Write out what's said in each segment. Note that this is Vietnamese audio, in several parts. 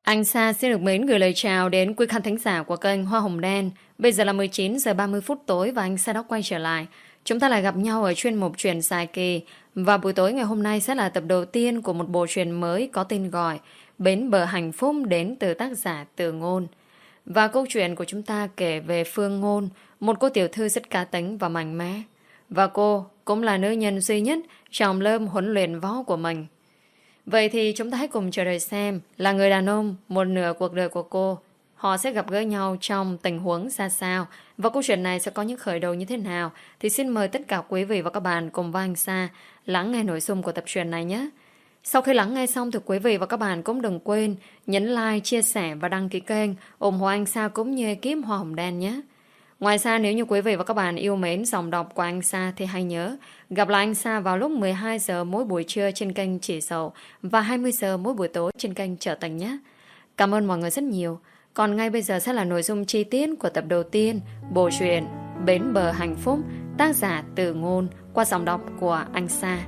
Anh Sa xin được mến gửi lời chào đến quý khán thính giả của kênh Hoa Hồng Đen. Bây giờ là 19 giờ 30 phút tối và anh Sa đã quay trở lại. Chúng ta lại gặp nhau ở chuyên mục truyện dài kỳ. Và buổi tối ngày hôm nay sẽ là tập đầu tiên của một bộ truyện mới có tên gọi Bến bờ hạnh phúc đến từ tác giả Từ Ngôn. Và câu chuyện của chúng ta kể về Phương Ngôn, một cô tiểu thư rất cá tính và mạnh mẽ. Và cô cũng là nữ nhân duy nhất trong lớp huấn luyện võ của mình. Vậy thì chúng ta hãy cùng chờ đợi xem là người đàn ông một nửa cuộc đời của cô, họ sẽ gặp gỡ nhau trong tình huống ra sao và câu chuyện này sẽ có những khởi đầu như thế nào. Thì xin mời tất cả quý vị và các bạn cùng với anh Sa lắng nghe nội dung của tập truyện này nhé. Sau khi lắng nghe xong thì quý vị và các bạn cũng đừng quên nhấn like, chia sẻ và đăng ký kênh ủng hộ anh Sa cũng như ekip Hoa Hồng Đen nhé. Ngoài ra nếu như quý vị và các bạn yêu mến giọng đọc của anh Sa thì hãy nhớ gặp lại anh Sa vào lúc 12 giờ mỗi buổi trưa trên kênh Chỉ Sầu và 20 giờ mỗi buổi tối trên kênh Trở Tình nhé. Cảm ơn mọi người rất nhiều. Còn ngay bây giờ sẽ là nội dung chi tiết của tập đầu tiên bộ truyện Bến bờ hạnh phúc, tác giả Từ Ngôn qua giọng đọc của anh Sa.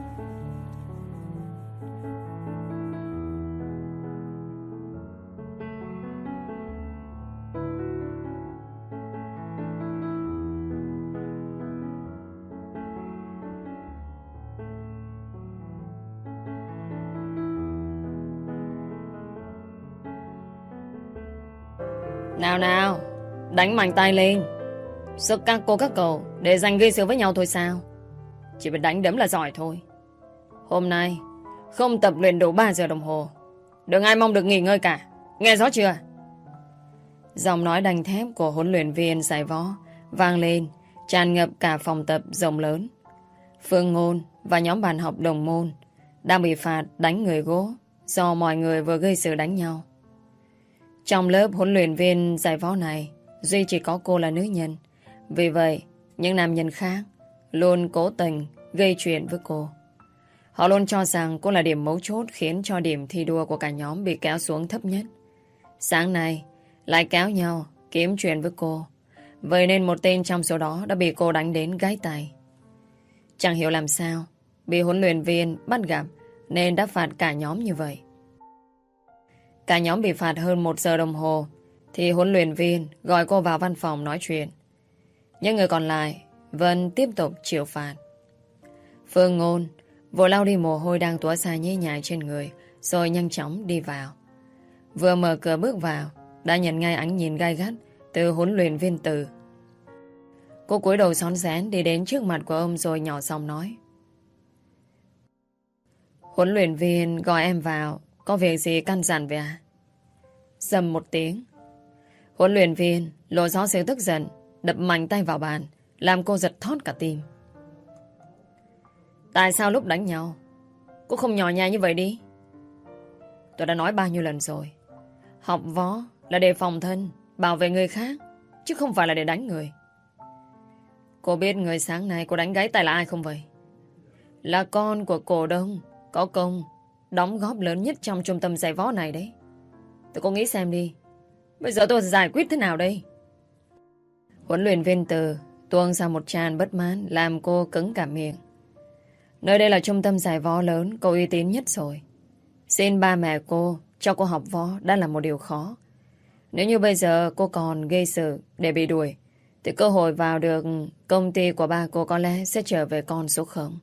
Nào nào, đánh mạnh tay lên. Sức các cô các cậu để giành gây sự với nhau thôi sao? Chỉ biết đánh đấm là giỏi thôi. Hôm nay không tập luyện đủ 3 giờ đồng hồ, đừng ai mong được nghỉ ngơi cả. Nghe rõ chưa? Giọng nói đanh thép của huấn luyện viên giải võ vang lên, tràn ngập cả phòng tập rộng lớn. Phương Ngôn và nhóm bạn học đồng môn đang bị phạt đánh người gỗ do mọi người vừa gây sự đánh nhau. Trong lớp huấn luyện viên giải võ này, duy chỉ có cô là nữ nhân. Vì vậy, những nam nhân khác luôn cố tình gây chuyện với cô. Họ luôn cho rằng cô là điểm mấu chốt khiến cho điểm thi đua của cả nhóm bị kéo xuống thấp nhất. Sáng nay, lại kéo nhau kiếm chuyện với cô. Vậy nên một tên trong số đó đã bị cô đánh đến gãy tay. Chẳng hiểu làm sao, bị huấn luyện viên bắt gặp nên đã phạt cả nhóm như vậy. Cả nhóm bị phạt hơn 1 giờ đồng hồ thì huấn luyện viên gọi cô vào văn phòng nói chuyện. Những người còn lại vẫn tiếp tục chịu phạt. Phương Ngôn vội lau đi mồ hôi đang túa ra nhễ nhại trên người rồi nhanh chóng đi vào. Vừa mở cửa bước vào đã nhận ngay ánh nhìn gai gắt từ huấn luyện viên Từ. Cô cúi đầu xón xén đi đến trước mặt của ông rồi nhỏ giọng nói: Huấn luyện viên gọi em vào, có việc gì căn dặn vậy à? Dầm một tiếng, huấn luyện viên lộ rõ sự tức giận, đập mạnh tay vào bàn, làm cô giật thót cả tim. Tại sao lúc đánh nhau cô không nhỏ nhẹ như vậy đi? Tôi đã nói bao nhiêu lần rồi, học võ là để phòng thân, bảo vệ người khác, chứ không phải là để đánh người. Cô biết người sáng nay cô đánh gãy tay là ai không vậy? Là con của cổ đông có công đóng góp lớn nhất trong trung tâm giải võ này đấy. Tôi có nghĩ xem đi, bây giờ tôi giải quyết thế nào đây? Huấn luyện viên Từ tuôn ra một tràng bất mãn làm cô cứng cả miệng. Nơi đây là trung tâm giải võ lớn có uy tín nhất rồi. Xin ba mẹ cô cho cô học võ đã là một điều khó. Nếu như bây giờ cô còn gây sự để bị đuổi thì cơ hội vào được công ty của ba cô có lẽ sẽ trở về con số 0.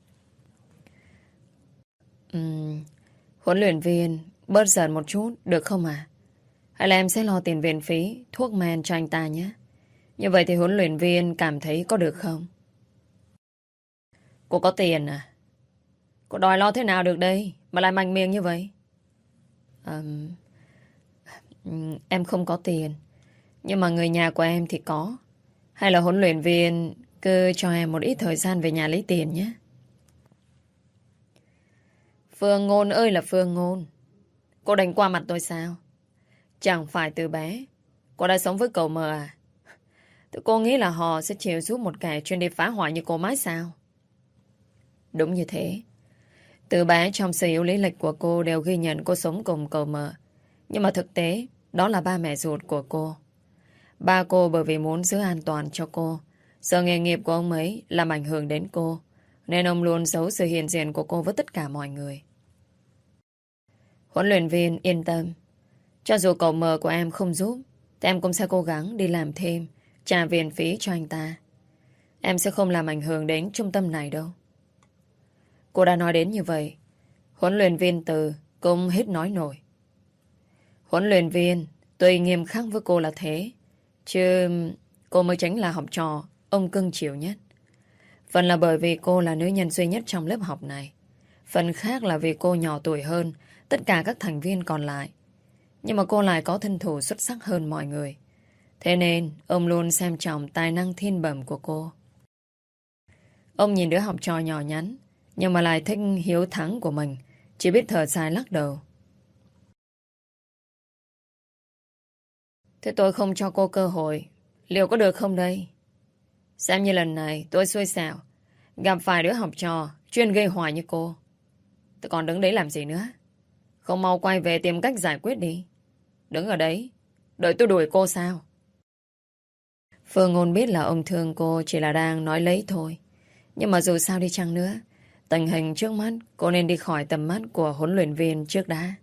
Huấn luyện viên bớt giận một chút được không à? Hay là em sẽ lo tiền viện phí, thuốc men cho anh ta nhé. Như vậy thì huấn luyện viên cảm thấy có được không? Cô có tiền à? Cô đòi lo thế nào được đây mà lại mạnh miệng như vậy? Em không có tiền, nhưng mà người nhà của em thì có. Hay là huấn luyện viên cứ cho em một ít thời gian về nhà lấy tiền nhé. Phương Ngôn ơi là Phương Ngôn, cô đánh qua mặt tôi sao? Chẳng phải từ bé cô đã sống với cậu mờ à? Thì cô nghĩ là họ sẽ chịu giúp một kẻ chuyên đi phá hoại như cô mãi sao? Đúng như thế. Từ bé trong sự yếu lý lịch của cô đều ghi nhận cô sống cùng cậu mờ. Nhưng mà thực tế đó là ba mẹ ruột của cô. Ba cô bởi vì muốn giữ an toàn cho cô, sợ nghề nghiệp của ông ấy làm ảnh hưởng đến cô, nên ông luôn giấu sự hiện diện của cô với tất cả mọi người. Huấn luyện viên yên tâm, Cho dù cậu mờ của em không giúp, thì em cũng sẽ cố gắng đi làm thêm, trả viện phí cho anh ta. Em sẽ không làm ảnh hưởng đến trung tâm này đâu. Cô đã nói đến như vậy. Huấn luyện viên Từ cũng hết nói nổi. Huấn luyện viên tuy nghiêm khắc với cô là thế, chứ cô mới chính là học trò ông cưng chiều nhất. Phần là bởi vì cô là nữ nhân duy nhất trong lớp học này. Phần khác là vì cô nhỏ tuổi hơn tất cả các thành viên còn lại. Nhưng mà cô lại có thân thủ xuất sắc hơn mọi người. Thế nên ông luôn xem trọng tài năng thiên bẩm của cô. Ông nhìn đứa học trò nhỏ nhắn, nhưng mà lại thích hiếu thắng của mình, chỉ biết thở dài lắc đầu. Thế tôi không cho cô cơ hội, liệu có được không đây? Xem như lần này tôi xui xẻo, gặp phải đứa học trò chuyên gây họa như cô. Tôi còn đứng đấy làm gì nữa? Không mau quay về tìm cách giải quyết đi. Đứng ở đấy, đợi tôi đuổi cô sao? Phương Ngôn biết là ông thương cô chỉ là đang nói lấy thôi. Nhưng mà dù sao đi chăng nữa, tình hình trước mắt cô nên đi khỏi tầm mắt của huấn luyện viên trước đã.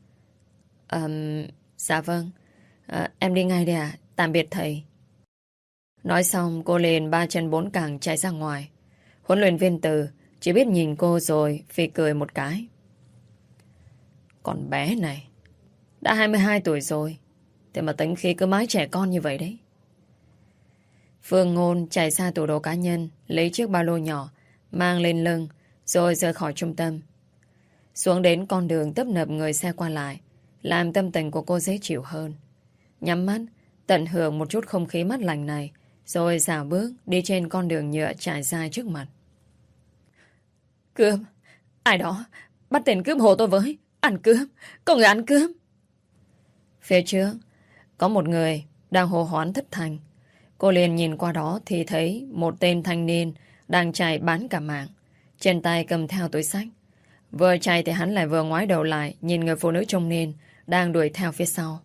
Dạ vâng. Em đi ngay đây ạ. Tạm biệt thầy. Nói xong cô liền ba chân bốn cẳng chạy ra ngoài. Huấn luyện viên Từ chỉ biết nhìn cô rồi phì cười một cái. Con bé này đã 22 tuổi rồi, thế mà tính khí cứ mãi trẻ con như vậy đấy. Phương Ngôn chạy ra tủ đồ cá nhân, lấy chiếc ba lô nhỏ, mang lên lưng, rồi rời khỏi trung tâm. Xuống đến con đường tấp nập người xe qua lại, làm tâm tình của cô dễ chịu hơn. Nhắm mắt, tận hưởng một chút không khí mát lành này, rồi dạo bước đi trên con đường nhựa trải dài trước mặt. Cướp! Ai đó! Bắt tên cướp hộ tôi với! Ăn cướp! Có người ăn cướp! Phía trước, có một người đang hô hoán thất thanh. Cô liền nhìn qua đó thì thấy một tên thanh niên đang chạy bán cả mạng. Trên tay cầm theo túi xách. Vừa chạy thì hắn lại vừa ngoái đầu lại nhìn người phụ nữ trung niên đang đuổi theo phía sau.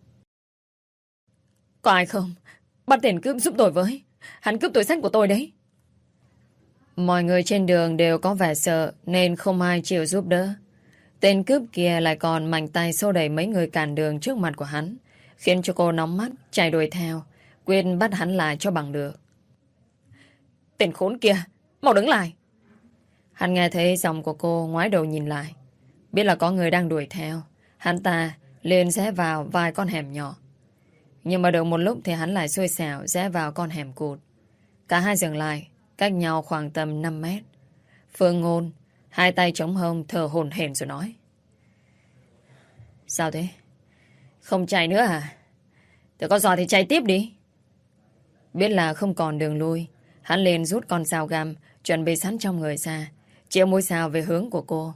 Có ai không? Bắt tên cướp giúp tôi với! Hắn cướp túi xách của tôi đấy! Mọi người trên đường đều có vẻ sợ nên không ai chịu giúp đỡ. Tên cướp kia lại còn mạnh tay xô đẩy mấy người cản đường trước mặt của hắn, khiến cho cô nóng mắt chạy đuổi theo, quyết bắt hắn lại cho bằng được. Tên khốn kia, mau đứng lại! Hắn nghe thấy giọng của cô, ngoái đầu nhìn lại, biết là có người đang đuổi theo. Hắn ta liền rẽ vào vài con hẻm nhỏ. Nhưng mà được một lúc thì hắn lại xui xẻo rẽ vào con hẻm cụt. Cả hai dừng lại, cách nhau khoảng tầm 5 mét. Phương Ngôn hai tay chống hông thở hổn hển rồi nói. Sao thế? Không chạy nữa à? Tự có giỏi thì chạy tiếp đi. Biết là không còn đường lui, hắn liền rút con dao găm chuẩn bị sẵn trong người ra, chĩa mũi dao về hướng của cô.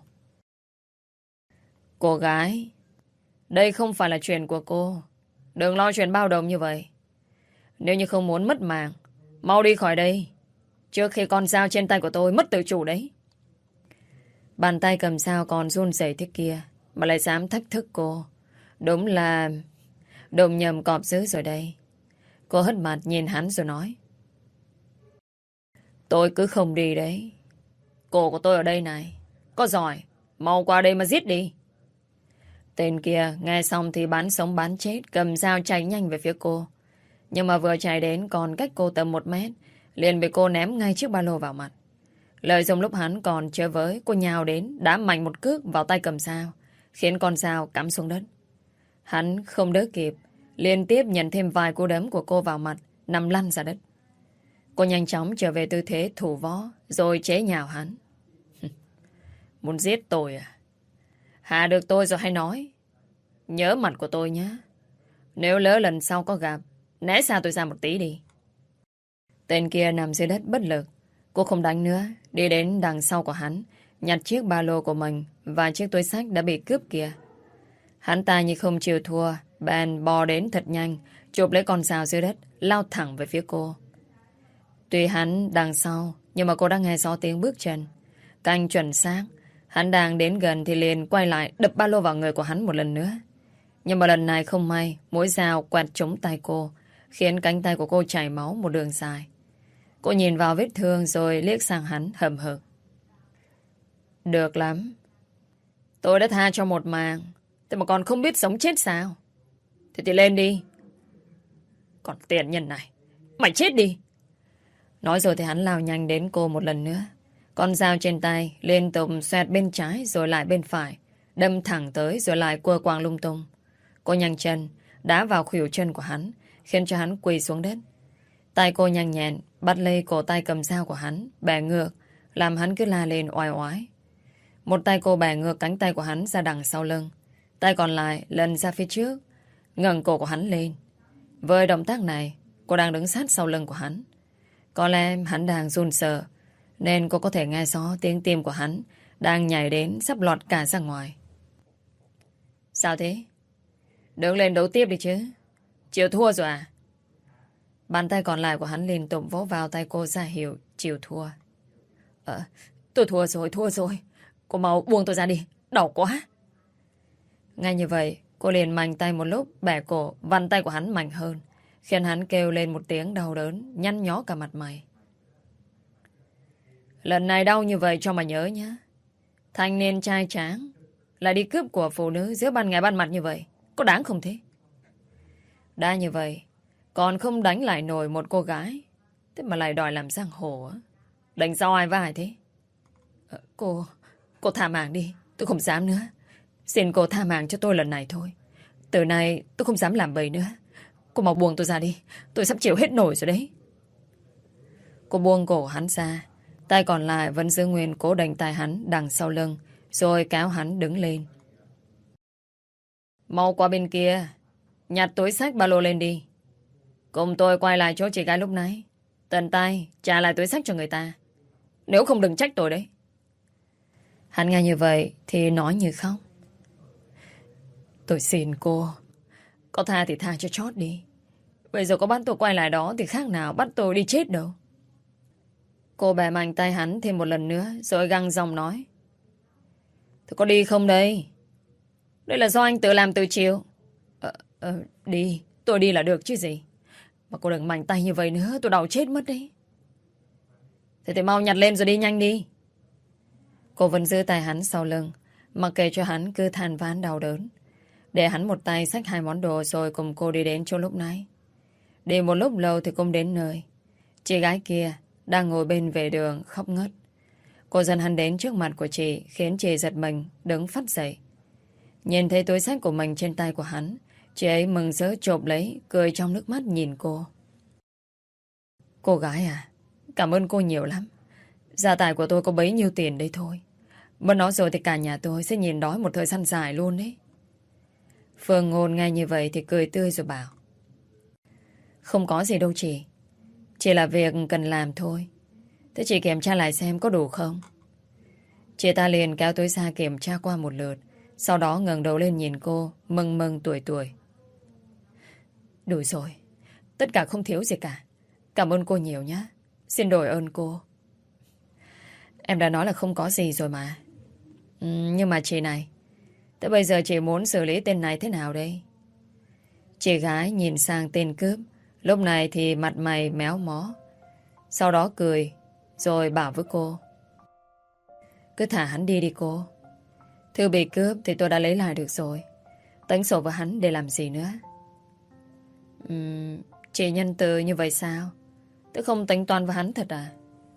Cô gái, đây không phải là chuyện của cô. Đừng lo chuyện bao đồng như vậy. Nếu như không muốn mất mạng, mau đi khỏi đây, trước khi con dao trên tay của tôi mất tự chủ đấy. Bàn tay cầm dao còn run rẩy thế kia mà lại dám thách thức cô. Đúng là đồng nhầm cọp dữ rồi đây. Cô hất mặt nhìn hắn rồi nói. Tôi cứ không đi đấy. Cổ của tôi ở đây này. Có giỏi, mau qua đây mà giết đi. Tên kia nghe xong thì bán sống bán chết, cầm dao chạy nhanh về phía cô. Nhưng mà vừa chạy đến còn cách cô tầm 1 mét, liền bị cô ném ngay chiếc ba lô vào mặt. Lợi dụng lúc hắn còn chơi với, cô nhào đến đá mạnh một cước vào tay cầm dao, khiến con dao cắm xuống đất. Hắn không đỡ kịp, liên tiếp nhận thêm vài cú đấm của cô vào mặt, nằm lăn ra đất. Cô nhanh chóng trở về tư thế thủ võ, rồi chế nhạo hắn. Muốn giết tôi à? Hạ được tôi rồi hay nói. Nhớ mặt của tôi nhé. Nếu lỡ lần sau có gặp, né xa tôi ra một tí đi. Tên kia nằm dưới đất bất lực. Cô không đánh nữa, đi đến đằng sau của hắn, nhặt chiếc ba lô của mình và chiếc túi xách đã bị cướp kia. Hắn ta như không chịu thua, bèn bò đến thật nhanh, chụp lấy con dao dưới đất, lao thẳng về phía cô. Tuy hắn đằng sau, nhưng mà cô đã nghe rõ tiếng bước chân. Canh chuẩn xác, hắn đang đến gần thì liền quay lại đập ba lô vào người của hắn một lần nữa. Nhưng mà lần này không may, mũi dao quẹt trúng tay cô, khiến cánh tay của cô chảy máu một đường dài. Cô nhìn vào vết thương rồi liếc sang hắn hậm hực. Được lắm. Tôi đã tha cho một mạng, thế mà còn không biết sống chết sao? Thế thì lên đi. Còn tiện nhân này, mày chết đi. Nói rồi thì hắn lao nhanh đến cô một lần nữa. Con dao trên tay liên tục xoẹt bên trái rồi lại bên phải, đâm thẳng tới rồi lại quơ quàng lung tung. Cô nhanh chân đá vào khuỷu chân của hắn, khiến cho hắn quỳ xuống đất. Tay cô nhanh nhẹn bắt lấy cổ tay cầm dao của hắn, bẻ ngược, làm hắn cứ la lên oai oái. Một tay cô bẻ ngược cánh tay của hắn ra đằng sau lưng, tay còn lại lần ra phía trước, ngẩng cổ của hắn lên. Với động tác này, cô đang đứng sát sau lưng của hắn. Có lẽ hắn đang run sợ, nên cô có thể nghe rõ tiếng tim của hắn đang nhảy đến sắp lọt cả ra ngoài. Sao thế? Đứng lên đấu tiếp đi chứ. Chịu thua rồi à? Bàn tay còn lại của hắn liên tục vỗ vào tay cô ra hiệu chịu thua. Tôi thua rồi. Cô mau buông tôi ra đi, đau quá. Ngay như vậy, cô liền mạnh tay một lúc bẻ cổ, vặn tay của hắn mạnh hơn, khiến hắn kêu lên một tiếng đau đớn, nhăn nhó cả mặt mày. Lần này đau như vậy cho mà nhớ nhá. Thanh niên trai tráng lại đi cướp của phụ nữ giữa ban ngày ban mặt như vậy, có đáng không thế? Đã như vậy, còn không đánh lại nổi một cô gái, thế mà lại đòi làm giang hồ á? Đánh sao ai vai thế? Cô tha mạng đi, tôi không dám nữa. Xin cô tha mạng cho tôi lần này thôi. Từ nay tôi không dám làm bậy nữa. Cô mau buông tôi ra đi, tôi sắp chịu hết nổi rồi đấy. Cô buông cổ hắn ra, tay còn lại vẫn giữ nguyên cố đánh tay hắn đằng sau lưng, rồi kéo hắn đứng lên. Mau qua bên kia, nhặt túi xách ba lô lên đi. Cùng tôi quay lại chỗ chị gái lúc nãy, tận tay trả lại túi xách cho người ta. Nếu không đừng trách tôi đấy. Hắn nghe như vậy thì nói như khóc. Tôi xin cô, có tha thì tha cho chót đi. Bây giờ có bắt tôi quay lại đó thì khác nào bắt tôi đi chết đâu. Cô bẻ mạnh tay hắn thêm một lần nữa, rồi găng giọng nói. Tôi có đi không đây? Đây là do anh tự làm tự chịu. Đi, tôi đi là được chứ gì. Mà cô đừng mạnh tay như vậy nữa, tôi đau chết mất đấy. Thế thì mau nhặt lên rồi đi, nhanh đi. Cô vẫn giữ tay hắn sau lưng, mặc kệ cho hắn cứ than vãn đau đớn, để hắn một tay xách hai món đồ rồi cùng cô đi đến chỗ lúc nãy. Đi một lúc lâu thì cũng đến nơi. Chị gái kia đang ngồi bên vệ đường khóc ngất. Cô dẫn hắn đến trước mặt của chị, khiến chị giật mình đứng phắt dậy. Nhìn thấy túi xách của mình trên tay của hắn, chị ấy mừng rỡ chộp lấy, cười trong nước mắt nhìn cô. Cô gái à, cảm ơn cô nhiều lắm. Gia tài của tôi có bấy nhiêu tiền đây thôi. Mất nó rồi thì cả nhà tôi sẽ nhìn đói một thời gian dài luôn đấy. Phương Ngôn nghe như vậy thì cười tươi rồi bảo. Không có gì đâu chị. Chỉ là việc cần làm thôi. Thế chị kiểm tra lại xem có đủ không? Chị ta liền kéo túi ra kiểm tra qua một lượt, sau đó ngẩng đầu lên nhìn cô, mừng mừng tuổi tuổi. Đủ rồi. Tất cả không thiếu gì cả. Cảm ơn cô nhiều nhé. Xin đổi ơn cô. Em đã nói là không có gì rồi mà. Nhưng mà chị này, tới bây giờ chị muốn xử lý tên này thế nào đây? Chị gái nhìn sang tên cướp, lúc này thì mặt mày méo mó. Sau đó cười, rồi bảo với cô. Cứ thả hắn đi đi cô. Thư bị cướp thì tôi đã lấy lại được rồi. Tính sổ với hắn để làm gì nữa? Chị nhân từ như vậy sao? Tôi không tính toán với hắn thật à?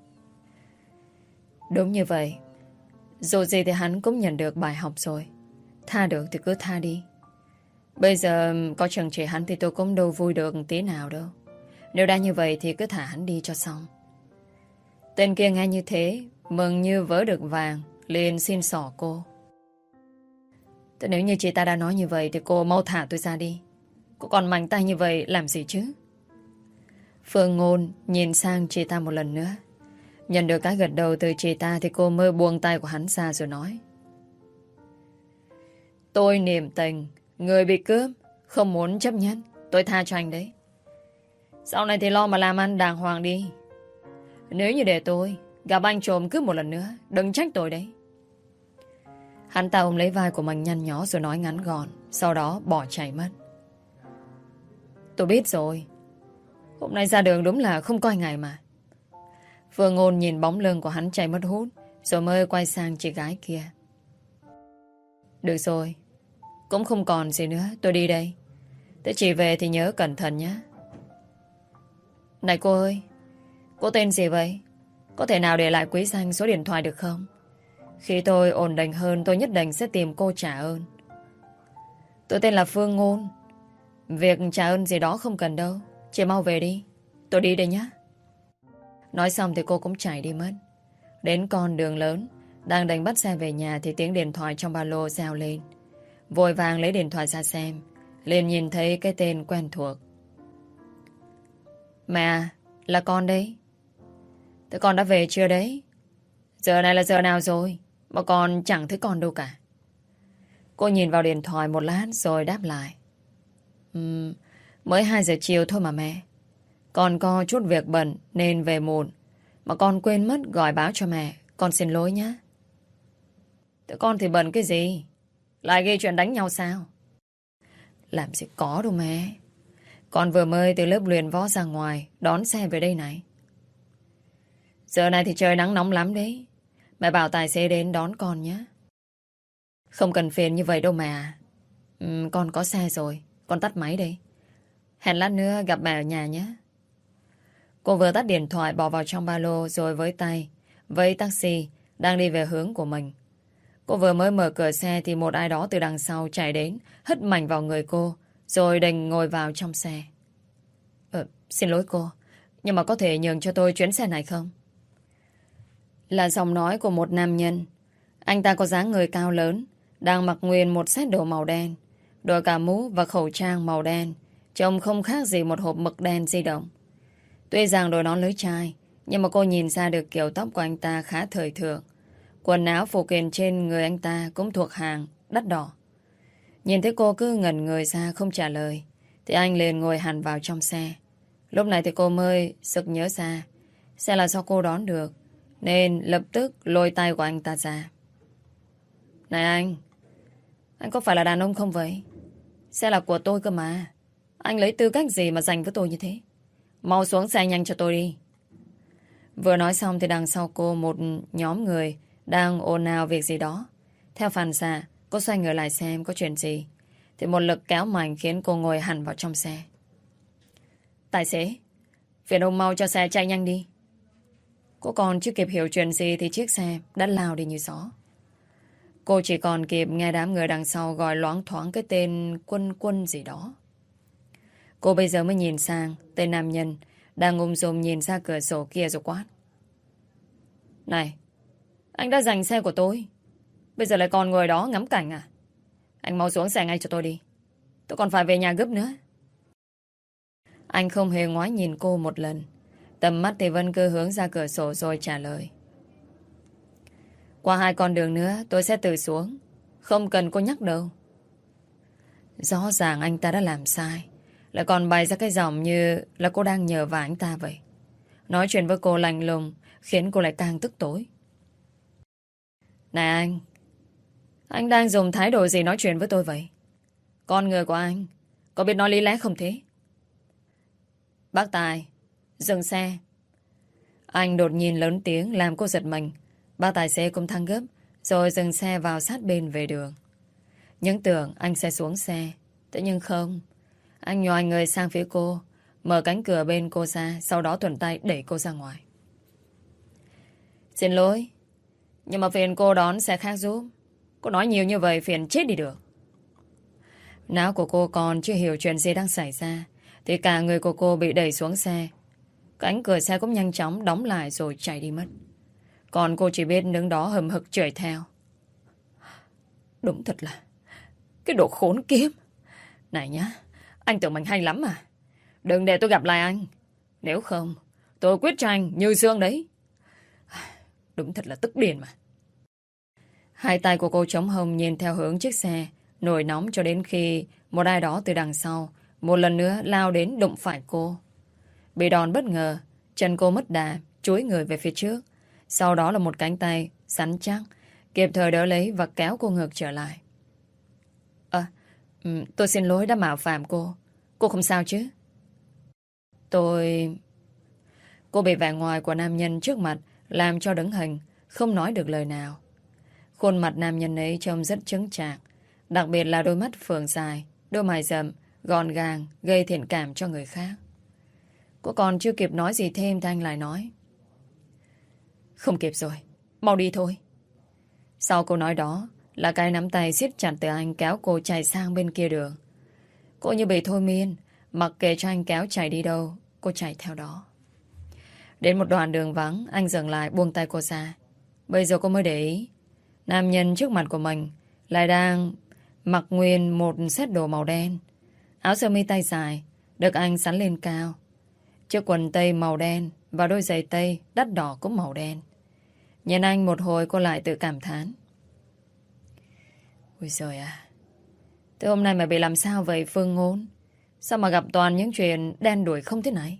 Đúng như vậy. Dù gì thì hắn cũng nhận được bài học rồi. Tha được thì cứ tha đi. Bây giờ có trừng trị hắn thì tôi cũng đâu vui được tí nào đâu. Nếu đã như vậy thì cứ thả hắn đi cho xong. Tên kia nghe như thế, mừng như vớ được vàng, liền xin xỏ cô. Thế nếu như chị ta đã nói như vậy thì cô mau thả tôi ra đi. Cô còn mạnh tay như vậy làm gì chứ? Phương Ngôn nhìn sang chị ta một lần nữa. Nhận được cái gật đầu từ chị ta thì cô mới buông tay của hắn ra rồi nói. Tôi niềm tình, người bị cướp, không muốn chấp nhận. Tôi tha cho anh đấy. Sau này thì lo mà làm ăn đàng hoàng đi. Nếu như để tôi gặp anh trộm cướp một lần nữa, đừng trách tôi đấy. Hắn ta ôm lấy vai của mình nhăn nhó rồi nói ngắn gọn, sau đó bỏ chạy mất. Tôi biết rồi. Hôm nay ra đường đúng là không coi ngày mà. Phương Ngôn nhìn bóng lưng của hắn chạy mất hút, rồi mới quay sang chị gái kia. Được rồi, cũng không còn gì nữa, tôi đi đây. Thế chị về thì nhớ cẩn thận nhé. Này cô ơi, cô tên gì vậy? Có thể nào để lại quý danh số điện thoại được không? Khi tôi ổn định hơn, tôi nhất định sẽ tìm cô trả ơn. Tôi tên là Phương Ngôn. Việc trả ơn gì đó không cần đâu. Chị mau về đi. Tôi đi đây nhé. Nói xong thì cô cũng chạy đi mất. Đến con đường lớn, đang định bắt xe về nhà thì tiếng điện thoại trong ba lô reo lên. Vội vàng lấy điện thoại ra xem, liền nhìn thấy cái tên quen thuộc. Mẹ à, là con đấy. Thế con đã về chưa đấy? Giờ này là giờ nào rồi mà con chẳng thấy con đâu cả. Cô nhìn vào điện thoại một lát rồi đáp lại. Mới 2 giờ chiều thôi mà mẹ. Con có chút việc bận nên về muộn, mà con quên mất gọi báo cho mẹ. Con xin lỗi nhé. Thế con thì bận cái gì? Lại gây chuyện đánh nhau sao? Làm gì có đâu mẹ. Con vừa mới từ lớp luyện võ ra ngoài, đón xe về đây này. Giờ này thì trời nắng nóng lắm đấy. Mẹ bảo tài xế đến đón con nhé. Không cần phiền như vậy đâu mà. Con có xe rồi. Con tắt máy đây. Hẹn lát nữa gặp mẹ ở nhà nhé. Cô vừa tắt điện thoại bỏ vào trong ba lô rồi với tay vẫy taxi đang đi về hướng của mình. Cô vừa mới mở cửa xe thì một ai đó từ đằng sau chạy đến, hất mạnh vào người cô rồi đành ngồi vào trong xe. Xin lỗi cô, nhưng mà có thể nhường cho tôi chuyến xe này không? Là giọng nói của một nam nhân. Anh ta có dáng người cao lớn, đang mặc nguyên một set đồ màu đen, đội cả mũ và khẩu trang màu đen, trông không khác gì một hộp mực đen di động. Tuy rằng đội nón lưới chai, nhưng mà cô nhìn ra được kiểu tóc của anh ta khá thời thượng. Quần áo phụ kiện trên người anh ta cũng thuộc hàng đắt đỏ. Nhìn thấy cô cứ ngẩn người ra không trả lời, thì anh liền ngồi hẳn vào trong xe. Lúc này thì cô mới sực nhớ ra xe là do cô đón được, nên lập tức lôi tay của anh ta ra. Này anh có phải là đàn ông không vậy? Xe là của tôi cơ mà. Anh lấy tư cách gì mà giành với tôi như thế? Mau xuống xe nhanh cho tôi đi. Vừa nói xong thì đằng sau cô một nhóm người đang ồn ào việc gì đó. Theo phản xạ, cô xoay người lại xem có chuyện gì, thì một lực kéo mạnh khiến cô ngồi hẳn vào trong xe. Tài xế, phiền ông mau cho xe chạy nhanh đi. Cô còn chưa kịp hiểu chuyện gì thì chiếc xe đã lao đi như gió. Cô chỉ còn kịp nghe đám người đằng sau gọi loáng thoáng cái tên Quân gì đó. Cô bây giờ mới nhìn sang tên nam nhân đang ung dung nhìn ra cửa sổ kia rồi quát. Này, anh đã giành xe của tôi, bây giờ lại còn ngồi đó ngắm cảnh à? Anh mau xuống xe ngay cho tôi đi. Tôi còn phải về nhà gấp nữa. Anh không hề ngoái nhìn cô một lần. Tầm mắt thì vẫn cứ hướng ra cửa sổ rồi trả lời. Qua 2 con đường nữa tôi sẽ từ xuống. Không cần cô nhắc đâu. Rõ ràng anh ta đã làm sai, lại còn bày ra cái giọng như là cô đang nhờ vả anh ta vậy. Nói chuyện với cô lạnh lùng khiến cô lại càng tức tối. Này anh đang dùng thái độ gì nói chuyện với tôi vậy? Con người của anh có biết nói lý lẽ không thế? Bác Tài, dừng xe. Anh đột nhiên lớn tiếng làm cô giật mình. Bác tài xế cũng thăng gấp rồi dừng xe vào sát bên về đường. Nhưng tưởng anh sẽ xuống xe, thế nhưng không. Anh nhòi người sang phía cô, mở cánh cửa bên cô ra, sau đó thuận tay đẩy cô ra ngoài. Xin lỗi, nhưng mà phiền cô đón xe khác giúp. Cô nói nhiều như vậy phiền chết đi được. Não của cô còn chưa hiểu chuyện gì đang xảy ra thì cả người của cô bị đẩy xuống xe. Cánh cửa xe cũng nhanh chóng đóng lại rồi chạy đi mất. Còn cô chỉ biết đứng đó hầm hực chửi theo. Đúng thật là cái đồ khốn kiếp. Này nhá, anh tưởng mình hay lắm mà. Đừng để tôi gặp lại anh. Nếu không tôi quyết cho anh như xương đấy. Đúng thật là tức điên mà. Hai tay của cô trống hông nhìn theo hướng chiếc xe nổi nóng cho đến khi một ai đó từ đằng sau một lần nữa lao đến đụng phải cô. Bị đòn bất ngờ, chân cô mất đà, chúi người về phía trước. Sau đó là một cánh tay sắn chắc kịp thời đỡ lấy và kéo cô ngược trở lại. Tôi xin lỗi đã mạo phạm cô. Cô không sao chứ? Cô bị vẻ ngoài của nam nhân trước mặt làm cho đứng hình, không nói được lời nào. Khuôn mặt nam nhân ấy trông rất chững chạc, đặc biệt là đôi mắt phượng dài, đôi mày rậm, gọn gàng, gây thiện cảm cho người khác. Cô còn chưa kịp nói gì thêm thì anh lại nói. Không kịp rồi, mau đi thôi. Sau câu nói đó là cái nắm tay siết chặt từ anh kéo cô chạy sang bên kia đường. Cô như bị thôi miên, mặc kệ cho anh kéo chạy đi đâu, cô chạy theo đó. Đến một đoạn đường vắng, anh dừng lại buông tay cô ra. Bây giờ cô mới để ý, nam nhân trước mặt của mình lại đang mặc nguyên một set đồ màu đen. Áo sơ mi tay dài được anh sắn lên cao, chiếc quần tây màu đen và đôi giày tây đắt đỏ cũng màu đen. Nhìn anh một hồi cô lại tự cảm thán. Ôi giời à, từ hôm nay mày bị làm sao vậy Phương Ngôn? Sao mà gặp toàn những chuyện đen đủi không thế này?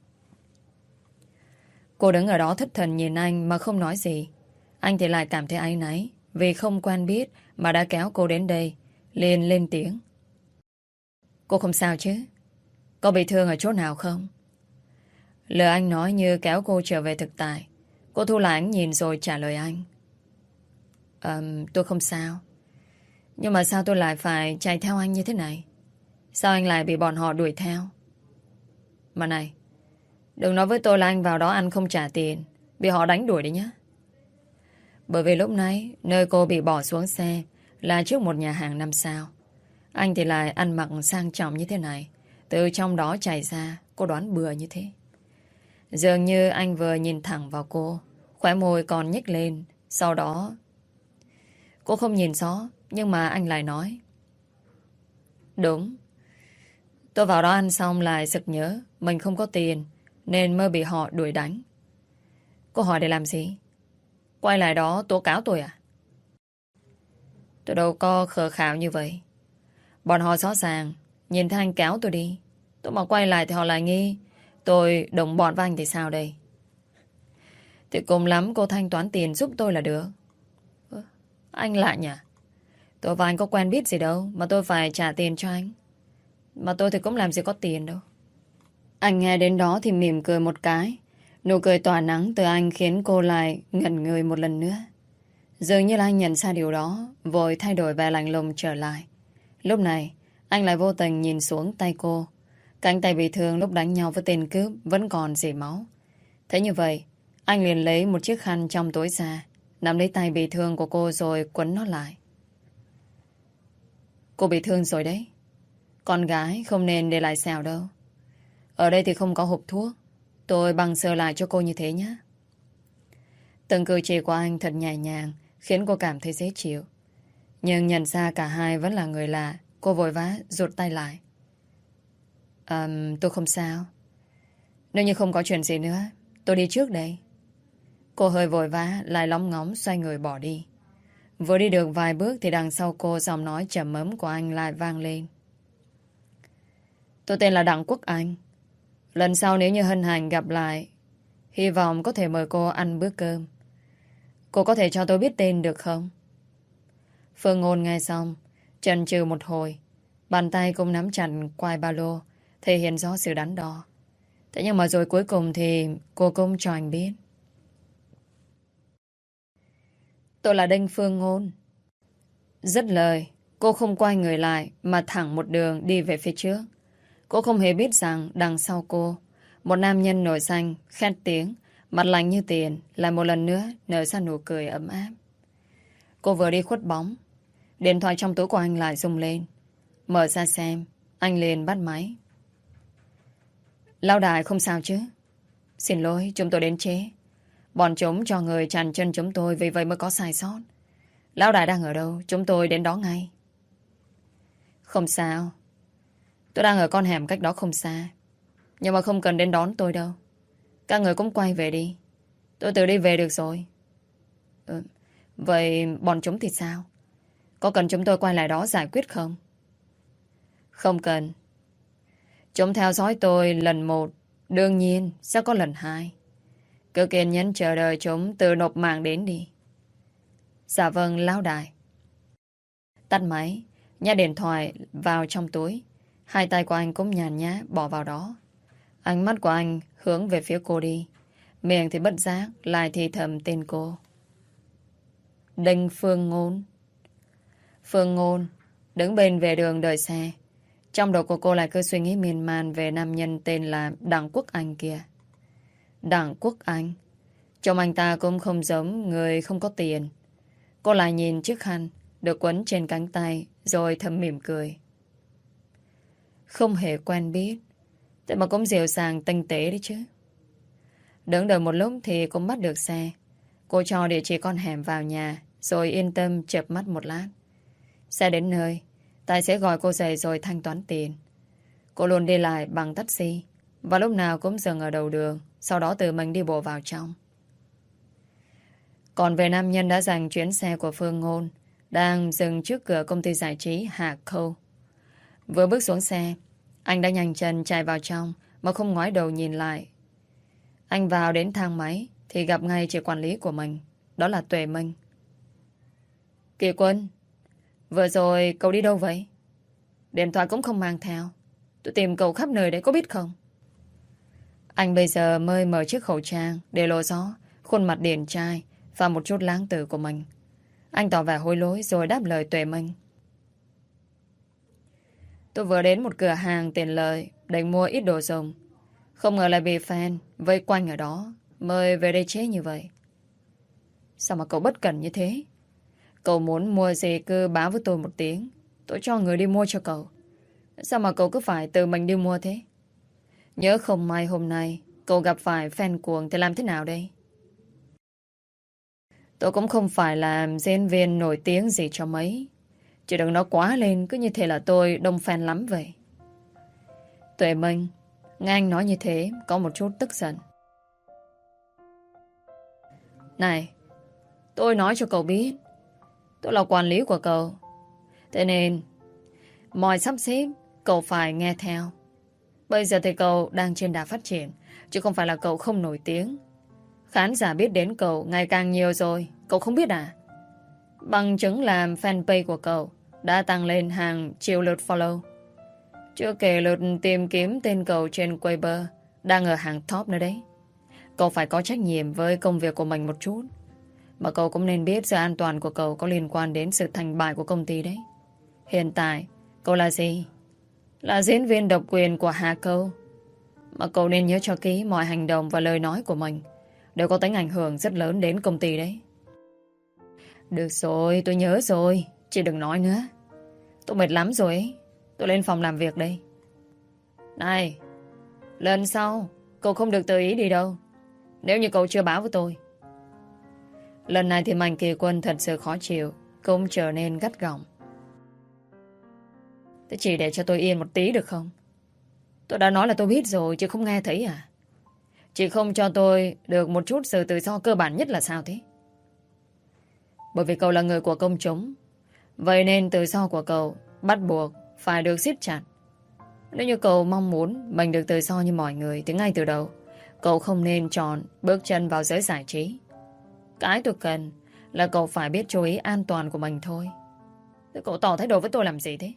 Cô đứng ở đó thất thần nhìn anh mà không nói gì. Anh thì lại cảm thấy áy náy vì không quen biết mà đã kéo cô đến đây. Liền lên tiếng. Cô không sao chứ? Có bị thương ở chỗ nào không? Lời anh nói như kéo cô trở về thực tại. Cô thu lại ánh nhìn rồi trả lời anh. Tôi không sao. Nhưng mà sao tôi lại phải chạy theo anh như thế này? Sao anh lại bị bọn họ đuổi theo? Mà này, đừng nói với tôi là anh vào đó ăn không trả tiền, bị họ đánh đuổi đấy nhá. Bởi vì lúc nãy nơi cô bị bỏ xuống xe là trước một nhà hàng 5 sao. Anh thì lại ăn mặc sang trọng như thế này, từ trong đó chạy ra. Cô đoán bừa như thế. Dường như anh vừa nhìn thẳng vào cô, khóe môi còn nhếch lên. Sau đó cô không nhìn rõ, nhưng mà anh lại nói. Đúng, tôi vào đó ăn xong lại sực nhớ mình không có tiền nên mới bị họ đuổi đánh. Cô hỏi để làm gì? Quay lại đó tố cáo tôi à? Tôi đâu có khờ khảo như vậy. Bọn họ rõ ràng nhìn thấy anh kéo tôi đi, tôi mà quay lại thì họ lại nghi tôi đồng bọn với anh thì sao đây? Thì cùng lắm cô thanh toán tiền giúp tôi là được. Anh lại nhỉ? Tôi và anh có quen biết gì đâu mà tôi phải trả tiền cho anh. Mà tôi thì cũng làm gì có tiền đâu. Anh nghe đến đó thì mỉm cười một cái. Nụ cười tỏa nắng từ anh khiến cô lại ngẩn người một lần nữa. Dường như là anh nhận ra điều đó, vội thay đổi vẻ lạnh lùng trở lại. Lúc này, anh lại vô tình nhìn xuống tay cô. Cánh tay bị thương lúc đánh nhau với tên cướp vẫn còn rỉ máu. Thế như vậy, anh liền lấy một chiếc khăn trong túi ra, nắm lấy tay bị thương của cô rồi quấn nó lại. Cô bị thương rồi đấy. Con gái không nên để lại sẹo đâu. Ở đây thì không có hộp thuốc. Tôi băng sơ lại cho cô như thế nhé. Từng cử chỉ của anh thật nhẹ nhàng, khiến cô cảm thấy dễ chịu. Nhưng nhận ra cả hai vẫn là người lạ, cô vội vã rụt tay lại. Tôi không sao. Nếu như không có chuyện gì nữa, tôi đi trước đây. Cô hơi vội vã, lại lóng ngóng xoay người bỏ đi. Vừa đi được vài bước thì đằng sau cô giọng nói trầm ấm của anh lại vang lên. Tôi tên là Đặng Quốc Anh. Lần sau nếu như hân hạnh gặp lại, hy vọng có thể mời cô ăn bữa cơm. Cô có thể cho tôi biết tên được không? Phương Ngôn nghe xong, chần chừ một hồi, bàn tay cũng nắm chặt quai ba lô, thể hiện rõ sự đắn đo. Thế nhưng mà rồi cuối cùng thì cô cũng cho anh biết. Tôi là Đinh Phương Ngôn. Dứt lời, cô không quay người lại mà thẳng một đường đi về phía trước. Cô không hề biết rằng đằng sau cô, một nam nhân nổi xanh, khét tiếng, mặt lạnh như tiền, lại một lần nữa nở ra nụ cười ấm áp. Cô vừa đi khuất bóng, điện thoại trong túi của anh lại rung lên. Mở ra xem, anh liền bắt máy. Lão đại không sao chứ? Xin lỗi, chúng tôi đến trễ. Bọn chúng cho người chặn chân chúng tôi, vì vậy mới có sai sót. Lão đại đang ở đâu? Chúng tôi đến đó ngay. Không sao. Tôi đang ở con hẻm cách đó không xa. Nhưng mà không cần đến đón tôi đâu. Các người cũng quay về đi. Tôi tự đi về được rồi. Vậy bọn chúng thì sao? Có cần chúng tôi quay lại đó giải quyết không? Không cần. Chúng theo dõi tôi lần một, đương nhiên sẽ có lần hai. Cứ kiên nhẫn chờ đợi chúng tự nộp mạng đến đi. Dạ vâng, lão đại. Tắt máy, nhét điện thoại vào trong túi. Hai tay của anh cũng nhàn nhã bỏ vào đó. Ánh mắt của anh hướng về phía cô đi. Miệng thì bất giác lại thì thầm tên cô. Đinh Phương Ngôn. Phương Ngôn đứng bên vệ đường đợi xe. Trong đầu của cô lại cứ suy nghĩ miên man về nam nhân tên là Đặng Quốc Anh kia. Đặng Quốc Anh. Trông anh ta cũng không giống người không có tiền. Cô lại nhìn chiếc khăn được quấn trên cánh tay rồi thầm mỉm cười. Không hề quen biết, thế mà cũng dịu dàng tinh tế đấy chứ. Đứng đợi một lúc thì cũng bắt được xe. Cô cho địa chỉ con hẻm vào nhà rồi yên tâm chợp mắt một lát. Xe đến nơi, tài xế gọi cô dậy rồi thanh toán tiền. Cô luôn đi lại bằng taxi và lúc nào cũng dừng ở đầu đường, sau đó tự mình đi bộ vào trong. Còn về nam nhân đã giành chuyến xe của Phương Ngôn, đang dừng trước cửa công ty giải trí Hà Khâu. Vừa bước xuống xe, anh đã nhanh chân chạy vào trong mà không ngoái đầu nhìn lại. Anh vào đến thang máy thì gặp ngay chị quản lý của mình, đó là Tuệ Minh. Kỳ Quân, vừa rồi cậu đi đâu vậy? Điện thoại cũng không mang theo. Tôi tìm cậu khắp nơi đấy, có biết không? Anh bây giờ mới mở chiếc khẩu trang để lộ rõ khuôn mặt điển trai và một chút lãng tử của mình. Anh tỏ vẻ hối lỗi rồi đáp lời Tuệ Minh. Tôi vừa đến một cửa hàng tiện lợi định mua ít đồ dùng. Không ngờ lại bị fan vây quanh ở đó mới về đây chế như vậy. Sao mà cậu bất cẩn như thế? Cậu muốn mua gì cứ báo với tôi một tiếng, tôi cho người đi mua cho cậu. Sao mà cậu cứ phải tự mình đi mua thế? Nhớ không may hôm nay cậu gặp phải fan cuồng thì làm thế nào đây? Tôi cũng không phải là diễn viên nổi tiếng gì cho mấy. Chỉ đừng nói quá lên, cứ như thế là tôi đông fan lắm vậy. Tuệ Minh nghe anh nói như thế có một chút tức giận. Này, tôi nói cho cậu biết, tôi là quản lý của cậu. Thế nên mọi sắp xếp cậu phải nghe theo. Bây giờ thì cậu đang trên đà phát triển, chứ không phải là cậu không nổi tiếng. Khán giả biết đến cậu ngày càng nhiều rồi, cậu không biết à? Bằng chứng là fanpage của cậu đã tăng lên hàng triệu lượt follow. Chưa kể lượt tìm kiếm tên cậu trên Weibo đang ở hàng top nữa đấy. Cậu phải có trách nhiệm với công việc của mình một chút. Mà cậu cũng nên biết sự an toàn của cậu có liên quan đến sự thành bại của công ty đấy. Hiện tại, cậu là gì? Là diễn viên độc quyền của Hà Câu. Mà cậu nên nhớ cho kỹ mọi hành động và lời nói của mình đều có tính ảnh hưởng rất lớn đến công ty đấy. Được rồi, tôi nhớ rồi. Chị đừng nói nữa. Tôi mệt lắm rồi ấy. Tôi lên phòng làm việc đây. Này, lần sau cậu không được tự ý đi đâu nếu như cậu chưa báo với tôi. Lần này thì Mạnh Kỳ Quân thật sự khó chịu, cũng trở nên gắt gỏng. Thế chỉ để cho tôi yên một tí được không? Tôi đã nói là tôi biết rồi, chứ không nghe thấy à? Chị không cho tôi được một chút sự tự do cơ bản nhất là sao thế? Bởi vì cậu là người của công chúng, vậy nên tự do của cậu bắt buộc phải được siết chặt. Nếu như cậu mong muốn mình được tự do như mọi người thì ngay từ đầu cậu không nên chọn bước chân vào giới giải trí. Cái tôi cần là cậu phải biết chú ý an toàn của mình thôi. Thế cậu tỏ thái độ với tôi làm gì thế?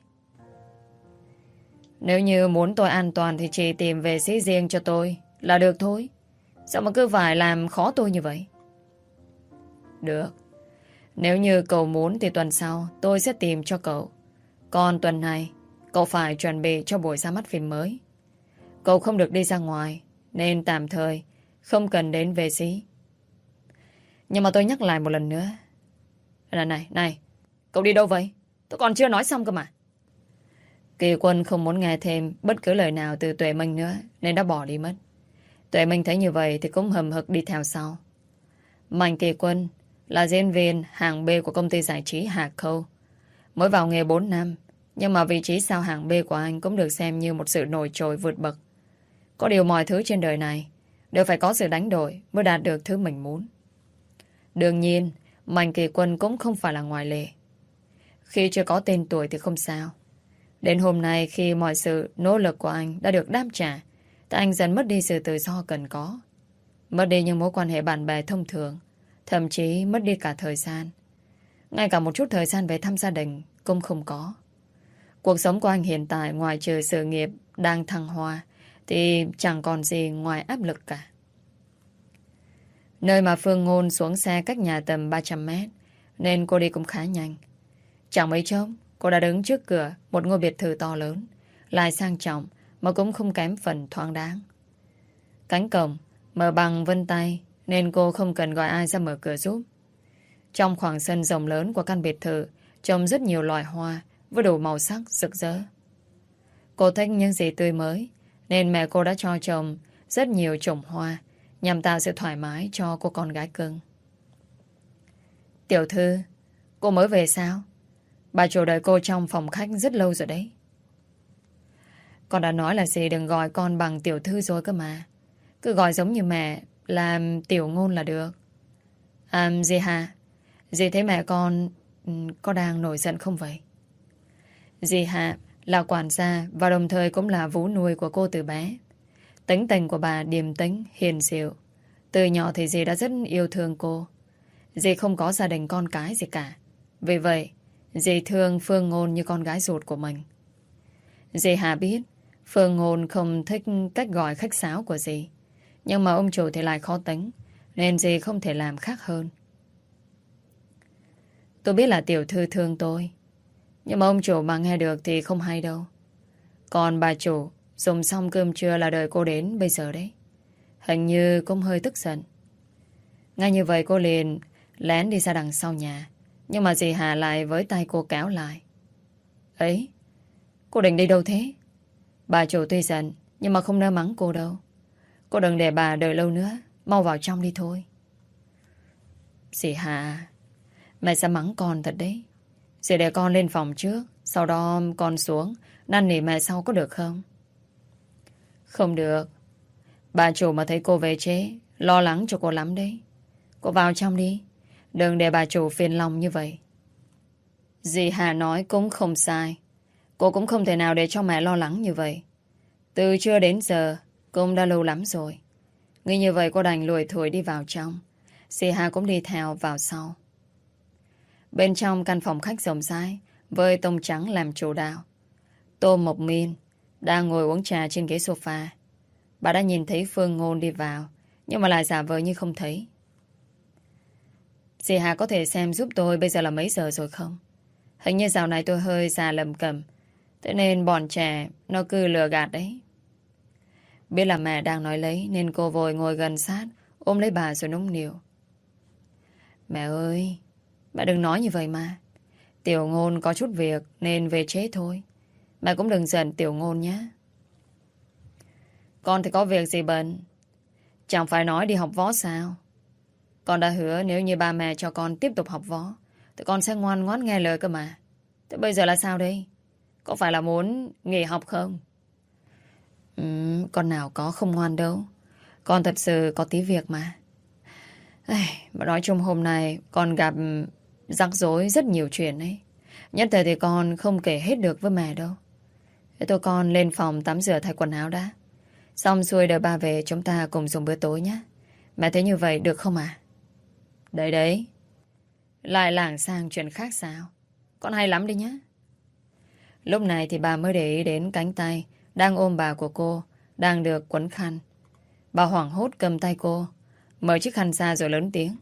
Nếu như muốn tôi an toàn thì chỉ tìm vệ sĩ riêng cho tôi là được thôi. Sao mà cứ phải làm khó tôi như vậy? Được. Nếu như cậu muốn thì tuần sau tôi sẽ tìm cho cậu. Còn tuần này cậu phải chuẩn bị cho buổi ra mắt phim mới. Cậu không được đi ra ngoài nên tạm thời không cần đến vệ sĩ. Nhưng mà tôi nhắc lại một lần nữa. Này, cậu đi đâu vậy? Tôi còn chưa nói xong cơ mà. Kỳ Quân không muốn nghe thêm bất cứ lời nào từ Tuệ Minh nữa nên đã bỏ đi mất. Tuệ Minh thấy như vậy thì cũng hầm hực đi theo sau. Mạnh Kỳ Quân là diễn viên hạng B của công ty giải trí Hà Khâu. Mới vào nghề 4 năm, nhưng mà vị trí sao hạng B của anh cũng được xem như một sự nổi trội vượt bậc. Có điều mọi thứ trên đời này đều phải có sự đánh đổi mới đạt được thứ mình muốn. Đương nhiên, Mạnh Kỳ Quân cũng không phải là ngoại lệ. Khi chưa có tên tuổi thì không sao. Đến hôm nay khi mọi sự nỗ lực của anh đã được đáp trả, thì anh dần mất đi sự tự do cần có. Mất đi những mối quan hệ bạn bè thông thường, thậm chí mất đi cả thời gian. Ngay cả một chút thời gian về thăm gia đình cũng không có. Cuộc sống của anh hiện tại ngoài trừ sự nghiệp đang thăng hoa thì chẳng còn gì ngoài áp lực cả. Nơi mà Phương Ngôn xuống xe cách nhà tầm 300 mét nên cô đi cũng khá nhanh. Chẳng mấy chốc cô đã đứng trước cửa một ngôi biệt thự to lớn, lại sang trọng mà cũng không kém phần thoáng đáng. Cánh cổng mở bằng vân tay nên cô không cần gọi ai ra mở cửa giúp. Trong khoảng sân rộng lớn của căn biệt thự trồng rất nhiều loài hoa với đủ màu sắc rực rỡ. Cô thích những gì tươi mới nên mẹ cô đã cho trồng rất nhiều chủng hoa nhằm tạo sự thoải mái cho cô con gái cưng. Tiểu thư, cô mới về sao? Bà chủ đợi cô trong phòng khách rất lâu rồi đấy. Con đã nói là gì đừng gọi con bằng tiểu thư rồi cơ mà. Cứ gọi giống như mẹ là tiểu ngôn là được. Dì Hà, dì thấy mẹ con có đang nổi giận không vậy? Dì Hà là quản gia và đồng thời cũng là vú nuôi của cô từ bé. Tính tình của bà điềm tĩnh, hiền dịu. Từ nhỏ thì dì đã rất yêu thương cô. Dì không có gia đình con cái gì cả. Vì vậy, dì thương Phương Ngôn như con gái ruột của mình. Dì Hà biết Phương Ngôn không thích cách gọi khách sáo của dì. Nhưng mà ông chủ thì lại khó tính, nên dì không thể làm khác hơn. Tôi biết là tiểu thư thương tôi, nhưng mà ông chủ mà nghe được thì không hay đâu. Còn bà chủ dùng xong cơm trưa là đợi cô đến bây giờ đấy. Hình như cũng hơi tức giận. Ngay như vậy cô liền lén đi ra đằng sau nhà. Nhưng mà dì Hà lại với tay cô kéo lại. Ấy, cô định đi đâu thế? Bà chủ tuy giận nhưng mà không nỡ mắng cô đâu. Cô đừng để bà đợi lâu nữa, mau vào trong đi thôi. Dì Hà, mẹ sẽ mắng con thật đấy. Dì để con lên phòng trước, sau đó con xuống năn nỉ mẹ sau có được không? Không được. Bà chủ mà thấy cô về trễ lo lắng cho cô lắm đấy. Cô vào trong đi, đừng để bà chủ phiền lòng như vậy. Dì Hà nói cũng không sai. Cô cũng không thể nào để cho mẹ lo lắng như vậy. Từ trưa đến giờ cũng đã lâu lắm rồi. Nghĩ như vậy cô đành lủi thủi đi vào trong. Dì Hà cũng đi theo vào sau. Bên trong căn phòng khách rộng rãi với tông trắng làm chủ đạo, Tô Mộc Miên đang ngồi uống trà trên ghế sofa. Bà đã nhìn thấy Phương Ngôn đi vào, nhưng mà lại giả vờ như không thấy. Dì Hà có thể xem giúp tôi bây giờ là mấy giờ rồi không? Hình như dạo này tôi hơi già lầm cẩm, thế nên bọn trẻ nó cứ lừa gạt đấy. Biết là mẹ đang nói lấy nên cô vội ngồi gần sát, ôm lấy bà rồi nũng nịu. Mẹ ơi, mẹ đừng nói như vậy mà. Tiểu Ngôn có chút việc nên về trễ thôi. Mẹ cũng đừng giận Tiểu Ngôn nhé. Con thì có việc gì bận? Chẳng phải nói đi học võ sao? Con đã hứa nếu như ba mẹ cho con tiếp tục học võ thì con sẽ ngoan ngoãn nghe lời cơ mà. Thế bây giờ là sao đây? Có phải là muốn nghỉ học không? Con nào có không ngoan đâu. Con thật sự có tí việc mà. Mà nói chung hôm nay con gặp rắc rối rất nhiều chuyện ấy. Nhất thời thì con không kể hết được với mẹ đâu. Thế thôi con lên phòng tắm rửa thay quần áo đã. Xong xuôi đợi ba về chúng ta cùng dùng bữa tối nhé. Mẹ thấy như vậy được không à? Đấy đấy. Lại lảng sang chuyện khác sao? Con hay lắm đi nhé. Lúc này thì bà mới để ý đến cánh tay đang ôm bà của cô, đang được quấn khăn. Bà hoảng hốt cầm tay cô, mở chiếc khăn ra rồi lớn tiếng.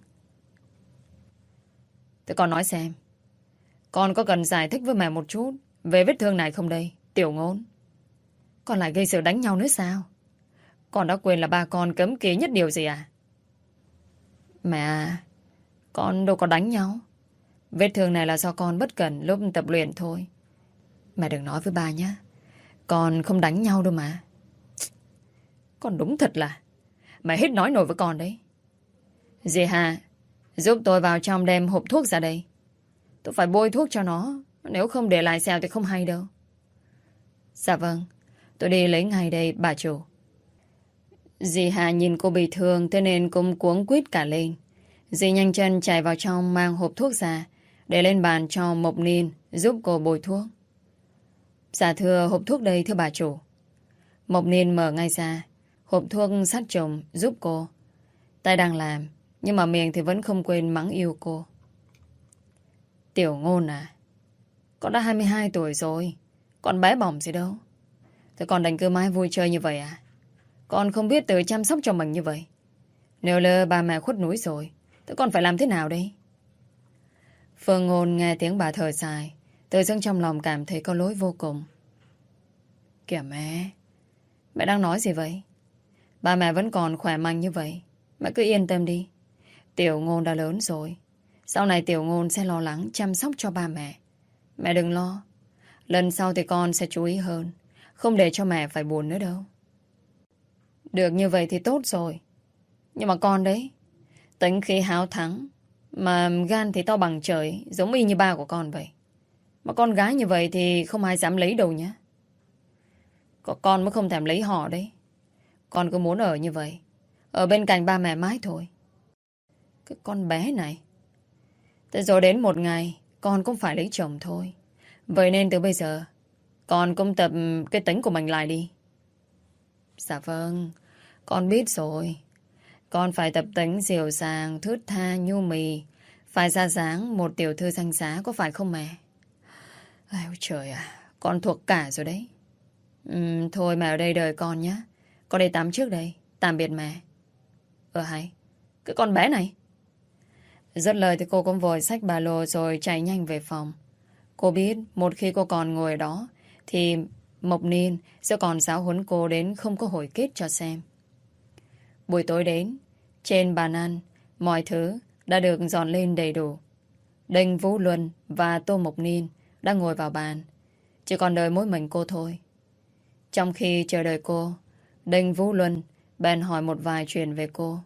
Thế con nói xem, con có cần giải thích với mẹ một chút về vết thương này không đây, Tiểu Ngôn? Con lại gây sự đánh nhau nữa sao? Con đã quên là ba con cấm kỵ nhất điều gì à? Mẹ à, con đâu có đánh nhau. Vết thương này là do con bất cẩn lúc tập luyện thôi. Mẹ đừng nói với ba nhé. Con không đánh nhau đâu mà. Con đúng thật là mẹ hết nói nổi với con đấy. Dì Hà, giúp tôi vào trong đem hộp thuốc ra đây. Tôi phải bôi thuốc cho nó. Nếu không để lại sẹo thì không hay đâu. Dạ vâng, tôi đi lấy ngay đây bà chủ. Dì Hà nhìn cô bị thương thế nên cũng cuống quýt cả lên. Dì nhanh chân chạy vào trong mang hộp thuốc ra để lên bàn cho Mộc Niên giúp cô bôi thuốc. Dạ thưa, hộp thuốc đây thưa bà chủ. Mộc Niên mở ngay ra hộp thuốc sát trùng giúp cô. Tay đang làm nhưng mà miệng thì vẫn không quên mắng yêu cô. Tiểu Ngôn à, con đã 22 tuổi rồi, con bé bỏng gì đâu. Thế con đành cứ mãi vui chơi như vậy à? Con không biết tự chăm sóc cho mình như vậy. Nếu lỡ ba mẹ khuất núi rồi thế con phải làm thế nào đây? Phương Ngôn nghe tiếng bà thở dài, tự dưng trong lòng cảm thấy có lỗi vô cùng. Kìa mẹ, mẹ đang nói gì vậy? Ba mẹ vẫn còn khỏe mạnh như vậy. Mẹ cứ yên tâm đi. Tiểu Ngôn đã lớn rồi. Sau này Tiểu Ngôn sẽ lo lắng chăm sóc cho ba mẹ. Mẹ đừng lo. Lần sau thì con sẽ chú ý hơn. Không để cho mẹ phải buồn nữa đâu. Được như vậy thì tốt rồi. Nhưng mà con đấy, tính khí háo thắng, mà gan thì to bằng trời, giống y như ba của con vậy. Mà con gái như vậy thì không ai dám lấy đâu nhé. Có con mới không thèm lấy họ đấy. Con cứ muốn ở như vậy, ở bên cạnh ba mẹ mãi thôi. Cái con bé này. Thế rồi đến một ngày con cũng phải lấy chồng thôi. Vậy nên từ bây giờ con cũng tập cái tính của mình lại đi. Dạ vâng, con biết rồi. Con phải tập tính dịu dàng, thướt tha, nhu mì. Phải ra dáng một tiểu thư danh giá, có phải không mẹ? Ôi trời à, con thuộc cả rồi đấy. Thôi mẹ ở đây đợi con nhé. Con đi tắm trước đây. Tạm biệt mẹ. Hay, cái con bé này. Dứt lời thì cô cũng vội xách ba lô rồi chạy nhanh về phòng. Cô biết một khi cô còn ngồi ở đó thì Mộc Niên sẽ còn giáo huấn cô đến không có hồi kết cho xem. Buổi tối đến, trên bàn ăn, mọi thứ đã được dọn lên đầy đủ. Đinh Vũ Luân và Tô Mộc Niên đang ngồi vào bàn. Chỉ còn đợi mỗi mình cô thôi. Trong khi chờ đợi cô, Đinh Vũ Luân bèn hỏi một vài chuyện về cô.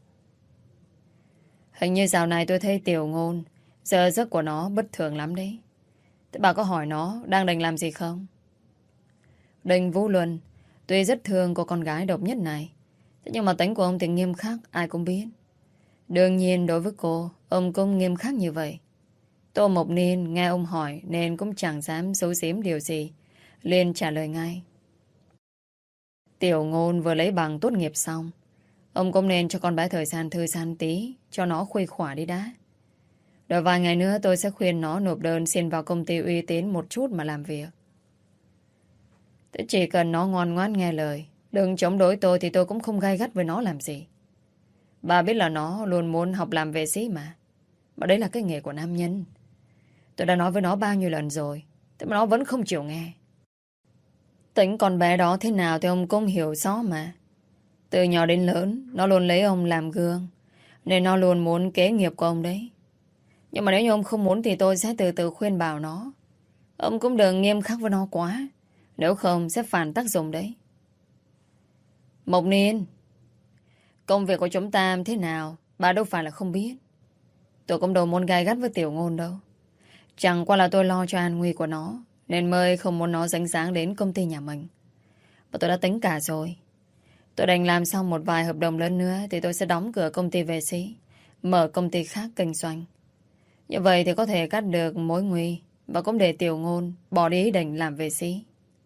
Hình như dạo này tôi thấy Tiểu Ngôn giờ giấc của nó bất thường lắm đấy. Thế bà có hỏi nó đang định làm gì không? Đinh Vũ Luân tuy rất thương cô con gái độc nhất này, thế nhưng mà tính của ông thì nghiêm khắc, ai cũng biết. Đương nhiên đối với cô, ông cũng nghiêm khắc như vậy. Tô Mộc Niên nghe ông hỏi nên cũng chẳng dám giấu giếm điều gì, liền trả lời ngay. Tiểu Ngôn vừa lấy bằng tốt nghiệp xong, ông cũng nên cho con bé thời gian thư giãn tí, cho nó khuây khỏa đi đã. Đợi vài ngày nữa tôi sẽ khuyên nó nộp đơn xin vào công ty uy tín một chút mà làm việc. Thế chỉ cần nó ngoan ngoãn nghe lời, đừng chống đối tôi thì tôi cũng không gay gắt với nó làm gì. Bà biết là nó luôn muốn học làm vệ sĩ mà. Mà đấy là cái nghề của nam nhân. Tôi đã nói với nó bao nhiêu lần rồi, thế mà nó vẫn không chịu nghe. Tính con bé đó thế nào thì ông cũng hiểu rõ mà. Từ nhỏ đến lớn, nó luôn lấy ông làm gương, nên nó luôn muốn kế nghiệp của ông đấy. Nhưng mà nếu như ông không muốn thì tôi sẽ từ từ khuyên bảo nó. Ông cũng đừng nghiêm khắc với nó quá, nếu không sẽ phản tác dụng đấy. Mộc Niên, công việc của chúng ta thế nào, bà đâu phải là không biết. Tôi cũng đâu muốn gai gắt với Tiểu Ngôn đâu. Chẳng qua là tôi lo cho an nguy của nó, nên mới không muốn nó dính dáng đến công ty nhà mình. Và tôi đã tính cả rồi. Tôi đành làm xong một vài hợp đồng lớn nữa thì tôi sẽ đóng cửa công ty vệ sĩ, mở công ty khác kinh doanh. Như vậy thì có thể cắt được mối nguy và cũng để Tiểu Ngôn bỏ đi ý định làm vệ sĩ.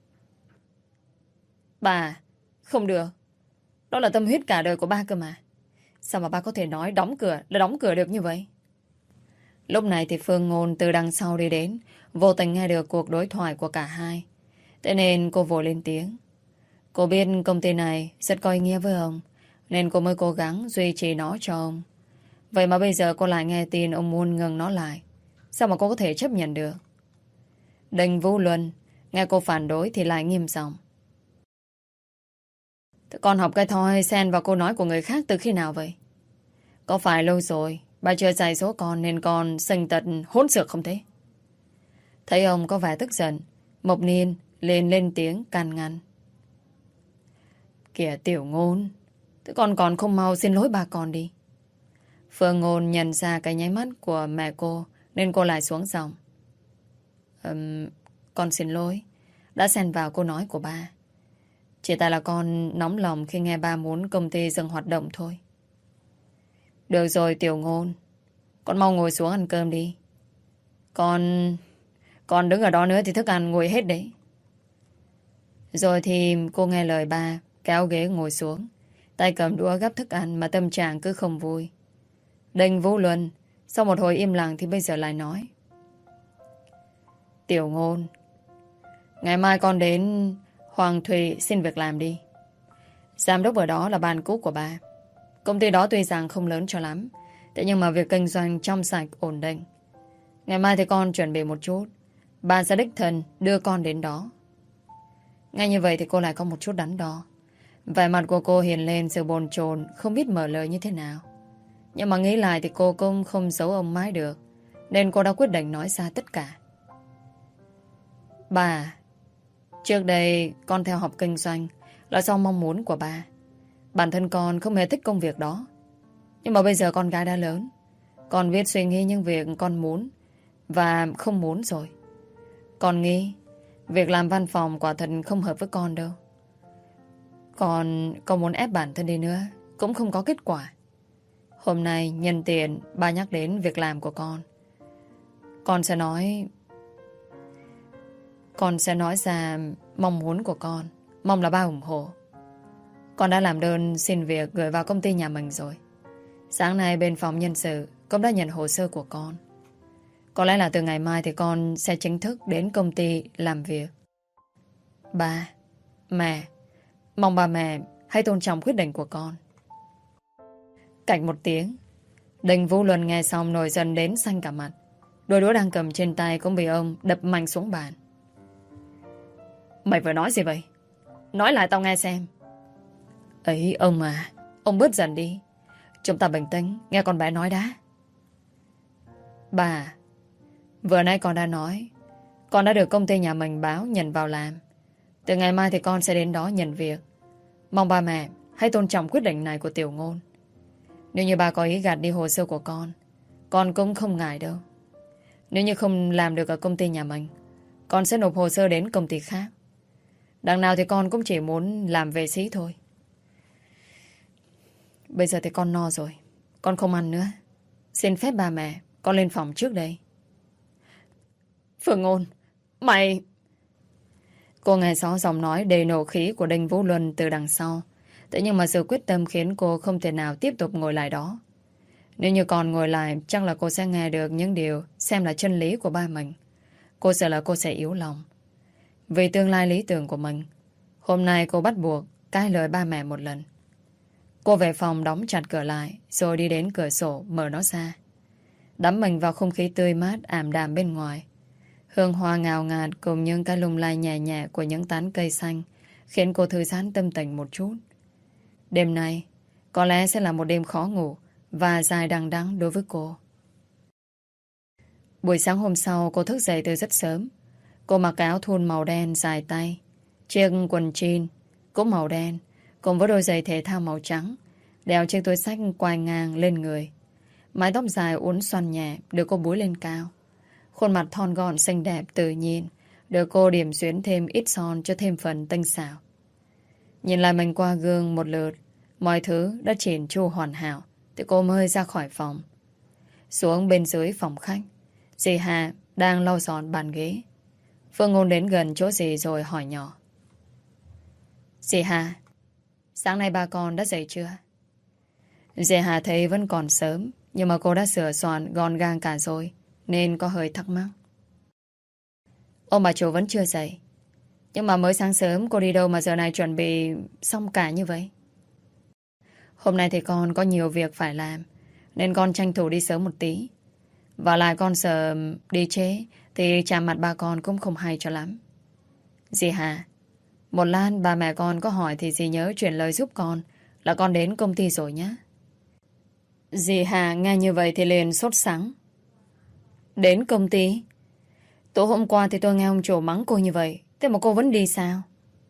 Bà, không được. Đó là tâm huyết cả đời của ba cơ mà. Sao mà ba có thể nói đóng cửa là đóng cửa được như vậy? Lúc này thì Phương Ngôn từ đằng sau đi đến, vô tình nghe được cuộc đối thoại của cả hai. Thế nên cô vội lên tiếng. Cô biết công ty này rất có ý nghĩa với ông, nên cô mới cố gắng duy trì nó cho ông. Vậy mà bây giờ cô lại nghe tin ông muốn ngừng nó lại. Sao mà cô có thể chấp nhận được? Đinh Vũ Luân nghe cô phản đối thì lại nghiêm giọng. Thế con học cái thói xen vào câu nói của người khác từ khi nào vậy? Có phải lâu rồi bà chưa dạy dỗ con nên con sinh tật hỗn xược không thế? Thấy ông có vẻ tức giận, Mộc Niên liền lên tiếng can ngăn. Kìa Tiểu Ngôn, thế con còn không mau xin lỗi bà con đi. Phương Ngôn nhận ra cái nháy mắt của mẹ cô nên cô lại xuống giọng. Con xin lỗi đã xen vào câu nói của ba. Chỉ tại là con nóng lòng khi nghe ba muốn công ty dừng hoạt động thôi. Được rồi Tiểu Ngôn, con mau ngồi xuống ăn cơm đi. Con đứng ở đó nữa thì thức ăn nguội hết đấy. Rồi thì cô nghe lời ba, kéo ghế ngồi xuống, tay cầm đũa gắp thức ăn mà tâm trạng cứ không vui. Đinh Vũ Luân sau một hồi im lặng thì bây giờ lại nói. Tiểu Ngôn, ngày mai con đến Hoàng Thụy xin việc làm đi. Giám đốc ở đó là bạn cũ của bà. Công ty đó tuy rằng không lớn cho lắm, thế nhưng mà việc kinh doanh trong sạch ổn định. Ngày mai thì con chuẩn bị một chút, bà sẽ đích thân đưa con đến đó. Ngay như vậy thì cô lại có một chút đắn đo. Vẻ mặt của cô hiện lên sự bồn chồn, không biết mở lời như thế nào. Nhưng mà nghĩ lại thì cô cũng không giấu ông mãi được, nên cô đã quyết định nói ra tất cả. Bà, trước đây con theo học kinh doanh là do mong muốn của ba. Bản thân con không hề thích công việc đó. Nhưng mà bây giờ con gái đã lớn, con biết suy nghĩ những việc con muốn và không muốn rồi. Con nghĩ việc làm văn phòng quả thật không hợp với con đâu. Con muốn ép bản thân đi nữa cũng không có kết quả. Hôm nay nhân tiện ba nhắc đến việc làm của con sẽ nói ra mong muốn của con. Mong là ba ủng hộ. Con đã làm đơn xin việc gửi vào công ty nhà mình rồi. Sáng nay bên phòng nhân sự cũng đã nhận hồ sơ của con. Có lẽ là từ ngày mai thì con sẽ chính thức đến công ty làm việc. Ba, mẹ, mong ba mẹ hãy tôn trọng quyết định của con. Cạnh một tiếng, Đinh Vũ Luân nghe xong nổi giận đến xanh cả mặt. Đôi đũa đang cầm trên tay cũng bị ông đập mạnh xuống bàn. Mày vừa nói gì vậy? Nói lại tao nghe xem. Ấy ông à, ông bớt giận đi. Chúng ta bình tĩnh, nghe con bé nói đã. Bà, vừa nãy con đã nói, con đã được công ty nhà mình báo nhận vào làm. Từ ngày mai thì con sẽ đến đó nhận việc. Mong ba mẹ hãy tôn trọng quyết định này của Tiểu Ngôn. Nếu như bà có ý gạt đi hồ sơ của con cũng không ngại đâu. Nếu như không làm được ở công ty nhà mình, con sẽ nộp hồ sơ đến công ty khác. Đằng nào thì con cũng chỉ muốn làm vệ sĩ thôi. Bây giờ thì con no rồi, con không ăn nữa. Xin phép ba mẹ, con lên phòng trước đây. Phương Ngôn, mày... Cô nghe rõ giọng nói đầy nổ khí của Đinh Vũ Luân từ đằng sau. Thế nhưng mà sự quyết tâm khiến cô không thể nào tiếp tục ngồi lại đó. Nếu như còn ngồi lại, chắc là cô sẽ nghe được những điều xem là chân lý của ba mình. Cô sợ là cô sẽ yếu lòng. Vì tương lai lý tưởng của mình, hôm nay cô bắt buộc cãi lời ba mẹ một lần. Cô về phòng đóng chặt cửa lại, rồi đi đến cửa sổ mở nó ra. Đắm mình vào không khí tươi mát ảm đạm bên ngoài. Hương hoa ngào ngạt cùng những cái lung lay nhẹ nhẹ của những tán cây xanh khiến cô thư giãn tâm tình một chút. Đêm nay có lẽ sẽ là một đêm khó ngủ và dài đằng đẵng đối với cô. Buổi sáng hôm sau cô thức dậy từ rất sớm. Cô mặc áo thun màu đen dài tay, chiếc quần jean cũng màu đen cùng với đôi giày thể thao màu trắng, đeo chiếc túi xách quai ngang lên người. Mái tóc dài uốn xoăn nhẹ được cô búi lên cao. Khuôn mặt thon gọn xinh đẹp tự nhiên được cô điểm xuyến thêm ít son cho thêm phần tinh xảo. Nhìn lại mình qua gương một lượt, mọi thứ đã chỉn chu hoàn hảo thì cô mới ra khỏi phòng. Xuống bên dưới phòng khách, dì Hà đang lau dọn bàn ghế. Phương Ngôn đến gần chỗ dì rồi hỏi nhỏ. Dì Hà, sáng nay ba con đã dậy chưa? Dì Hà thấy vẫn còn sớm, nhưng mà cô đã sửa soạn gọn gàng cả rồi, nên có hơi thắc mắc. Ông bà chủ vẫn chưa dậy. Nhưng mà mới sáng sớm cô đi đâu mà giờ này chuẩn bị xong cả như vậy? Hôm nay thì con có nhiều việc phải làm, nên con tranh thủ đi sớm một tí. Và lại con sợ đi trễ thì chạm mặt ba con cũng không hay cho lắm. Dì Hà, một lát ba mẹ con có hỏi thì dì nhớ chuyển lời giúp con là con đến công ty rồi nhé. Dì Hà nghe như vậy thì liền sốt sắng. Đến công ty? Tối hôm qua thì tôi nghe ông chủ mắng cô như vậy, thế mà cô vẫn đi sao?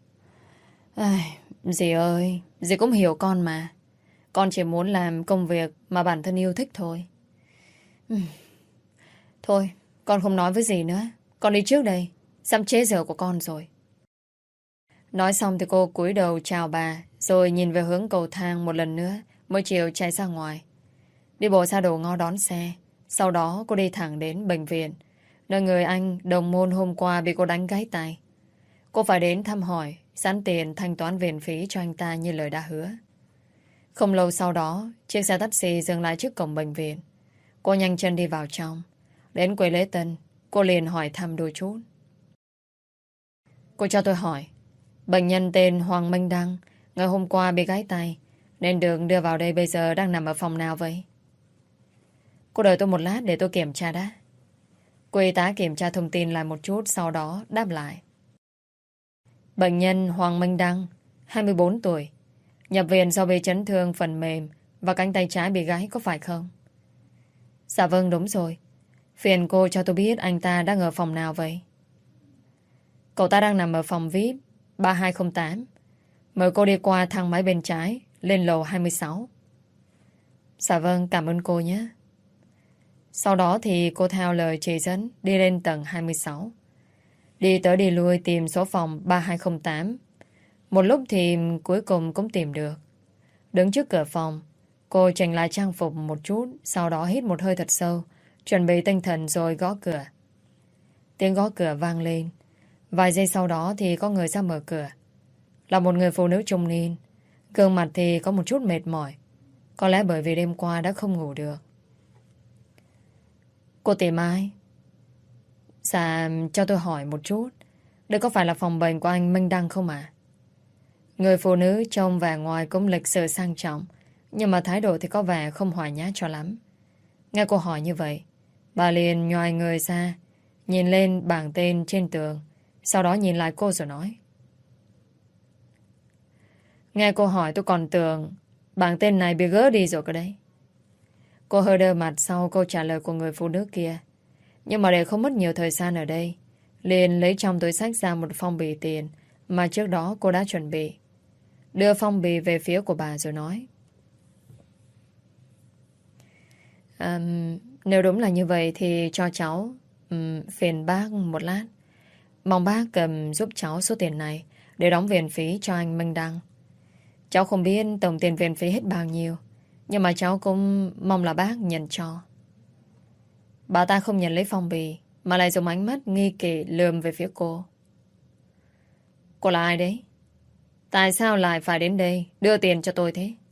Dì ơi, dì cũng hiểu con mà. Con chỉ muốn làm công việc mà bản thân yêu thích thôi. Thôi, con không nói với dì nữa. Con đi trước đây, sắp trễ giờ của con rồi. Nói xong thì cô cúi đầu chào bà, rồi nhìn về hướng cầu thang một lần nữa, mới chiều chạy ra ngoài. Đi bộ ra đầu ngõ đón xe. Sau đó cô đi thẳng đến bệnh viện, nơi người anh đồng môn hôm qua bị cô đánh gãy tay. Cô phải đến thăm hỏi, sẵn tiền thanh toán viện phí cho anh ta như lời đã hứa. Không lâu sau đó, chiếc xe taxi dừng lại trước cổng bệnh viện. Cô nhanh chân đi vào trong. Đến quầy lễ tân, cô liền hỏi thăm đôi chút. Cô cho tôi hỏi, bệnh nhân tên Hoàng Minh Đăng ngày hôm qua bị gãy tay, nên được đưa vào đây bây giờ đang nằm ở phòng nào vậy? Cô đợi tôi một lát để tôi kiểm tra đã. Cô y tá kiểm tra thông tin lại một chút, sau đó đáp lại. Bệnh nhân Hoàng Minh Đăng, 24 tuổi, nhập viện do bị chấn thương phần mềm và cánh tay trái bị gãy, có phải không? Dạ vâng, đúng rồi. Phiền cô cho tôi biết anh ta đang ở phòng nào vậy? Cậu ta đang nằm ở phòng VIP 3208. Mời cô đi qua thang máy bên trái, lên lầu 26. Dạ vâng, cảm ơn cô nhé. Sau đó thì cô theo lời chỉ dẫn đi lên tầng 26. Đi tới đi lui tìm số phòng 3208. Một lúc thì cuối cùng cũng tìm được. Đứng trước cửa phòng, cô chỉnh lại trang phục một chút, sau đó hít một hơi thật sâu, chuẩn bị tinh thần rồi gõ cửa. Tiếng gõ cửa vang lên. Vài giây sau đó thì có người ra mở cửa. Là một người phụ nữ trung niên. Gương mặt thì có một chút mệt mỏi. Có lẽ bởi vì đêm qua đã không ngủ được. Cô tìm ai? Dạ, cho tôi hỏi một chút. Đây có phải là phòng bệnh của anh Minh Đăng không ạ? Người phụ nữ trông vẻ ngoài cũng lịch sự sang trọng, nhưng mà thái độ thì có vẻ không hòa nhã cho lắm. Nghe cô hỏi như vậy, bà liền nhoài người ra, nhìn lên bảng tên trên tường, sau đó nhìn lại cô rồi nói. Nghe cô hỏi tôi còn tưởng bảng tên này bị gỡ đi rồi cơ đấy. Cô hơi đơ mặt sau câu trả lời của người phụ nữ kia. Nhưng mà để không mất nhiều thời gian ở đây, liền lấy trong túi xách ra một phong bì tiền mà trước đó cô đã chuẩn bị. Đưa phong bì về phía của bà rồi nói. Nếu đúng là như vậy thì cho cháu phiền bác một lát. Mong bác cầm giúp cháu số tiền này để đóng viện phí cho anh Minh Đăng. Cháu không biết tổng tiền viện phí hết bao nhiêu, nhưng mà cháu cũng mong là bác nhận cho. Bà ta không nhận lấy phong bì mà lại dùng ánh mắt nghi kỵ lườm về phía cô. Cô là ai đấy? Tại sao lại phải đến đây đưa tiền cho tôi thế?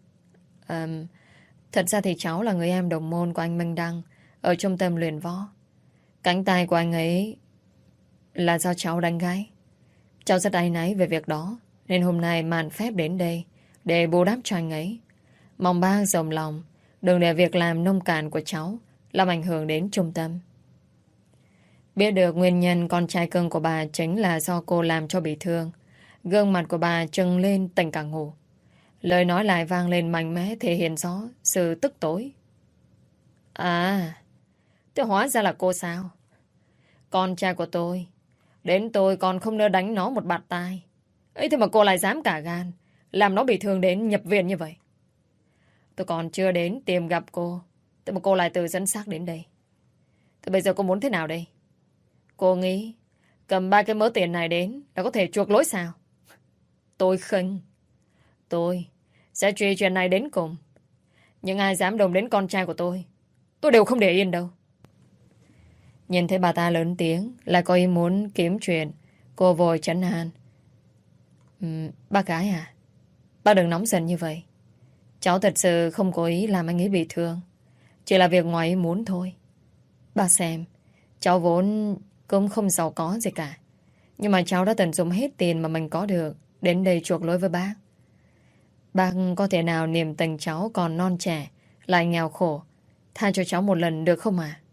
Thật ra thì cháu là người em đồng môn của anh Minh Đăng ở trung tâm luyện võ. Cánh tay của anh ấy là do cháu đánh gãy. Cháu rất áy náy về việc đó, nên hôm nay màn phép đến đây để bù đắp cho anh ấy. Mong bác rộng lòng, đừng để việc làm nông cạn của cháu làm ảnh hưởng đến trung tâm. Biết được nguyên nhân con trai cưng của bà chính là do cô làm cho bị thương, gương mặt của bà trừng lên tỉnh cả ngủ. Lời nói lại vang lên mạnh mẽ, thể hiện rõ sự tức tối. À, thế hóa ra là cô sao? Con trai của tôi, đến tôi còn không nỡ đánh nó một bạt tai. Ấy thế mà cô lại dám cả gan làm nó bị thương đến nhập viện như vậy. Tôi còn chưa đến tìm gặp cô, thế mà cô lại tự dẫn xác đến đây. Thế bây giờ cô muốn thế nào đây? Cô nghĩ cầm 3 cái mớ tiền này đến là có thể chuộc lỗi sao? Tôi khinh. Tôi sẽ truy chuyện này đến cùng. Nhưng ai dám động đến con trai của tôi đều không để yên đâu. Nhìn thấy bà ta lớn tiếng, lại có ý muốn kiếm chuyện, cô vội trấn an. Bác gái à, bác đừng nóng giận như vậy. Cháu thật sự không có ý làm anh ấy bị thương. Chỉ là việc ngoài ý muốn thôi. Bác xem, cháu vốn cũng không giàu có gì cả. Nhưng mà cháu đã tận dụng hết tiền mà mình có được đến đây chuộc lỗi với bác. Bác có thể nào niềm tình cháu còn non trẻ, lại nghèo khổ, tha cho cháu một lần được không ạ?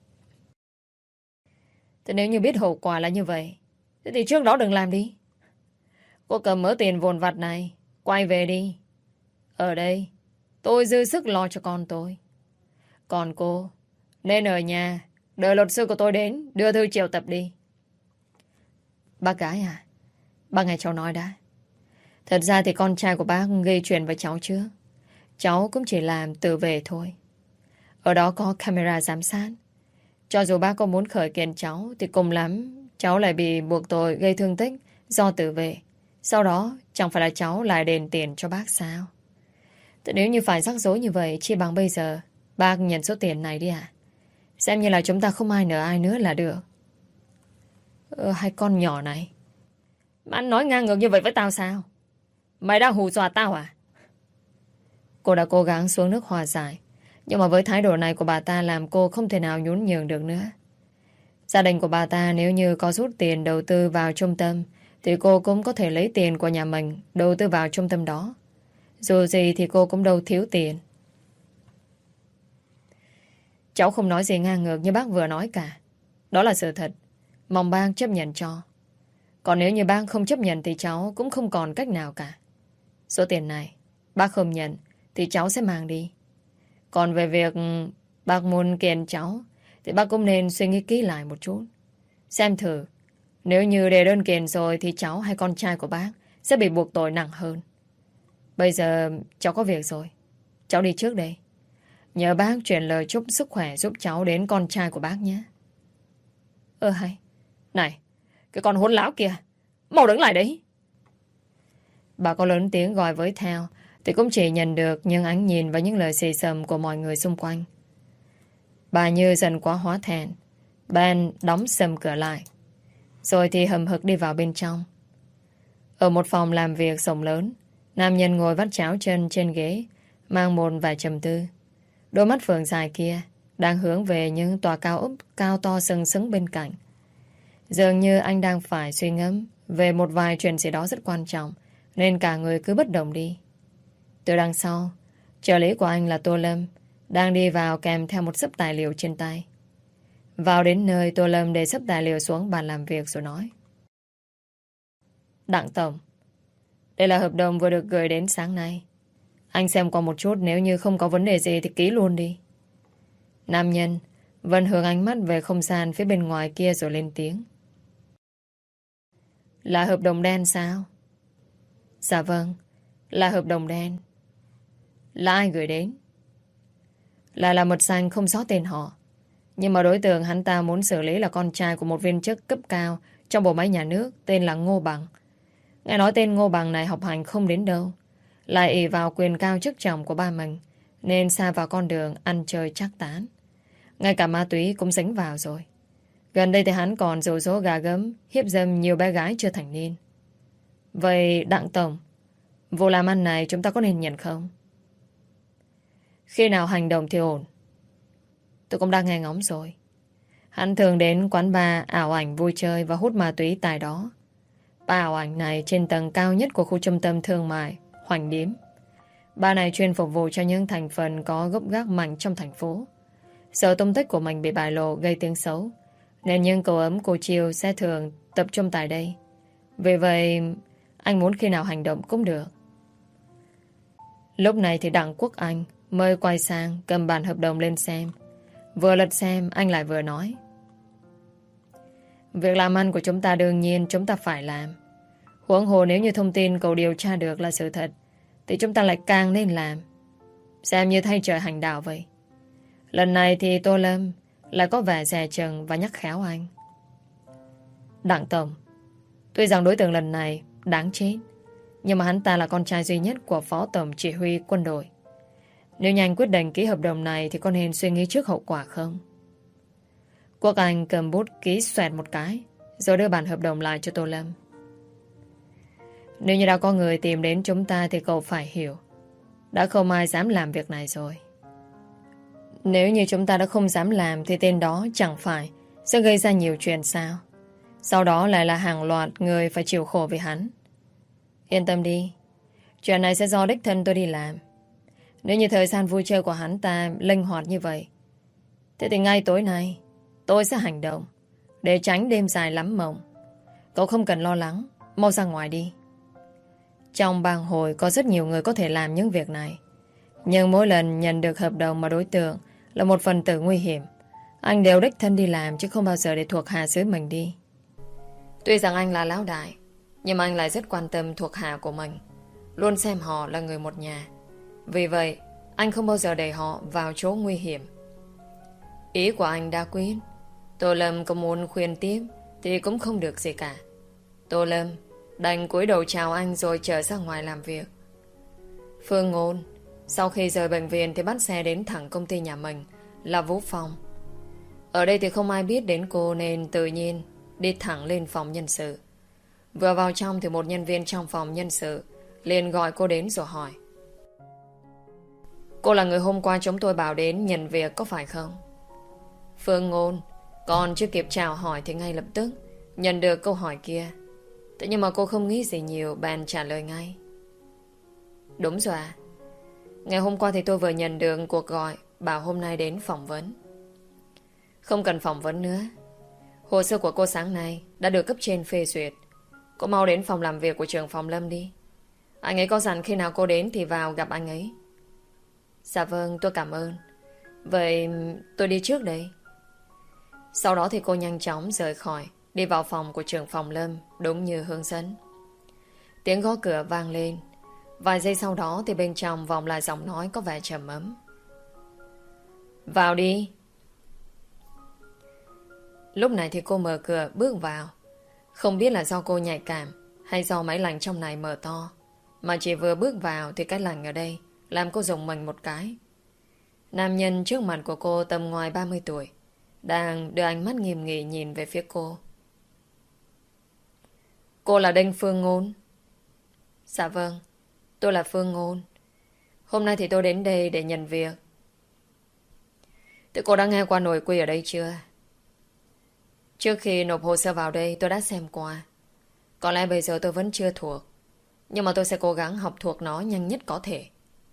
Thế nếu như biết hậu quả là như vậy, thế thì trước đó đừng làm đi. Cô cầm mớ tiền vồn vặt này, quay về đi. Ở đây, tôi dư sức lo cho con tôi. Còn cô, nên ở nhà, đợi luật sư của tôi đến, đưa thư triệu tập đi. Bác gái à, bác nghe cháu nói đã. Thật ra thì con trai của bác gây chuyện với cháu trước. Cháu cũng chỉ làm tự vệ thôi. Ở đó có camera giám sát. Cho dù bác có muốn khởi kiện cháu thì cùng lắm cháu lại bị buộc tội gây thương tích do tự vệ. Sau đó chẳng phải là cháu lại đền tiền cho bác sao? Thế nếu như phải rắc rối như vậy, chi bằng bây giờ bác nhận số tiền này đi ạ. Xem như là chúng ta không ai nợ ai nữa là được. Hai con nhỏ này, mà anh nói ngang ngược như vậy với tao sao? Mày đang hù dọa tao à? Cô đã cố gắng xuống nước hòa giải, nhưng mà với thái độ này của bà ta làm cô không thể nào nhún nhường được nữa. Gia đình của bà ta nếu như có rút tiền đầu tư vào trung tâm thì cô cũng có thể lấy tiền của nhà mình đầu tư vào trung tâm đó. Dù gì thì cô cũng đâu thiếu tiền. Cháu không nói gì ngang ngược như bác vừa nói cả. Đó là sự thật. Mong bác chấp nhận cho. Còn nếu như bác không chấp nhận thì cháu cũng không còn cách nào cả. Số tiền này bác không nhận thì cháu sẽ mang đi. Còn về việc bác muốn kiện cháu thì bác cũng nên suy nghĩ kỹ lại một chút. Xem thử, nếu như đề đơn kiện rồi thì cháu hay con trai của bác sẽ bị buộc tội nặng hơn. Bây giờ cháu có việc rồi, cháu đi trước đây. Nhờ bác truyền lời chúc sức khỏe giúp cháu đến con trai của bác nhé. Hay. Này, cái con hỗn láo kia, mau đứng lại đấy. Bà có lớn tiếng gọi với theo thì cũng chỉ nhận được những ánh nhìn và những lời xì xầm của mọi người xung quanh. Bà như dần quá hóa thẹn, bèn đóng sầm cửa lại, rồi thì hầm hực đi vào bên trong. Ở một phòng làm việc rộng lớn, nam nhân ngồi vắt cháo chân trên ghế, mang một vài trầm tư. Đôi mắt phượng dài kia đang hướng về những tòa cao ốc cao to sừng sững bên cạnh. Dường như anh đang phải suy ngẫm về một vài chuyện gì đó rất quan trọng, nên cả người cứ bất động đi. Từ đằng sau, trợ lý của anh là Tô Lâm đang đi vào kèm theo một xấp tài liệu trên tay. Vào đến nơi, Tô Lâm để xấp tài liệu xuống bàn làm việc rồi nói: Đặng Tổng, đây là hợp đồng vừa được gửi đến sáng nay. Anh xem qua một chút, nếu như không có vấn đề gì thì ký luôn đi. Nam nhân vẫn hướng ánh mắt về không gian phía bên ngoài kia rồi lên tiếng: Là hợp đồng đen sao? Dạ vâng, là hợp đồng đen. Là ai gửi đến? Là mật danh không rõ tên họ. Nhưng mà đối tượng hắn ta muốn xử lý là con trai của một viên chức cấp cao trong bộ máy nhà nước tên là Ngô Bằng. Nghe nói tên Ngô Bằng này học hành không đến đâu, lại ỷ vào quyền cao chức trọng của ba mình, nên sa vào con đường ăn chơi trác tán. Ngay cả ma túy cũng dính vào rồi. Gần đây thì hắn còn dụ dỗ gà gấm, hiếp dâm nhiều bé gái chưa thành niên. Vậy Đặng Tổng, vụ làm ăn này chúng ta có nên nhận không? Khi nào hành động thì ổn. Tôi cũng đang nghe ngóng rồi. Hắn thường đến quán bar ảo ảnh vui chơi và hút ma túy tại đó. Bar ảo ảnh này trên tầng cao nhất của khu trung tâm thương mại Hoành Điếm. Bar này chuyên phục vụ cho những thành phần có gốc gác mạnh trong thành phố. Sợ tung tích của mình bị bại lộ gây tiếng xấu, nên những cô ấm cô chiêu sẽ thường tập trung tại đây. Vì vậy anh muốn khi nào hành động cũng được. Lúc này thì Đặng Quốc Anh mới quay sang cầm bản hợp đồng lên xem. Vừa lật xem anh lại vừa nói: Việc làm ăn của chúng ta đương nhiên chúng ta phải làm. Huống hồ nếu như thông tin cậu điều tra được là sự thật thì chúng ta lại càng nên làm. Xem như thay trời hành đạo vậy. Lần này thì Tô Lâm lại có vẻ dè chừng và nhắc khéo anh: Đặng Tổng, tuy rằng đối tượng lần này đáng chết, nhưng mà hắn ta là con trai duy nhất của Phó Tổng Chỉ huy quân đội. Nếu nhanh quyết định ký hợp đồng này thì có nên suy nghĩ trước hậu quả không? Quốc Anh cầm bút ký xoẹt một cái, rồi đưa bản hợp đồng lại cho Tô Lâm. Nếu như đã có người tìm đến chúng ta thì cậu phải hiểu, đã không ai dám làm việc này rồi. Nếu như chúng ta đã không dám làm thì tên đó chẳng phải sẽ gây ra nhiều chuyện sao? Sau đó lại là hàng loạt người phải chịu khổ vì hắn. Yên tâm đi, chuyện này sẽ do đích thân tôi đi làm. Nếu như thời gian vui chơi của hắn ta linh hoạt như vậy, thế thì ngay tối nay tôi sẽ hành động để tránh đêm dài lắm mộng. Cậu không cần lo lắng, mau ra ngoài đi. Trong bang hội có rất nhiều người có thể làm những việc này, nhưng mỗi lần nhận được hợp đồng mà đối tượng là một phần tử nguy hiểm, anh đều đích thân đi làm chứ không bao giờ để thuộc hạ dưới mình đi. Tuy rằng anh là lão đại, nhưng mà anh lại rất quan tâm thuộc hạ của mình, luôn xem họ là người một nhà. Vì vậy anh không bao giờ để họ vào chỗ nguy hiểm. Ý của anh đã quyết. Tô Lâm có muốn khuyên tiếp thì cũng không được gì cả. Tô Lâm đành cúi đầu chào anh rồi trở ra ngoài làm việc. Phương Ngôn sau khi rời bệnh viện thì bắt xe đến thẳng công ty nhà mình là Vũ Phong. Ở đây thì không ai biết đến cô nên tự nhiên đi thẳng lên phòng nhân sự. Vừa vào trong thì một nhân viên trong phòng nhân sự liền gọi cô đến rồi hỏi: Cô là người hôm qua chúng tôi bảo đến nhận việc có phải không? Phương Ngôn còn chưa kịp chào hỏi thì ngay lập tức nhận được câu hỏi kia. Thế nhưng mà cô không nghĩ gì nhiều, bèn trả lời ngay: Đúng rồi à. Ngày hôm qua thì tôi vừa nhận được cuộc gọi bảo hôm nay đến phỏng vấn. Không cần phỏng vấn nữa. Hồ sơ của cô sáng nay đã được cấp trên phê duyệt. Cô mau đến phòng làm việc của trưởng phòng Lâm đi. Anh ấy có dặn khi nào cô đến thì vào gặp anh ấy. Dạ vâng, tôi cảm ơn. Vậy tôi đi trước đây. Sau đó thì cô nhanh chóng rời khỏi, đi vào phòng của trưởng phòng Lâm, đúng như hướng dẫn. Tiếng gõ cửa vang lên. Vài giây sau đó thì bên trong vọng lại giọng nói có vẻ trầm ấm. Vào đi. Lúc này thì cô mở cửa bước vào. Không biết là do cô nhạy cảm hay do máy lạnh trong này mở to, mà chỉ vừa bước vào thì cái lạnh ở đây làm cô rùng mình một cái. Nam nhân trước mặt của cô tầm ngoài 30 tuổi đang đưa ánh mắt nghiêm nghị nhìn về phía cô. Cô là Đinh Phương Ngôn? Dạ vâng, tôi là Phương Ngôn. Hôm nay thì tôi đến đây để nhận việc. Thế cô đã nghe qua nội quy ở đây chưa? Trước khi nộp hồ sơ vào đây tôi đã xem qua. Có lẽ bây giờ tôi vẫn chưa thuộc, nhưng mà tôi sẽ cố gắng học thuộc nó nhanh nhất có thể.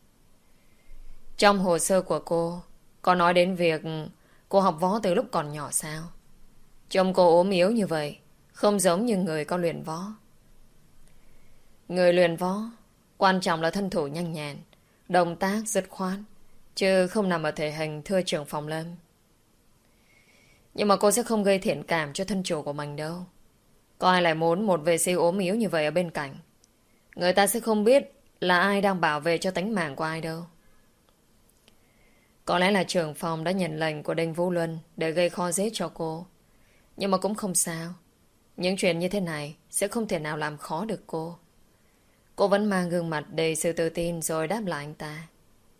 Trong hồ sơ của cô có nói đến việc cô học võ từ lúc còn nhỏ sao? Trông cô ốm yếu như vậy, không giống như người có luyện võ. Người luyện võ quan trọng là thân thủ nhanh nhẹn, động tác dứt khoát, chứ không nằm ở thể hình, thưa trưởng phòng Lâm. Nhưng mà cô sẽ không gây thiện cảm cho thân chủ của mình đâu. Có ai lại muốn một vệ sĩ ốm yếu như vậy ở bên cạnh? Người ta sẽ không biết là ai đang bảo vệ cho tính mạng của ai đâu. Có lẽ là trưởng phòng đã nhận lệnh của Đinh Vũ Luân để gây khó dễ cho cô. Nhưng mà cũng không sao. Những chuyện như thế này sẽ không thể nào làm khó được cô. Cô vẫn mang gương mặt đầy sự tự tin rồi đáp lại anh ta.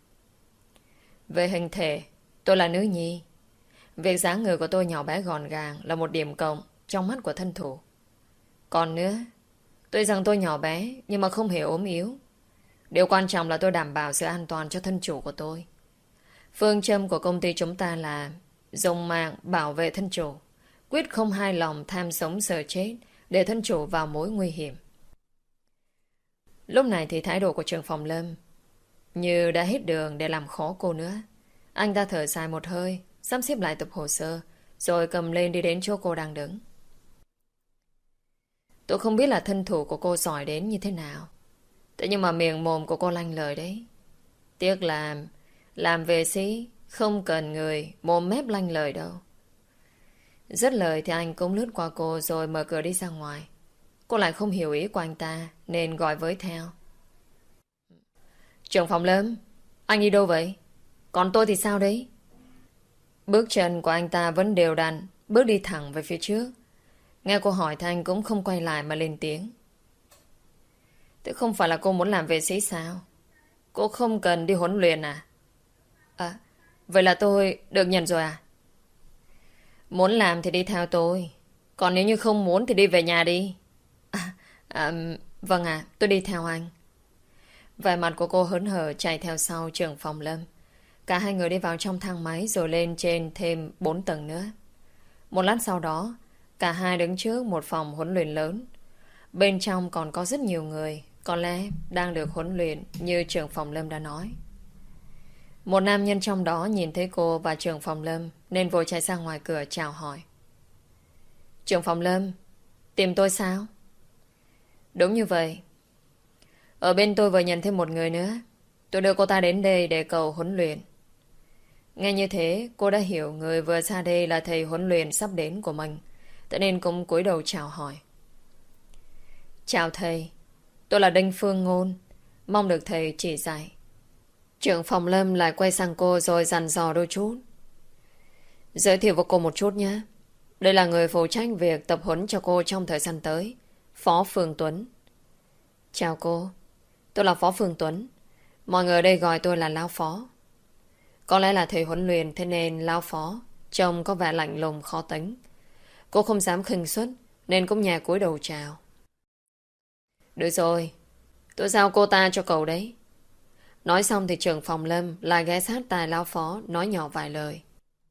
Về hình thể, tôi là nữ nhi. Việc dáng người của tôi nhỏ bé gọn gàng là một điểm cộng trong mắt của thân thủ. Còn nữa, tuy rằng tôi nhỏ bé nhưng mà không hề ốm yếu. Điều quan trọng là tôi đảm bảo sự an toàn cho thân chủ của tôi. Phương châm của công ty chúng ta là dùng mạng bảo vệ thân chủ, quyết không hai lòng tham sống sợ chết để thân chủ vào mối nguy hiểm. Lúc này thì thái độ của trưởng phòng Lâm như đã hết đường để làm khó cô nữa. Anh ta thở dài một hơi, sắp xếp lại tập hồ sơ, rồi cầm lên đi đến chỗ cô đang đứng. Tôi không biết là thân thủ của cô giỏi đến như thế nào. Thế nhưng mà miệng mồm của cô lanh lời đấy. Tiếc là làm vệ sĩ không cần người mồm mép lanh lời đâu. Dứt lời thì anh cũng lướt qua cô rồi mở cửa đi ra ngoài. Cô lại không hiểu ý của anh ta nên gọi với theo. Trưởng phòng Lâm, anh đi đâu vậy? Còn tôi thì sao đấy? Bước chân của anh ta vẫn đều đặn, bước đi thẳng về phía trước. Nghe cô hỏi thì anh cũng không quay lại mà lên tiếng. Thế không phải là cô muốn làm vệ sĩ sao? Cô không cần đi huấn luyện à? À, vậy là tôi được nhận rồi à? Muốn làm thì đi theo tôi. Còn nếu như không muốn thì đi về nhà đi. Vâng ạ, tôi đi theo anh. Vẻ mặt của cô hớn hở chạy theo sau trưởng phòng Lâm. Cả hai người đi vào trong thang máy rồi lên trên thêm 4 tầng nữa. Một lát sau đó, cả hai đứng trước một phòng huấn luyện lớn. Bên trong còn có rất nhiều người, có lẽ đang được huấn luyện như trưởng phòng Lâm đã nói. Một nam nhân trong đó nhìn thấy cô và trưởng phòng Lâm nên vội chạy ra ngoài cửa chào hỏi. Trưởng phòng Lâm, tìm tôi sao? Đúng như vậy. Ở bên tôi vừa nhận thêm một người nữa. Tôi đưa cô ta đến đây để cầu huấn luyện. Nghe như thế, cô đã hiểu người vừa ra đây là thầy huấn luyện sắp đến của mình. Thế nên cũng cúi đầu chào hỏi. Chào thầy, tôi là Đinh Phương Ngôn. Mong được thầy chỉ dạy. Trưởng phòng Lâm lại quay sang cô rồi dặn dò đôi chút. Giới thiệu với cô một chút nhé. Đây là người phụ trách việc tập huấn cho cô trong thời gian tới, Phó Phương Tuấn. Chào cô, tôi là Phó Phương Tuấn. Mọi người ở đây gọi tôi là Lão Phó. Có lẽ là thầy huấn luyện thế nên Lão Phó trông có vẻ lạnh lùng khó tính. Cô không dám khinh suất nên cũng nhẹ cúi đầu chào. Được rồi, tôi giao cô ta cho cậu đấy. Nói xong thì trưởng phòng Lâm lại ghé sát tai Lão Phó nói nhỏ vài lời.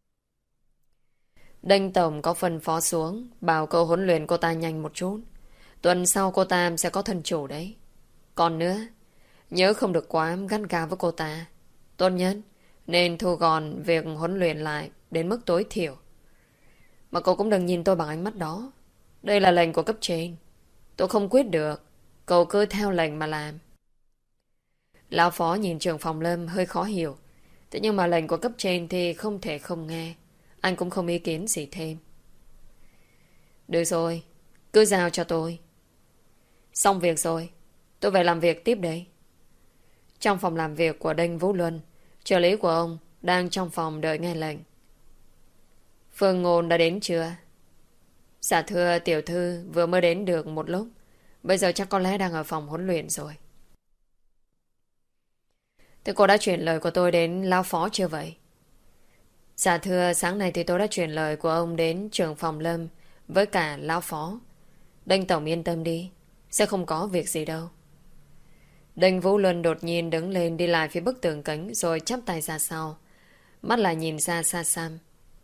Đinh Tổng có phân phó xuống bảo cậu huấn luyện cô ta nhanh một chút. Tuần sau cô ta sẽ có thân chủ đấy. Còn nữa, nhớ không được quá gắt gao với cô ta. Tốt nhất nên thu gọn việc huấn luyện lại đến mức tối thiểu. Mà cậu cũng đừng nhìn tôi bằng ánh mắt đó. Đây là lệnh của cấp trên. Tôi không quyết được. Cậu cứ theo lệnh mà làm. Lão phó nhìn trưởng phòng Lâm hơi khó hiểu. Thế nhưng mà lệnh của cấp trên thì không thể không nghe. Anh cũng không ý kiến gì thêm. Được rồi, cứ giao cho tôi. Xong việc rồi, tôi phải làm việc tiếp đây. Trong phòng làm việc của Đinh Vũ Luân, trợ lý của ông đang trong phòng đợi nghe lệnh. Phương Ngôn đã đến chưa? Dạ thưa tiểu thư, vừa mới đến được một lúc. Bây giờ chắc có lẽ đang ở phòng huấn luyện rồi. Thế cô đã chuyển lời của tôi đến lão phó chưa vậy? Dạ thưa, sáng nay thì tôi đã chuyển lời của ông đến trưởng phòng Lâm với cả lão phó. Đinh tổng yên tâm đi, sẽ không có việc gì đâu. Đinh Vũ Luân đột nhiên đứng lên đi lại phía bức tường kính rồi chắp tay ra sau. Mắt lại nhìn ra xa xăm.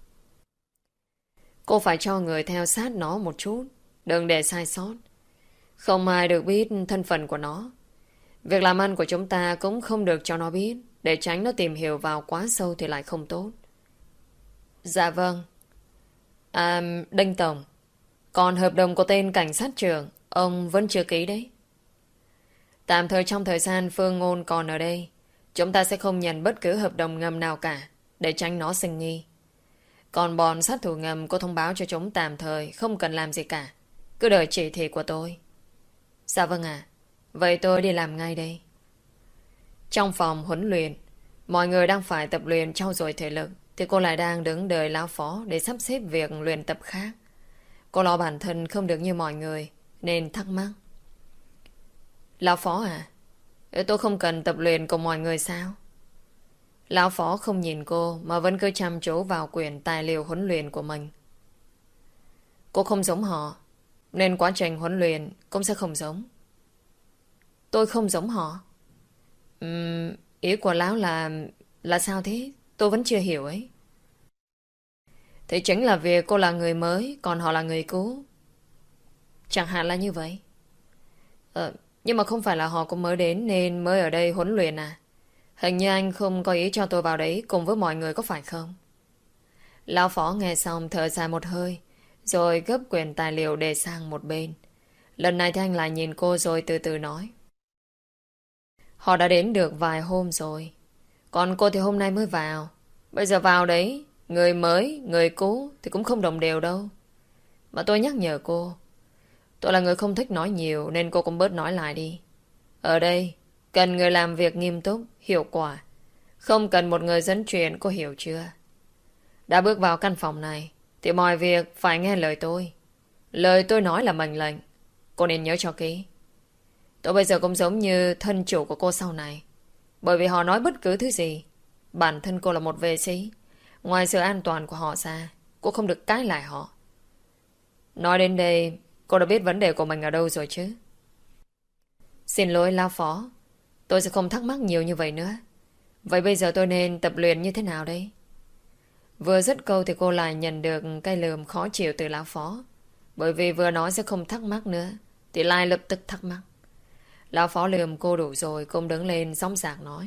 Cô phải cho người theo sát nó một chút, đừng để sai sót. Không ai được biết thân phận của nó. Việc làm ăn của chúng ta cũng không được cho nó biết, để tránh nó tìm hiểu vào quá sâu thì lại không tốt. Dạ vâng. Đinh tổng, còn hợp đồng của tên cảnh sát trưởng ông vẫn chưa ký đấy. Tạm thời trong thời gian Phương Ngôn còn ở đây, chúng ta sẽ không nhận bất cứ hợp đồng ngầm nào cả, để tránh nó sinh nghi. Còn bọn sát thủ ngầm cô thông báo cho chúng tạm thời không cần làm gì cả, cứ đợi chỉ thị của tôi. Dạ vâng ạ. Vậy tôi đi làm ngay đây. Trong phòng huấn luyện, mọi người đang phải tập luyện trau dồi thể lực, thì cô lại đang đứng đợi lão phó để sắp xếp việc luyện tập khác. Cô lo bản thân không được như mọi người, nên thắc mắc. Lão phó à? Tôi không cần tập luyện cùng mọi người sao? Lão phó không nhìn cô mà vẫn cứ chăm chú vào quyển tài liệu huấn luyện của mình. Cô không giống họ, nên quá trình huấn luyện cũng sẽ không giống. Tôi không giống họ? Ý của lão là sao thế? Tôi vẫn chưa hiểu ấy. Thế chính là việc cô là người mới, còn họ là người cũ. Chẳng hạn là như vậy. Nhưng mà không phải là họ cũng mới đến nên mới ở đây huấn luyện à? Hình như anh không có ý cho tôi vào đấy cùng với mọi người có phải không? Lão phó nghe xong thở dài một hơi, rồi gấp quyển tài liệu để sang một bên. Lần này thì anh lại nhìn cô rồi từ từ nói. Họ đã đến được vài hôm rồi, còn cô thì hôm nay mới vào. Bây giờ vào đấy, người mới, người cũ thì cũng không đồng đều đâu. Mà tôi nhắc nhở cô, tôi là người không thích nói nhiều nên cô cũng bớt nói lại đi. Ở đây, cần người làm việc nghiêm túc, hiệu quả. Không cần một người dẫn chuyện, cô hiểu chưa? Đã bước vào căn phòng này thì mọi việc phải nghe lời tôi. Lời tôi nói là mệnh lệnh. Cô nên nhớ cho kỹ. Tôi bây giờ cũng giống như thân chủ của cô sau này. Bởi vì họ nói bất cứ thứ gì, bản thân cô là một vệ sĩ. Ngoài sự an toàn của họ ra, cô không được cãi lại họ. Nói đến đây, cô đã biết vấn đề của mình ở đâu rồi chứ? Xin lỗi lão phó, tôi sẽ không thắc mắc nhiều như vậy nữa. Vậy bây giờ tôi nên tập luyện như thế nào đây? Vừa dứt câu thì cô lại nhận được cái lườm khó chịu từ lão phó. Bởi vì vừa nói sẽ không thắc mắc nữa, thì lại lập tức thắc mắc. Lão phó lườm cô đủ rồi, cô đứng lên sóng sạc nói.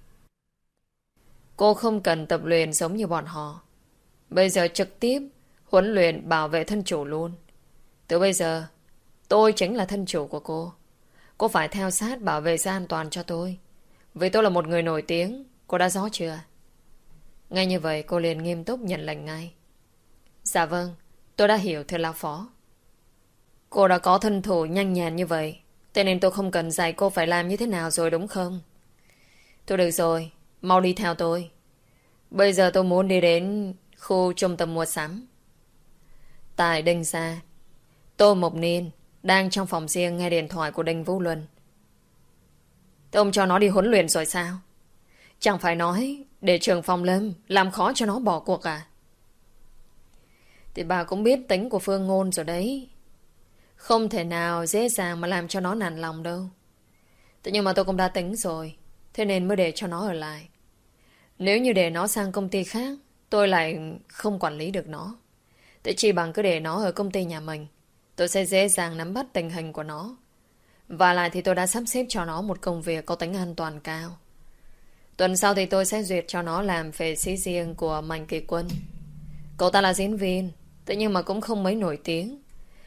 Cô không cần tập luyện giống như bọn họ. Bây giờ trực tiếp huấn luyện bảo vệ thân chủ luôn. Từ bây giờ, tôi chính là thân chủ của cô. Cô phải theo sát bảo vệ sự an toàn cho tôi. Vì tôi là một người nổi tiếng, cô đã rõ chưa? Ngay như vậy cô liền nghiêm túc nhận lệnh ngay. Dạ vâng, tôi đã hiểu thưa lão phó. Cô đã có thân thủ nhanh nhàn như vậy, thế nên tôi không cần dạy cô phải làm như thế nào rồi đúng không? Thôi được rồi, mau đi theo tôi. Bây giờ tôi muốn đi đến khu trung tâm mua sắm. Tại Đinh Gia, Tô Mộc Niên đang trong phòng riêng nghe điện thoại của Đinh Vũ Luân. Thế ông cho nó đi huấn luyện rồi sao? Chẳng phải nói để trưởng phòng Lâm làm khó cho nó bỏ cuộc à? Thì bà cũng biết tính của Phương Ngôn rồi đấy. Không thể nào dễ dàng mà làm cho nó nản lòng đâu. Thế nhưng mà tôi cũng đã tính rồi, thế nên mới để cho nó ở lại. Nếu như để nó sang công ty khác, tôi lại không quản lý được nó. Thế chỉ bằng cứ để nó ở công ty nhà mình, tôi sẽ dễ dàng nắm bắt tình hình của nó. Và lại thì tôi đã sắp xếp cho nó một công việc có tính an toàn cao. Tuần sau thì tôi sẽ duyệt cho nó làm vệ sĩ riêng của Mạnh Kỳ Quân. Cậu ta là diễn viên, thế nhưng mà cũng không mấy nổi tiếng.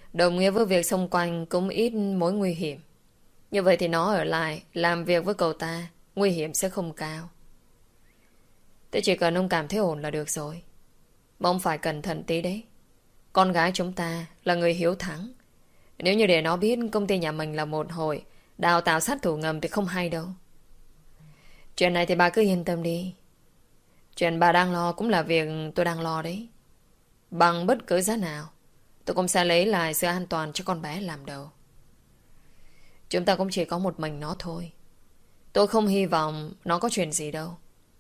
đồng nghĩa với việc xung quanh cũng ít mối nguy hiểm. Như vậy thì nó ở lại làm việc với cậu ta, nguy hiểm sẽ không cao. Thế chỉ cần ông cảm thấy ổn là được rồi. Mà ông phải cẩn thận tí đấy. Con gái chúng ta là người hiếu thắng. Nếu như để nó biết công ty nhà mình là một hội đào tạo sát thủ ngầm thì không hay đâu. Chuyện này thì bà cứ yên tâm đi. Chuyện bà đang lo cũng là việc tôi đang lo đấy. Bằng bất cứ giá nào, tôi cũng sẽ lấy lại sự an toàn cho con bé làm đầu. Chúng ta cũng chỉ có một mình nó thôi. Tôi không hy vọng nó có chuyện gì đâu.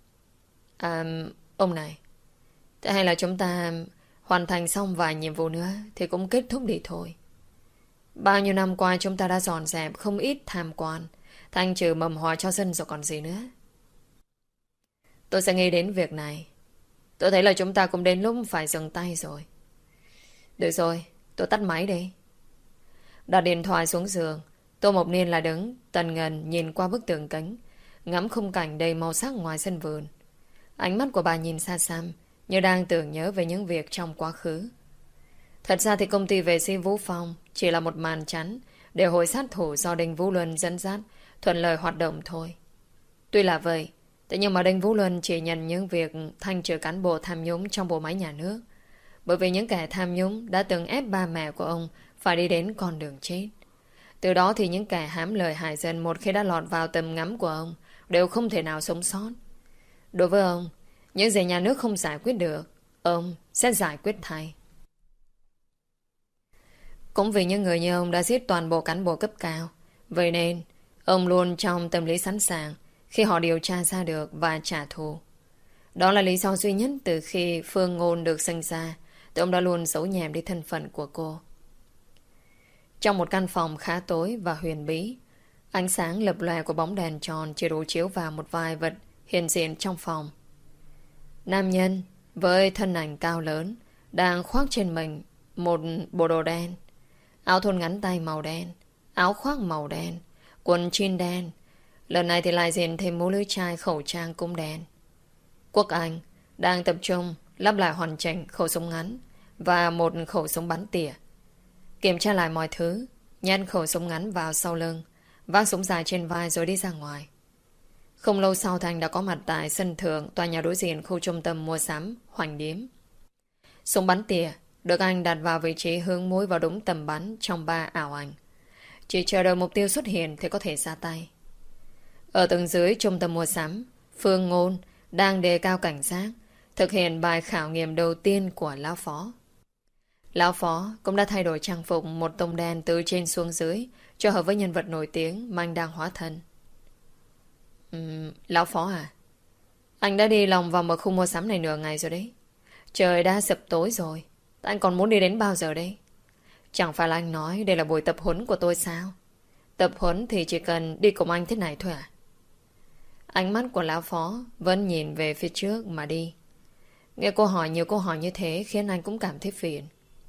Ông này, thế hay là chúng ta hoàn thành xong vài nhiệm vụ nữa thì cũng kết thúc đi thôi. Bao nhiêu năm qua chúng ta đã dọn dẹp không ít tham quan, thanh trừ mầm họa cho dân rồi còn gì nữa. Tôi sẽ nghĩ đến việc này. Tôi thấy là chúng ta cũng đến lúc phải dừng tay rồi. Được rồi, tôi tắt máy đây. Đặt điện thoại xuống giường, Tô Mộc Niên lại đứng tần ngần nhìn qua bức tường kính, ngắm khung cảnh đầy màu sắc ngoài sân vườn. Ánh mắt của bà nhìn xa xăm, như đang tưởng nhớ về những việc trong quá khứ. Thật ra thì công ty vệ sĩ Vũ Phong chỉ là một màn chắn để hội sát thủ do Đinh Vũ Luân dẫn dắt thuận lợi hoạt động thôi. Tuy là vậy, thế nhưng mà Đinh Vũ Luân chỉ nhận những việc thanh trừ cán bộ tham nhũng trong bộ máy nhà nước. Bởi vì những kẻ tham nhũng đã từng ép ba mẹ của ông phải đi đến con đường chết. Từ đó thì những kẻ hám lợi hại dân một khi đã lọt vào tầm ngắm của ông đều không thể nào sống sót. Đối với ông, những gì nhà nước không giải quyết được, ông sẽ giải quyết thay. Cũng vì những người như ông đã giết toàn bộ cán bộ cấp cao, vậy nên ông luôn trong tâm lý sẵn sàng khi họ điều tra ra được và trả thù. Đó là lý do duy nhất từ khi Phương Ngôn được sinh ra thì ông đã luôn giấu nhẹm đi thân phận của cô. Trong một căn phòng khá tối và huyền bí, ánh sáng lập lòe của bóng đèn tròn chỉ đủ chiếu vào một vài vật hiện diện trong phòng. Nam nhân với thân ảnh cao lớn đang khoác trên mình một bộ đồ đen, áo thun ngắn tay màu đen, áo khoác màu đen, quần jean đen. Lần này thì lại diện thêm mũ lưỡi chai, khẩu trang cũng đen. Quốc Anh đang tập trung lắp lại hoàn chỉnh khẩu súng ngắn và một khẩu súng bắn tỉa. Kiểm tra lại mọi thứ, nhét khẩu súng ngắn vào sau lưng, vác súng dài trên vai rồi đi ra ngoài. Không lâu sau Thành đã có mặt tại sân thượng tòa nhà đối diện khu trung tâm mua sắm Hoành Điếm. Súng bắn tỉa được anh đặt vào vị trí hướng mũi vào đúng tầm bắn trong 3 ảo ảnh. Chỉ chờ đợi mục tiêu xuất hiện thì có thể ra tay. Ở tầng dưới trung tâm mua sắm, Phương Ngôn đang đề cao cảnh giác, thực hiện bài khảo nghiệm đầu tiên của Lão Phó. Lão Phó cũng đã thay đổi trang phục một tông đen từ trên xuống dưới cho hợp với nhân vật nổi tiếng mà anh đang hóa thân. Lão Phó à? Anh đã đi lòng vòng ở khu mua sắm này nửa ngày rồi đấy. Trời đã sập tối rồi. Anh còn muốn đi đến bao giờ đây? Chẳng phải là anh nói đây là buổi tập huấn của tôi sao? Tập huấn thì chỉ cần đi cùng anh thế này thôi à? Ánh mắt của Lão Phó vẫn nhìn về phía trước mà đi. Nghe cô hỏi nhiều câu hỏi như thế khiến anh cũng cảm thấy phiền.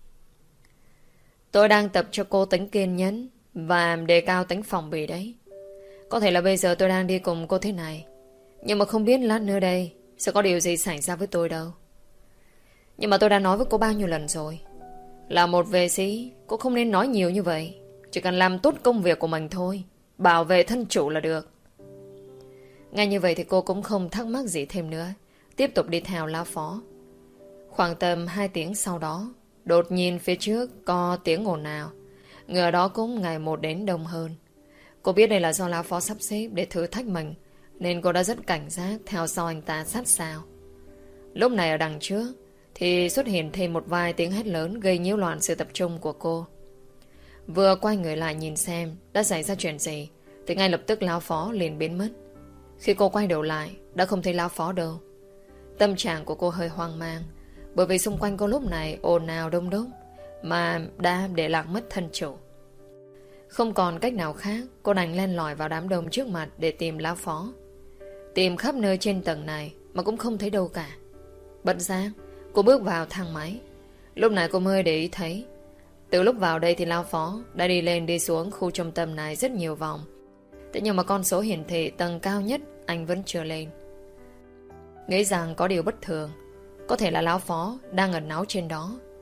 Tôi đang tập cho cô tính kiên nhẫn và đề cao tính phòng bị đấy. Có thể là bây giờ tôi đang đi cùng cô thế này, nhưng mà không biết lát nữa đây sẽ có điều gì xảy ra với tôi đâu. Nhưng mà tôi đã nói với cô bao nhiêu lần rồi, là một vệ sĩ, cô không nên nói nhiều như vậy. Chỉ cần làm tốt công việc của mình thôi, bảo vệ thân chủ là được. Ngay như vậy thì cô cũng không thắc mắc gì thêm nữa, tiếp tục đi theo Lão Phó. Khoảng tầm 2 tiếng sau đó, đột nhiên phía trước có tiếng ồn ào. Người ở đó cũng ngày một đến đông hơn. Cô biết đây là do Lão Phó sắp xếp để thử thách mình, nên cô đã rất cảnh giác theo sau anh ta sát sao. Lúc này ở đằng trước thì xuất hiện thêm một vài tiếng hét lớn gây nhiễu loạn sự tập trung của cô. Vừa quay người lại nhìn xem đã xảy ra chuyện gì thì ngay lập tức Lão Phó liền biến mất. Khi cô quay đầu lại đã không thấy Lão Phó đâu. Tâm trạng của cô hơi hoang mang, bởi vì xung quanh cô lúc này ồn ào đông đúc mà đã để lạc mất thân chủ. Không còn cách nào khác, cô đành len lỏi vào đám đông trước mặt để tìm Lão Phó. Tìm khắp nơi trên tầng này mà cũng không thấy đâu cả. Bất giác cô bước vào thang máy. Lúc này cô mới để ý thấy, từ lúc vào đây thì Lão Phó đã đi lên đi xuống khu trung tâm này rất nhiều vòng. Thế nhưng mà con số hiển thị tầng cao nhất anh vẫn chưa lên. Nghĩ rằng có điều bất thường, có thể là Lão Phó đang ẩn náu trên đó,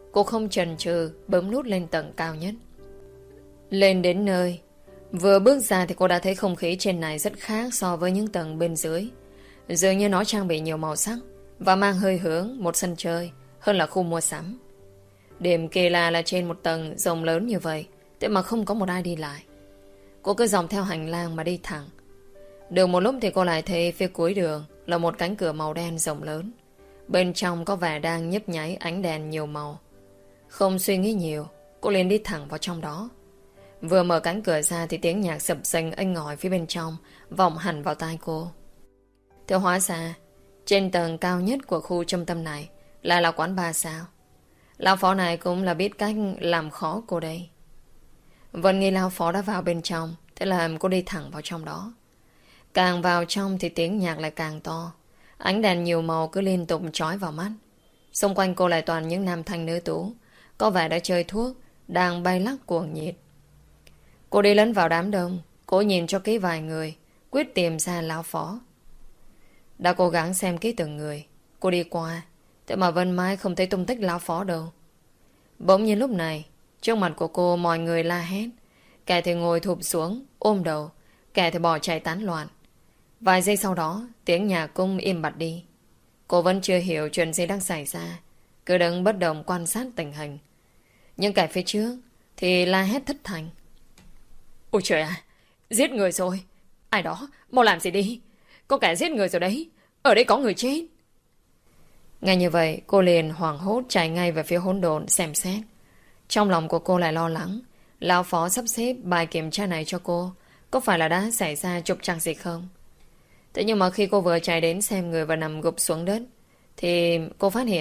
Cô không chần chừ bấm nút lên tầng cao nhất. Lên đến nơi, vừa bước ra thì cô đã thấy không khí trên này rất khác so với những tầng bên dưới. Dường như nó trang bị nhiều màu sắc và mang hơi hướng một sân chơi hơn là khu mua sắm. Điểm kỳ lạ là trên một tầng rộng lớn như vậy, thế mà không có một ai đi lại. Cô cứ dòng theo hành lang mà đi thẳng. Được một lúc thì cô lại thấy phía cuối đường là một cánh cửa màu đen rộng lớn. Bên trong có vẻ đang nhấp nháy ánh đèn nhiều màu. Không suy nghĩ nhiều, cô liền đi thẳng vào trong đó. Vừa mở cánh cửa ra thì tiếng nhạc sập sình inh ỏi phía bên trong vọng hẳn vào tai cô. Thế hóa ra, trên tầng cao nhất của khu trung tâm này là quán bar sao. Lão phó này cũng là biết cách làm khó cô đây. Vẫn nghĩ lão phó đã vào bên trong, thế là cô đi thẳng vào trong đó. Càng vào trong thì tiếng nhạc lại càng to. Ánh đèn nhiều màu cứ liên tục chói vào mắt. Xung quanh cô lại toàn những nam thanh nữ tú, có vẻ đã chơi thuốc, đang bay lắc cuồng nhiệt. Cô đi lẫn vào đám đông, cô nhìn cho kỹ vài người, quyết tìm ra lão phó. Đã cố gắng xem kỹ từng người, cô đi qua, thế mà vẫn mãi không thấy tung tích lão phó đâu. Bỗng nhiên lúc này, trước mặt của cô mọi người la hét. Kẻ thì ngồi thụp xuống, ôm đầu, kẻ thì bỏ chạy tán loạn. Vài giây sau đó, tiếng nhạc cũng im bặt đi. Cô vẫn chưa hiểu chuyện gì đang xảy ra, cứ đứng bất động quan sát tình hình. Nhưng kẻ phía trước thì la hét thất thanh. Ôi trời ạ, giết người rồi. Ai đó, mau làm gì đi. Có kẻ giết người rồi đấy. Ở đây có người chết. Ngay như vậy, cô liền hoảng hốt chạy ngay về phía hỗn độn xem xét. Trong lòng của cô lại lo lắng. Lão phó sắp xếp bài kiểm tra này cho cô, có phải là đã xảy ra trục trặc gì không? Thế nhưng mà khi cô vừa chạy đến xem người và nằm gục xuống đất, thì cô phát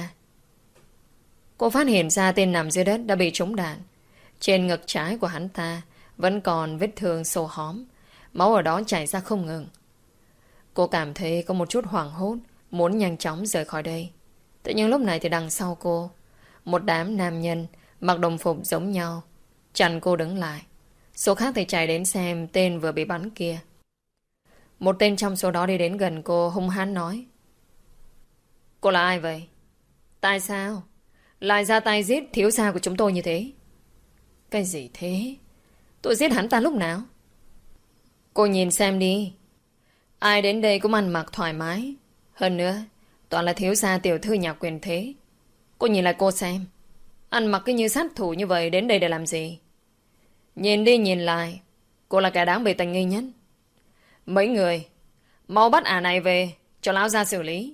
hiện ra tên nằm dưới đất đã bị trúng đạn. Trên ngực trái của hắn ta vẫn còn vết thương sâu hóm, máu ở đó chảy ra không ngừng. Cô cảm thấy có một chút hoảng hốt, muốn nhanh chóng rời khỏi đây. Tự nhiên lúc này thì đằng sau cô, một đám nam nhân mặc đồng phục giống nhau chặn cô đứng lại. Số khác thì chạy đến xem tên vừa bị bắn kia. Một tên trong số đó đi đến gần cô hung hãn nói: Cô là ai vậy? Tại sao lại ra tay giết thiếu gia của chúng tôi như thế? Cái gì thế? Tôi giết hắn ta lúc nào? Cô nhìn xem đi, ai đến đây cũng ăn mặc thoải mái. Hơn nữa, toàn là thiếu gia tiểu thư nhà quyền thế. Cô nhìn lại cô xem, ăn mặc cứ như sát thủ như vậy đến đây để làm gì? Nhìn đi nhìn lại, cô là kẻ đáng bị tình nghi nhất. Mấy người mau bắt ả này về cho lão ra xử lý.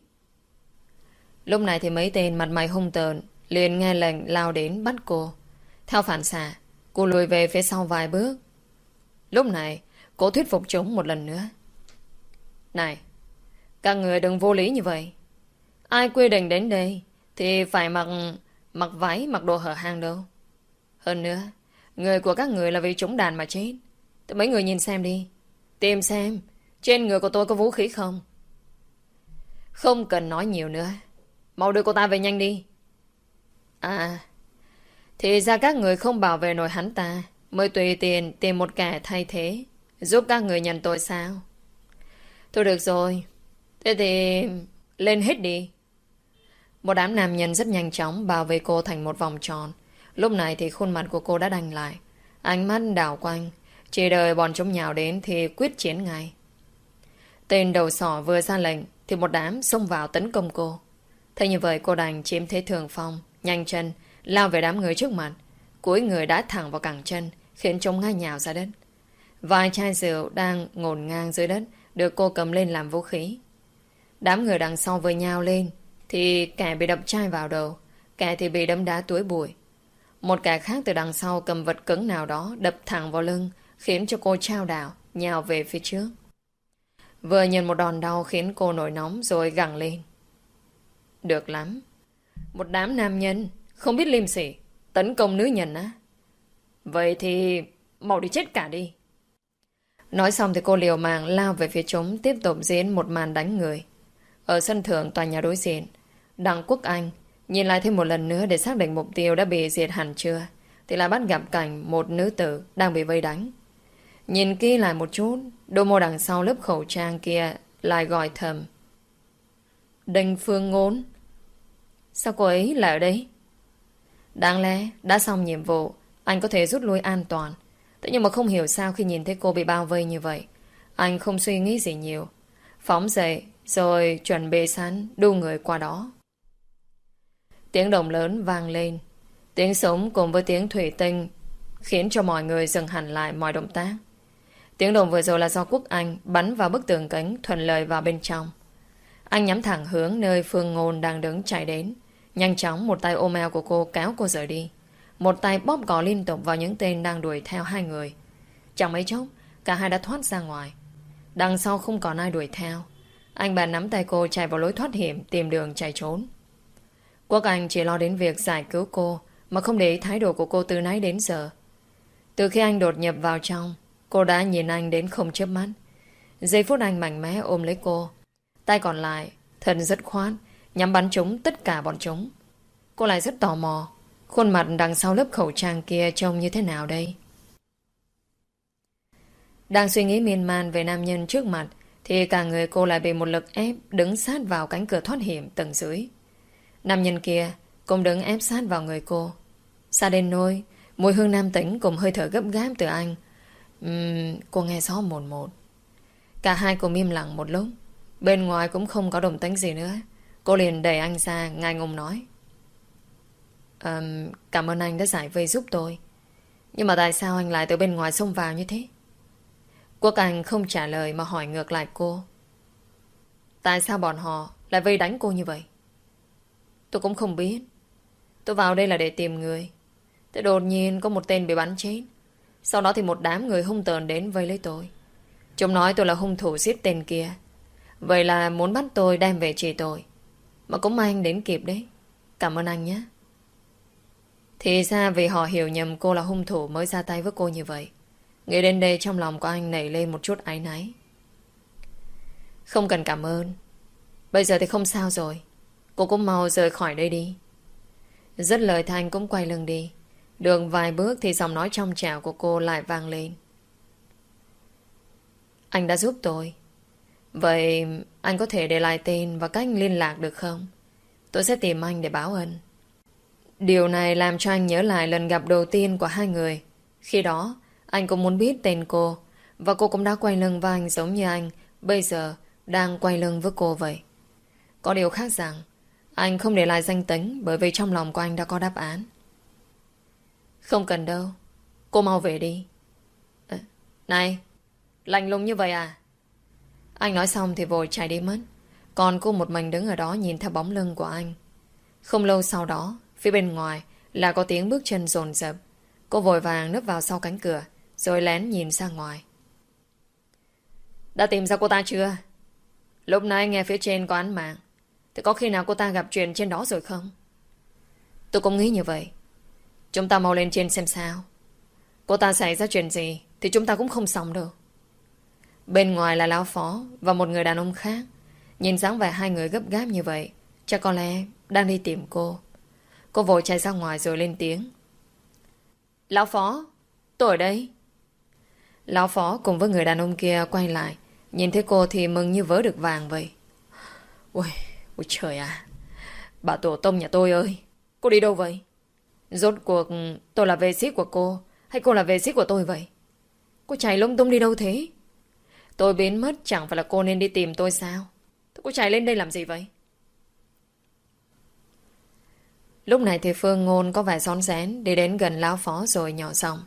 Lúc này thì mấy tên mặt mày hung tợn liền nghe lệnh lao đến bắt cô. Theo phản xạ, cô lùi về phía sau vài bước. Lúc này cô thuyết phục chúng một lần nữa. Này, các người đừng vô lý như vậy. Ai quy định đến đây thì phải mặc váy, mặc đồ hở hang đâu. Hơn nữa, người của các người là vì trúng đạn mà chết. Thì mấy người nhìn xem đi, tìm xem trên người của tôi có vũ khí không. Không cần nói nhiều nữa, mau đưa cô ta về nhanh đi. À, thì ra các người không bảo vệ nổi hắn ta, mới tùy tiện tìm một kẻ thay thế giúp các người nhận tội sao? Thôi được rồi, thế thì lên hết đi. Một đám nam nhân rất nhanh chóng bảo vệ cô thành một vòng tròn. Lúc này thì khuôn mặt của cô đã đanh lại, ánh mắt đảo quanh, chỉ đợi bọn chúng nhào đến thì quyết chiến ngay. Tên đầu sỏ vừa ra lệnh thì một đám xông vào tấn công cô. Thế như vậy cô đành chiếm thế thượng phong, nhanh chân lao về đám người trước mặt, cúi người đá thẳng vào cẳng chân, khiến chúng ngã nhào ra đất. Vài chai rượu đang ngổn ngang dưới đất được cô cầm lên làm vũ khí. Đám người đằng sau vừa nhào lên thì kẻ bị đập chai vào đầu, kẻ thì bị đấm đá túi bụi. Một kẻ khác từ đằng sau cầm vật cứng nào đó đập thẳng vào lưng, khiến cho cô chao đảo nhào về phía trước. Vừa nhận một đòn đau khiến cô nổi nóng rồi gằn lên: Được lắm, một đám nam nhân không biết liêm sỉ tấn công nữ nhân á? Vậy thì mau đi chết cả đi. Nói xong thì cô liều mạng lao về phía chúng, tiếp tục diễn một màn đánh người. Ở sân thượng tòa nhà đối diện, Đặng Quốc Anh nhìn lại thêm một lần nữa để xác định mục tiêu đã bị diệt hẳn chưa, thì lại bắt gặp cảnh một nữ tử đang bị vây đánh. Nhìn kỹ lại một chút, đôi môi đằng sau lớp khẩu trang kia lại gọi thầm: Đinh Phương Ngôn. Sao cô ấy lại ở đây? Đáng lẽ đã xong nhiệm vụ, anh có thể rút lui an toàn. Thế nhưng mà không hiểu sao khi nhìn thấy cô bị bao vây như vậy, anh không suy nghĩ gì nhiều. Phóng dậy rồi chuẩn bị sẵn đu người qua đó. Tiếng động lớn vang lên. Tiếng súng cùng với tiếng thủy tinh khiến cho mọi người dừng hẳn lại mọi động tác. Tiếng động vừa rồi là do Quốc Anh bắn vào bức tường kính thuận lợi vào bên trong. Anh nhắm thẳng hướng nơi Phương Ngôn đang đứng chạy đến. Nhanh chóng một tay ôm eo của cô kéo cô rời đi. Một tay bóp cò liên tục vào những tên đang đuổi theo hai người. Chẳng mấy chốc, cả hai đã thoát ra ngoài. Đằng sau không còn ai đuổi theo. Anh bèn nắm tay cô chạy vào lối thoát hiểm, tìm đường chạy trốn. Quốc Anh chỉ lo đến việc giải cứu cô, mà không để ý thái độ của cô từ nãy đến giờ. Từ khi anh đột nhập vào trong, cô đã nhìn anh đến không chớp mắt. Giây phút anh mạnh mẽ ôm lấy cô, tay còn lại thần dứt khoát nhắm bắn trúng tất cả bọn chúng. Cô lại rất tò mò khuôn mặt đằng sau lớp khẩu trang kia trông như thế nào đây. Đang suy nghĩ miên man về nam nhân trước mặt, thì cả người cô lại bị một lực ép đứng sát vào cánh cửa thoát hiểm tầng dưới. Nam nhân kia cũng đứng ép sát vào người cô. Xa đến nôi mùi hương nam tính cùng hơi thở gấp gáp từ anh. Cô nghe rõ một một. Cả hai cùng im lặng một lúc. Bên ngoài cũng không có động tĩnh gì nữa. Cô liền đẩy anh ra, ngại ngùng nói: Cảm ơn anh đã giải vây giúp tôi. Nhưng mà tại sao anh lại từ bên ngoài xông vào như thế? Quốc Anh không trả lời mà hỏi ngược lại cô: Tại sao bọn họ lại vây đánh cô như vậy? Tôi cũng không biết. Tôi vào đây là để tìm người. Thế đột nhiên có một tên bị bắn chết. Sau đó thì một đám người hung tợn đến vây lấy tôi. Chúng nói tôi là hung thủ giết tên kia. Vậy là muốn bắt tôi đem về trị tội. Mà cũng may anh đến kịp đấy. Cảm ơn anh nhé. Thì ra vì họ hiểu nhầm cô là hung thủ mới ra tay với cô như vậy. Nghĩ đến đây trong lòng của anh nảy lên một chút áy náy. Không cần cảm ơn. Bây giờ thì không sao rồi. Cô cũng mau rời khỏi đây đi. Dứt lời Thanh cũng quay lưng đi. Đường vài bước thì giọng nói trong trẻo của cô lại vang lên: Anh đã giúp tôi. Vậy anh có thể để lại tên và cách liên lạc được không? Tôi sẽ tìm anh để báo ân. Điều này làm cho anh nhớ lại lần gặp đầu tiên của hai người. Khi đó anh cũng muốn biết tên cô, và cô cũng đã quay lưng với anh giống như anh bây giờ đang quay lưng với cô vậy. Có điều khác rằng anh không để lại danh tính, bởi vì trong lòng của anh đã có đáp án. Không cần đâu. Cô mau về đi. Này, lạnh lùng như vậy à? Anh nói xong thì vội chạy đi mất. Còn cô một mình đứng ở đó nhìn theo bóng lưng của anh. Không lâu sau đó, phía bên ngoài là có tiếng bước chân dồn dập. Cô vội vàng nấp vào sau cánh cửa, rồi lén nhìn ra ngoài. Đã tìm ra cô ta chưa? Lúc nãy nghe phía trên có án mạng. Thì có khi nào cô ta gặp chuyện trên đó rồi không? Tôi cũng nghĩ như vậy. Chúng ta mau lên trên xem sao. Cô ta xảy ra chuyện gì thì chúng ta cũng không xong đâu. Bên ngoài là lão phó và một người đàn ông khác. Nhìn dáng vẻ hai người gấp gáp như vậy, chắc có lẽ đang đi tìm cô. Cô vội chạy ra ngoài rồi lên tiếng: Lão phó, tôi ở đây. Lão phó cùng với người đàn ông kia quay lại. Nhìn thấy cô thì mừng như vớ được vàng vậy. Ôi trời à, bà tổ tông nhà tôi ơi, cô đi đâu vậy? Rốt cuộc tôi là vệ sĩ của cô hay cô là vệ sĩ của tôi vậy? Cô chạy lung tung đi đâu thế? Tôi biến mất chẳng phải là cô nên đi tìm tôi sao? Thế cô chạy lên đây làm gì vậy? Lúc này thì Phương Ngôn có vẻ rón rén đi đến gần lão phó rồi nhỏ giọng: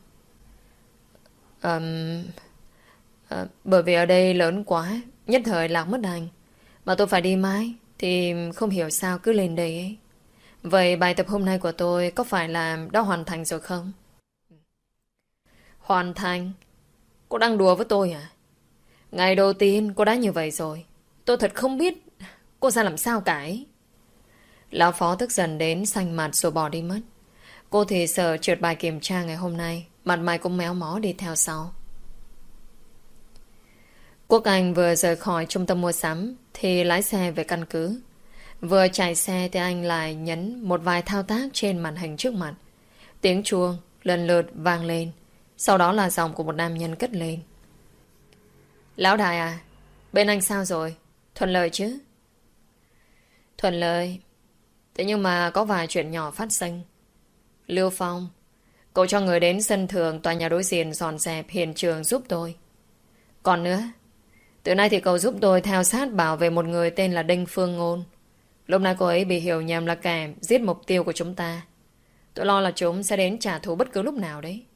Bởi vì ở đây lớn quá, nhất thời lạc mất anh. Mà tôi phải đi mãi, thì không hiểu sao cứ lên đây ấy. Vậy bài tập hôm nay của tôi có phải là đã hoàn thành rồi không? Hoàn thành? Cô đang đùa với tôi à? Ngày đầu tiên cô đã như vậy rồi. Tôi thật không biết cô ra làm sao cả ấy. Lão phó tức giận đến xanh mặt rồi bỏ đi mất. Cô thì sợ trượt bài kiểm tra ngày hôm nay, mặt mày cũng méo mó đi theo sau. Quốc Anh vừa rời khỏi trung tâm mua sắm thì lái xe về căn cứ. Vừa chạy xe thì anh lại nhấn một vài thao tác trên màn hình trước mặt. Tiếng chuông lần lượt vang lên. Sau đó là giọng của một nam nhân cất lên: Lão đại à, bên anh sao rồi? Thuận lợi chứ? Thuận lợi. Thế nhưng mà có vài chuyện nhỏ phát sinh. Lưu Phong, cậu cho người đến sân thượng tòa nhà đối diện dọn dẹp hiện trường giúp tôi. Còn nữa, từ nay thì cậu giúp tôi theo sát bảo vệ một người tên là Đinh Phương Ngôn. Lúc này cô ấy bị hiểu nhầm là kẻ giết mục tiêu của chúng ta. Tôi lo là chúng sẽ đến trả thù bất cứ lúc nào đấy.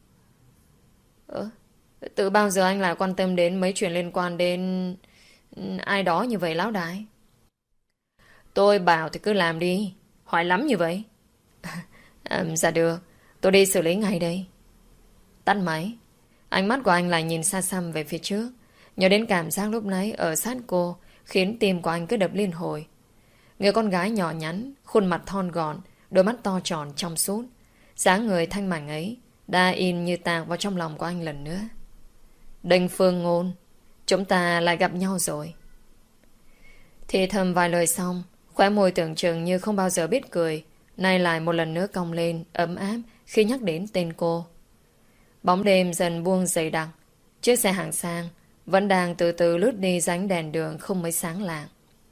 Từ bao giờ anh lại quan tâm đến mấy chuyện liên quan đến ai đó như vậy lão đại? Tôi bảo thì cứ làm đi. Hỏi lắm như vậy. Dạ được. Tôi đi xử lý ngay đây. Tắt máy. Ánh mắt của anh lại nhìn xa xăm về phía trước. Nhớ đến cảm giác lúc nãy ở sát cô khiến tim của anh cứ đập liên hồi. Người con gái nhỏ nhắn, khuôn mặt thon gọn, đôi mắt to tròn trong suốt, dáng người thanh mảnh ấy đã in như tạc vào trong lòng của anh lần nữa. Đinh Phương Ngôn, chúng ta lại gặp nhau rồi. Thì thầm vài lời xong, khóe môi tưởng chừng như không bao giờ biết cười, nay lại một lần nữa cong lên ấm áp khi nhắc đến tên cô. Bóng đêm dần buông dày đặc. Chiếc xe hàng sang vẫn đang từ từ lướt đi dánh đèn đường không mấy sáng lạng.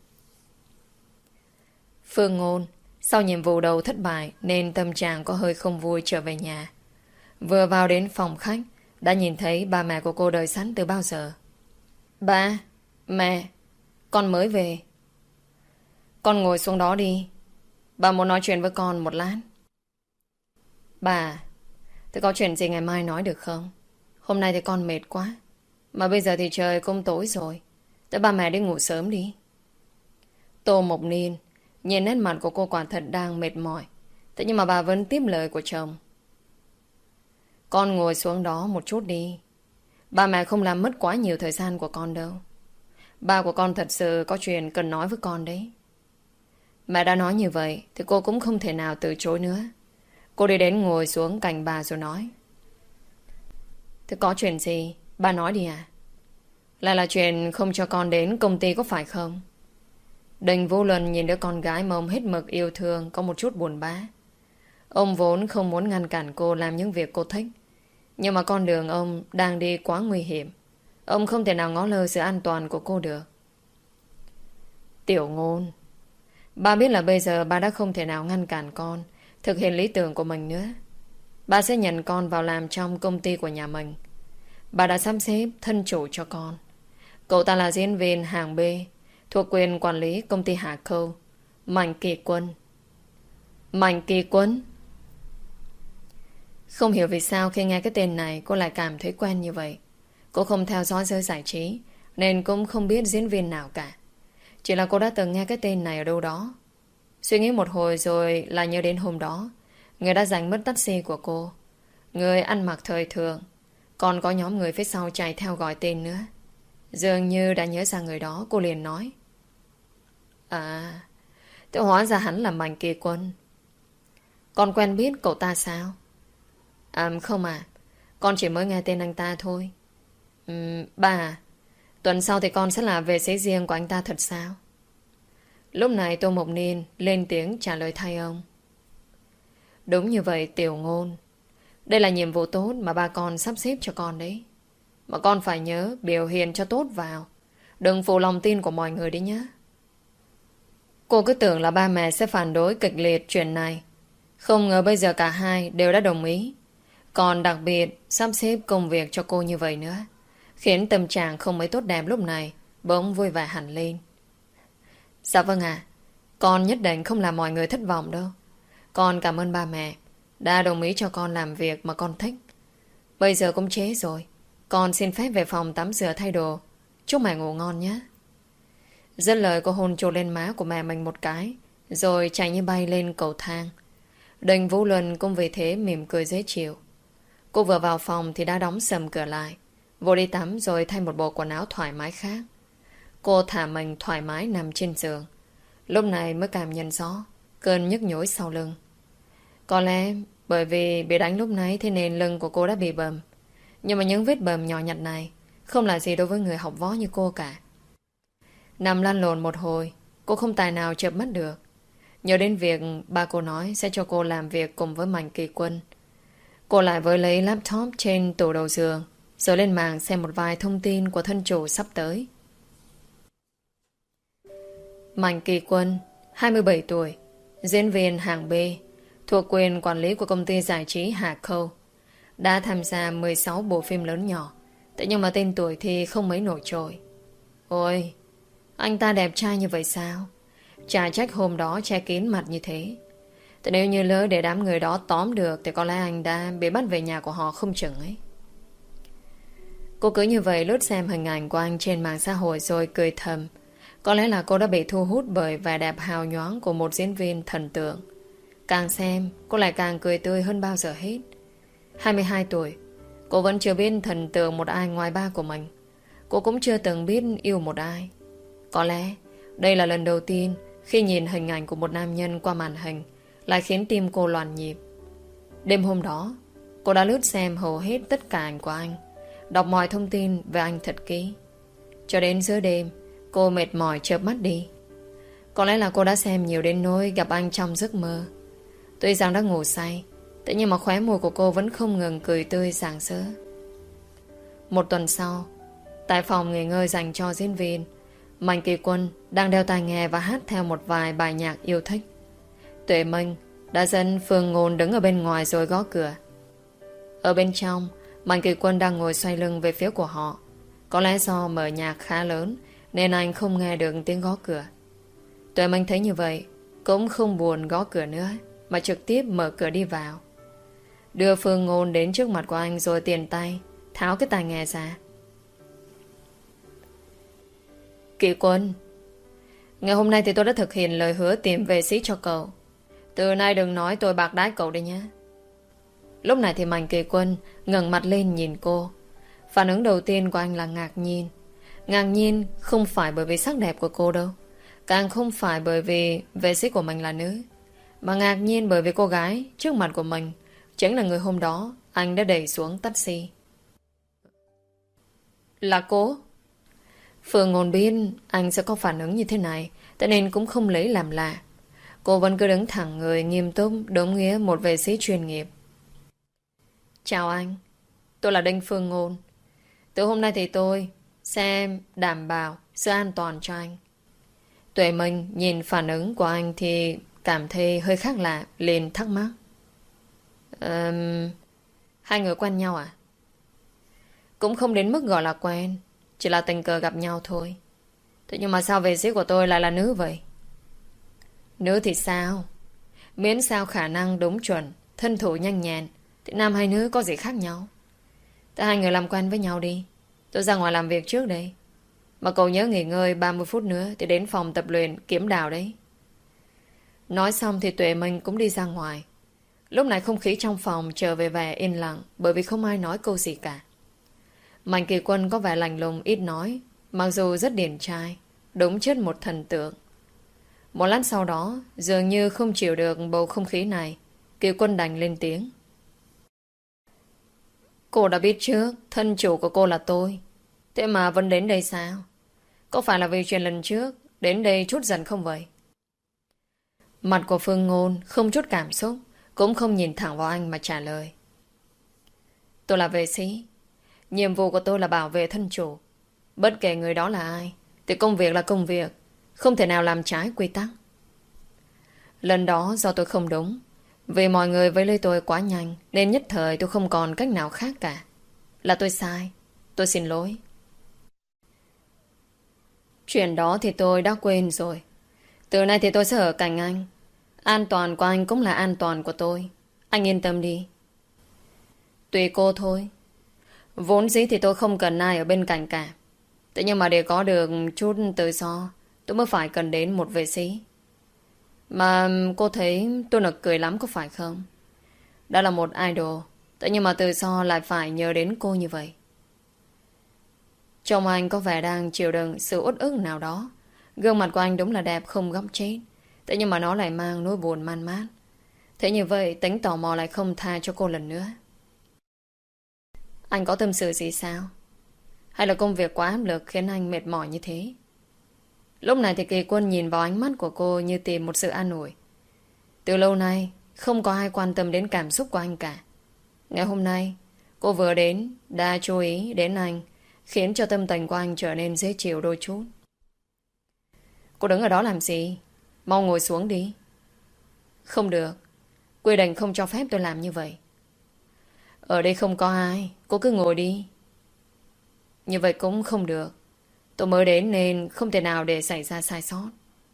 Phương Ngôn sau nhiệm vụ đầu thất bại nên tâm trạng có hơi không vui trở về nhà. Vừa vào đến phòng khách đã nhìn thấy ba mẹ của cô đợi sẵn từ bao giờ. Ba, mẹ, con mới về. Con ngồi xuống đó đi. Bà muốn nói chuyện với con một lát. Bà, thế có chuyện gì ngày mai nói được không? Hôm nay thì con mệt quá. Mà bây giờ thì trời cũng tối rồi. Thế ba mẹ đi ngủ sớm đi. Tô Mộc Niên nhìn nét mặt của cô quả thật đang mệt mỏi. Thế nhưng mà bà vẫn tiếp lời của chồng. Con ngồi xuống đó một chút đi. Ba mẹ không làm mất quá nhiều thời gian của con đâu. Ba của con thật sự có chuyện cần nói với con đấy. Mẹ đã nói như vậy thì cô cũng không thể nào từ chối nữa. Cô đi đến ngồi xuống cạnh bà rồi nói. Thế có chuyện gì? Ba nói đi à? Lại là chuyện không cho con đến công ty có phải không? Đinh Vũ Luân nhìn đứa con gái mà ông hết mực yêu thương có một chút buồn bã. Ông vốn không muốn ngăn cản cô làm những việc cô thích. Nhưng mà con đường ông đang đi quá nguy hiểm. Ông không thể nào ngó lơ sự an toàn của cô được. Tiểu Ngôn, ba biết là bây giờ ba đã không thể nào ngăn cản con thực hiện lý tưởng của mình nữa. Ba sẽ nhận con vào làm trong công ty của nhà mình. Ba đã sắp xếp thân chủ cho con. Cậu ta là diễn viên hàng B thuộc quyền quản lý công ty Hà Khâu, Mạnh Kỳ Quân. Mạnh Kỳ Quân? Không hiểu vì sao khi nghe cái tên này cô lại cảm thấy quen như vậy. Cô không theo dõi giới giải trí nên cũng không biết diễn viên nào cả. Chỉ là cô đã từng nghe cái tên này ở đâu đó. Suy nghĩ một hồi rồi là nhớ đến hôm đó người đã giành mất taxi của cô, người ăn mặc thời thượng, còn có nhóm người phía sau chạy theo gọi tên nữa. Dường như đã nhớ ra người đó. Cô liền nói. À, thế hóa ra hắn là Mạnh Kỳ Quân. Con quen biết cậu ta sao? À không à, con chỉ mới nghe tên anh ta thôi. Ba à, tuần sau thì con sẽ là vệ sĩ riêng của anh ta thật sao? Lúc này Tô Mộc Niên lên tiếng trả lời thay ông. Đúng như vậy Tiểu Ngôn. Đây là nhiệm vụ tốt mà ba con sắp xếp cho con đấy. Mà con phải nhớ biểu hiện cho tốt vào. Đừng phụ lòng tin của mọi người đi nhé. Cô cứ tưởng là ba mẹ sẽ phản đối kịch liệt chuyện này. Không ngờ bây giờ cả hai đều đã đồng ý. Còn đặc biệt sắp xếp công việc cho cô như vậy nữa, khiến tâm trạng không mấy tốt đẹp lúc này bỗng vui vẻ hẳn lên. Dạ vâng ạ. Con nhất định không làm mọi người thất vọng đâu. Con cảm ơn ba mẹ đã đồng ý cho con làm việc mà con thích. Bây giờ cũng trễ rồi, con xin phép về phòng tắm rửa thay đồ. Chúc mẹ ngủ ngon nhé. Dứt lời cô hôn chột lên má của mẹ mình một cái, rồi chạy như bay lên cầu thang. Đinh Vũ Luân cũng vì thế mỉm cười dễ chịu. Cô vừa vào phòng thì đã đóng sầm cửa lại, vô đi tắm rồi thay một bộ quần áo thoải mái khác. Cô thả mình thoải mái nằm trên giường. Lúc này mới cảm nhận rõ cơn nhức nhối sau lưng. Có lẽ bởi vì bị đánh lúc nãy thế nên lưng của cô đã bị bầm. Nhưng mà những vết bầm nhỏ nhặt này không là gì đối với người học võ như cô cả. Nằm lăn lộn một hồi, cô không tài nào chợp mắt được. Nhớ đến việc ba cô nói sẽ cho cô làm việc cùng với Mạnh Kỳ Quân. Cô lại với lấy laptop trên tủ đầu giường, rồi lên mạng xem một vài thông tin của thân chủ sắp tới. Mạnh Kỳ Quân, 27 tuổi, diễn viên hàng B, thuộc quyền quản lý của công ty giải trí Hà Khâu, đã tham gia 16 bộ phim lớn nhỏ. Thế nhưng mà tên tuổi thì không mấy nổi trội. Ôi, anh ta đẹp trai như vậy sao? Chả trách hôm đó che kín mặt như thế. Thế nếu như lỡ để đám người đó tóm được thì có lẽ anh đã bị bắt về nhà của họ không chừng ấy. Cô cứ như vậy lướt xem hình ảnh của anh trên mạng xã hội rồi cười thầm. Có lẽ là cô đã bị thu hút bởi vẻ đẹp hào nhoáng của một diễn viên thần tượng. Càng xem, cô lại càng cười tươi hơn bao giờ hết. 22 tuổi, cô vẫn chưa biết thần tượng một ai ngoài ba của mình. Cô cũng chưa từng biết yêu một ai. Có lẽ đây là lần đầu tiên khi nhìn hình ảnh của một nam nhân qua màn hình lại khiến tim cô loạn nhịp. Đêm hôm đó, cô đã lướt xem hầu hết tất cả ảnh của anh, đọc mọi thông tin về anh thật kỹ. Cho đến giữa đêm, cô mệt mỏi chợp mắt đi. Có lẽ là cô đã xem nhiều đến nỗi gặp anh trong giấc mơ. Tuy rằng đã ngủ say, thế nhưng mà khóe môi của cô vẫn không ngừng cười tươi rạng rỡ. Một tuần sau, tại phòng nghỉ ngơi dành cho diễn viên, Mạnh Kỳ Quân đang đeo tai nghe và hát theo một vài bài nhạc yêu thích. Tuệ Minh đã dẫn Phương Ngôn đứng ở bên ngoài rồi gõ cửa. Ở bên trong, Mạnh Kỳ Quân đang ngồi xoay lưng về phía của họ. Có lẽ do mở nhạc khá lớn nên anh không nghe được tiếng gõ cửa. Tuệ Minh thấy như vậy cũng không buồn gõ cửa nữa, mà trực tiếp mở cửa đi vào, đưa Phương Ngôn đến trước mặt của anh rồi tiền tay tháo cái tai nghe ra. Kỳ Quân, ngày hôm nay thì tôi đã thực hiện lời hứa tìm vệ sĩ cho cậu. Từ nay đừng nói tôi bạc đãi cậu đấy nhé. Lúc này thì Mạnh Kỳ Quân ngẩng mặt lên nhìn cô. Phản ứng đầu tiên của anh là ngạc nhiên. Ngạc nhiên không phải bởi vì sắc đẹp của cô đâu, càng không phải bởi vì vệ sĩ của mình là nữ, mà ngạc nhiên bởi vì cô gái trước mặt của mình chính là người hôm đó anh đã đẩy xuống taxi. Là cô? Phương Ngôn biết anh sẽ có phản ứng như thế này, cho nên cũng không lấy làm lạ. Cô vẫn cứ đứng thẳng người nghiêm túc, đúng nghĩa một vệ sĩ chuyên nghiệp. Chào anh, tôi là Đinh Phương Ngôn. Từ hôm nay thì tôi sẽ đảm bảo sự an toàn cho anh. Tuệ Minh nhìn phản ứng của anh thì cảm thấy hơi khác lạ, liền thắc mắc. Hai người quen nhau à? Cũng không đến mức gọi là quen, chỉ là tình cờ gặp nhau thôi. Thế nhưng mà sao vệ sĩ của tôi lại là nữ vậy? Nữ thì sao? Miễn sao khả năng đúng chuẩn, thân thủ nhanh nhẹn, thì nam hay nữ có gì khác nhau. Thế hai người làm quen với nhau đi. Tôi ra ngoài làm việc trước đây. Mà cậu nhớ nghỉ ngơi 30 phút nữa thì đến phòng tập luyện kiếm đào đấy. Nói xong thì Tuệ Minh cũng đi ra ngoài. Lúc này không khí trong phòng trở về vẻ yên lặng, bởi vì không ai nói câu gì cả. Mạnh Kỳ Quân có vẻ lạnh lùng ít nói, mặc dù rất điển trai, đúng chất một thần tượng. Một lát sau đó, dường như không chịu được bầu không khí này, Kỳ Quân đành lên tiếng. Cô đã biết trước thân chủ của cô là tôi, thế mà vẫn đến đây sao? Có phải là vì chuyện lần trước đến đây chút giận không vậy? Mặt của Phương Ngôn không chút cảm xúc, cũng không nhìn thẳng vào anh mà trả lời. Tôi là vệ sĩ, nhiệm vụ của tôi là bảo vệ thân chủ. Bất kể người đó là ai thì công việc là công việc, không thể nào làm trái quy tắc. Lần đó do tôi không đúng, vì mọi người vây lấy tôi quá nhanh nên nhất thời tôi không còn cách nào khác cả. Là tôi sai, tôi xin lỗi. Chuyện đó thì tôi đã quên rồi. Từ nay thì tôi sẽ ở cạnh anh. An toàn của anh cũng là an toàn của tôi. Anh yên tâm đi. Tùy cô thôi. Vốn dĩ thì tôi không cần ai ở bên cạnh cả. Thế nhưng mà để có được chút tự do, tôi mới phải cần đến một vệ sĩ. Mà cô thấy tôi nực cười lắm có phải không? Đó là một idol, thế nhưng mà tự do lại phải nhớ đến cô như vậy. Trông anh có vẻ đang chịu đựng sự uất ức nào đó. Gương mặt của anh đúng là đẹp không góc chết, thế nhưng mà nó lại mang nỗi buồn man mát. Thế như vậy tính tò mò lại không tha cho cô lần nữa. Anh có tâm sự gì sao? Hay là công việc quá áp lực khiến anh mệt mỏi như thế? Lúc này thì Kỳ Quân nhìn vào ánh mắt của cô như tìm một sự an ủi. Từ lâu nay không có ai quan tâm đến cảm xúc của anh cả. Ngày hôm nay cô vừa đến đã chú ý đến anh, khiến cho tâm tình của anh trở nên dễ chịu đôi chút. Cô đứng ở đó làm gì? Mau ngồi xuống đi. Không được. Quy định không cho phép tôi làm như vậy. Ở đây không có ai, cô cứ ngồi đi. Như vậy cũng không được. Tôi mới đến nên không thể nào để xảy ra sai sót.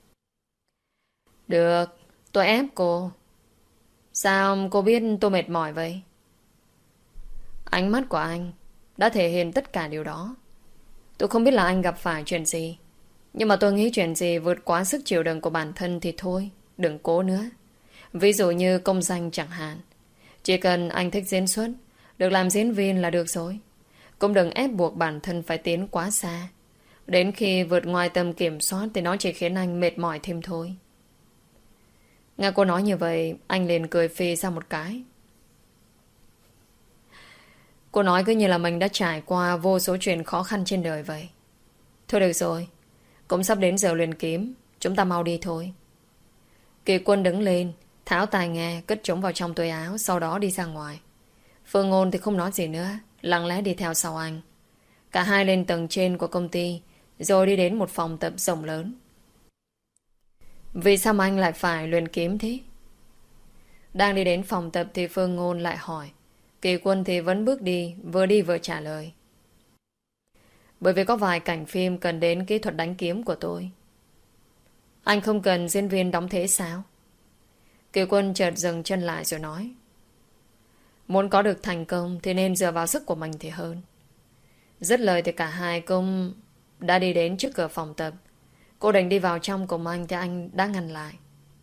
Được, tôi ép cô. Sao cô biết tôi mệt mỏi vậy? Ánh mắt của anh đã thể hiện tất cả điều đó. Tôi không biết là anh gặp phải chuyện gì, nhưng mà tôi nghĩ chuyện gì vượt quá sức chịu đựng của bản thân thì thôi, đừng cố nữa. Ví dụ như công danh chẳng hạn. Chỉ cần anh thích diễn xuất, được làm diễn viên là được rồi. Cũng đừng ép buộc bản thân phải tiến quá xa. Đến khi vượt ngoài tầm kiểm soát thì nó chỉ khiến anh mệt mỏi thêm thôi. Nghe cô nói như vậy, anh liền cười phì ra một cái. Cô nói cứ như là mình đã trải qua vô số chuyện khó khăn trên đời vậy. Thôi được rồi, cũng sắp đến giờ luyện kiếm, chúng ta mau đi thôi. Kỳ Quân đứng lên, tháo tai nghe, cất chúng vào trong túi áo, sau đó đi ra ngoài. Phương Ngôn thì không nói gì nữa, lặng lẽ đi theo sau anh. Cả hai lên tầng trên của công ty, rồi đi đến một phòng tập rộng lớn. Vì sao mà anh lại phải luyện kiếm thế? Đang đi đến phòng tập thì Phương Ngôn lại hỏi. Kỳ Quân thì vẫn bước đi vừa trả lời. Bởi vì có vài cảnh phim cần đến kỹ thuật đánh kiếm của tôi. Anh không cần diễn viên đóng thế sao? Kỳ Quân chợt dừng chân lại rồi nói. Muốn có được thành công thì nên dựa vào sức của mình thì hơn. Dứt lời thì cả hai cũng đã đi đến trước cửa phòng tập. Cô định đi vào trong cùng anh thì anh đã ngăn lại.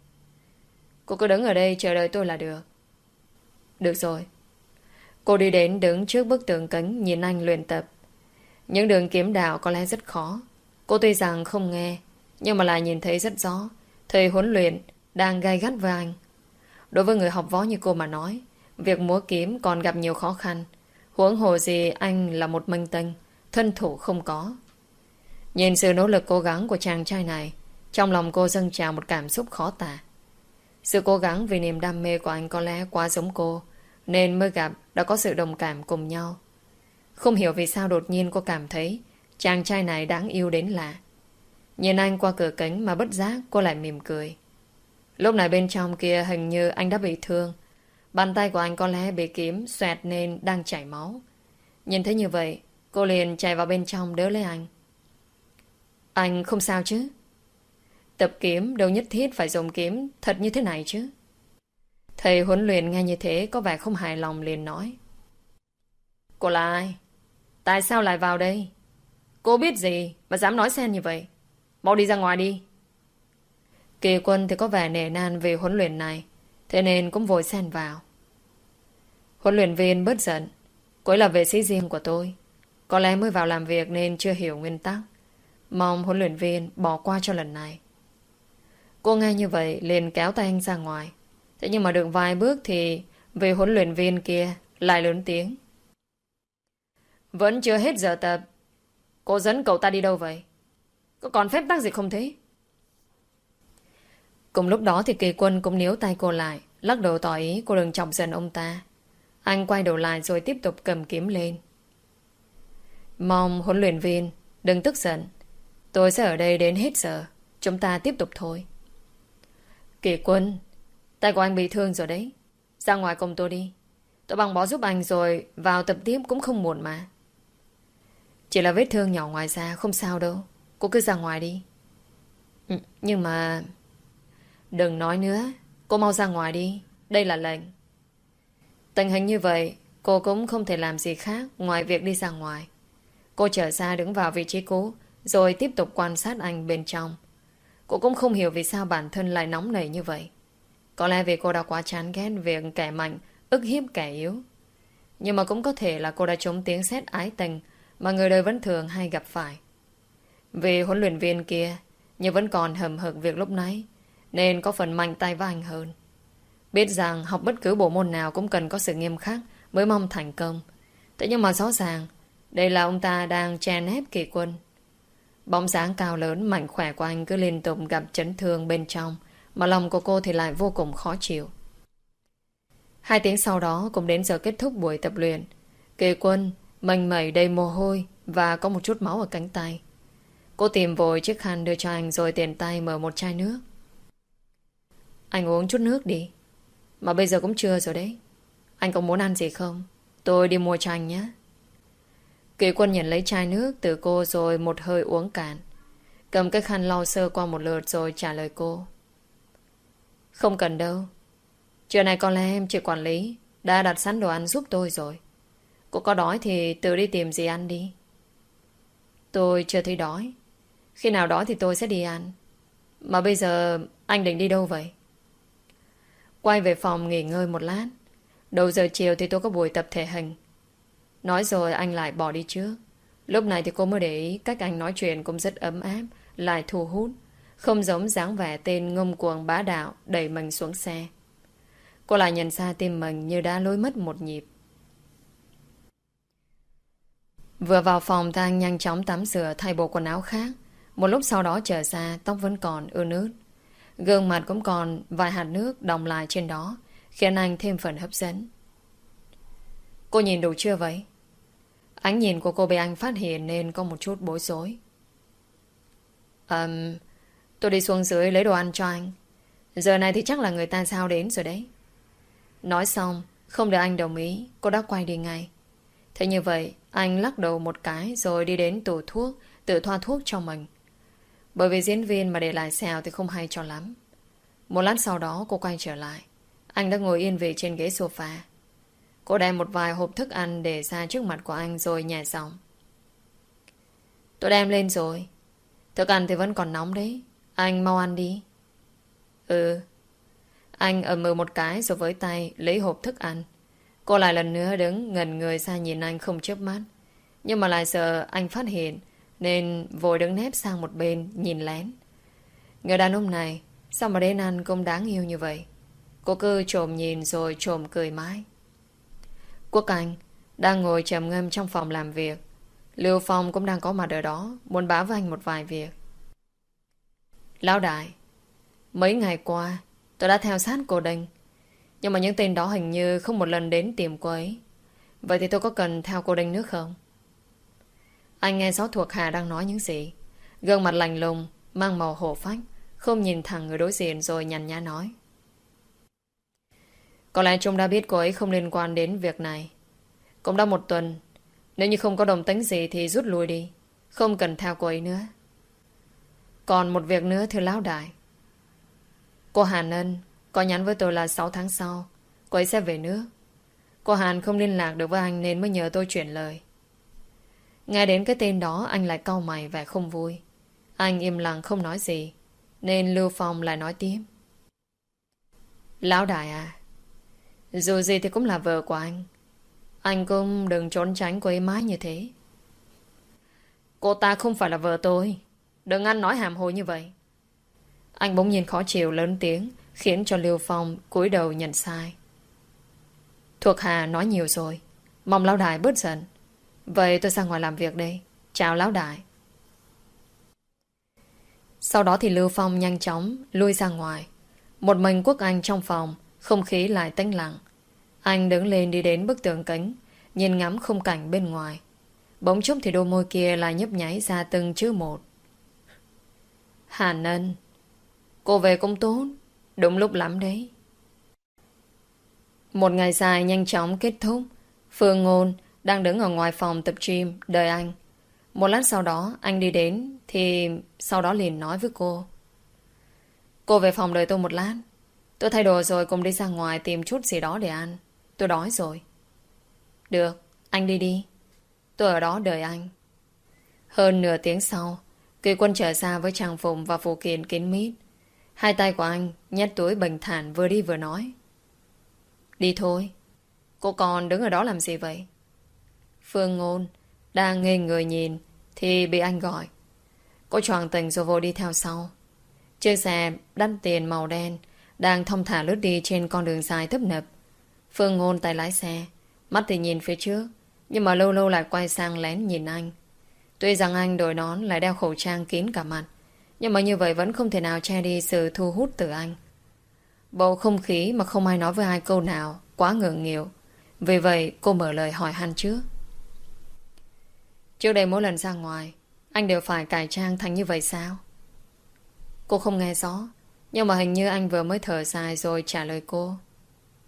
Cô cứ đứng ở đây chờ đợi tôi là được. Được rồi. Cô đi đến đứng trước bức tường kính nhìn anh luyện tập. Những đường kiếm đạo có lẽ rất khó. Cô tuy rằng không nghe, nhưng mà lại nhìn thấy rất rõ thầy huấn luyện đang gay gắt với anh. Đối với người học võ như cô mà nói, việc múa kiếm còn gặp nhiều khó khăn. Huống hồ gì anh là một minh tinh, thân thủ không có. Nhìn sự nỗ lực cố gắng của chàng trai này, trong lòng cô dâng trào một cảm xúc khó tả. Sự cố gắng vì niềm đam mê của anh có lẽ quá giống cô, nên mới gặp đã có sự đồng cảm cùng nhau. Không hiểu vì sao đột nhiên cô cảm thấy chàng trai này đáng yêu đến lạ. Nhìn anh qua cửa kính mà bất giác cô lại mỉm cười. Lúc này bên trong kia hình như anh đã bị thương. Bàn tay của anh có lẽ bị kiếm xoẹt nên đang chảy máu. Nhìn thấy như vậy, cô liền chạy vào bên trong đỡ lấy anh. Anh không sao chứ? Tập kiếm đâu nhất thiết phải dùng kiếm thật như thế này chứ. Thầy huấn luyện nghe như thế có vẻ không hài lòng liền nói. Cô là ai? Tại sao lại vào đây? Cô biết gì mà dám nói xen như vậy? Mau đi ra ngoài đi. Kỳ Quân thì có vẻ nể nang về huấn luyện này, thế nên cũng vội xen vào. Huấn luyện viên bớt giận. Cô ấy là vệ sĩ riêng của tôi. Có lẽ mới vào làm việc nên chưa hiểu nguyên tắc. Mong huấn luyện viên bỏ qua cho lần này. Cô nghe như vậy liền kéo tay anh ra ngoài. Thế nhưng mà được vài bước thì về huấn luyện viên kia lại lớn tiếng. Vẫn chưa hết giờ tập. Cô dẫn cậu ta đi đâu vậy? Có còn phép tắc gì không thế? Cùng lúc đó thì Kỳ Quân cũng níu tay cô lại, lắc đầu tỏ ý cô đừng chọc giận ông ta. Anh quay đầu lại rồi tiếp tục cầm kiếm lên. Mong huấn luyện viên đừng tức giận. Tôi sẽ ở đây đến hết giờ. Chúng ta tiếp tục thôi. Kỳ Quân, tay của anh bị thương rồi đấy. Ra ngoài cùng tôi đi. Tôi băng bó giúp anh rồi vào tập tiếp cũng không muộn mà. Chỉ là vết thương nhỏ ngoài da, không sao đâu. Cô cứ ra ngoài đi. Nhưng mà... Đừng nói nữa. Cô mau ra ngoài đi. Đây là lệnh. Tình hình như vậy, cô cũng không thể làm gì khác ngoài việc đi ra ngoài. Cô trở ra đứng vào vị trí cũ, rồi tiếp tục quan sát anh bên trong. Cô cũng không hiểu vì sao bản thân lại nóng nảy như vậy. Có lẽ vì cô đã quá chán ghét việc kẻ mạnh ức hiếp kẻ yếu. Nhưng mà cũng có thể là cô đã trúng tiếng sét ái tình mà người đời vẫn thường hay gặp phải. Vì huấn luyện viên kia nhưng vẫn còn hầm hực việc lúc nãy, nên có phần mạnh tay với anh hơn. Biết rằng học bất cứ bộ môn nào cũng cần có sự nghiêm khắc mới mong thành công. Thế nhưng mà rõ ràng đây là ông ta đang chèn ép Kỳ Quân. Bóng dáng cao lớn mạnh khỏe của anh cứ liên tục gặp chấn thương bên trong, mà lòng của cô thì lại vô cùng khó chịu. 2 tiếng sau đó cũng đến giờ kết thúc buổi tập luyện. Kỳ Quân mềnh mẩy đầy mồ hôi và có một chút máu ở cánh tay. Cô tìm vội chiếc khăn đưa cho anh rồi tiện tay mở một chai nước. Anh uống chút nước đi. Mà bây giờ cũng trưa rồi đấy. Anh có muốn ăn gì không? Tôi đi mua cho anh nhé. Kỳ Quân nhận lấy chai nước từ cô rồi một hơi uống cạn. Cầm cái khăn lau sơ qua một lượt rồi trả lời cô. Không cần đâu. Trưa nay có lẽ em chị quản lý đã đặt sẵn đồ ăn giúp tôi rồi. Cô có đói thì tự đi tìm gì ăn đi. Tôi chưa thấy đói. Khi nào đói thì tôi sẽ đi ăn. Mà bây giờ anh định đi đâu vậy? Quay về phòng nghỉ ngơi một lát. Đầu giờ chiều thì tôi có buổi tập thể hình. Nói rồi anh lại bỏ đi trước. Lúc này thì cô mới để ý cách anh nói chuyện cũng rất ấm áp, lại thu hút, không giống dáng vẻ tên ngông cuồng bá đạo đẩy mình xuống xe. Cô lại nhận ra tim mình như đã lối mất một nhịp. Vừa vào phòng thì anh nhanh chóng tắm rửa thay bộ quần áo khác. Một lúc sau đó trở ra, tóc vẫn còn ướt ướt. Gương mặt cũng còn vài hạt nước đọng lại trên đó, khiến anh thêm phần hấp dẫn. Cô nhìn đủ chưa vậy? Ánh nhìn của cô bị anh phát hiện nên có một chút bối rối. Tôi đi xuống dưới lấy đồ ăn cho anh. Giờ này thì chắc là người ta giao đến rồi đấy. Nói xong, không đợi anh đồng ý, cô đã quay đi ngay. Thế như vậy, anh lắc đầu một cái rồi đi đến tủ thuốc, tự thoa thuốc cho mình. Bởi vì diễn viên mà để lại xèo thì không hay cho lắm. Một lát sau đó cô quay trở lại. Anh đã ngồi yên vị trên ghế sofa. Cô đem một vài hộp thức ăn để ra trước mặt của anh rồi nhẹ giọng. Tôi đem lên rồi. Thức ăn thì vẫn còn nóng đấy. Anh mau ăn đi. Ừ. Anh ậm một cái rồi với tay lấy hộp thức ăn. Cô lại lần nữa đứng ngẩn người ra nhìn anh không chớp mắt. Nhưng mà lại sợ anh phát hiện nên vội đứng nép sang một bên nhìn lén. Người đàn ông này sao mà đến ăn cũng đáng yêu như vậy. Cô cứ trộm nhìn rồi trộm cười mãi. Quốc Anh đang ngồi trầm ngâm trong phòng làm việc. Lưu Phong cũng đang có mặt ở đó, muốn báo với anh một vài việc. Lão đại, mấy ngày qua tôi đã theo sát cô Đinh, nhưng mà những tên đó hình như không một lần đến tìm cô ấy. Vậy thì tôi có cần theo cô Đinh nữa không? Anh nghe rõ thuộc hạ đang nói những gì. Gương mặt lạnh lùng, mang màu hổ phách, không nhìn thẳng người đối diện rồi nhàn nhã nói. Có lẽ chúng đã biết cô ấy không liên quan đến việc này. Cũng đã một tuần. Nếu như không có đồng tính gì thì rút lui đi. Không cần theo cô ấy nữa. Còn một việc nữa thưa lão đại. Cô Hàn Ân có nhắn với tôi là 6 tháng sau cô ấy sẽ về nước. Cô Hàn không liên lạc được với anh nên mới nhờ tôi chuyển lời. Nghe đến cái tên đó anh lại cau mày vẻ không vui. Anh im lặng không nói gì, nên Lưu Phong lại nói tiếp. Lão đại à, dù gì thì cũng là vợ của anh. Anh cũng đừng trốn tránh cô ấy mãi như thế. Cô ta không phải là vợ tôi. Đừng ăn nói hàm hồ như vậy. Anh bỗng nhiên khó chịu lớn tiếng, khiến cho Lưu Phong cúi đầu nhận sai. Thuộc hạ nói nhiều rồi, mong lão đại bớt giận. Vậy tôi ra ngoài làm việc đây. Chào lão đại. Sau đó thì Lưu Phong nhanh chóng lui ra ngoài. Một mình Quốc Anh trong phòng, không khí lại tĩnh lặng. Anh đứng lên đi đến bức tường kính, nhìn ngắm khung cảnh bên ngoài. Bỗng chốc thì đôi môi kia lại nhấp nháy ra từng chữ một. Hàn Ân, cô về cũng tốt, đúng lúc lắm đấy. Một ngày dài nhanh chóng kết thúc. Phương Ngôn đang đứng ở ngoài phòng tập gym đợi anh. Một lát sau đó anh đi đến thì sau đó liền nói với cô. Cô về phòng đợi tôi một lát. Tôi thay đồ rồi cùng đi ra ngoài tìm chút gì đó để ăn. Tôi đói rồi. Được, anh đi đi. Tôi ở đó đợi anh. Hơn nửa tiếng sau, Kỳ Quân trở ra với trang phục và phụ kiện kín mít. Hai tay của anh nhét túi bình thản vừa đi vừa nói. Đi thôi. Cô còn đứng ở đó làm gì vậy? Phương Ngôn đang ngây người nhìn thì bị anh gọi. Cô choàng tỉnh rồi vội đi theo sau. Chiếc xe đắt tiền màu đen đang thong thả lướt đi trên con đường dài tấp nập. Phương Ngôn tay lái xe, mắt thì nhìn phía trước, nhưng mà lâu lâu lại quay sang lén nhìn anh. Tuy rằng anh đội nón lại đeo khẩu trang kín cả mặt, nhưng mà như vậy vẫn không thể nào che đi sự thu hút từ anh. Bầu không khí mà không ai nói với ai câu nào quá ngượng nghịu. Vì vậy cô mở lời hỏi han trước. Trước đây mỗi lần ra ngoài anh đều phải cải trang thành như vậy sao? Cô không nghe rõ, nhưng mà hình như anh vừa mới thở dài rồi trả lời cô.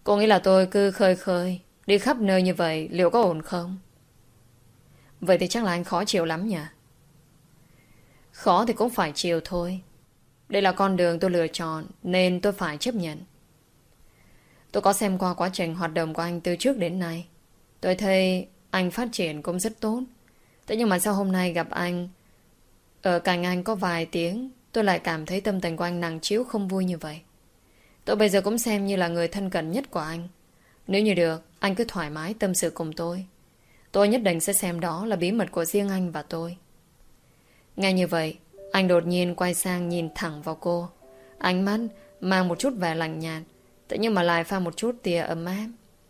Cô nghĩ là tôi cứ khơi khơi đi khắp nơi như vậy liệu có ổn không? Vậy thì chắc là anh khó chịu lắm nhỉ? Khó thì cũng phải chịu thôi. Đây là con đường tôi lựa chọn nên tôi phải chấp nhận. Tôi có xem qua quá trình hoạt động của anh từ trước đến nay. Tôi thấy anh phát triển cũng rất tốt. Thế nhưng mà sao hôm nay gặp anh, ở cạnh anh có vài tiếng, tôi lại cảm thấy tâm tình của anh nặng trĩu không vui như vậy. Tôi bây giờ cũng xem như là người thân cận nhất của anh. Nếu như được, anh cứ thoải mái tâm sự cùng tôi. Tôi nhất định sẽ xem đó là bí mật của riêng anh và tôi. Nghe như vậy, anh đột nhiên quay sang nhìn thẳng vào cô. Ánh mắt mang một chút vẻ lạnh nhạt, thế nhưng mà lại pha một chút tia ấm áp.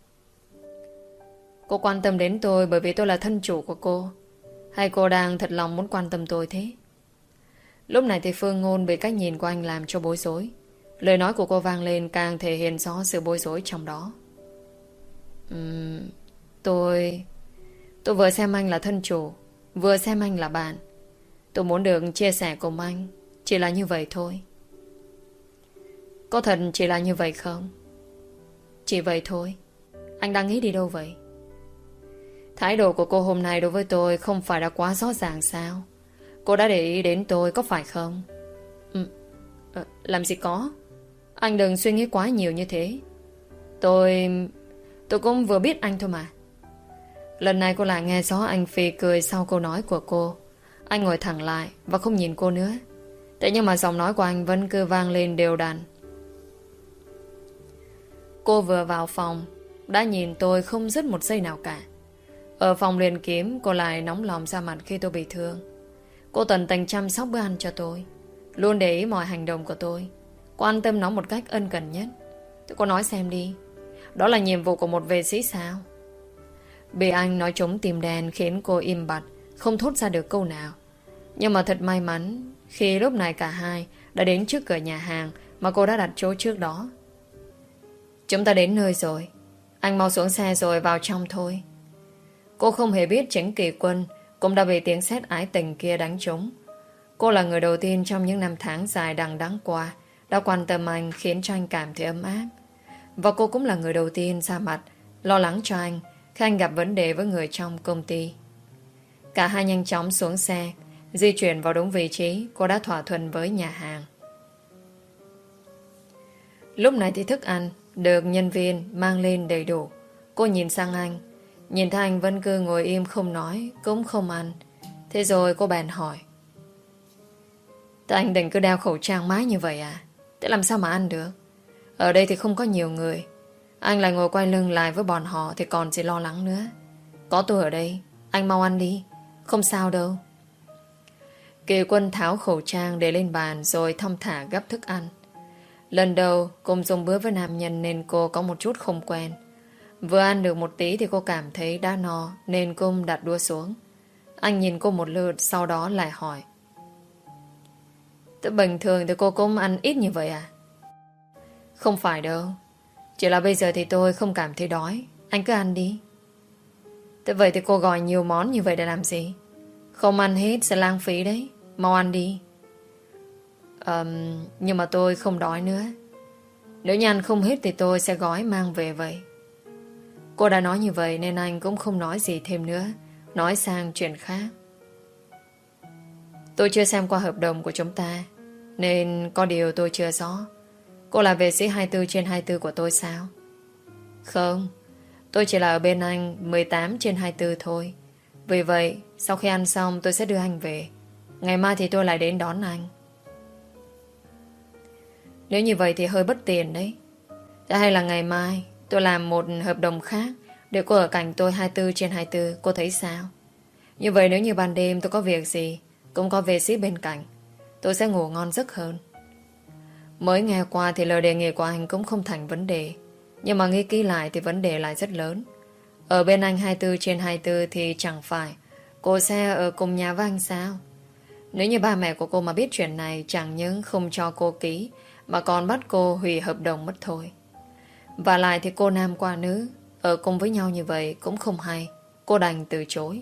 Cô quan tâm đến tôi bởi vì tôi là thân chủ của cô, hay cô đang thật lòng muốn quan tâm tôi thế? Lúc này thì Phương Ngôn bị cách nhìn của anh làm cho bối rối. Lời nói của cô vang lên càng thể hiện rõ sự bối rối trong đó. Tôi vừa xem anh là thân chủ, vừa xem anh là bạn. Tôi muốn được chia sẻ cùng anh, chỉ là như vậy thôi. Có thật chỉ là như vậy không? Chỉ vậy thôi. Anh đang nghĩ đi đâu vậy? Thái độ của cô hôm nay đối với tôi không phải đã quá rõ ràng sao? Cô đã để ý đến tôi có phải không? Làm gì có. Anh đừng suy nghĩ quá nhiều như thế. Tôi cũng vừa biết anh thôi mà. Lần này cô lại nghe rõ anh phì cười sau câu nói của cô. Anh ngồi thẳng lại và không nhìn cô nữa. Thế nhưng mà giọng nói của anh vẫn cứ vang lên đều đặn. Cô vừa vào phòng đã nhìn tôi không dứt một giây nào cả. Ở phòng liền kiếm, cô lại nóng lòng ra mặt khi tôi bị thương. Cô tận tình chăm sóc bữa ăn cho tôi, luôn để ý mọi hành động của tôi, quan tâm nó một cách ân cần nhất. Cô nói xem đi, đó là nhiệm vụ của một vệ sĩ sao? Bị anh nói trúng tim đen khiến cô im bặt, không thốt ra được câu nào. Nhưng mà thật may mắn khi lúc này cả hai đã đến trước cửa nhà hàng mà cô đã đặt chỗ trước đó. Chúng ta đến nơi rồi, anh mau xuống xe rồi vào trong thôi. Cô không hề biết chính Kỳ Quân cũng đã bị tiếng sét ái tình kia đánh trúng. Cô là người đầu tiên trong những năm tháng dài đằng đẵng qua đã quan tâm anh, khiến cho anh cảm thấy ấm áp. Và cô cũng là người đầu tiên ra mặt lo lắng cho anh khi anh gặp vấn đề với người trong công ty. Cả hai nhanh chóng xuống xe, di chuyển vào đúng vị trí cô đã thỏa thuận với nhà hàng. Lúc này thì thức ăn được nhân viên mang lên đầy đủ. Cô nhìn sang anh, nhìn thấy anh vẫn cứ ngồi im không nói, cũng không ăn. Thế rồi cô bèn hỏi: Thế anh định cứ đeo khẩu trang mãi như vậy à? Thế làm sao mà ăn được? Ở đây thì không có nhiều người, anh lại ngồi quay lưng lại với bọn họ thì còn gì lo lắng nữa. Có tôi ở đây, anh mau ăn đi, không sao đâu. Kỳ Quân tháo khẩu trang để lên bàn rồi thong thả gắp thức ăn. Lần đầu cùng dùng bữa với nam nhân nên cô có một chút không quen. Vừa ăn được một tí thì cô cảm thấy đã no nên cô đặt đũa xuống. Anh nhìn cô một lượt, sau đó lại hỏi: Thế bình thường thì cô cũng ăn ít như vậy à? Không phải đâu, chỉ là bây giờ thì tôi không cảm thấy đói. Anh cứ ăn đi. Thế vậy thì cô gọi nhiều món như vậy để làm gì? Không ăn hết sẽ lãng phí đấy. Mau ăn đi. Nhưng mà tôi không đói nữa. Nếu như ăn không hết thì tôi sẽ gói mang về vậy. Cô đã nói như vậy nên anh cũng không nói gì thêm nữa, nói sang chuyện khác. Tôi chưa xem qua hợp đồng của chúng ta nên có điều tôi chưa rõ. Cô là vệ sĩ 24/24 của tôi sao? Không, tôi chỉ là ở bên anh 18/24 thôi. Vì vậy sau khi ăn xong tôi sẽ đưa anh về. Ngày mai thì tôi lại đến đón anh. Nếu như vậy thì hơi bất tiền đấy. Thế hay là ngày mai tôi làm một hợp đồng khác để cô ở cạnh tôi 24/24, cô thấy sao? Như vậy nếu như ban đêm tôi có việc gì cũng có vệ sĩ bên cạnh, tôi sẽ ngủ ngon giấc hơn. Mới nghe qua thì lời đề nghị của anh cũng không thành vấn đề, nhưng mà nghĩ kỹ lại thì vấn đề lại rất lớn. Ở bên anh 24/24 thì chẳng phải cô sẽ ở cùng nhà với anh sao? Nếu như ba mẹ của cô mà biết chuyện này, chẳng những không cho cô ký mà còn bắt cô hủy hợp đồng mất thôi. Và lại thì cô nam qua nữ ở cùng với nhau như vậy cũng không hay. Cô đành từ chối.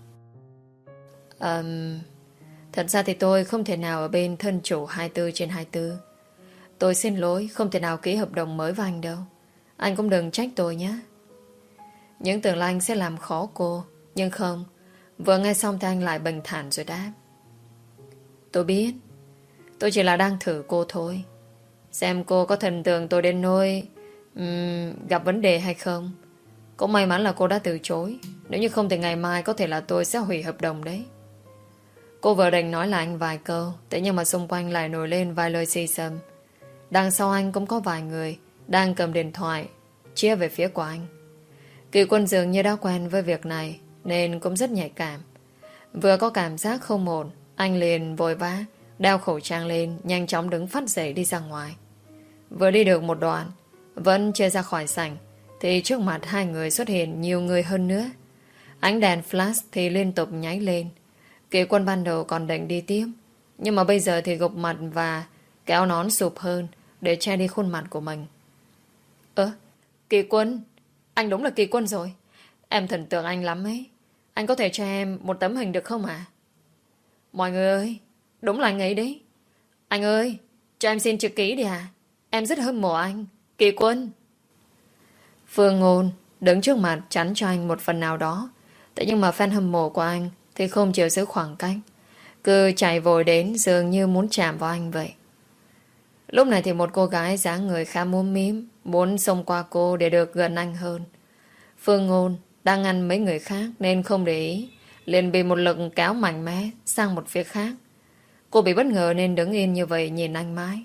Thật ra thì tôi không thể nào ở bên thân chủ 24/24. Tôi xin lỗi, không thể nào ký hợp đồng mới với anh đâu. Anh cũng đừng trách tôi nhé. Những tưởng là anh sẽ làm khó cô. Nhưng không. Vừa nghe xong thì anh lại bình thản rồi đáp. Tôi biết. Tôi chỉ là đang thử cô thôi. Xem cô có thần tượng tôi đến nỗi gặp vấn đề hay không. Cũng may mắn là cô đã từ chối. Nếu như không thì ngày mai có thể là tôi sẽ hủy hợp đồng đấy. Cô vừa định nói lại anh vài câu. Thế nhưng mà xung quanh lại nổi lên vài lời xì xầm. Đằng sau anh cũng có vài người đang cầm điện thoại chia về phía của anh. Kỳ Quân dường như đã quen với việc này nên cũng rất nhạy cảm. Vừa có cảm giác không ổn, anh liền vội vã đeo khẩu trang lên, nhanh chóng đứng phắt dậy đi ra ngoài. Vừa đi được một đoạn, vẫn chưa ra khỏi sảnh thì trước mặt hai người xuất hiện nhiều người hơn nữa. Ánh đèn flash thì liên tục nháy lên. Kỳ Quân ban đầu còn định đi tiếp, nhưng mà bây giờ thì gục mặt và kéo nón sụp hơn để che đi khuôn mặt của mình. Kỳ Quân, anh đúng là Kỳ Quân rồi. Em thần tượng anh lắm ấy. Anh có thể cho em một tấm hình được không ạ? Mọi người ơi, đúng là anh ấy đấy. Anh ơi, cho em xin chữ ký đi à? Em rất hâm mộ anh, Kỳ Quân. Phương Ngôn đứng trước mặt chắn cho anh một phần nào đó. Thế nhưng mà fan hâm mộ của anh thì không chịu giữ khoảng cách, cứ chạy vội đến dường như muốn chạm vào anh vậy. Lúc này thì một cô gái dáng người khá múm mím muốn xông qua cô để được gần anh hơn. Phương Ngôn đang ngăn mấy người khác nên không để ý, liền bị một lực kéo mạnh mẽ sang một phía khác. Cô bị bất ngờ nên đứng yên như vậy nhìn anh mãi.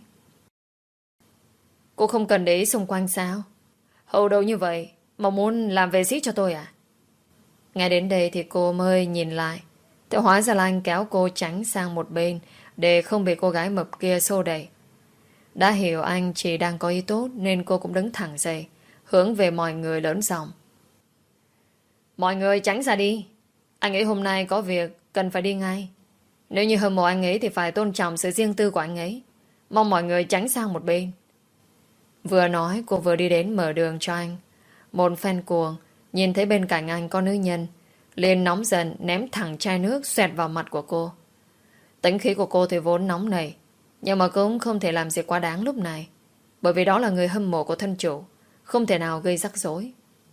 Cô không cần để ý xung quanh sao? Hầu đâu như vậy mà muốn làm vệ sĩ cho tôi à? Ngay đến đây thì cô mới nhìn lại. Thì hóa ra là anh kéo cô tránh sang một bên để không bị cô gái mập kia xô đẩy. Đã hiểu anh chỉ đang có ý tốt nên cô cũng đứng thẳng dậy, hướng về mọi người lớn giọng. Mọi người tránh ra đi. Anh ấy hôm nay có việc cần phải đi ngay. Nếu như hâm mộ anh ấy thì phải tôn trọng sự riêng tư của anh ấy. Mong mọi người tránh sang một bên. Vừa nói cô vừa đi đến mở đường cho anh. Một fan cuồng nhìn thấy bên cạnh anh có nữ nhân, liền nóng giận ném thẳng chai nước xoẹt vào mặt của cô. Tính khí của cô thì vốn nóng nảy, nhưng mà cũng không thể làm gì quá đáng lúc này, bởi vì đó là người hâm mộ của thân chủ, không thể nào gây rắc rối.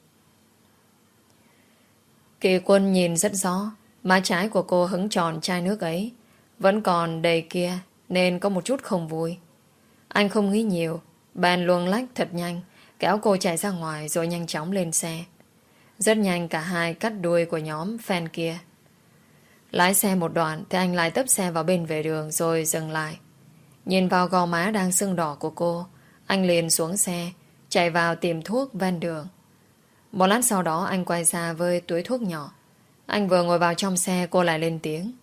Kỳ Quân nhìn rất rõ, má trái của cô hứng tròn chai nước ấy vẫn còn đầy kia nên có một chút không vui. Anh không nghĩ nhiều, bèn luông lách thật nhanh, kéo cô chạy ra ngoài rồi nhanh chóng lên xe. Rất nhanh cả hai cắt đuôi của nhóm fan kia. Lái xe một đoạn thì anh lại tấp xe vào bên vệ đường rồi dừng lại. Nhìn vào gò má đang sưng đỏ của cô, anh liền xuống xe, chạy vào tìm thuốc ven đường. Một lát sau đó anh quay ra với túi thuốc nhỏ. Anh vừa ngồi vào trong xe cô lại lên tiếng.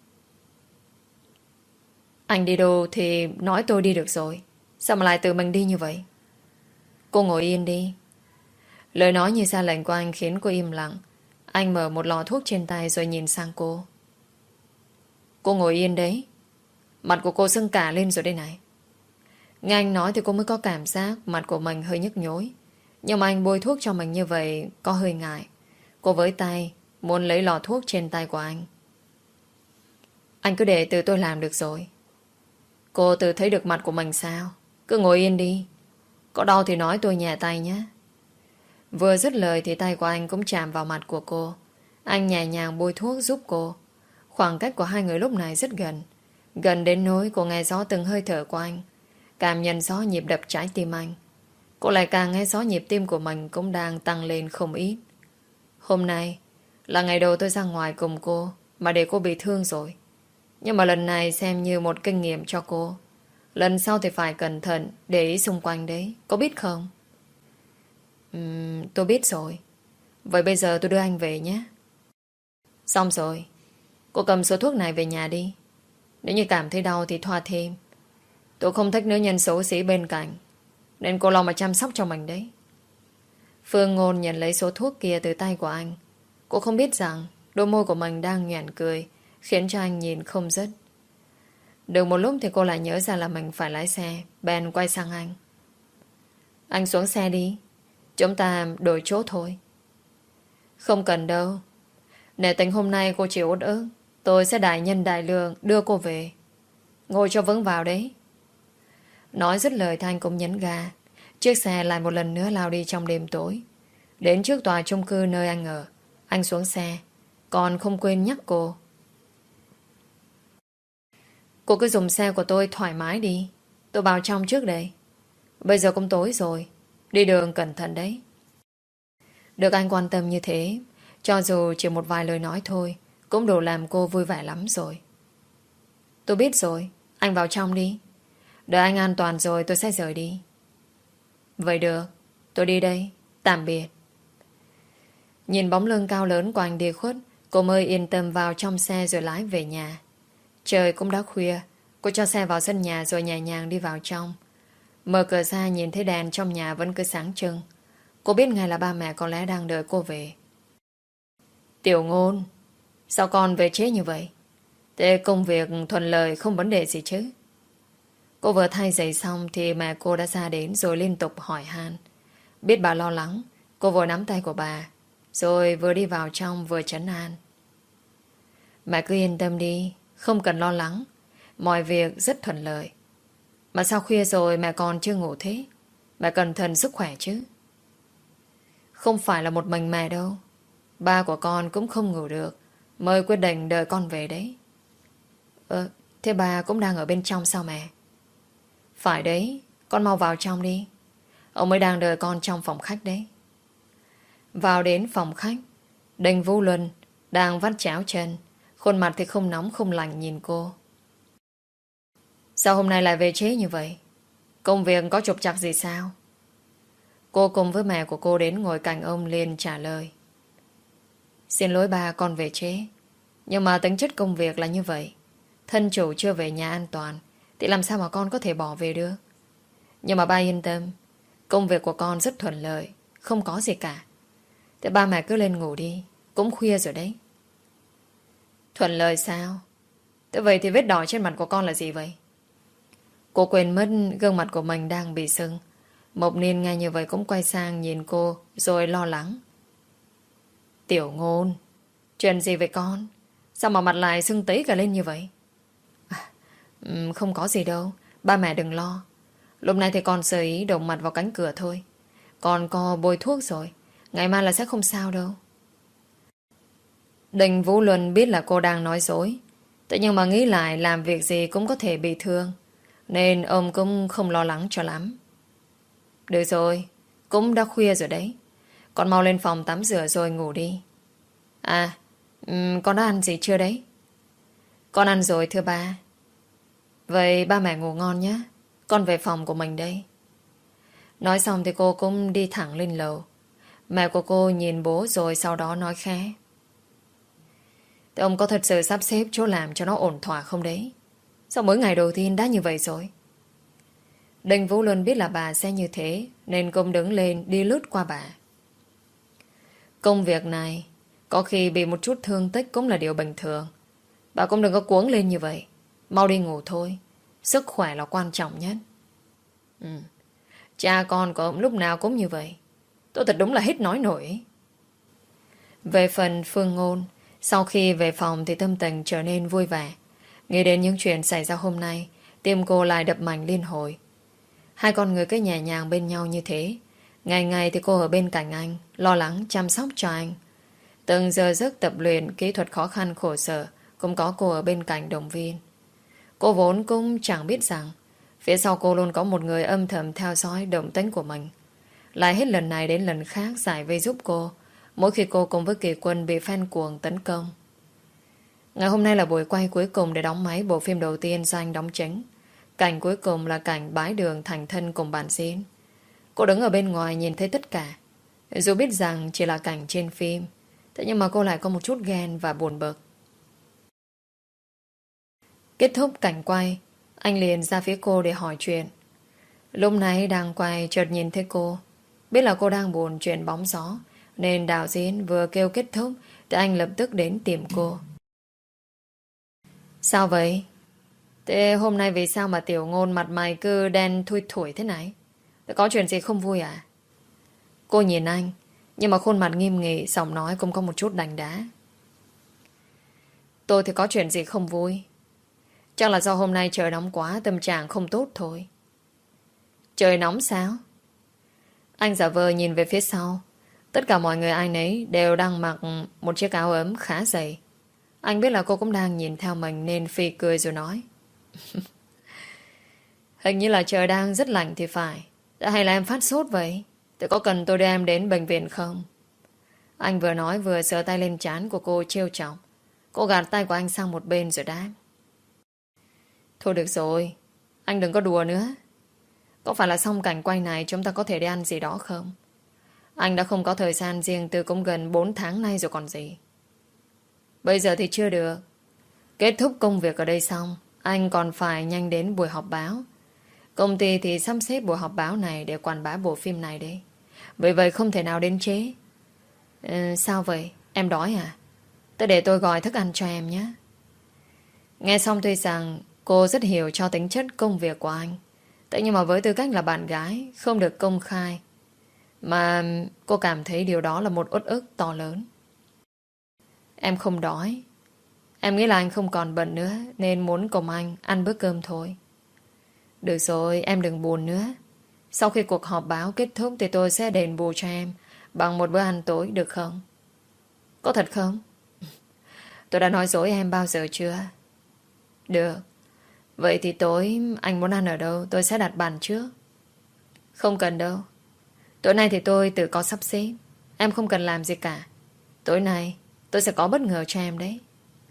Anh đi đâu thì nói tôi đi được rồi. Sao mà lại tự mình đi như vậy? Cô ngồi yên đi. Lời nói như ra lệnh của anh khiến cô im lặng. Anh mở một lọ thuốc trên tay rồi nhìn sang cô. Cô ngồi yên đấy. Mặt của cô sưng cả lên rồi đây này. Nghe anh nói thì cô mới có cảm giác mặt của mình hơi nhức nhối. Nhưng mà anh bôi thuốc cho mình như vậy có hơi ngại. Cô với tay muốn lấy lọ thuốc trên tay của anh. Anh cứ để từ tôi làm được rồi. Cô tự thấy được mặt của mình sao? Cứ ngồi yên đi. Có đau thì nói tôi nhẹ tay nhé. Vừa dứt lời thì tay của anh cũng chạm vào mặt của cô. Anh nhẹ nhàng bôi thuốc giúp cô. Khoảng cách của hai người lúc này rất gần. Gần đến nỗi cô nghe rõ từng hơi thở của anh, cảm nhận rõ nhịp đập trái tim anh. Cô lại càng nghe rõ nhịp tim của mình cũng đang tăng lên không ít. Hôm nay là ngày đầu tôi ra ngoài cùng cô mà để cô bị thương rồi. Nhưng mà lần này xem như một kinh nghiệm cho cô. Lần sau thì phải cẩn thận, để ý xung quanh đấy. Có biết không? Tôi biết rồi. Vậy bây giờ tôi đưa anh về nhé. Xong rồi. Cô cầm số thuốc này về nhà đi. Nếu như cảm thấy đau thì thoa thêm. Tôi không thích nữ nhân xấu xí bên cạnh, nên cô lo mà chăm sóc cho mình đấy. Phương Ngôn nhận lấy số thuốc kia từ tay của anh. Cô không biết rằng đôi môi của mình đang nhoẻn cười, khiến cho anh nhìn không dứt. Được một lúc thì cô lại nhớ ra là mình phải lái xe, bèn quay sang anh. Anh xuống xe đi. Chúng ta đổi chỗ thôi. Không cần đâu. Để tình hôm nay cô chịu uất ức, tôi sẽ đại nhân đại lượng đưa cô về. Ngồi cho vững vào đấy. Nói dứt lời thì anh cũng nhấn ga. Chiếc xe lại một lần nữa lao đi trong đêm tối. Đến trước tòa chung cư nơi anh ở, anh xuống xe, còn không quên nhắc cô. Cô cứ dùng xe của tôi thoải mái đi. Tôi vào trong trước đây. Bây giờ cũng tối rồi. Đi đường cẩn thận đấy. Được anh quan tâm như thế, cho dù chỉ một vài lời nói thôi, cũng đủ làm cô vui vẻ lắm rồi. Tôi biết rồi. Anh vào trong đi. Đợi anh an toàn rồi tôi sẽ rời đi. Vậy được. Tôi đi đây. Tạm biệt. Nhìn bóng lưng cao lớn của anh đi khuất, cô mới yên tâm vào trong xe rồi lái về nhà. Trời cũng đã khuya. Cô cho xe vào sân nhà rồi nhẹ nhàng đi vào trong. Mở cửa ra nhìn thấy đèn trong nhà vẫn cứ sáng trưng. Cô biết ngay là ba mẹ có lẽ đang đợi cô về. Tiểu Ngôn, sao con về trễ như vậy? Thế công việc thuận lợi không vấn đề gì chứ? Cô vừa thay giày xong thì mẹ cô đã ra đến rồi liên tục hỏi han. Biết bà lo lắng, cô vội nắm tay của bà, rồi vừa đi vào trong vừa trấn an. Mẹ cứ yên tâm đi, không cần lo lắng. Mọi việc rất thuận lợi. Mà sao khuya rồi mẹ còn chưa ngủ thế? Mẹ cẩn thận sức khỏe chứ. Không phải là một mình mẹ đâu. Ba của con cũng không ngủ được, mới quyết định đợi con về đấy. Thế bà cũng đang ở bên trong sao mẹ? Phải đấy, con mau vào trong đi. Ông mới đang đợi con trong phòng khách đấy. Vào đến phòng khách, Đinh Vũ Luân đang vắt cháo chân, khuôn mặt thì không nóng không lạnh nhìn cô. Sao hôm nay lại về trễ như vậy? Công việc có trục trặc gì sao? Cô cùng với mẹ của cô đến ngồi cạnh ông liền trả lời. Xin lỗi ba, con về trễ. Nhưng mà tính chất công việc là như vậy. Thân chủ chưa về nhà an toàn thì làm sao mà con có thể bỏ về được? Nhưng mà ba yên tâm, công việc của con rất thuận lợi, không có gì cả. Thế ba mẹ cứ lên ngủ đi, cũng khuya rồi đấy. Thuận lợi sao? Thế vậy thì vết đỏ trên mặt của con là gì vậy? Cô quên mất gương mặt của mình đang bị sưng. Mộc Niên nghe như vậy cũng quay sang nhìn cô rồi lo lắng. Tiểu Ngôn, chuyện gì vậy con? Sao mà mặt lại sưng tấy cả lên như vậy? Không có gì đâu, ba mẹ đừng lo. Lúc này thì con sơ ý động mặt vào cánh cửa thôi. Con có bôi thuốc rồi, ngày mai là sẽ không sao đâu. Đinh Vũ Luân biết là cô đang nói dối. Thế nhưng mà nghĩ lại làm việc gì cũng có thể bị thương, nên ông cũng không lo lắng cho lắm. Được rồi, cũng đã khuya rồi đấy. Con mau lên phòng tắm rửa rồi ngủ đi. Con đã ăn gì chưa đấy? Con ăn rồi thưa ba. Vậy ba mẹ ngủ ngon nhé. Con về phòng của mình đây. Nói xong thì cô cũng đi thẳng lên lầu. Mẹ của cô nhìn bố rồi sau đó nói khẽ. Thế ông có thật sự sắp xếp chỗ làm cho nó ổn thỏa không đấy? Sao mới ngày đầu tiên đã như vậy rồi? Đinh Vũ Luân biết là bà sẽ như thế nên cũng đứng lên đi lướt qua bà. Công việc này có khi bị một chút thương tích cũng là điều bình thường. Bà cũng đừng có cuống lên như vậy. Mau đi ngủ thôi. Sức khỏe là quan trọng nhất. Cha con của ông lúc nào cũng như vậy. Tôi thật đúng là hết nói nổi. Về phần Phương Ngôn, sau khi về phòng thì tâm tình trở nên vui vẻ. Nghĩ đến những chuyện xảy ra hôm nay, tim cô lại đập mạnh liên hồi. Hai con người cứ nhẹ nhàng bên nhau như thế. Ngày ngày thì cô ở bên cạnh anh, lo lắng chăm sóc cho anh. Từng giờ giấc tập luyện kỹ thuật khó khăn khổ sở cũng có cô ở bên cạnh động viên. Cô vốn cũng chẳng biết rằng phía sau cô luôn có một người âm thầm theo dõi động tĩnh của mình. Lại hết lần này đến lần khác giải vây giúp cô mỗi khi cô cùng với Kỳ Quân bị fan cuồng tấn công. Ngày hôm nay là buổi quay cuối cùng để đóng máy bộ phim đầu tiên do anh đóng chính. Cảnh cuối cùng là cảnh bái đường thành thân cùng bạn diễn. Cô đứng ở bên ngoài nhìn thấy tất cả. Dù biết rằng chỉ là cảnh trên phim, thế nhưng mà cô lại có một chút ghen và buồn bực. Kết thúc cảnh quay, anh liền ra phía cô để hỏi chuyện. Lúc nãy đang quay chợt nhìn thấy cô. Biết là cô đang buồn chuyện bóng gió, nên đạo diễn vừa kêu kết thúc thì anh lập tức đến tìm cô. Sao vậy? Thế hôm nay vì sao mà Tiểu Ngôn mặt mày cứ đen thui thủi thế này? Có chuyện gì không vui à? Cô nhìn anh, nhưng mà khuôn mặt nghiêm nghị, giọng nói cũng có một chút đành đá. Tôi thì có chuyện gì không vui. Chắc là do hôm nay trời nóng quá, tâm trạng không tốt thôi. Trời nóng sao? Anh giả vờ nhìn về phía sau. Tất cả mọi người ai nấy đều đang mặc một chiếc áo ấm khá dày. Anh biết là cô cũng đang nhìn theo mình nên phì cười rồi nói. Hình như là trời đang rất lạnh thì phải. Hay là em phát sốt vậy? Thế có cần tôi đưa em đến bệnh viện không? Anh vừa nói vừa sờ tay lên trán của cô trêu chọc. Cô gạt tay của anh sang một bên rồi đáp. Thôi được rồi, anh đừng có đùa nữa. Có phải là xong cảnh quay này chúng ta có thể đi ăn gì đó không? Anh đã không có thời gian riêng từ cũng gần 4 tháng nay rồi còn gì. Bây giờ thì chưa được. Kết thúc công việc ở đây xong, anh còn phải nhanh đến buổi họp báo. Công ty thì sắp xếp buổi họp báo này để quảng bá bộ phim này đấy. Vì vậy không thể nào đến trễ. Sao vậy? Em đói à? Thế để tôi gọi thức ăn cho em nhé. Nghe xong tuy rằng cô rất hiểu cho tính chất công việc của anh. Thế nhưng mà với tư cách là bạn gái, không được công khai, mà cô cảm thấy điều đó là một uất ức to lớn. Em không đói. Em nghĩ là anh không còn bận nữa nên muốn cùng anh ăn bữa cơm thôi. Được rồi, em đừng buồn nữa. Sau khi cuộc họp báo kết thúc thì tôi sẽ đền bù cho em bằng một bữa ăn tối được không? Có thật không? Tôi đã nói dối em bao giờ chưa? Được. Vậy thì tối anh muốn ăn ở đâu tôi sẽ đặt bàn trước. Không cần đâu. Tối nay thì tôi tự có sắp xếp. Em không cần làm gì cả. Tối nay tôi sẽ có bất ngờ cho em đấy.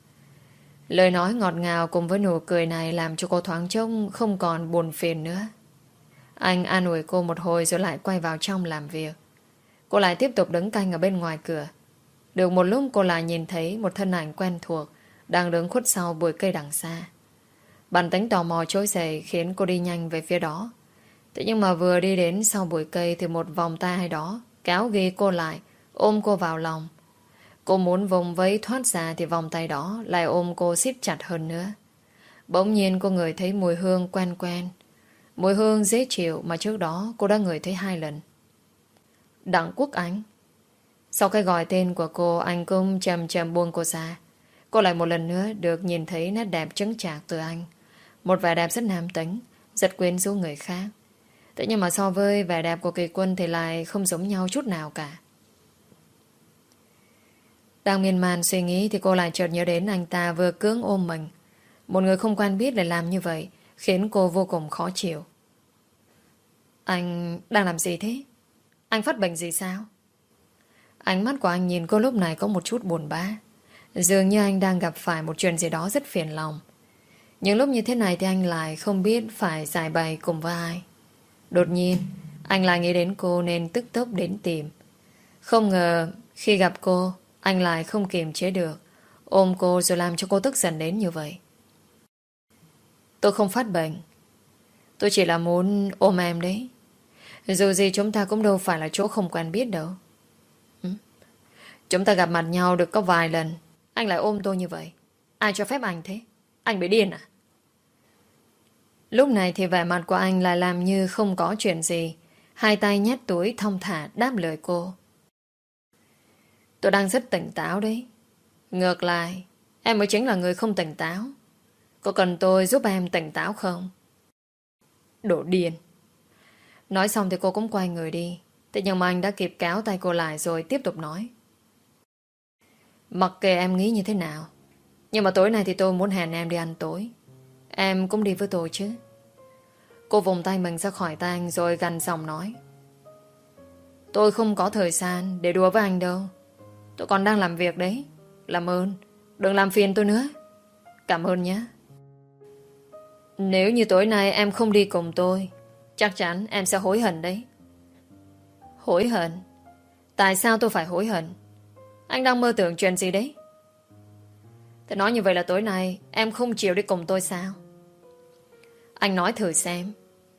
Lời nói ngọt ngào cùng với nụ cười này làm cho cô thoáng chốc không còn buồn phiền nữa. Anh an ủi cô một hồi rồi lại quay vào trong làm việc. Cô lại tiếp tục đứng canh ở bên ngoài cửa. Được một lúc cô lại nhìn thấy một thân ảnh quen thuộc đang đứng khuất sau bụi cây đằng xa. Bản tính tò mò trỗi dậy khiến cô đi nhanh về phía đó. Thế nhưng mà vừa đi đến sau bụi cây thì một vòng tay ai đó kéo ghi cô lại, ôm cô vào lòng. Cô muốn vùng vẫy thoát ra thì vòng tay đó lại ôm cô siết chặt hơn nữa. Bỗng nhiên cô ngửi thấy mùi hương quen quen. Mùi hương dễ chịu mà trước đó cô đã ngửi thấy 2 lần. Đặng Quốc Anh. Sau cái gọi tên của cô, anh cũng chậm chậm buông cô ra. Cô lại một lần nữa được nhìn thấy nét đẹp chững chạc từ anh. Một vẻ đẹp rất nam tính, rất quyến rũ người khác. Thế nhưng mà so với vẻ đẹp của Kỳ Quân thì lại không giống nhau chút nào cả. Đang miên man suy nghĩ thì cô lại chợt nhớ đến anh ta vừa cưỡng ôm mình. Một người không quen biết lại làm như vậy khiến cô vô cùng khó chịu. Anh đang làm gì thế? Anh phát bệnh gì sao? Ánh mắt của anh nhìn cô lúc này có một chút buồn bã. Dường như anh đang gặp phải một chuyện gì đó rất phiền lòng. Những lúc như thế này thì anh lại không biết phải giải bày cùng với ai. Đột nhiên anh lại nghĩ đến cô nên tức tốc đến tìm. Không ngờ khi gặp cô anh lại không kiềm chế được, ôm cô rồi làm cho cô tức giận đến như vậy. Tôi không phát bệnh. Tôi chỉ là muốn ôm em đấy. Dù gì chúng ta cũng đâu phải là chỗ không quen biết đâu. Chúng ta gặp mặt nhau được có vài lần, anh lại ôm tôi như vậy. Ai cho phép anh thế? Anh bị điên à? Lúc này thì vẻ mặt của anh lại làm như không có chuyện gì. Hai tay nhét túi thong thả đáp lời cô. Tôi đang rất tỉnh táo đấy. Ngược lại, em mới chính là người không tỉnh táo. Có cần tôi giúp em tỉnh táo không? Đồ điên. Nói xong thì cô cũng quay người đi. Thế nhưng mà anh đã kịp kéo tay cô lại rồi tiếp tục nói. Mặc kệ em nghĩ như thế nào, nhưng mà tối nay thì tôi muốn hẹn em đi ăn tối. Em cũng đi với tôi chứ? Cô vùng tay mình ra khỏi tay anh rồi gằn giọng nói. Tôi không có thời gian để đùa với anh đâu. Tôi còn đang làm việc đấy. Làm ơn đừng làm phiền tôi nữa. Cảm ơn nhé. Nếu như tối nay em không đi cùng tôi, chắc chắn em sẽ hối hận đấy. Hối hận? Tại sao tôi phải hối hận? Anh đang mơ tưởng chuyện gì đấy? Thế nói như vậy là tối nay em không chịu đi cùng tôi sao? Anh nói thử xem.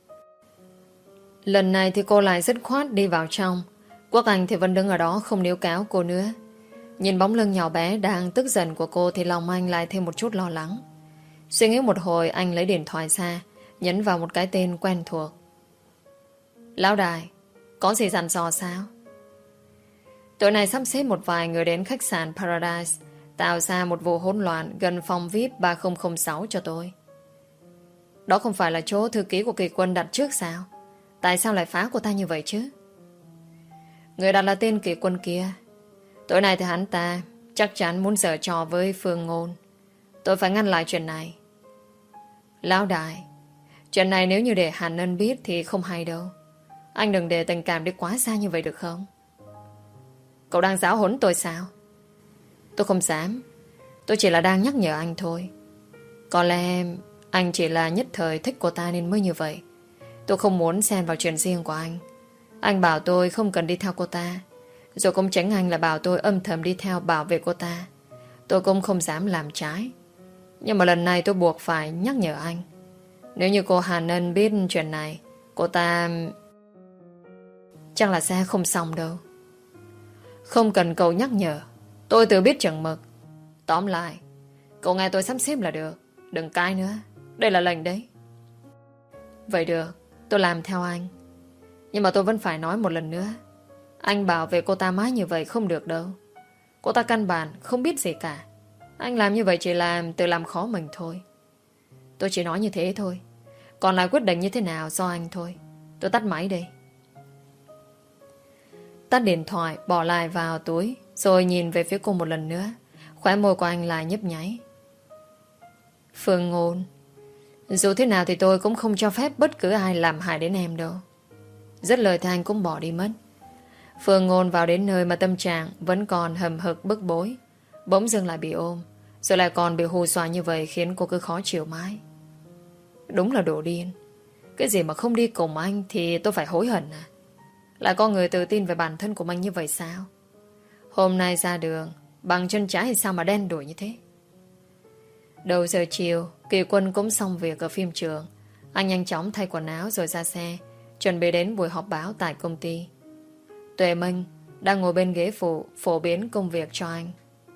Lần này thì cô lại dứt khoát đi vào trong. Quốc Anh thì vẫn đứng ở đó không níu kéo cô nữa. Nhìn bóng lưng nhỏ bé đang tức giận của cô thì lòng anh lại thêm một chút lo lắng. Suy nghĩ một hồi anh lấy điện thoại ra, nhấn vào một cái tên quen thuộc. Lão Đại, có gì dặn dò sao? Tối nay sắp xếp một vài người đến khách sạn Paradise, tạo ra một vụ hỗn loạn gần phòng VIP 3006 cho tôi. Đó không phải là chỗ thư ký của Kỳ Quân đặt trước sao? Tại sao lại phá cô ta như vậy chứ? Người đặt là tên Kỳ Quân kia. Tối nay thì hắn ta chắc chắn muốn giở trò với Phương Ngôn. Tôi phải ngăn lại chuyện này. Lão đại, chuyện này nếu như để Hàn Ân biết thì không hay đâu. Anh đừng để tình cảm đi quá xa như vậy được không? Cậu đang giáo huấn tôi sao? Tôi không dám. Tôi chỉ là đang nhắc nhở anh thôi. Có lẽ anh chỉ là nhất thời thích cô ta nên mới như vậy. Tôi không muốn xen vào chuyện riêng của anh. Anh bảo tôi không cần đi theo cô ta, rồi cũng tránh anh là bảo tôi âm thầm đi theo bảo vệ cô ta. Tôi cũng không dám làm trái. Nhưng mà lần này tôi buộc phải nhắc nhở anh. Nếu như cô Hàn Ân biết chuyện này, cô ta chắc là sẽ không xong đâu. Không cần cậu nhắc nhở, tôi tự biết chừng mực. Tóm lại, cậu nghe tôi sắp xếp là được. Đừng cãi nữa. Đây là lệnh đấy. Vậy được, tôi làm theo anh. Nhưng mà tôi vẫn phải nói một lần nữa. Anh bảo về cô ta mãi như vậy không được đâu. Cô ta căn bản không biết gì cả. Anh làm như vậy chỉ là tự làm khó mình thôi. Tôi chỉ nói như thế thôi. Còn lại quyết định như thế nào do anh thôi. Tôi tắt máy đây. Tắt điện thoại, bỏ lại vào túi, rồi nhìn về phía cô một lần nữa. Khóe môi của anh lại nhấp nháy. Phương Ngôn, dù thế nào thì tôi cũng không cho phép bất cứ ai làm hại đến em đâu. Dứt lời thì anh cũng bỏ đi mất. Phương Ngôn vào đến nơi mà tâm trạng vẫn còn hầm hực bức bối, bỗng dưng lại bị ôm, rồi lại còn bị hù dọa như vậy, khiến cô cứ khó chịu mãi. Đúng là đồ điên. Cái gì mà không đi cùng anh thì tôi phải hối hận à? Lại có người tự tin về bản thân của mình như vậy sao? Hôm nay ra đường bằng chân trái thì sao mà đen đủi như thế? Đầu giờ chiều, Kỳ Quân cũng xong việc ở phim trường. Anh nhanh chóng thay quần áo rồi ra xe, chuẩn bị đến buổi họp báo tại công ty. Tuệ Minh đang ngồi bên ghế phụ phổ biến công việc cho anh.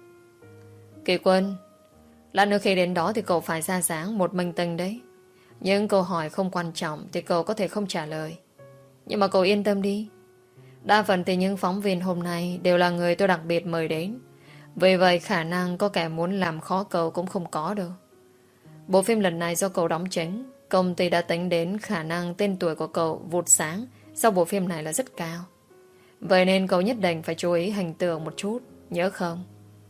Kỳ Quân, lát nữa khi đến đó thì cậu phải ra dáng một minh tinh đấy. Những câu hỏi không quan trọng thì cậu có thể không trả lời. Nhưng mà cậu yên tâm đi. Đa phần thì những phóng viên hôm nay đều là người tôi đặc biệt mời đến. Vì vậy khả năng có kẻ muốn làm khó cậu cũng không có đâu. Bộ phim lần này do cậu đóng chính, công ty đã tính đến khả năng tên tuổi của cậu vụt sáng sau bộ phim này là rất cao. Vậy nên cậu nhất định phải chú ý hình tượng một chút, nhớ không?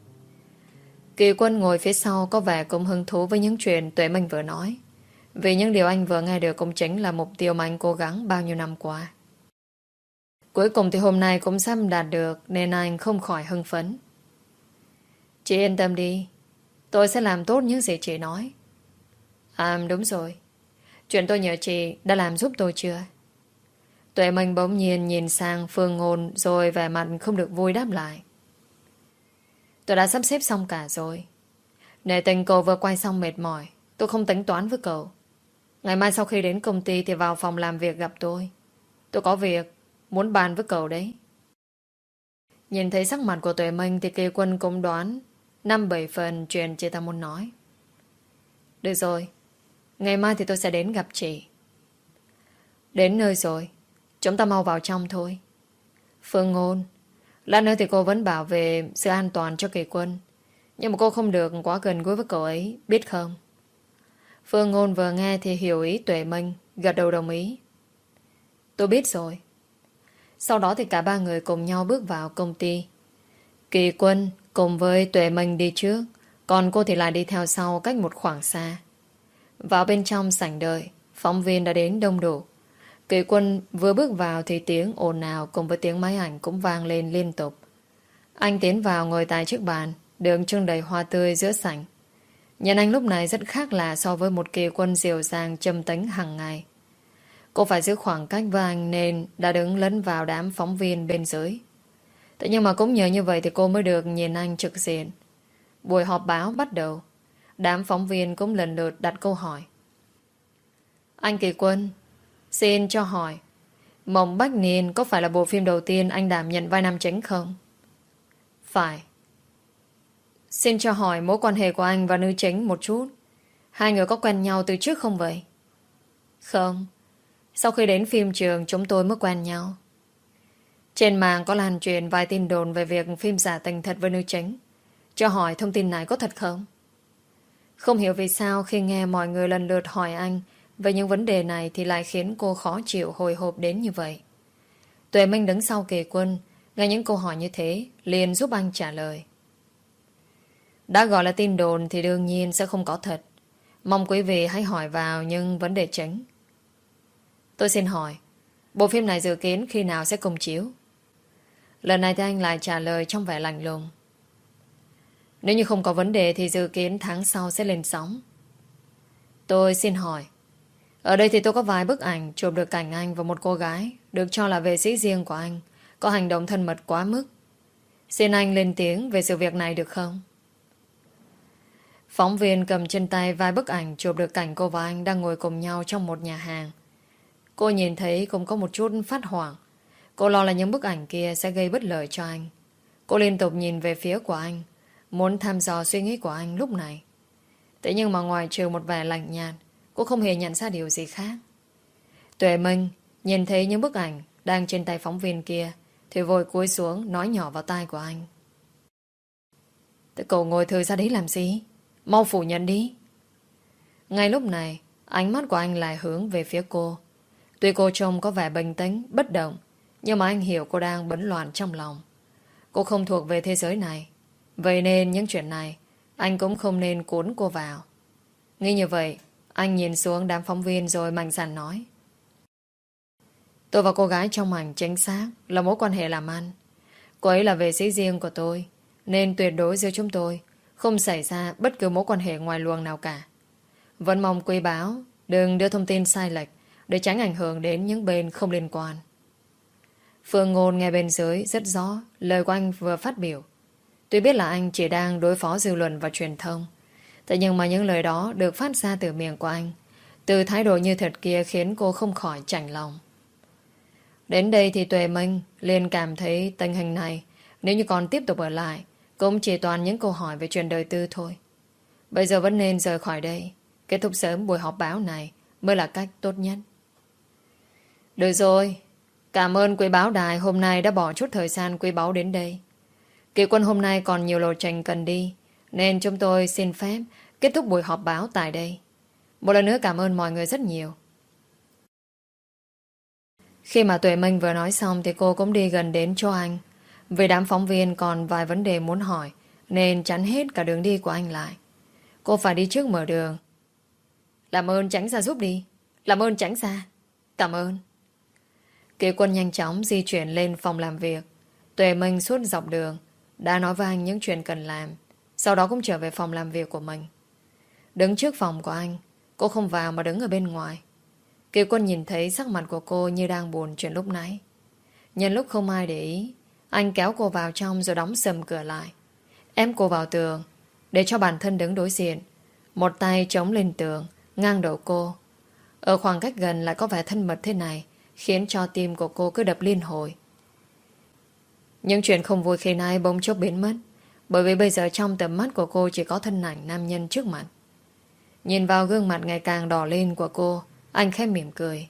Kỳ Quân ngồi phía sau có vẻ cũng hứng thú với những chuyện Tuệ Minh vừa nói. Vì những điều anh vừa nghe được cũng chính là mục tiêu mà anh cố gắng bao nhiêu năm qua. Cuối cùng thì hôm nay cũng sắp đạt được, nên anh không khỏi hưng phấn. Chị yên tâm đi, tôi sẽ làm tốt những gì chị nói. À đúng rồi, chuyện tôi nhờ chị đã làm giúp tôi chưa? Tuệ Minh bỗng nhiên nhìn sang Phương Ngôn, rồi vẻ mặt không được vui đáp lại. Tôi đã sắp xếp xong cả rồi. Nể tình cậu vừa quay xong mệt mỏi, tôi không tính toán với cậu. Ngày mai sau khi đến công ty thì vào phòng làm việc gặp tôi. Tôi có việc muốn bàn với cậu đấy. Nhìn thấy sắc mặt của Tuệ Minh thì Kỳ Quân cũng đoán 5-7 phần chuyện chị ta muốn nói. Được rồi, ngày mai thì tôi sẽ đến gặp chị. Đến nơi rồi, chúng ta mau vào trong thôi. Phương Ngôn, lát nữa thì cô vẫn bảo vệ sự an toàn cho Kỳ Quân. Nhưng mà cô không được quá gần gũi với cậu ấy, biết không? Phương Ngôn vừa nghe thì hiểu ý Tuệ Minh, gật đầu đồng ý. Tôi biết rồi. Sau đó thì cả ba người cùng nhau bước vào công ty. Kỳ Quân cùng với Tuệ Minh đi trước, còn cô thì lại đi theo sau cách một khoảng xa. Vào bên trong sảnh đợi, phóng viên đã đến đông đủ. Kỳ Quân vừa bước vào thì tiếng ồn ào cùng với tiếng máy ảnh cũng vang lên liên tục. Anh tiến vào ngồi tại chiếc bàn, được trưng đầy hoa tươi giữa sảnh. Nhìn anh lúc này rất khác lạ so với một Kỳ Quân dịu dàng trầm tính hàng ngày. Cô phải giữ khoảng cách với anh nên đã đứng lấn vào đám phóng viên bên dưới. Thế nhưng mà cũng nhờ như vậy thì cô mới được nhìn anh trực diện. Buổi họp báo bắt đầu. Đám phóng viên cũng lần lượt đặt câu hỏi. Anh Kỳ Quân, xin cho hỏi, Mộng Bách Niên có phải là bộ phim đầu tiên anh đảm nhận vai nam chính không? Phải. Xin cho hỏi mối quan hệ của anh và nữ chính một chút. Hai người có quen nhau từ trước không vậy? Không. Sau khi đến phim trường chúng tôi mới quen nhau. Trên mạng có lan truyền vài tin đồn về việc phim giả tình thật với nữ chính. Cho hỏi thông tin này có thật không? Không hiểu vì sao khi nghe mọi người lần lượt hỏi anh về những vấn đề này thì lại khiến cô khó chịu hồi hộp đến như vậy. Tuệ Minh đứng sau Kỳ Quân, Nghe những câu hỏi như thế, liền giúp anh trả lời. Đã gọi là tin đồn thì đương nhiên sẽ không có thật. Mong quý vị hãy hỏi vào nhưng vấn đề tránh. Tôi xin hỏi, bộ phim này dự kiến khi nào sẽ công chiếu? Lần này thì anh lại trả lời trong vẻ lạnh lùng. Nếu như không có vấn đề thì dự kiến tháng sau sẽ lên sóng. Tôi xin hỏi, ở đây thì tôi có vài bức ảnh chụp được cảnh anh và một cô gái được cho là vệ sĩ riêng của anh có hành động thân mật quá mức. Xin anh lên tiếng về sự việc này được không? Phóng viên cầm trên tay vài bức ảnh chụp được cảnh cô và anh đang ngồi cùng nhau trong một nhà hàng. Cô nhìn thấy cũng có một chút phát hoảng. Cô lo là những bức ảnh kia sẽ gây bất lợi cho anh. Cô liên tục nhìn về phía của anh, muốn thăm dò suy nghĩ của anh lúc này. Thế nhưng mà ngoài trừ một vẻ lạnh nhạt, cô không hề nhận ra điều gì khác. Tuệ Minh nhìn thấy những bức ảnh đang trên tay phóng viên kia thì vội cúi xuống nói nhỏ vào tai của anh. Thế cậu ngồi thư ra đấy làm gì? Mau phủ nhận đi. Ngay lúc này, ánh mắt của anh lại hướng về phía cô. Tuy cô trông có vẻ bình tĩnh, bất động, nhưng mà anh hiểu cô đang bấn loạn trong lòng. Cô không thuộc về thế giới này. Vậy nên những chuyện này anh cũng không nên cuốn cô vào. Nghĩ như vậy, anh nhìn xuống đám phóng viên rồi mạnh dạn nói. Tôi và cô gái trong ảnh chính xác là mối quan hệ làm ăn. Cô ấy là vệ sĩ riêng của tôi, nên tuyệt đối giữa chúng tôi không xảy ra bất cứ mối quan hệ ngoài luồng nào cả. Vẫn mong quý báo đừng đưa thông tin sai lệch để tránh ảnh hưởng đến những bên không liên quan. Phương Ngôn nghe bên dưới rất rõ lời của anh vừa phát biểu. Tuy biết là anh chỉ đang đối phó dư luận và truyền thông, thế nhưng mà những lời đó được phát ra từ miệng của anh, từ thái độ như thật kia khiến cô không khỏi chạnh lòng. Đến đây thì Tuệ Minh liền cảm thấy tình hình này nếu như còn tiếp tục ở lại cũng chỉ toàn những câu hỏi về chuyện đời tư thôi. Bây giờ vẫn nên rời khỏi đây, kết thúc sớm buổi họp báo này mới là cách tốt nhất. Được rồi, cảm ơn quý báo đài hôm nay đã bỏ chút thời gian quý báu đến đây. Kỳ Quân hôm nay còn nhiều lộ trình cần đi, nên chúng tôi xin phép kết thúc buổi họp báo tại đây. Một lần nữa cảm ơn mọi người rất nhiều. Khi mà Tuệ Minh vừa nói xong thì cô cũng đi gần đến chỗ anh. Vì đám phóng viên còn vài vấn đề muốn hỏi nên chắn hết cả đường đi của anh lại. Cô phải đi trước mở đường. Làm ơn tránh ra giúp đi. Làm ơn tránh ra. Cảm ơn. Kỳ Quân nhanh chóng di chuyển lên phòng làm việc. Tuệ Minh suốt dọc đường đã nói với anh những chuyện cần làm. Sau đó cũng trở về phòng làm việc của mình. Đứng trước phòng của anh, cô không vào mà đứng ở bên ngoài. Kỳ Quân nhìn thấy sắc mặt của cô như đang buồn chuyện lúc nãy. Nhân lúc không ai để ý, anh kéo cô vào trong rồi đóng sầm cửa lại. Ép cô vào tường để cho bản thân đứng đối diện. Một tay chống lên tường ngang đầu cô. Ở khoảng cách gần lại có vẻ thân mật thế này khiến cho tim của cô cứ đập liên hồi. Những chuyện không vui khi nay bỗng chốc biến mất, bởi vì bây giờ trong tầm mắt của cô chỉ có thân ảnh nam nhân trước mặt. Nhìn vào gương mặt ngày càng đỏ lên của cô, anh khẽ mỉm cười.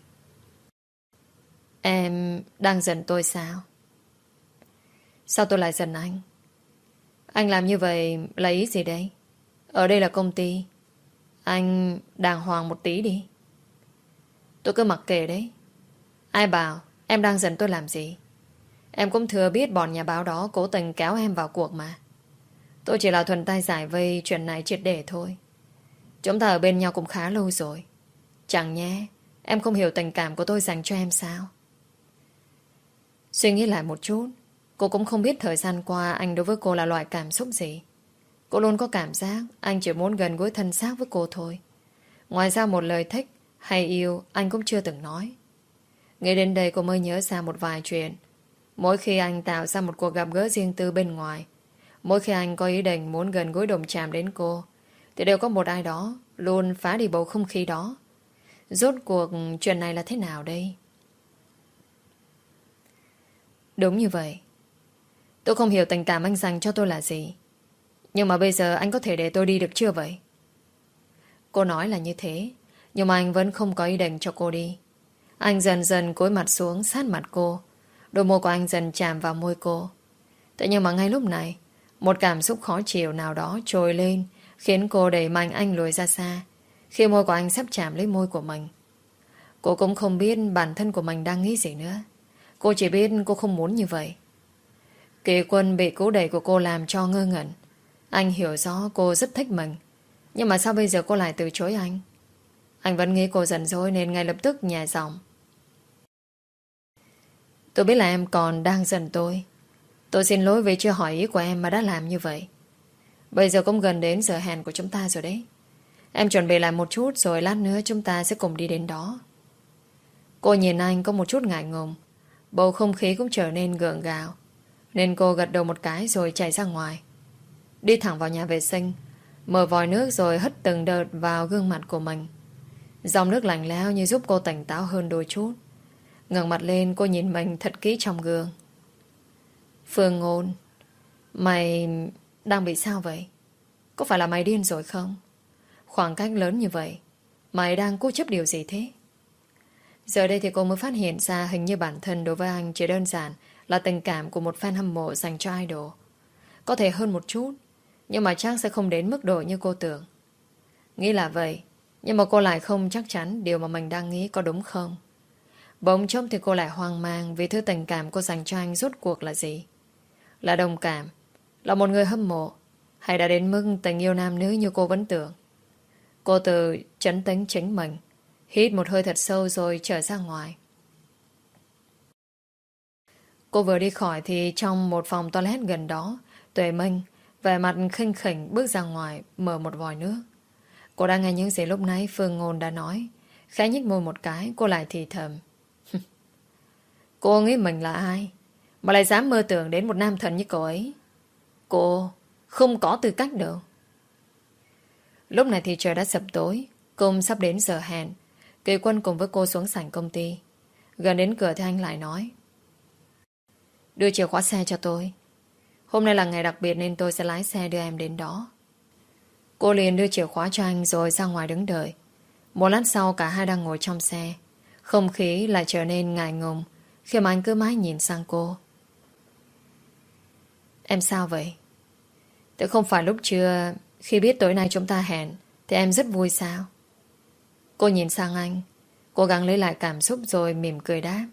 Em đang giận tôi sao? Sao tôi lại giận anh? Anh làm như vậy là ý gì đấy? Ở đây là công ty, anh đàng hoàng một tí đi. Tôi cứ mặc kệ đấy. Ai bảo em đang giận tôi làm gì? Em cũng thừa biết bọn nhà báo đó cố tình kéo em vào cuộc mà. Tôi chỉ là thuần tay giải vây chuyện này triệt để thôi. Chúng ta ở bên nhau cũng khá lâu rồi. Chẳng nhé em không hiểu tình cảm của tôi dành cho em sao? Suy nghĩ lại một chút, cô cũng không biết thời gian qua anh đối với cô là loại cảm xúc gì. Cô luôn có cảm giác anh chỉ muốn gần gũi thân xác với cô thôi. Ngoài ra một lời thích hay yêu anh cũng chưa từng nói. Nghĩ đến đây cô mới nhớ ra một vài chuyện. Mỗi khi anh tạo ra một cuộc gặp gỡ riêng tư bên ngoài, mỗi khi anh có ý định muốn gần gũi đụng chạm đến cô, thì đều có một ai đó luôn phá đi bầu không khí đó. Rốt cuộc chuyện này là thế nào đây? Đúng như vậy. Tôi không hiểu tình cảm anh dành cho tôi là gì, nhưng mà bây giờ anh có thể để tôi đi được chưa vậy? Cô nói là như thế, nhưng mà anh vẫn không có ý định cho cô đi. Anh dần dần cúi mặt xuống sát mặt cô. Đôi môi của anh dần chạm vào môi cô. Thế nhưng mà ngay lúc này, một cảm xúc khó chịu nào đó trồi lên, khiến cô đẩy mạnh anh lùi ra xa. Khi môi của anh sắp chạm lấy môi của mình, cô cũng không biết bản thân của mình đang nghĩ gì nữa. Cô chỉ biết cô không muốn như vậy. Kỳ Quân bị cú đẩy của cô làm cho ngơ ngẩn. Anh hiểu rõ cô rất thích mình, nhưng mà sao bây giờ cô lại từ chối anh? Anh vẫn nghĩ cô giận dỗi nên ngay lập tức nhẹ giọng. Tôi biết là em còn đang giận tôi. Tôi xin lỗi vì chưa hỏi ý của em mà đã làm như vậy. Bây giờ cũng gần đến giờ hẹn của chúng ta rồi đấy. Em chuẩn bị lại một chút rồi lát nữa chúng ta sẽ cùng đi đến đó. Cô nhìn anh có một chút ngại ngùng. Bầu không khí cũng trở nên gượng gạo, nên cô gật đầu một cái rồi chạy ra ngoài. Đi thẳng vào nhà vệ sinh, mở vòi nước rồi hất từng đợt vào gương mặt của mình. Dòng nước lạnh lẽo như giúp cô tỉnh táo hơn đôi chút. Ngẩng mặt lên cô nhìn mình thật kỹ trong gương. Phương Ngôn, mày đang bị sao vậy? Có phải là mày điên rồi không? Khoảng cách lớn như vậy, mày đang cố chấp điều gì thế? Giờ đây thì cô mới phát hiện ra hình như bản thân đối với anh chỉ đơn giản là tình cảm của một fan hâm mộ dành cho idol. Có thể hơn một chút, nhưng mà chắc sẽ không đến mức độ như cô tưởng. Nghĩ là vậy, nhưng mà cô lại không chắc chắn điều mà mình đang nghĩ có đúng không. Bỗng chốc thì cô lại hoang mang vì thứ tình cảm cô dành cho anh rốt cuộc là gì. Là đồng cảm, là một người hâm mộ, hay đã đến mức tình yêu nam nữ như cô vẫn tưởng. Cô tự trấn tĩnh chính mình, hít một hơi thật sâu rồi trở ra ngoài. Cô vừa đi khỏi thì trong một phòng toilet gần đó, Tuệ Minh vẻ mặt khinh khỉnh bước ra ngoài mở một vòi nước. Cô đang nghe những gì lúc nãy Phương Ngôn đã nói. Khẽ nhếch môi một cái, cô lại thì thầm. Cô nghĩ mình là ai mà lại dám mơ tưởng đến một nam thần như cậu ấy? Cô không có tư cách đâu. Lúc này thì trời đã sập tối, cùng sắp đến giờ hẹn. Kỳ Quân cùng với cô xuống sảnh công ty. Gần đến cửa thì anh lại nói. Đưa chìa khóa xe cho tôi. Hôm nay là ngày đặc biệt nên tôi sẽ lái xe đưa em đến đó. Cô liền đưa chìa khóa cho anh rồi ra ngoài đứng đợi. Một lát sau cả hai đang ngồi trong xe. Không khí lại trở nên ngại ngùng khi mà anh cứ mãi nhìn sang cô. Em sao vậy? Tự không phải lúc trưa khi biết tối nay chúng ta hẹn thì em rất vui sao? Cô nhìn sang anh, cố gắng lấy lại cảm xúc rồi mỉm cười đáp.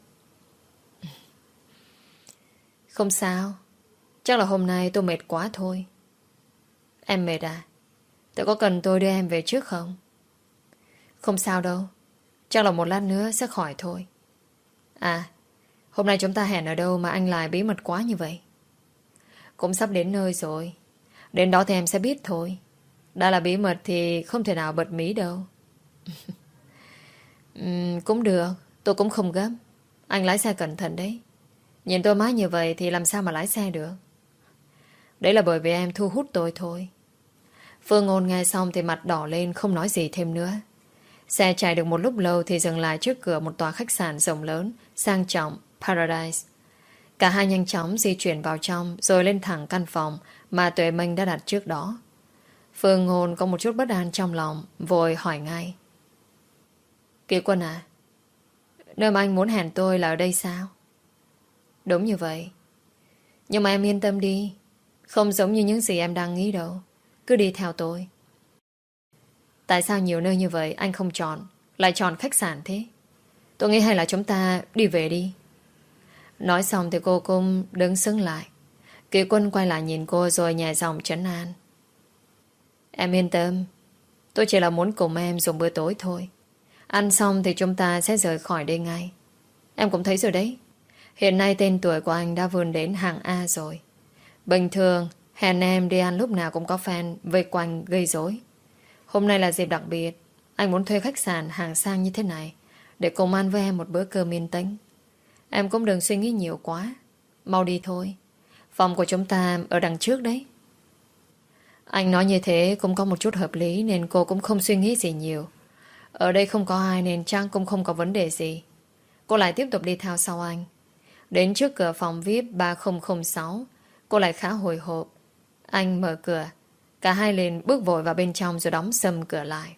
Không sao, chắc là hôm nay tôi mệt quá thôi. Em mệt à? Tự có cần tôi đưa em về trước không? Không sao đâu, chắc là một lát nữa sẽ khỏi thôi. À, hôm nay chúng ta hẹn ở đâu mà anh lại bí mật quá như vậy? Cũng sắp đến nơi rồi. Đến đó thì em sẽ biết thôi. Đã là bí mật thì không thể nào bật mí đâu. Cũng được, tôi cũng không gấp. Anh lái xe cẩn thận đấy. Nhìn tôi mãi như vậy thì làm sao mà lái xe được? Đấy là bởi vì em thu hút tôi thôi. Phương Ngôn nghe xong thì mặt đỏ lên không nói gì thêm nữa. Xe chạy được một lúc lâu thì dừng lại trước cửa một tòa khách sạn rộng lớn, sang trọng, Paradise. Cả hai nhanh chóng di chuyển vào trong rồi lên thẳng căn phòng mà Tuệ Minh đã đặt trước đó. Phương Ngôn có một chút bất an trong lòng, vội hỏi ngay. Kỳ Quân à, nơi mà anh muốn hẹn tôi là ở đây sao? Đúng như vậy. Nhưng mà em yên tâm đi, không giống như những gì em đang nghĩ đâu. Cứ đi theo tôi. Tại sao nhiều nơi như vậy anh không chọn, lại chọn khách sạn thế? Tôi nghĩ hay là chúng ta đi về đi. Nói xong thì cô cũng đứng sững lại. Kỳ Quân quay lại nhìn cô rồi nhẹ giọng trấn an. Em yên tâm, tôi chỉ là muốn cùng em dùng bữa tối thôi. Ăn xong thì chúng ta sẽ rời khỏi đây ngay. Em cũng thấy rồi đấy, hiện nay tên tuổi của anh đã vươn đến hàng A rồi. Bình thường hẹn em đi ăn lúc nào cũng có fan vây quanh gây rối. Hôm nay là dịp đặc biệt, anh muốn thuê khách sạn hàng sang như thế này để cùng ăn với em một bữa cơm yên tĩnh. Em cũng đừng suy nghĩ nhiều quá. Mau đi thôi, phòng của chúng ta ở đằng trước đấy. Anh nói như thế cũng có một chút hợp lý nên cô cũng không suy nghĩ gì nhiều. Ở đây không có ai nên chắc cũng không có vấn đề gì. Cô lại tiếp tục đi theo sau anh. Đến trước cửa phòng VIP 3006, cô lại khá hồi hộp. Anh mở cửa. Cả hai liền bước vội vào bên trong rồi đóng sầm cửa lại.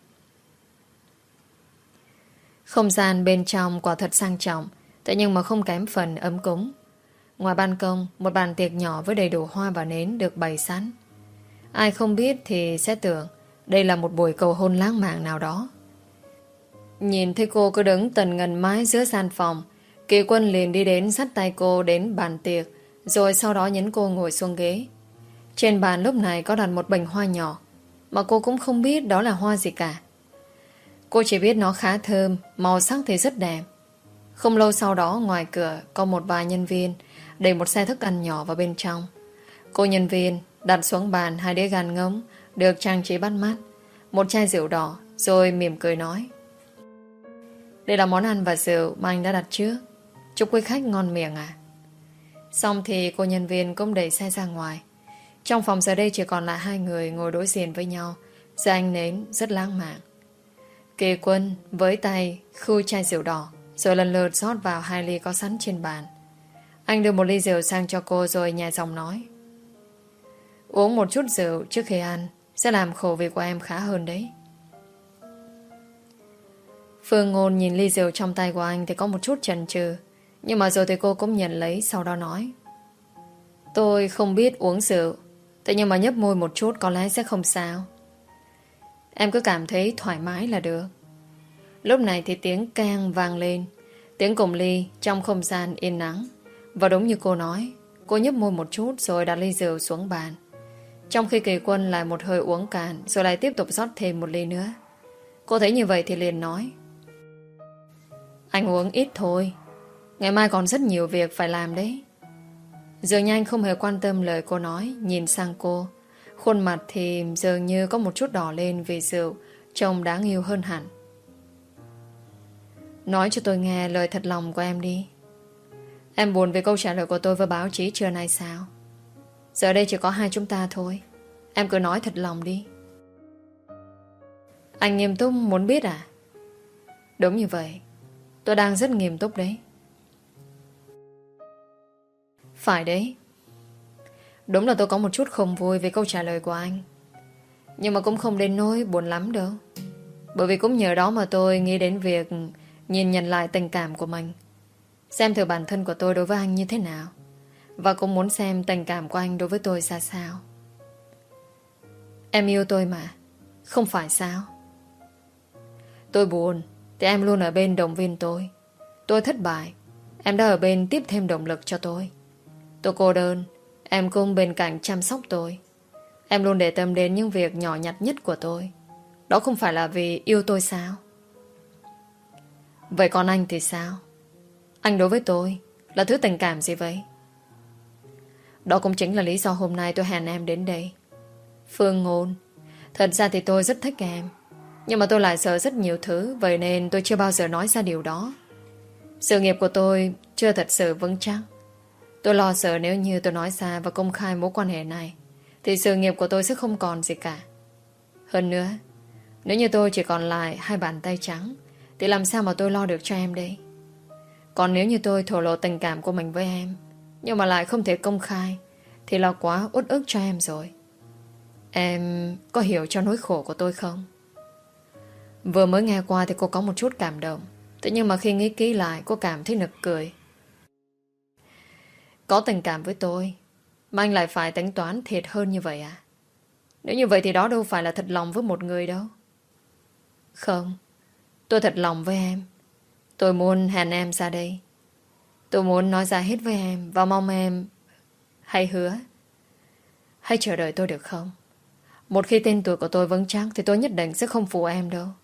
Không gian bên trong quả thật sang trọng, thế nhưng mà không kém phần ấm cúng. Ngoài ban công, một bàn tiệc nhỏ với đầy đủ hoa và nến được bày sẵn. Ai không biết thì sẽ tưởng đây là một buổi cầu hôn lãng mạn nào đó. Nhìn thấy cô cứ đứng tần ngần mãi giữa gian phòng, Kỳ Quân liền đi đến dắt tay cô đến bàn tiệc Rồi sau đó nhấn cô ngồi xuống ghế. Trên bàn lúc này có đặt một bình hoa nhỏ, mà cô cũng không biết đó là hoa gì cả. Cô chỉ biết nó khá thơm, màu sắc thì rất đẹp. Không lâu sau đó ngoài cửa có một vài nhân viên đẩy một xe thức ăn nhỏ vào bên trong. Cô nhân viên đặt xuống bàn 2 đĩa gan ngỗng được trang trí bắt mắt, một chai rượu đỏ, rồi mỉm cười nói: đây là món ăn và rượu mà anh đã đặt trước. Chúc quý khách ngon miệng à. Xong thì cô nhân viên cũng đẩy xe ra ngoài. Trong phòng giờ đây chỉ còn lại 2 người ngồi đối diện với nhau dưới ánh nến rất lãng mạn. Kỳ Quân với tay khu chai rượu đỏ, rồi lần lượt rót vào 2 ly có sẵn trên bàn. Anh đưa một ly rượu sang cho cô rồi nhẹ giọng nói: uống một chút rượu trước khi ăn sẽ làm khẩu vị của em khá hơn đấy. Phương Ngôn nhìn ly rượu trong tay của anh thì có một chút chần chừ, nhưng mà rồi thì cô cũng nhận lấy, sau đó nói: tôi không biết uống rượu, thế nhưng mà nhấp môi một chút có lẽ sẽ không sao. Em cứ cảm thấy thoải mái là được. Lúc này thì tiếng keng vang lên, tiếng cụng ly trong không gian yên nắng. Và đúng như cô nói, cô nhấp môi một chút rồi đặt ly rượu xuống bàn. Trong khi Kỳ Quân lại một hơi uống cạn, rồi lại tiếp tục rót thêm một ly nữa. Cô thấy như vậy thì liền nói: anh uống ít thôi, ngày mai còn rất nhiều việc phải làm đấy. Dường như anh không hề quan tâm lời cô nói, nhìn sang cô. Khuôn mặt thì dường như có một chút đỏ lên vì rượu, trông đáng yêu hơn hẳn. Nói cho tôi nghe lời thật lòng của em đi. Em buồn vì câu trả lời của tôi với báo chí trưa nay sao? Giờ đây chỉ có 2 chúng ta thôi. Em cứ nói thật lòng đi. Anh nghiêm túc muốn biết à? Đúng như vậy, tôi đang rất nghiêm túc đấy. Phải đấy. Đúng là tôi có một chút không vui về câu trả lời của anh, nhưng mà cũng không đến nỗi buồn lắm đâu. Bởi vì cũng nhờ đó mà tôi nghĩ đến việc nhìn nhận lại tình cảm của mình, xem thử bản thân của tôi đối với anh như thế nào, và cũng muốn xem tình cảm của anh đối với tôi ra sao. Em yêu tôi mà, không phải sao? Tôi buồn thì em luôn ở bên động viên tôi. Tôi thất bại, em đã ở bên tiếp thêm động lực cho tôi. Tôi cô đơn, em cũng bên cạnh chăm sóc tôi. Em luôn để tâm đến những việc nhỏ nhặt nhất của tôi. Đó không phải là vì yêu tôi sao? Vậy còn anh thì sao? Anh đối với tôi là thứ tình cảm gì vậy? Đó cũng chính là lý do hôm nay tôi hẹn em đến đây. Phương Ngôn, thật ra thì tôi rất thích em, nhưng mà tôi lại sợ rất nhiều thứ, vậy nên tôi chưa bao giờ nói ra điều đó. Sự nghiệp của tôi chưa thật sự vững chắc. Tôi lo sợ nếu như tôi nói ra và công khai mối quan hệ này thì sự nghiệp của tôi sẽ không còn gì cả. Hơn nữa, nếu như tôi chỉ còn lại 2 bàn tay trắng thì làm sao mà tôi lo được cho em đây? Còn nếu như tôi thổ lộ tình cảm của mình với em nhưng mà lại không thể công khai thì là quá uất ức cho em rồi. Em có hiểu cho nỗi khổ của tôi không? Vừa mới nghe qua thì cô có một chút cảm động, thế nhưng mà khi nghĩ kỹ lại cô cảm thấy nực cười. Có tình cảm với tôi mà anh lại phải tính toán thiệt hơn như vậy à? Nếu như vậy thì đó đâu phải là thật lòng với một người đâu. Không, tôi thật lòng với em. Tôi muốn hẹn em ra đây. Tôi muốn nói ra hết với em và mong em hãy hứa, hãy chờ đợi tôi được không? Một khi tên tuổi của tôi vững chắc thì tôi nhất định sẽ không phụ em đâu.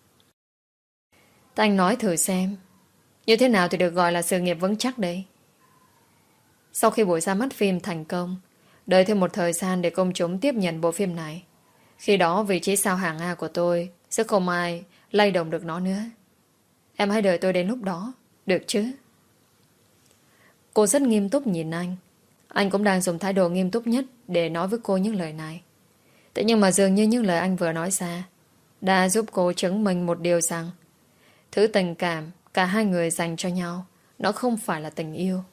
Anh nói thử xem, như thế nào thì được gọi là sự nghiệp vững chắc đấy? Sau khi buổi ra mắt phim thành công, đợi thêm một thời gian để công chúng tiếp nhận bộ phim này, khi đó vị trí sao hạng A của tôi sẽ không ai lay động được nó nữa. Em hãy đợi tôi đến lúc đó, được chứ? Cô rất nghiêm túc nhìn anh. Anh cũng đang dùng thái độ nghiêm túc nhất để nói với cô những lời này. Thế nhưng mà dường như những lời anh vừa nói ra đã giúp cô chứng minh một điều rằng thứ tình cảm cả 2 người dành cho nhau, nó không phải là tình yêu.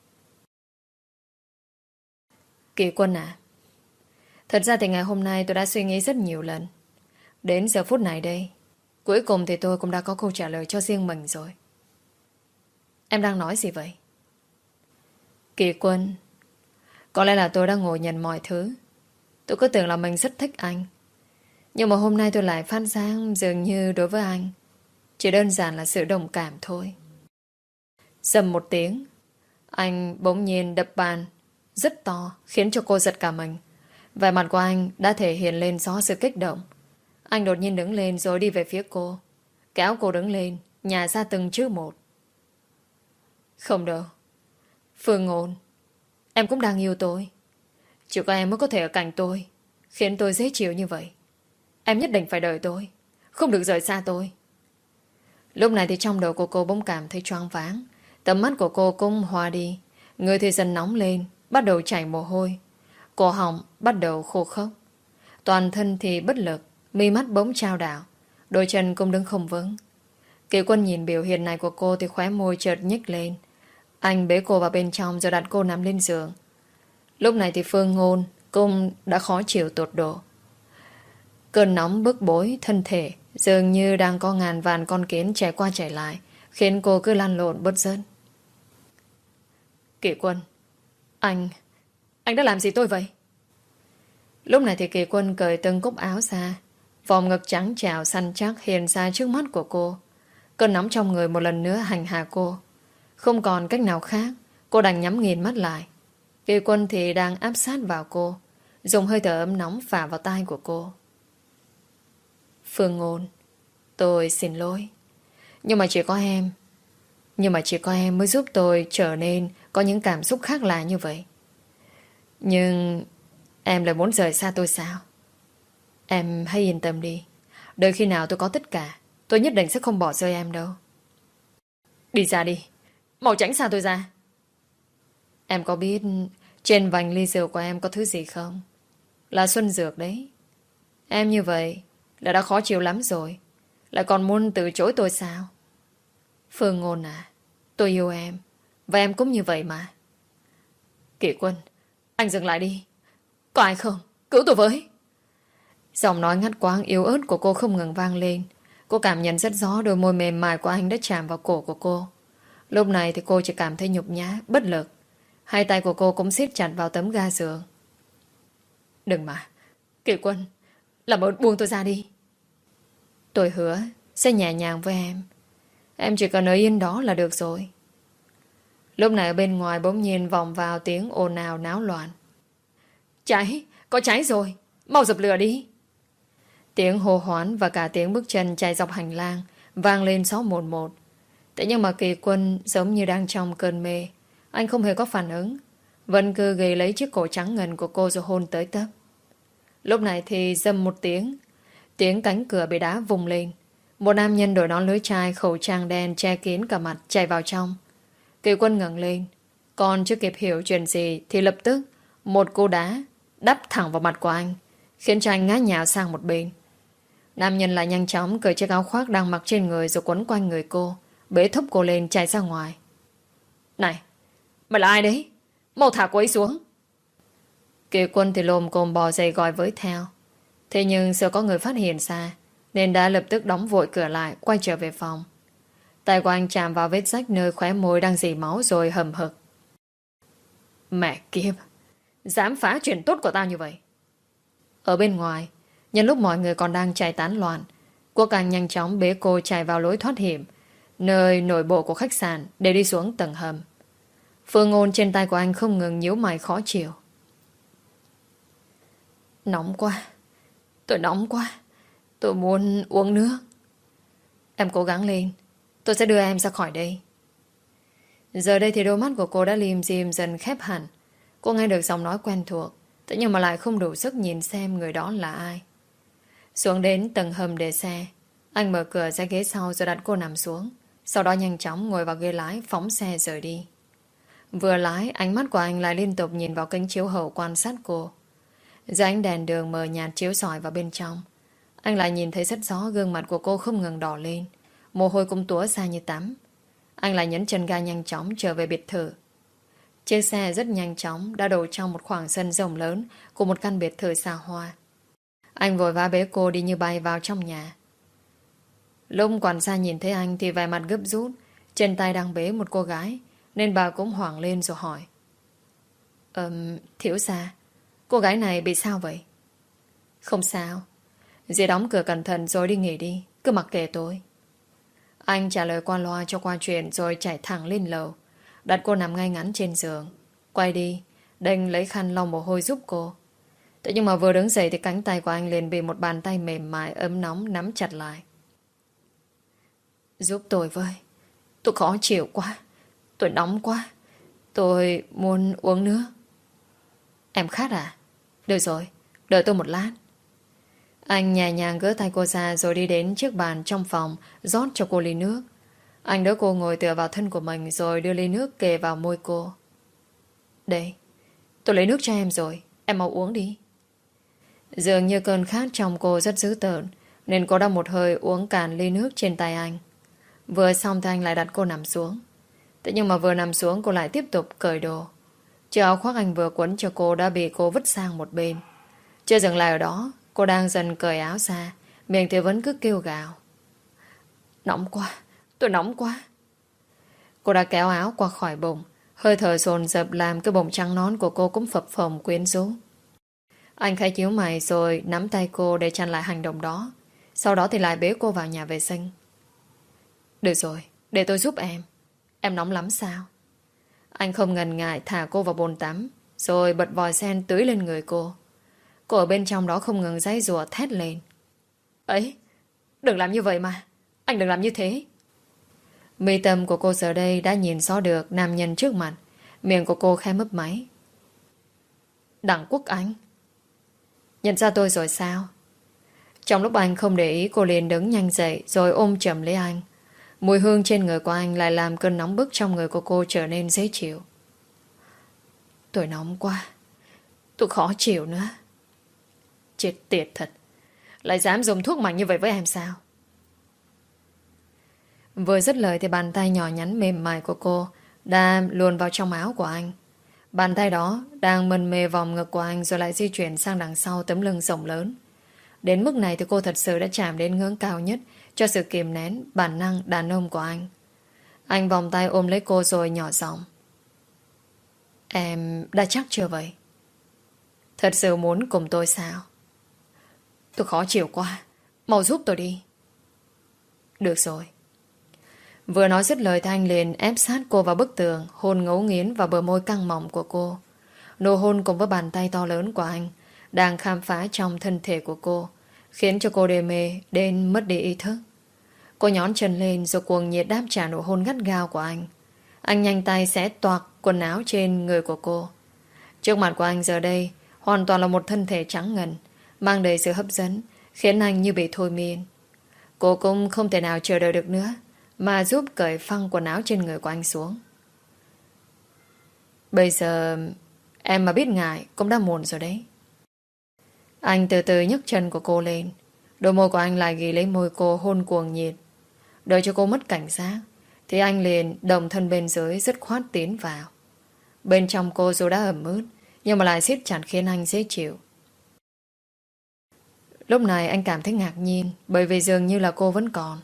Kỳ Quân à, thật ra thì ngày hôm nay tôi đã suy nghĩ rất nhiều lần. Đến giờ phút này đây, cuối cùng thì tôi cũng đã có câu trả lời cho riêng mình rồi. Em đang nói gì vậy? Kỳ Quân, có lẽ là tôi đã ngồi nhận mọi thứ. Tôi cứ tưởng là mình rất thích anh, nhưng mà hôm nay tôi lại phát giác dường như đối với anh chỉ đơn giản là sự đồng cảm thôi. Dầm một tiếng, anh bỗng nhiên đập bàn rất to, khiến cho cô giật cả mình. Vẻ mặt của anh đã thể hiện lên rõ sự kích động. Anh đột nhiên đứng lên rồi đi về phía cô. Kéo cô đứng lên, nhả ra từng chữ một. Không đâu. Phương Ngôn, em cũng đang yêu tôi. Chỉ có em mới có thể ở cạnh tôi, khiến tôi dễ chịu như vậy. Em nhất định phải đợi tôi, không được rời xa tôi. Lúc này thì trong đầu của cô bỗng cảm thấy choáng váng. Tầm mắt của cô cũng hoa đi. Người thì dần nóng lên, bắt đầu chảy mồ hôi. Cổ họng bắt đầu khô khốc. Toàn thân thì bất lực, mi mắt bỗng chao đảo, đôi chân cũng đứng không vững. Kỳ Quân nhìn biểu hiện này của cô thì khóe môi chợt nhếch lên. Anh bế cô vào bên trong rồi đặt cô nằm lên giường. Lúc này thì Phương Ngôn cũng đã khó chịu tột độ. Cơn nóng bức bối thân thể dường như đang có ngàn vạn con kiến chạy qua chạy lại, khiến cô cứ lăn lộn bứt rứt. Kỳ Quân, anh đã làm gì tôi vậy? Lúc này thì Kỳ Quân cởi từng cúc áo ra. Vòng ngực trắng trẻo săn chắc hiện ra trước mắt của cô. Cơn nóng trong người một lần nữa hành hạ cô. Không còn cách nào khác, cô đành nhắm nghiền mắt lại. Kỳ Quân thì đang áp sát vào cô, dùng hơi thở ấm nóng phả vào tai của cô. Phương Ngôn, tôi xin lỗi. Nhưng mà chỉ có em mới giúp tôi trở nên có những cảm xúc khác lạ như vậy. Nhưng em lại muốn rời xa tôi sao? Em hãy yên tâm đi. Đợi khi nào tôi có tất cả, tôi nhất định sẽ không bỏ rơi em đâu. Đi ra đi, mau tránh xa tôi ra. Em có biết trên vành ly rượu của em có thứ gì không? Là xuân dược đấy. Em như vậy là đã khó chịu lắm rồi, lại còn muốn từ chối tôi sao? Phương Ngôn à, tôi yêu em, và em cũng như vậy mà. Kỷ Quân, anh dừng lại đi. Có ai không? Cứu tôi với. Giọng nói ngắt quãng yếu ớt của cô không ngừng vang lên. Cô cảm nhận rất rõ đôi môi mềm mại của anh đã chạm vào cổ của cô. Lúc này thì cô chỉ cảm thấy nhục nhã, bất lực. Hai tay của cô cũng siết chặt vào tấm ga giường. Đừng mà, Kỷ Quân, làm ơn buông tôi ra đi. Tôi hứa sẽ nhẹ nhàng với em. Em chỉ cần ở yên đó là được rồi. Lúc này ở bên ngoài bỗng nhiên vọng vào tiếng ồn ào náo loạn. Cháy, có cháy rồi, mau dập lửa đi. Tiếng hô hoán và cả tiếng bước chân chạy dọc hành lang vang lên xó một một. Thế nhưng mà Kỳ Quân giống như đang trong cơn mê. Anh không hề có phản ứng, vẫn cứ ghì lấy chiếc cổ trắng ngần của cô rồi hôn tới tấp. Lúc này thì rầm một tiếng. Tiếng cánh cửa bị đá vùng lên. Một nam nhân đội nón lưới chai, khẩu trang đen che kín cả mặt chạy vào trong. Kỳ Quân ngẩng lên, còn chưa kịp hiểu chuyện gì thì lập tức một cú đá đắp thẳng vào mặt của anh, khiến cho anh ngã nhào sang một bên. Nam nhân lại nhanh chóng cởi chiếc áo khoác đang mặc trên người rồi quấn quanh người cô, bế thúc cô lên chạy ra ngoài. Này, mày là ai đấy? Mau thả cô ấy xuống. Kỳ Quân thì lồm cồm bò dậy gọi với theo. Thế nhưng sợ có người phát hiện ra, nên đã lập tức đóng vội cửa lại, quay trở về phòng. Tay của anh chạm vào vết rách nơi khóe môi đang dỉ máu rồi hầm hực. Mẹ kiếp, dám phá chuyện tốt của tao như vậy. Ở bên ngoài, nhân lúc mọi người còn đang chạy tán loạn, Quốc Anh nhanh chóng bế cô chạy vào lối thoát hiểm, nơi nội bộ của khách sạn để đi xuống tầng hầm. Phương Ngôn trên tay của anh không ngừng nhíu mày khó chịu. Nóng quá, tôi nóng quá, tôi muốn uống nước. Em cố gắng lên, tôi sẽ đưa em ra khỏi đây. Giờ đây thì đôi mắt của cô đã lim dim dần khép hẳn. Cô nghe được giọng nói quen thuộc, thế nhưng mà lại không đủ sức nhìn xem người đó là ai. Xuống đến tầng hầm để xe, anh mở cửa ra ghế sau rồi đặt cô nằm xuống. Sau đó nhanh chóng ngồi vào ghế lái phóng xe rời đi. Vừa lái, ánh mắt của anh lại liên tục nhìn vào kính chiếu hậu quan sát cô. Dưới ánh đèn đường mờ nhạt chiếu rọi vào bên trong, anh lại nhìn thấy rất rõ gương mặt của cô không ngừng đỏ lên, mồ hôi cũng túa ra như tắm. Anh lại nhấn chân ga nhanh chóng trở về biệt thự. Chiếc xe rất nhanh chóng đã đổ trong một khoảng sân rộng lớn của một căn biệt thự xa hoa. Anh vội vã bế cô đi như bay vào trong nhà. Lúc quản gia nhìn thấy anh thì vẻ mặt gấp rút, trên tay đang bế một cô gái, nên bà cũng hoảng lên rồi hỏi. Thiếu gia, cô gái này bị sao vậy? Không sao, dì đóng cửa cẩn thận rồi đi nghỉ đi, cứ mặc kệ tôi. Anh trả lời qua loa cho qua chuyện rồi chạy thẳng lên lầu, đặt cô nằm ngay ngắn trên giường, quay đi Đành lấy khăn lau mồ hôi giúp cô. Thế nhưng mà vừa đứng dậy thì cánh tay của anh liền bị một bàn tay mềm mại ấm nóng nắm chặt lại. Giúp tôi với. Tôi khó chịu quá. Tôi nóng quá. Tôi muốn uống nước. Em khát à? Được rồi, đợi tôi một lát. Anh nhẹ nhàng gỡ tay cô ra rồi đi đến chiếc bàn trong phòng rót cho cô ly nước. Anh đỡ cô ngồi tựa vào thân của mình rồi đưa ly nước kề vào môi cô. Đây, tôi lấy nước cho em rồi. Em mau uống đi. Dường như cơn khát trong cô rất dữ tợn nên cô đã một hơi uống cạn ly nước trên tay anh. Vừa xong thì anh lại đặt cô nằm xuống. Thế nhưng mà vừa nằm xuống cô lại tiếp tục cởi đồ. Chiếc áo khoác anh vừa quấn cho cô đã bị cô vứt sang một bên. Chưa dừng lại ở đó, cô đang dần cởi áo ra, miệng thì vẫn cứ kêu gào. Nóng quá, tôi nóng quá. Cô đã kéo áo qua khỏi bụng, hơi thở dồn dập làm cái bụng trắng nón của cô cũng phập phồng quyến rũ. Anh khẽ nhíu mày rồi nắm tay cô để chặn lại hành động đó. Sau đó thì lại bế cô vào nhà vệ sinh. Được rồi, để tôi giúp em. Em nóng lắm sao? Anh không ngần ngại thả cô vào bồn tắm rồi bật vòi sen tưới lên người cô. Cô ở bên trong đó không ngừng giãy giụa thét lên. Ấy, đừng làm như vậy mà. Anh đừng làm như thế. Mi tâm của cô giờ đây đã nhìn rõ được nam nhân trước mặt. Miệng của cô khẽ mấp máy. Đặng Quốc Anh. Nhận ra tôi rồi sao? Trong lúc anh không để ý, cô liền đứng nhanh dậy rồi ôm chầm lấy anh. Mùi hương trên người của anh lại làm cơn nóng bức trong người của cô trở nên dễ chịu. Tôi nóng quá. Tôi khó chịu nữa. Chết tiệt thật. Lại dám dùng thuốc mạnh như vậy với em sao? Vừa dứt lời thì bàn tay nhỏ nhắn mềm mại của cô đã luồn vào trong áo của anh. Bàn tay đó đang mân mê vòng ngực của anh rồi lại di chuyển sang đằng sau tấm lưng rộng lớn. Đến mức này thì cô thật sự đã chạm đến ngưỡng cao nhất cho sự kìm nén bản năng đàn ông của anh. Anh vòng tay ôm lấy cô rồi nhỏ giọng. Em đã chắc chưa vậy? Thật sự muốn cùng tôi sao? Tôi khó chịu quá. Mau giúp tôi đi. Được rồi. Vừa nói dứt lời thì anh liền ép sát cô vào bức tường, hôn ngấu nghiến vào bờ môi căng mỏng của cô. Nụ hôn cùng với bàn tay to lớn của anh đang khám phá trong thân thể của cô, khiến cho cô đê mê đến mất đi ý thức. Cô nhón chân lên rồi cuồng nhiệt đáp trả nụ hôn gắt gao của anh. Anh nhanh tay xé toạc quần áo trên người của cô. Trước mặt của anh giờ đây hoàn toàn là một thân thể trắng ngần, mang đầy sự hấp dẫn, khiến anh như bị thôi miên. Cô cũng không thể nào chờ đợi được nữa mà giúp cởi phăng quần áo trên người của anh xuống. Bây giờ em mà biết ngại cũng đã muộn rồi đấy. Anh từ từ nhấc chân của cô lên. Đôi môi của anh lại ghi lấy môi cô hôn cuồng nhiệt. Đợi cho cô mất cảnh giác thì anh liền đồng thân bên dưới dứt khoát tiến vào. Bên trong cô dù đã ẩm ướt nhưng mà lại siết chặt khiến anh dễ chịu. Lúc này anh cảm thấy ngạc nhiên bởi vì dường như là cô vẫn còn.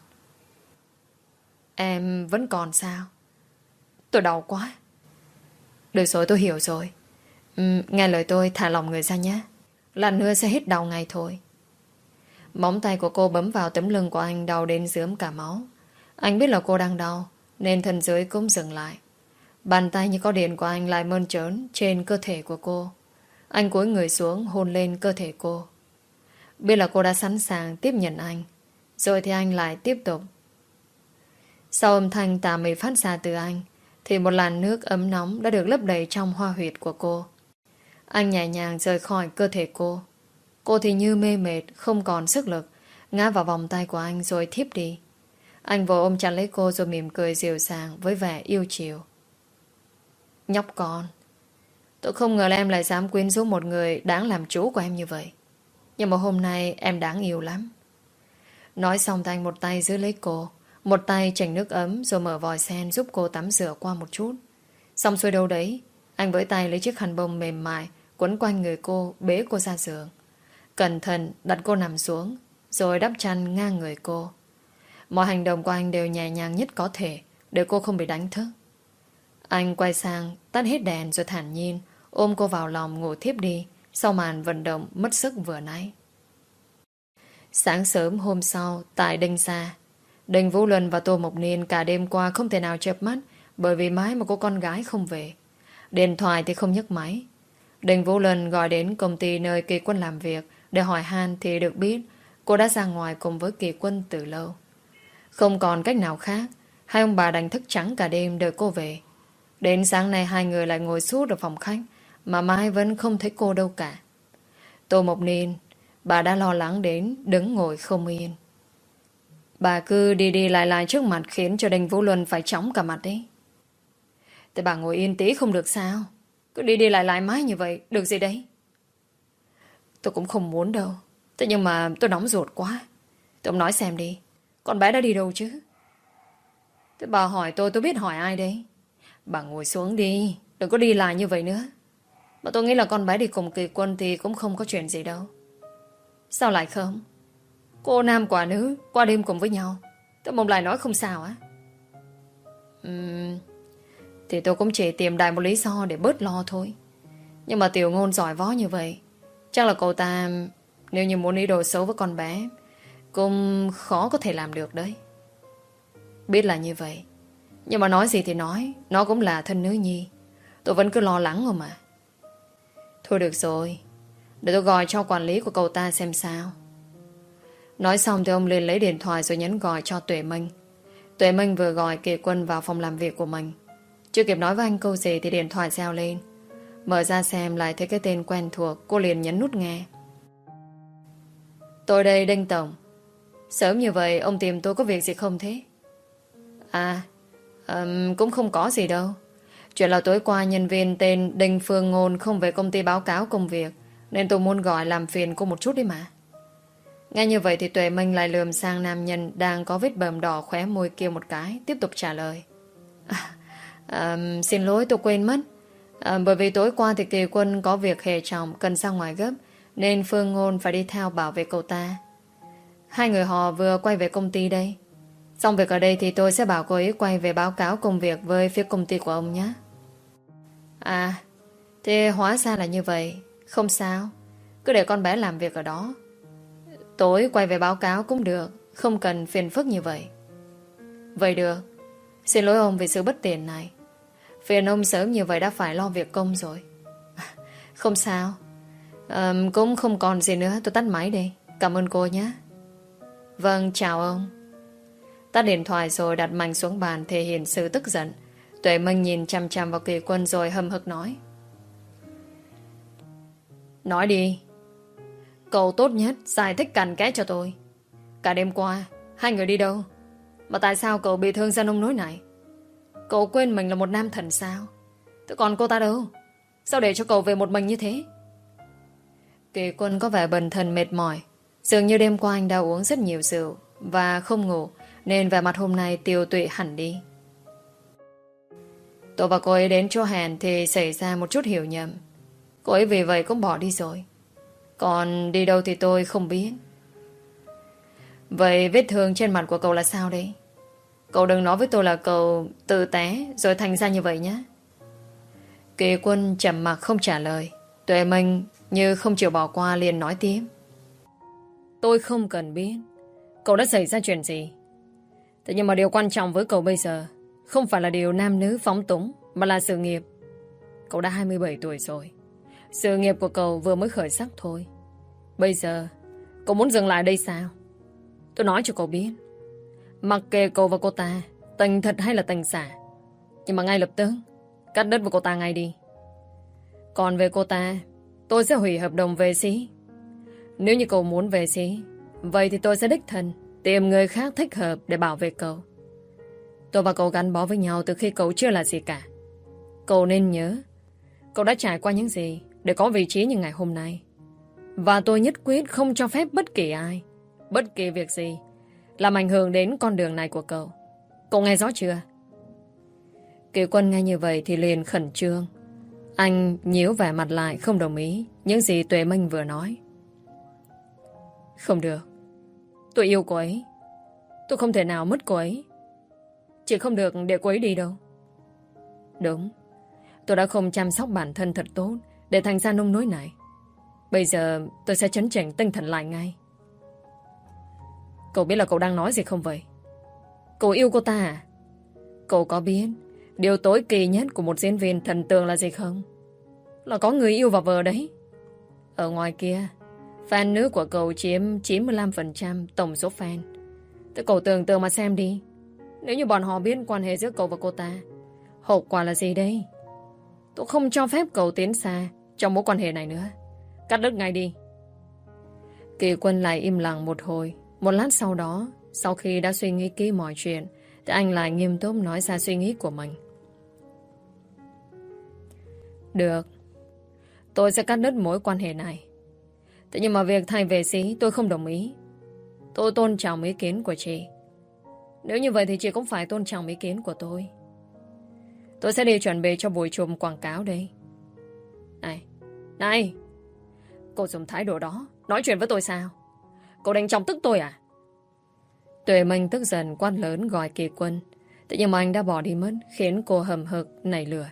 Em vẫn còn sao? Tôi đau quá. Được rồi, tôi hiểu rồi. Nghe lời tôi thả lòng người ra nhé. Lần nữa sẽ hết đau ngay thôi. Móng tay của cô bấm vào tấm lưng của anh, đau đến rướm cả máu. Anh biết là cô đang đau nên thân dưới cũng dừng lại. Bàn tay như có điện của anh lại mơn trớn trên cơ thể của cô. Anh cúi người xuống hôn lên cơ thể cô. Biết là cô đã sẵn sàng tiếp nhận anh, rồi thì anh lại tiếp tục. Sau âm thanh tà mị phát ra từ anh thì một làn nước ấm nóng đã được lấp đầy trong hoa huyệt của cô. Anh nhẹ nhàng rời khỏi cơ thể cô. Cô thì như mê mệt, không còn sức lực, ngã vào vòng tay của anh rồi thiếp đi. Anh vội ôm chặt lấy cô rồi mỉm cười dịu dàng với vẻ yêu chiều. Nhóc con, tôi không ngờ là em lại dám quyến rũ một người đáng làm chủ của em như vậy. Nhưng mà hôm nay em đáng yêu lắm. Nói xong thì anh một tay giữ lấy cô, một tay chảy nước ấm rồi mở vòi sen giúp cô tắm rửa qua một chút. Xong xuôi đâu đấy, anh với tay lấy chiếc khăn bông mềm mại quấn quanh người cô, bế cô ra giường. Cẩn thận đặt cô nằm xuống rồi đắp chăn ngang người cô. Mọi hành động của anh đều nhẹ nhàng nhất có thể để cô không bị đánh thức. Anh quay sang tắt hết đèn rồi thản nhiên ôm cô vào lòng ngủ thiếp đi sau màn vận động mất sức vừa nãy. Sáng sớm hôm sau tại Đinh Sa, Đinh Vũ Luân và Tô Mộc Niên cả đêm qua không thể nào chợp mắt bởi vì mãi mà cô con gái không về. Điện thoại thì không nhấc máy. Đinh Vũ Luân gọi đến công ty nơi Kỳ Quân làm việc để hỏi han thì được biết cô đã ra ngoài cùng với Kỳ Quân từ lâu. Không còn cách nào khác, hai ông bà đành thức trắng cả đêm đợi cô về. Đến sáng nay hai người lại ngồi suốt ở phòng khách mà mãi vẫn không thấy cô đâu cả. Tô Mộc Niên, bà đã lo lắng đến đứng ngồi không yên. Bà cứ đi đi lại trước mặt khiến cho Đinh Vũ Luân phải chóng cả mặt đấy. Thế bà ngồi yên tí không được sao? Cứ đi đi lại mãi như vậy, được gì đấy? Tôi cũng không muốn đâu. Thế nhưng mà tôi nóng ruột quá. Tôi nói xem đi, con bé đã đi đâu chứ? Thế bà hỏi tôi biết hỏi ai đấy? Bà ngồi xuống đi, đừng có đi lại như vậy nữa. Mà tôi nghĩ là con bé đi cùng Kỳ Quân thì cũng không có chuyện gì đâu. Sao lại không? Cô nam quả nữ qua đêm cùng với nhau, tôi mong lại nói không sao á. Thì tôi cũng chỉ tìm đại một lý do để bớt lo thôi. Nhưng mà Tiểu Ngôn giỏi võ như vậy, chắc là cậu ta nếu như muốn ý đồ xấu với con bé cũng khó có thể làm được đấy. Biết là như vậy, nhưng mà nói gì thì nói, nó cũng là thân nữ nhi. Tôi vẫn cứ lo lắng mà. Thôi được rồi, để tôi gọi cho quản lý của cậu ta xem sao. Nói xong thì ông liền lấy điện thoại rồi nhấn gọi cho Tuệ Minh. Tuệ Minh vừa gọi Kỳ Quân vào phòng làm việc của mình. Chưa kịp nói với anh câu gì thì điện thoại reo lên. Mở ra xem lại thấy cái tên quen thuộc, cô liền nhấn nút nghe. Tôi đây Đinh Tổng. Sớm như vậy ông tìm tôi có việc gì không thế? Cũng không có gì đâu. Chuyện là tối qua nhân viên tên Đinh Phương Ngôn không về công ty báo cáo công việc, nên tôi muốn gọi làm phiền cô một chút đi mà. Nghe như vậy thì Tuệ Minh lại lườm sang nam nhân đang có vết bầm đỏ khóe môi kia một cái, tiếp tục trả lời. Xin lỗi tôi quên mất. Bởi vì tối qua thì Kỳ Quân có việc hệ trọng cần ra ngoài gấp, nên Phương Ngôn phải đi theo bảo vệ cậu ta. Hai người họ vừa quay về công ty đây. Xong việc ở đây thì tôi sẽ bảo cô ấy quay về báo cáo công việc với phía công ty của ông nhé. Thế hóa ra là như vậy. Không sao, cứ để con bé làm việc ở đó. Tối quay về báo cáo cũng được, không cần phiền phức như vậy. Vậy được. Xin lỗi ông vì sự bất tiện này. Phiền ông sớm như vậy đã phải lo việc công rồi. Không sao. Cũng không còn gì nữa. Tôi tắt máy đi. Cảm ơn cô nhé. Vâng, chào ông. Tắt điện thoại rồi đặt mạnh xuống bàn thể hiện sự tức giận. Tuệ Minh nhìn chằm chằm vào Kỳ Quân rồi hầm hực nói. Nói đi. Cậu tốt nhất giải thích cặn kẽ cho tôi. Cả đêm qua hai người đi đâu? Mà tại sao cậu bị thương ra nông nỗi này? Cậu quên mình là một nam thần sao? Thế còn cô ta đâu? Sao để cho cậu về một mình như thế? Kỳ Quân có vẻ bần thần mệt mỏi. Dường như đêm qua anh đã uống rất nhiều rượu và không ngủ, nên vẻ mặt hôm nay tiều tụy hẳn đi. Tôi và cô ấy đến chỗ hẹn thì xảy ra một chút hiểu nhầm. Cô ấy vì vậy cũng bỏ đi rồi. Còn đi đâu thì tôi không biết. Vậy vết thương trên mặt của cậu là sao đấy? Cậu đừng nói với tôi là cậu tự té rồi thành ra như vậy nhé. Kỳ Quân trầm mặc không trả lời. Tuệ Minh như không chịu bỏ qua liền nói tiếp. Tôi không cần biết cậu đã xảy ra chuyện gì. Thế nhưng mà điều quan trọng với cậu bây giờ không phải là điều nam nữ phóng túng, mà là sự nghiệp. Cậu đã 27 tuổi rồi. Sự nghiệp của cậu vừa mới khởi sắc thôi. Bây giờ cậu muốn dừng lại đây sao? Tôi nói cho cậu biết, mặc kệ cậu và cô ta tình thật hay là tình giả, nhưng mà ngay lập tức cắt đứt với cô ta ngay đi. Còn về cô ta, tôi sẽ hủy hợp đồng về sĩ. Nếu như cậu muốn về sĩ, vậy thì tôi sẽ đích thân tìm người khác thích hợp để bảo vệ cậu. Tôi và cậu gắn bó với nhau từ khi cậu chưa là gì cả. Cậu nên nhớ, cậu đã trải qua những gì để có vị trí như ngày hôm nay. Và tôi nhất quyết không cho phép bất kỳ ai, bất kỳ việc gì làm ảnh hưởng đến con đường này của cậu. Cậu nghe rõ chưa? Kỳ Quân nghe như vậy thì liền khẩn trương. Anh nhíu vẻ mặt lại không đồng ý những gì Tuệ Minh vừa nói. Không được. Tôi yêu cô ấy. Tôi không thể nào mất cô ấy. Chỉ không được để cô ấy đi đâu. Đúng. Tôi đã không chăm sóc bản thân thật tốt để thành ra nông nỗi này. Bây giờ tôi sẽ chấn chỉnh tinh thần lại ngay. Cậu biết là cậu đang nói gì không vậy? Cậu yêu cô ta à? Cậu có biết điều tối kỳ nhất của một diễn viên thần tượng là gì không? là có người yêu và vợ đấy. Ở ngoài kia, fan nữ của cậu chiếm 95% tổng số fan. Thế cậu tưởng tượng mà xem đi. Nếu như bọn họ biết quan hệ giữa cậu và cô ta, hậu quả là gì đây? Tôi không cho phép cậu tiến xa trong mối quan hệ này nữa. Cắt đứt ngay đi. Kỳ Quân lại im lặng một hồi. Một lát sau đó, sau khi đã suy nghĩ kỹ mọi chuyện, thì anh lại nghiêm túc nói ra suy nghĩ của mình. Được, tôi sẽ cắt đứt mối quan hệ này. Thế nhưng mà việc thay về sĩ tôi không đồng ý. Tôi tôn trọng ý kiến của chị. Nếu như vậy thì chị cũng phải tôn trọng ý kiến của tôi. Tôi sẽ đi chuẩn bị cho buổi chụp quảng cáo đây. Này, cô dùng thái độ đó nói chuyện với tôi sao? Cô đánh chọc tức tôi à? Tuệ Minh tức giận quát lớn gọi Kỳ Quân. Thế nhưng mà anh đã bỏ đi mất, khiến cô hầm hực nảy lửa.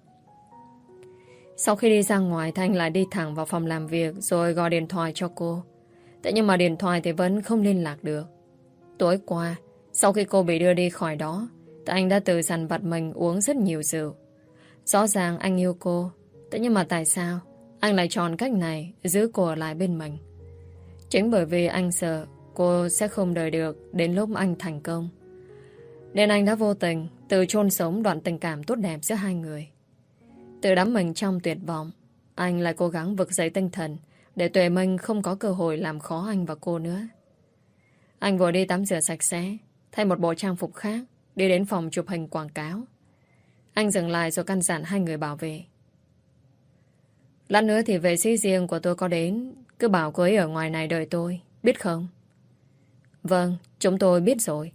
Sau khi đi ra ngoài, Thanh lại đi thẳng vào phòng làm việc rồi gọi điện thoại cho cô. Thế nhưng mà điện thoại thì vẫn không liên lạc được. Tối qua, sau khi cô bị đưa đi khỏi đó, thì anh đã tự dằn vặt mình uống rất nhiều rượu. Rõ ràng anh yêu cô. Thế nhưng mà tại sao anh lại chọn cách này giữ cô ở lại bên mình? Chính bởi vì anh sợ cô sẽ không đợi được đến lúc anh thành công, nên anh đã vô tình tự chôn sống đoạn tình cảm tốt đẹp giữa hai người. Tự đắm mình trong tuyệt vọng, anh lại cố gắng vực dậy tinh thần để Tuệ Minh không có cơ hội làm khó anh và cô nữa. Anh vội đi tắm rửa sạch sẽ, thay một bộ trang phục khác, đi đến phòng chụp hình quảng cáo. Anh dừng lại rồi căn dặn hai người bảo vệ. Lát nữa thì vệ sĩ riêng của tôi có đến, cứ bảo cô ấy ở ngoài này đợi tôi, biết không? Vâng, chúng tôi biết rồi.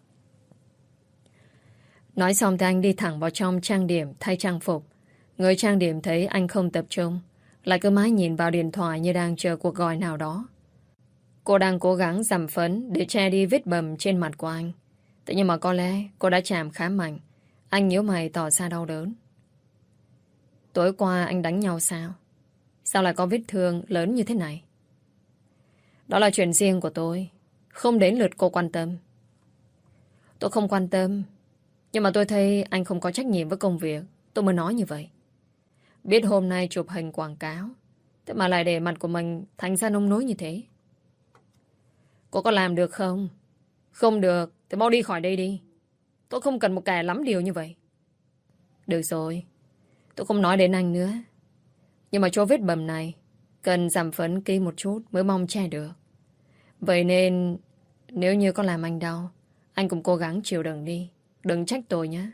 Nói xong thì anh đi thẳng vào trong trang điểm thay trang phục. Người trang điểm thấy anh không tập trung, lại cứ mãi nhìn vào điện thoại như đang chờ cuộc gọi nào đó. Cô đang cố gắng giảm phấn để che đi vết bầm trên mặt của anh. Thế nhưng mà có lẽ cô đã chạm khá mạnh. Anh nhíu mày tỏ ra đau đớn. Tối qua anh đánh nhau sao? Sao lại có vết thương lớn như thế này? Đó là chuyện riêng của tôi, không đến lượt cô quan tâm. Tôi không quan tâm, nhưng mà tôi thấy anh không có trách nhiệm với công việc, tôi mới nói như vậy. Biết hôm nay chụp hình quảng cáo, thế mà lại để mặt của mình thành ra nông nỗi như thế. Cô có làm được không? Không được thì mau đi khỏi đây đi. Tôi không cần một kẻ lắm điều như vậy. Được rồi, tôi không nói đến anh nữa. Nhưng mà chỗ vết bầm này cần giảm phấn kỹ một chút mới mong che được. Vậy nên nếu như có làm anh đau, anh cũng cố gắng chịu đựng đi. Đừng trách tôi nhé.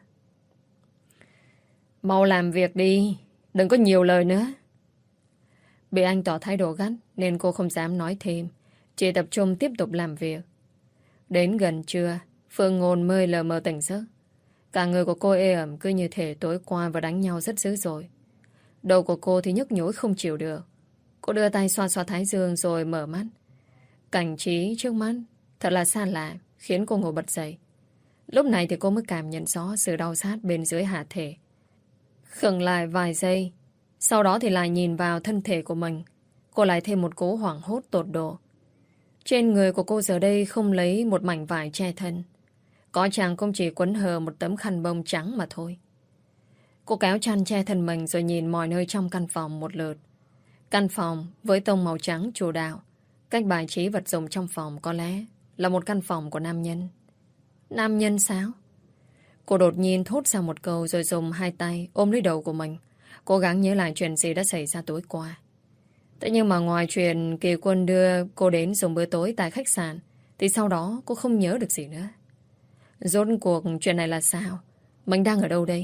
Mau làm việc đi, đừng có nhiều lời nữa. Bị anh tỏ thái độ gắt nên cô không dám nói thêm, chỉ tập trung tiếp tục làm việc. Đến gần trưa, Phương Ngôn mới lờ mờ tỉnh giấc. Cả người của cô ê ẩm cứ như thể tối qua và đánh nhau rất dữ dội. Đầu của cô thì nhức nhối không chịu được. Cô đưa tay xoa xoa thái dương rồi mở mắt. Cảnh trí trước mắt thật là xa lạ, khiến cô ngồi bật dậy. Lúc này thì cô mới cảm nhận rõ sự đau rát bên dưới hạ thể. Khựng lại vài giây, sau đó thì lại nhìn vào thân thể của mình. Cô lại thêm một cú hoảng hốt tột độ. Trên người của cô giờ đây không lấy một mảnh vải che thân. Có chàng cũng chỉ quấn hờ một tấm khăn bông trắng mà thôi. Cô kéo chăn che thân mình rồi nhìn mọi nơi trong căn phòng một lượt. Căn phòng với tông màu trắng chủ đạo. Cách bài trí vật dụng trong phòng có lẽ là một căn phòng của nam nhân. Nam nhân sao? Cô đột nhiên thốt ra một câu rồi dùng hai tay ôm lấy đầu của mình, cố gắng nhớ lại chuyện gì đã xảy ra tối qua. Thế nhưng mà ngoài chuyện Kỳ Quân đưa cô đến dùng bữa tối tại khách sạn, thì sau đó cô không nhớ được gì nữa. Rốt cuộc chuyện này là sao? Mình đang ở đâu đây?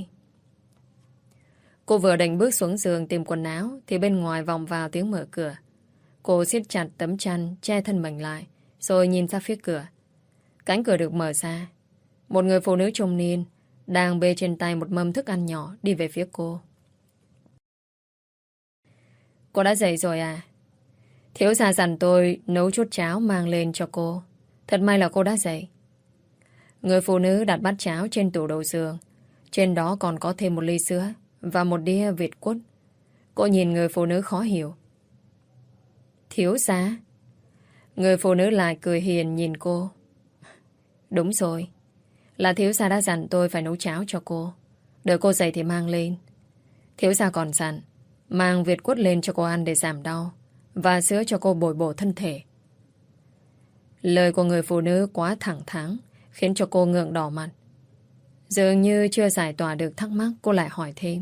Cô vừa định bước xuống giường tìm quần áo thì bên ngoài vọng vào tiếng mở cửa. Cô siết chặt tấm chăn che thân mình lại rồi nhìn ra phía cửa. Cánh cửa được mở ra. Một người phụ nữ trung niên đang bê trên tay một mâm thức ăn nhỏ đi về phía cô. Cô đã dậy rồi à? Thiếu gia dặn tôi nấu chút cháo mang lên cho cô. Thật may là cô đã dậy. Người phụ nữ đặt bát cháo trên tủ đầu giường. Trên đó còn có thêm một ly sữa và một đĩa vịt quất. Cô nhìn người phụ nữ khó hiểu. Thiếu gia? Người phụ nữ lại cười hiền nhìn cô. Đúng rồi, là thiếu gia đã dặn tôi phải nấu cháo cho cô. Đợi cô dậy thì mang lên. Thiếu gia còn dặn mang Việt quất lên cho cô ăn để giảm đau, và sữa cho cô bồi bổ thân thể. Lời của người phụ nữ quá thẳng thắn, khiến cho cô ngượng đỏ mặt. Dường như chưa giải tỏa được thắc mắc, cô lại hỏi thêm.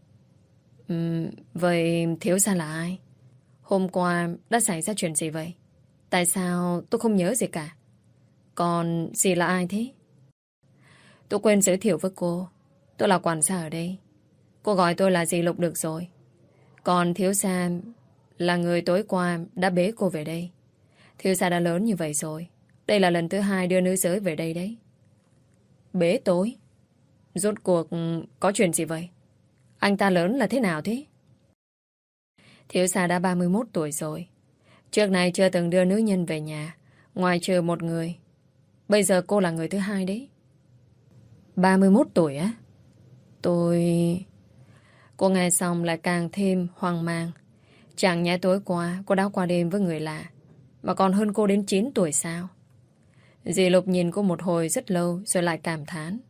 Vậy thiếu gia là ai? Hôm qua đã xảy ra chuyện gì vậy? Tại sao tôi không nhớ gì cả? Còn dì là ai thế? Tôi quên giới thiệu với cô. Tôi là quản gia ở đây. Cô gọi tôi là dì Lục được rồi. Còn thiếu gia là người tối qua đã bế cô về đây. Thiếu gia đã lớn như vậy rồi. Đây là lần thứ 2 đưa nữ giới về đây đấy. Bế tối? Rốt cuộc có chuyện gì vậy? Anh ta lớn là thế nào thế? Thiếu gia đã 31 tuổi rồi. Trước này chưa từng đưa nữ nhân về nhà, ngoài trừ một người. Bây giờ cô là người thứ 2 đấy. 31 tuổi á? Tôi... Cô nghe xong lại càng thêm hoang mang. Chẳng nhẽ tối qua cô đã qua đêm với người lạ, mà còn hơn cô đến 9 tuổi sao? Dì Lục nhìn cô một hồi rất lâu rồi lại cảm thán.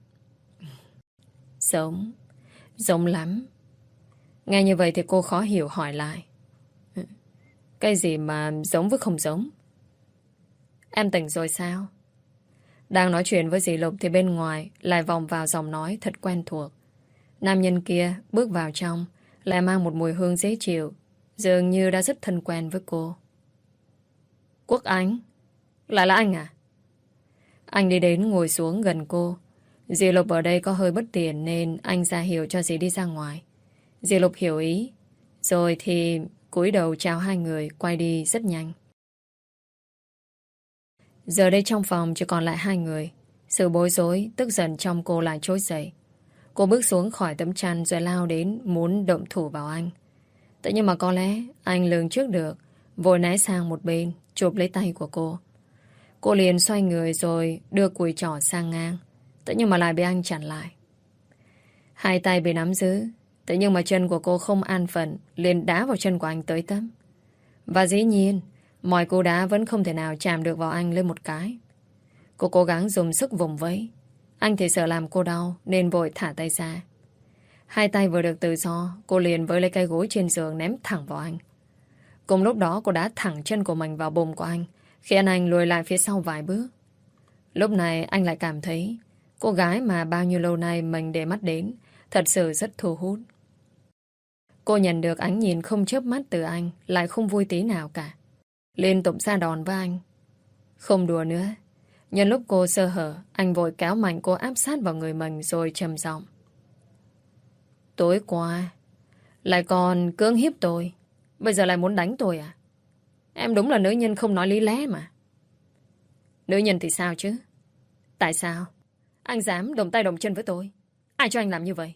Giống lắm. Nghe như vậy thì cô khó hiểu hỏi lại. Cái gì mà giống với không giống? Em tỉnh rồi sao? Đang nói chuyện với dì Lục thì bên ngoài lại vòng vào giọng nói thật quen thuộc. Nam nhân kia bước vào trong lại mang một mùi hương dễ chịu, dường như đã rất thân quen với cô. Quốc Anh? Lại là anh à? Anh đi đến ngồi xuống gần cô. Dì Lục ở đây có hơi bất tiện nên anh ra hiệu cho dì đi ra ngoài. Dì Lục hiểu ý, rồi thì cúi đầu chào hai người, quay đi rất nhanh. Giờ đây trong phòng chỉ còn lại hai người. Sự bối rối, tức giận trong cô lại trỗi dậy. Cô bước xuống khỏi tấm chăn rồi lao đến muốn động thủ vào anh. Tự nhiên mà có lẽ anh lường trước được, vội né sang một bên, chụp lấy tay của cô. Cô liền xoay người rồi đưa cùi trỏ sang ngang. Tự nhiên mà lại bị anh chặn lại. Hai tay bị nắm giữ. Tự nhiên mà chân của cô không an phận, liền đá vào chân của anh tới tấp. Và dĩ nhiên, mọi cú đá vẫn không thể nào chạm được vào anh lên một cái. Cô cố gắng dùng sức vùng vẫy. Anh thì sợ làm cô đau nên vội thả tay ra. Hai tay vừa được tự do, cô liền với lấy cây gối trên giường ném thẳng vào anh. Cùng lúc đó cô đá thẳng chân của mình vào bụng của anh, khiến anh lùi lại phía sau vài bước. Lúc này anh lại cảm thấy cô gái mà bao nhiêu lâu nay mình để mắt đến thật sự rất thu hút. Cô nhận được ánh nhìn không chớp mắt từ anh, lại không vui tí nào cả. Liên tục ra đòn với anh. Không đùa nữa. Nhân lúc cô sơ hở, anh vội kéo mạnh cô áp sát vào người mình rồi trầm giọng. Tối qua lại còn cưỡng hiếp tôi, bây giờ lại muốn đánh tôi à? Em đúng là nữ nhân không nói lý lẽ mà. Nữ nhân thì sao chứ? Tại sao anh dám động tay động chân với tôi? Ai cho anh làm như vậy?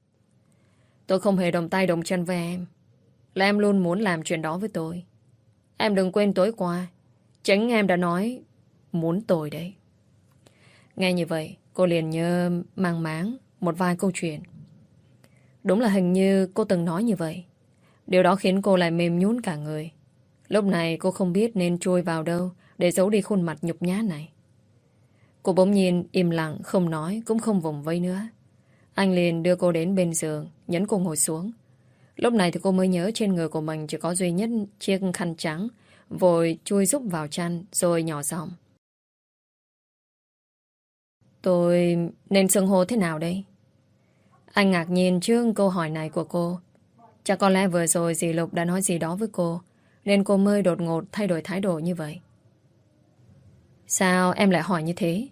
Tôi không hề động tay động chân với em. Là em luôn muốn làm chuyện đó với tôi. Em đừng quên tối qua chính em đã nói muốn tôi đấy. Nghe như vậy cô liền nhớ mang máng một vài câu chuyện. Đúng là hình như cô từng nói như vậy. Điều đó khiến cô lại mềm nhũn cả người. Lúc này cô không biết nên chui vào đâu để giấu đi khuôn mặt nhục nhã này. Cô bỗng nhiên im lặng, không nói cũng không vùng vẫy nữa. Anh liền đưa cô đến bên giường, nhấn cô ngồi xuống. Lúc này thì cô mới nhớ trên người của mình chỉ có duy nhất chiếc khăn trắng, vội chui rúc vào chăn rồi nhỏ giọng. Tôi nên xưng hô thế nào đây? Anh ngạc nhiên trước câu hỏi này của cô. Chắc có lẽ vừa rồi dì Lục đã nói gì đó với cô, nên cô mới đột ngột thay đổi thái độ như vậy. Sao em lại hỏi như thế?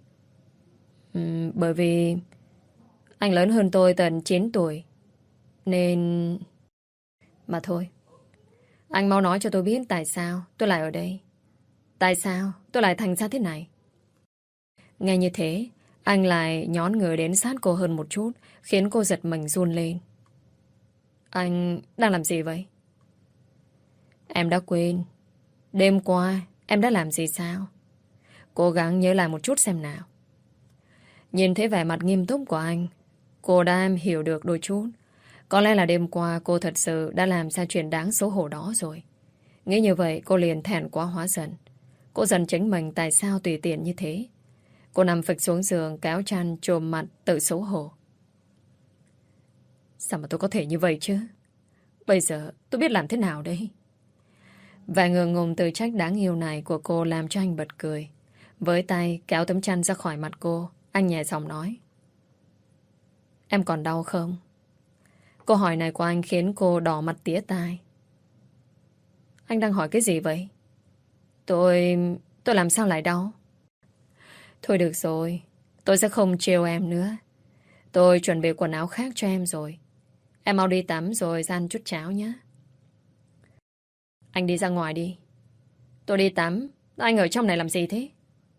Bởi vì anh lớn hơn tôi tận 9 tuổi. Nên... Mà thôi, anh mau nói cho tôi biết tại sao tôi lại ở đây. Tại sao tôi lại thành ra thế này? Nghe như thế, anh lại nhón người đến sát cô hơn một chút, khiến cô giật mình run lên. Anh đang làm gì vậy? Em đã quên. Đêm qua em đã làm gì sao? Cố gắng nhớ lại một chút xem nào. Nhìn thấy vẻ mặt nghiêm túc của anh, cô đã hiểu được đôi chút. Có lẽ là đêm qua cô thật sự đã làm ra chuyện đáng xấu hổ đó rồi. Nghĩ như vậy cô liền thẹn quá hóa giận. Cô giận chính mình tại sao tùy tiện như thế. Cô nằm phịch xuống giường kéo chăn trồm mặt tự xấu hổ. Sao mà tôi có thể như vậy chứ? Bây giờ tôi biết làm thế nào đây? Và ngượng ngùng từ trách đáng yêu này của cô làm cho anh bật cười. Với tay kéo tấm chăn ra khỏi mặt cô, anh nhẹ giọng nói. Em còn đau không? Câu hỏi này của anh khiến cô đỏ mặt tía tai. Anh đang hỏi cái gì vậy? Tôi làm sao lại đau? Thôi được rồi, tôi sẽ không trêu em nữa. Tôi chuẩn bị quần áo khác cho em rồi. Em mau đi tắm rồi ra ăn chút cháo nhé. Anh đi ra ngoài đi. Tôi đi tắm. Anh ở trong này làm gì thế?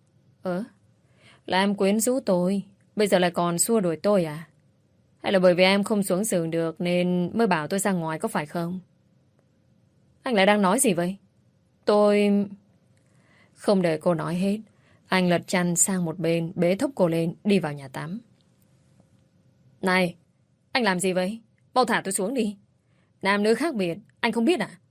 Là em quyến rũ tôi. Bây giờ lại còn xua đuổi tôi à? Hay là bởi vì em không xuống giường được nên mới bảo tôi ra ngoài có phải không? Anh lại đang nói gì vậy? Tôi... Không đợi cô nói hết, anh lật chăn sang một bên, bế thốc cô lên, đi vào nhà tắm. Này, anh làm gì vậy? Mau thả tôi xuống đi. Nam nữ khác biệt, anh không biết à?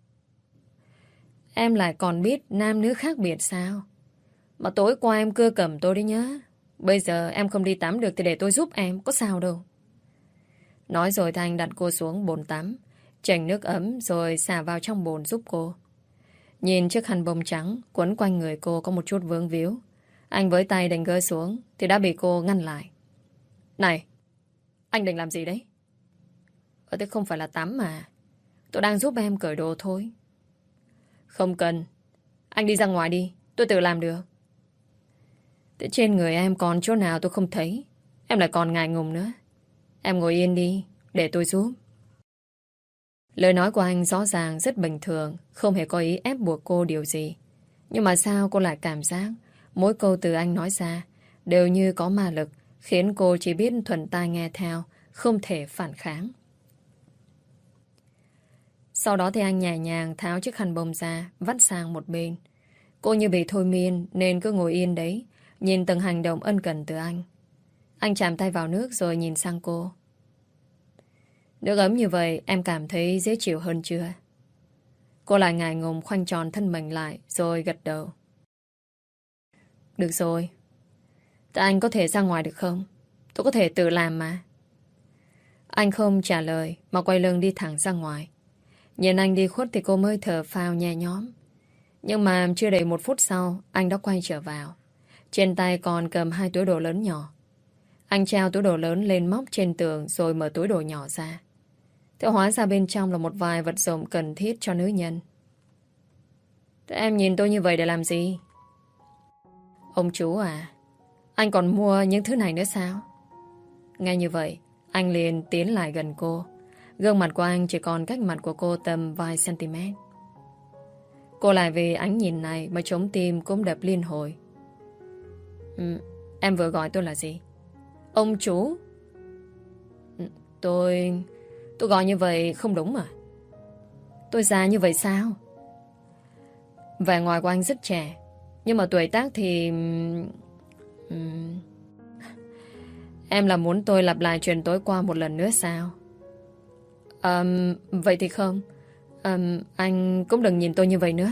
Em lại còn biết nam nữ khác biệt sao? Mà tối qua em cưa cầm tôi đấy nhá. Bây giờ em không đi tắm được thì để tôi giúp em, có sao đâu. Nói rồi Thanh đặt cô xuống bồn tắm, chảy nước ấm rồi xả vào trong bồn giúp cô. Nhìn chiếc khăn bông trắng quấn quanh người cô có một chút vướng víu. Anh với tay định gỡ xuống thì đã bị cô ngăn lại. Này, anh định làm gì đấy? Tôi không phải là tắm mà. Tôi đang giúp em cởi đồ thôi. Không cần. Anh đi ra ngoài đi, tôi tự làm được. Thế trên người em còn chỗ nào tôi không thấy. Em lại còn ngại ngùng nữa. Em ngồi yên đi, để tôi giúp. Lời nói của anh rõ ràng rất bình thường, không hề có ý ép buộc cô điều gì. Nhưng mà sao cô lại cảm giác mỗi câu từ anh nói ra đều như có ma lực, khiến cô chỉ biết thuận tai nghe theo, không thể phản kháng. Sau đó thì anh nhẹ nhàng tháo chiếc khăn bông ra, vắt sang một bên. Cô như bị thôi miên nên cứ ngồi yên đấy, nhìn từng hành động ân cần từ anh. Anh chạm tay vào nước rồi nhìn sang cô. Nước ấm như vậy em cảm thấy dễ chịu hơn chưa? Cô lại ngại ngùng khoanh tròn thân mình lại rồi gật đầu. Được rồi. Thế anh có thể ra ngoài được không? Tôi có thể tự làm mà. Anh không trả lời mà quay lưng đi thẳng ra ngoài. Nhìn anh đi khuất thì cô mới thở phào nhẹ nhõm. Nhưng mà chưa đầy 1 phút sau anh đã quay trở vào. Trên tay còn cầm 2 túi đồ lớn nhỏ. Anh treo túi đồ lớn lên móc trên tường rồi mở túi đồ nhỏ ra. Thế hóa ra bên trong là một vài vật dụng cần thiết cho nữ nhân. Thế em nhìn tôi như vậy để làm gì? Ông chú à, anh còn mua những thứ này nữa sao? Ngay như vậy, anh liền tiến lại gần cô. Gương mặt của anh chỉ còn cách mặt của cô tầm vài cm. Cô lại vì ánh nhìn này mà trống tim cũng đập liên hồi. Em vừa gọi tôi là gì? Ông chú? Tôi gọi như vậy không đúng à? Tôi già như vậy sao? Vẻ ngoài của anh rất trẻ, nhưng mà tuổi tác thì... Em là muốn tôi lặp lại chuyện tối qua một lần nữa sao? Vậy thì không. Anh cũng đừng nhìn tôi như vậy nữa.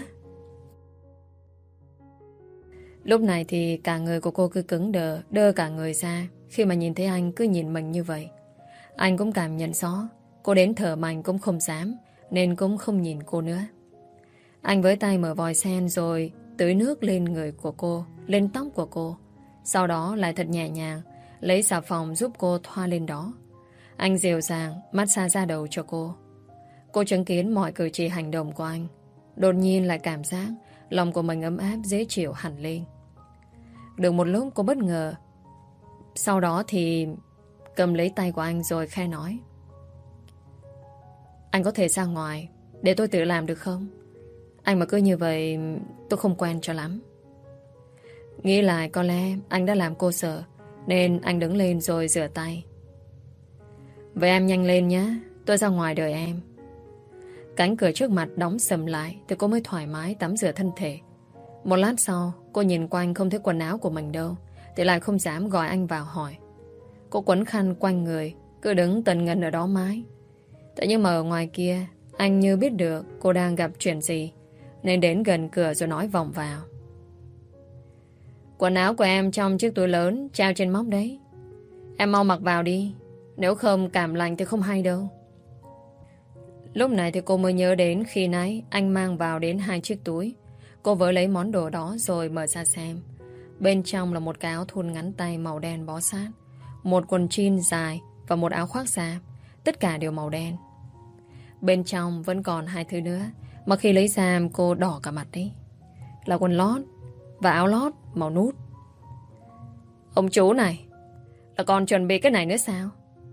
Lúc này thì cả người của cô cứ cứng đờ, đơ cả người ra khi mà nhìn thấy anh cứ nhìn mình như vậy. Anh cũng cảm nhận rõ cô đến thở mạnh cũng không dám, nên cũng không nhìn cô nữa. Anh với tay mở vòi sen rồi tưới nước lên người của cô, lên tóc của cô. Sau đó lại thật nhẹ nhàng lấy xà phòng giúp cô thoa lên đó. Anh dịu dàng massage da đầu cho cô. Cô chứng kiến mọi cử chỉ hành động của anh. Đột nhiên lại cảm giác lòng của mình ấm áp dễ chịu hẳn lên. Được một lúc cô bất ngờ. Sau đó thì cầm lấy tay của anh rồi khẽ nói. Anh có thể ra ngoài để tôi tự làm được không? Anh mà cứ như vậy tôi không quen cho lắm. Nghĩ lại có lẽ anh đã làm cô sợ, nên anh đứng lên rồi rửa tay. Vậy em nhanh lên nhé, tôi ra ngoài đợi em. Cánh cửa trước mặt đóng sầm lại thì cô mới thoải mái tắm rửa thân thể. Một lát sau cô nhìn quanh không thấy quần áo của mình đâu, thì lại không dám gọi anh vào hỏi. Cô quấn khăn quanh người, cứ đứng tần ngần ở đó mãi. Thế nhưng mà ở ngoài kia anh như biết được cô đang gặp chuyện gì, nên đến gần cửa rồi nói vòng vào. Quần áo của em trong chiếc túi lớn treo trên móc đấy. Em mau mặc vào đi, nếu không cảm lạnh thì không hay đâu. Lúc này thì cô mới nhớ đến khi nãy anh mang vào đến 2 chiếc túi. Cô vớ lấy món đồ đó rồi mở ra xem. Bên trong là một cái áo thun ngắn tay màu đen bó sát, một quần jean dài và một áo khoác da. Tất cả đều màu đen. Bên trong vẫn còn 2 thứ nữa mà khi lấy ra cô đỏ cả mặt đấy. Là quần lót và áo lót màu nút. Ông chú này, là còn chuẩn bị cái này nữa sao?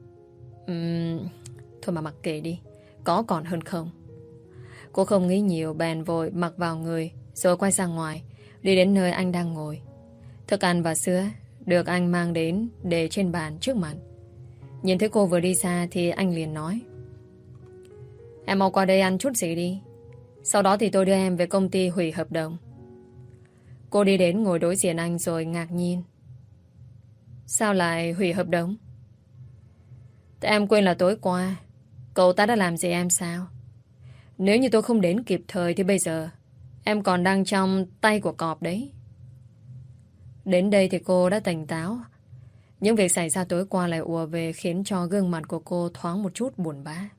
Thôi mà mặc kệ đi, có còn hơn không. Cô không nghĩ nhiều, bèn vội mặc vào người rồi quay ra ngoài, đi đến nơi anh đang ngồi. Thức ăn và sữa được anh mang đến để trên bàn trước mặt. Nhìn thấy cô vừa đi xa thì anh liền nói: Em mau qua đây ăn chút gì đi, sau đó thì tôi đưa em về công ty hủy hợp đồng. Cô đi đến ngồi đối diện anh rồi ngạc nhiên: Sao lại hủy hợp đồng? Tại em quên là tối qua cậu ta đã làm gì em sao? Nếu như tôi không đến kịp thời thì bây giờ em còn đang trong tay của cọp đấy. Đến đây thì cô đã tỉnh táo. Những việc xảy ra tối qua lại ùa về, khiến cho gương mặt của cô thoáng một chút buồn bã.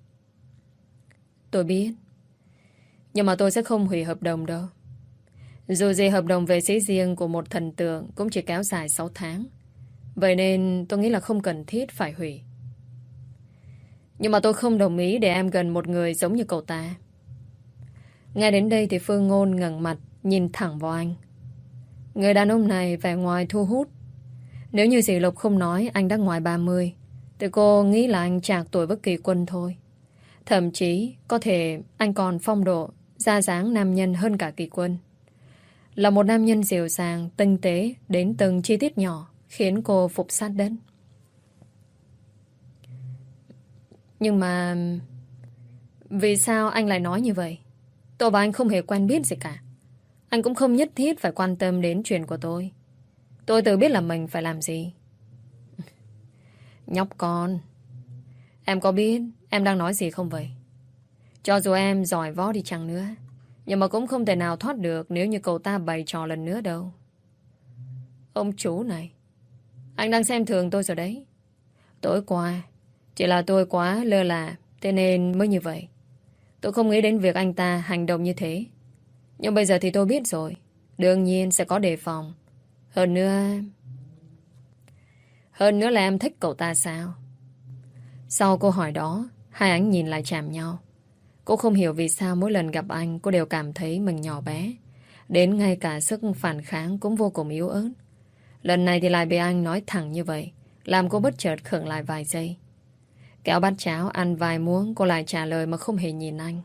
Tôi biết, nhưng mà tôi sẽ không hủy hợp đồng đâu. Dù gì hợp đồng về sĩ riêng của một thần tượng cũng chỉ kéo dài 6 tháng. Vậy nên tôi nghĩ là không cần thiết phải hủy. Nhưng mà tôi không đồng ý để em gần một người giống như cậu ta. Nghe đến đây thì Phương Ngôn ngẩng mặt nhìn thẳng vào anh. Người đàn ông này vẻ ngoài thu hút. Nếu như dì Lộc không nói anh đã ngoài 30 thì cô nghĩ là anh trạc tuổi với Kỳ Quân thôi. Thậm chí có thể anh còn phong độ, da dáng nam nhân hơn cả Kỳ Quân. Là một nam nhân dịu dàng, tinh tế đến từng chi tiết nhỏ, khiến cô phục sát đất. Nhưng mà vì sao anh lại nói như vậy? Tôi và anh không hề quen biết gì cả. Anh cũng không nhất thiết phải quan tâm đến chuyện của tôi. Tôi tự biết là mình phải làm gì. Nhóc con, em có biết em đang nói gì không vậy? Cho dù em giỏi võ đi chăng nữa, nhưng mà cũng không thể nào thoát được nếu như cậu ta bày trò lần nữa đâu. Ông chú này, anh đang xem thường tôi rồi đấy. Tối qua chỉ là tôi quá lơ là, thế nên mới như vậy. Tôi không nghĩ đến việc anh ta hành động như thế. Nhưng bây giờ thì tôi biết rồi, đương nhiên sẽ có đề phòng. Hơn nữa là em thích cậu ta sao? Sau câu hỏi đó, hai anh nhìn lại chạm nhau. Cô không hiểu vì sao mỗi lần gặp anh cô đều cảm thấy mình nhỏ bé, đến ngay cả sức phản kháng cũng vô cùng yếu ớt. Lần này thì lại bị anh nói thẳng như vậy, làm cô bất chợt khựng lại vài giây. Kéo bát cháo ăn vài muỗng, cô lại trả lời mà không hề nhìn anh.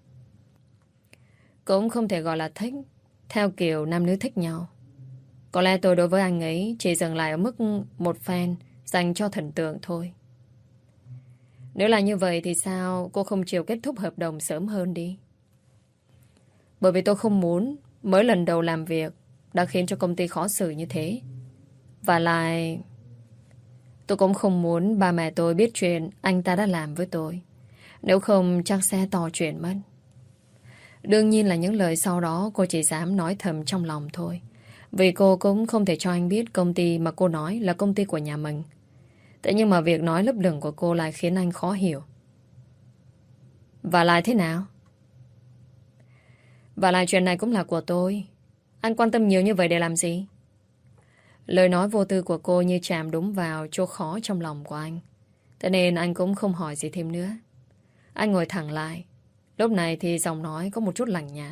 Cũng không thể gọi là thích, theo kiểu nam nữ thích nhau. Có lẽ tôi đối với anh ấy chỉ dừng lại ở mức một fan dành cho thần tượng thôi. Nếu là như vậy thì sao cô không chịu kết thúc hợp đồng sớm hơn đi? Bởi vì tôi không muốn mới lần đầu làm việc đã khiến cho công ty khó xử như thế. Và lại tôi cũng không muốn ba mẹ tôi biết chuyện anh ta đã làm với tôi. Nếu không chắc sẽ to chuyện mất. Đương nhiên là những lời sau đó cô chỉ dám nói thầm trong lòng thôi. Vì cô cũng không thể cho anh biết công ty mà cô nói là công ty của nhà mình. Thế nhưng mà việc nói lấp lửng của cô lại khiến anh khó hiểu. Và lại thế nào? Và lại chuyện này cũng là của tôi. Anh quan tâm nhiều như vậy để làm gì? Lời nói vô tư của cô như chạm đúng vào chỗ khó trong lòng của anh. Thế nên anh cũng không hỏi gì thêm nữa. Anh ngồi thẳng lại. Lúc này thì giọng nói có một chút lạnh nhạt.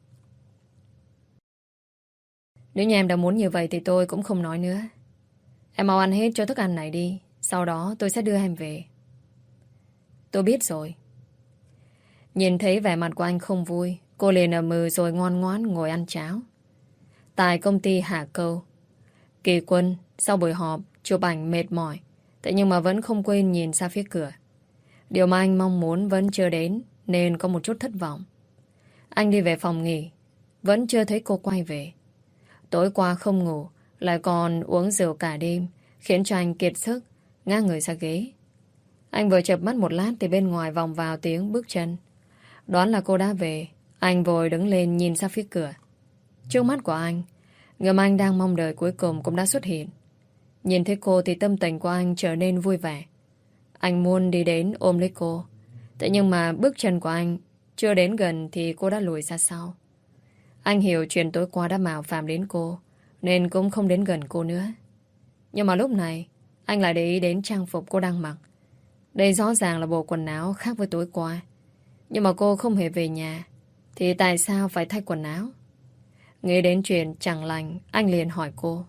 Nếu như em đã muốn như vậy thì tôi cũng không nói nữa. Em mau ăn hết cho thức ăn này đi. Sau đó tôi sẽ đưa em về. Tôi biết rồi. Nhìn thấy vẻ mặt của anh không vui, cô liền ậm ừ rồi ngoan ngoãn ngồi ăn cháo. Tại công ty Hà Câu, Kỳ Quân sau buổi họp chụp ảnh mệt mỏi, thế nhưng mà vẫn không quên nhìn ra phía cửa. Điều mà anh mong muốn vẫn chưa đến nên có một chút thất vọng. Anh đi về phòng nghỉ, vẫn chưa thấy cô quay về. Tối qua không ngủ, lại còn uống rượu cả đêm, khiến cho anh kiệt sức, ngã người ra ghế. Anh vừa chợp mắt một lát thì bên ngoài vọng vào tiếng bước chân. Đoán là cô đã về, anh vội đứng lên nhìn ra phía cửa. Trước mắt của anh, người mà anh đang mong đợi cuối cùng cũng đã xuất hiện. Nhìn thấy cô thì tâm tình của anh trở nên vui vẻ. Anh muốn đi đến ôm lấy cô. Thế nhưng mà bước chân của anh chưa đến gần thì cô đã lùi ra sau. Anh hiểu chuyện tối qua đã mạo phạm đến cô, nên cũng không đến gần cô nữa. Nhưng mà lúc này, anh lại để ý đến trang phục cô đang mặc. Đây rõ ràng là bộ quần áo khác với tối qua. Nhưng mà cô không hề về nhà, thì tại sao phải thay quần áo? Nghĩ đến chuyện chẳng lành, anh liền hỏi cô.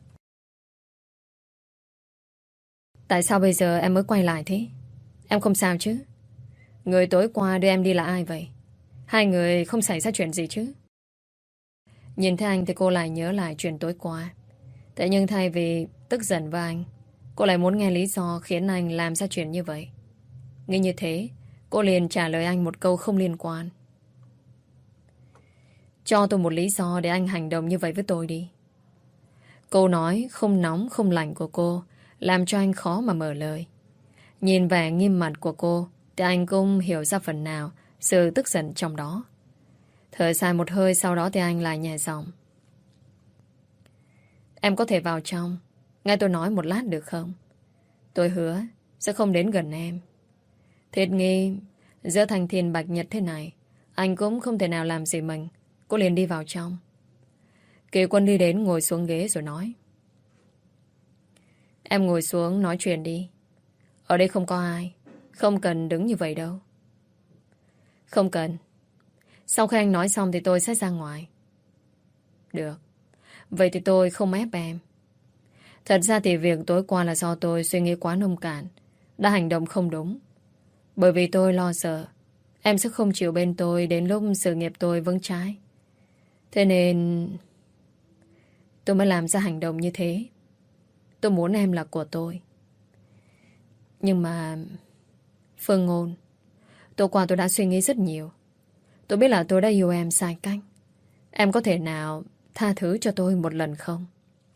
Tại sao bây giờ em mới quay lại thế? Em không sao chứ? Người tối qua đưa em đi là ai vậy? Hai người không xảy ra chuyện gì chứ? Nhìn thấy anh thì cô lại nhớ lại chuyện tối qua. Thế nhưng thay vì tức giận với anh, cô lại muốn nghe lý do khiến anh làm ra chuyện như vậy. Nghĩ như thế, cô liền trả lời anh một câu không liên quan. Cho tôi một lý do để anh hành động như vậy với tôi đi. Câu nói không nóng không lạnh của cô làm cho anh khó mà mở lời. Nhìn vẻ nghiêm mặt của cô thì anh cũng hiểu ra phần nào sự tức giận trong đó. Thở dài một hơi, sau đó thì anh lại nhẹ giọng. Em có thể vào trong, nghe tôi nói một lát được không? Tôi hứa sẽ không đến gần em. Thiệt nghi, giữa thành thiên bạch nhật thế này, anh cũng không thể nào làm gì mình. Cô liền đi vào trong. Kỳ Quân đi đến ngồi xuống ghế rồi nói. Em ngồi xuống nói chuyện đi. Ở đây không có ai, không cần đứng như vậy đâu. Không cần. Sau khi anh nói xong thì tôi sẽ ra ngoài. Được. Vậy thì tôi không ép em. Thật ra thì việc tối qua là do tôi suy nghĩ quá nông cạn, đã hành động không đúng. Bởi vì tôi lo sợ em sẽ không chịu bên tôi đến lúc sự nghiệp tôi vững trái. Thế nên tôi mới làm ra hành động như thế. Tôi muốn em là của tôi. Nhưng mà Phương Ngôn, tối qua tôi đã suy nghĩ rất nhiều. Tôi biết là tôi đã yêu em sai cách. Em có thể nào tha thứ cho tôi một lần không?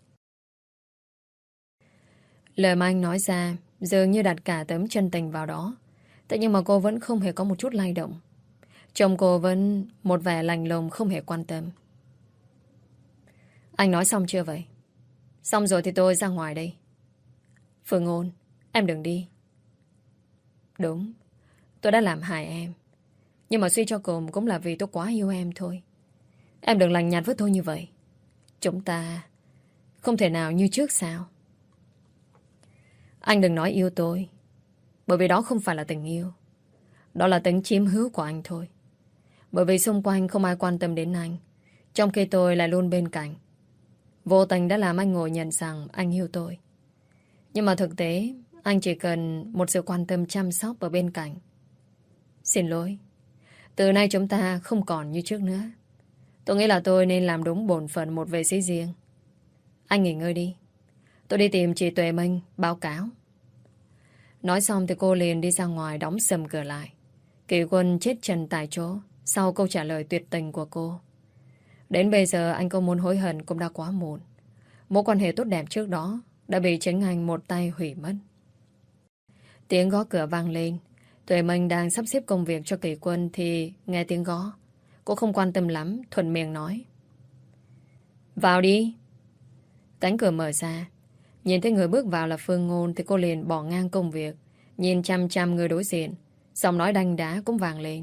Lời mà anh nói ra dường như đặt cả tấm chân tình vào đó. Thế nhưng mà cô vẫn không hề có một chút lay động. Trông cô vẫn một vẻ lạnh lùng, không hề quan tâm. Anh nói xong chưa vậy? Xong rồi thì tôi ra ngoài đây. Phương Ngôn, em đừng đi. Đúng, tôi đã làm hại em. Nhưng mà suy cho cùng cũng là vì tôi quá yêu em thôi. Em đừng lạnh nhạt với tôi như vậy. Chúng ta không thể nào như trước sao? Anh đừng nói yêu tôi, bởi vì đó không phải là tình yêu. Đó là tính chiếm hữu của anh thôi. Bởi vì xung quanh không ai quan tâm đến anh, trong khi tôi lại luôn bên cạnh. Vô tình đã làm anh ngồi nhận rằng anh yêu tôi. Nhưng mà thực tế, anh chỉ cần một sự quan tâm chăm sóc ở bên cạnh. Xin lỗi. Từ nay chúng ta không còn như trước nữa. Tôi nghĩ là tôi nên làm đúng bổn phận một vệ sĩ riêng. Anh nghỉ ngơi đi. Tôi đi tìm chị Tuệ Minh báo cáo. Nói xong thì cô liền đi ra ngoài đóng sầm cửa lại. Kỳ Quân chết chân tại chỗ sau câu trả lời tuyệt tình của cô. Đến bây giờ anh có muốn hối hận cũng đã quá muộn. Mối quan hệ tốt đẹp trước đó đã bị chính anh một tay hủy mất. Tiếng gõ cửa vang lên. Tuệ Minh đang sắp xếp công việc cho Kỳ Quân thì nghe tiếng gõ. Cô không quan tâm lắm, thuận miệng nói. Vào đi. Cánh cửa mở ra. Nhìn thấy người bước vào là Phương Ngôn thì cô liền bỏ ngang công việc, nhìn chăm chăm người đối diện. Giọng nói đanh đá cũng vang lên.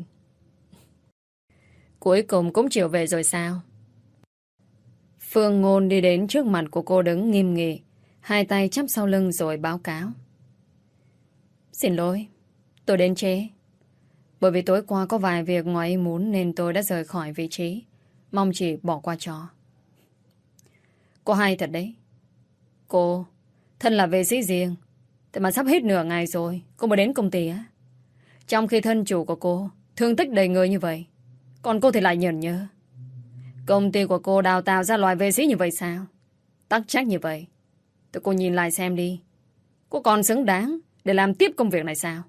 Cuối cùng cũng chịu về rồi sao? Phương Ngôn đi đến trước mặt của cô đứng nghiêm nghị, hai tay chắp sau lưng rồi báo cáo. Xin lỗi, tôi đến trễ. Bởi vì tối qua có vài việc ngoài ý muốn nên tôi đã rời khỏi vị trí. Mong chị bỏ qua cho. Cô hay thật đấy. Cô, thân là vệ sĩ riêng, thế mà sắp hết nửa ngày rồi, cô mới đến công ty á. Trong khi thân chủ của cô thương tích đầy người như vậy, còn cô thì lại nhởn nhơ. Công ty của cô đào tạo ra loài vệ sĩ như vậy sao? Tắc trách như vậy, tụi cô nhìn lại xem đi. Cô còn xứng đáng để làm tiếp công việc này sao?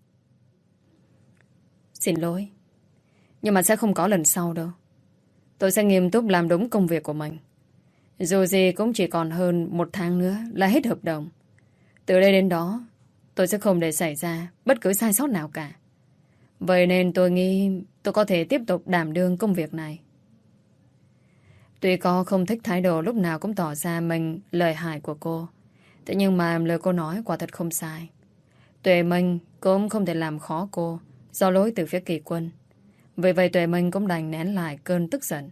Xin lỗi, nhưng mà sẽ không có lần sau đâu. Tôi sẽ nghiêm túc làm đúng công việc của mình. Dù gì cũng chỉ còn hơn 1 tháng nữa là hết hợp đồng. Từ đây đến đó, tôi sẽ không để xảy ra bất cứ sai sót nào cả. Vậy nên tôi nghĩ tôi có thể tiếp tục đảm đương công việc này. Tuy có không thích thái độ lúc nào cũng tỏ ra mình lời hại của cô, thế nhưng mà lời cô nói quả thật không sai. Tuệ Minh cũng không thể làm khó cô do lỗi từ phía Kỳ Quân. Vì vậy Tuệ Minh cũng đành nén lại cơn tức giận.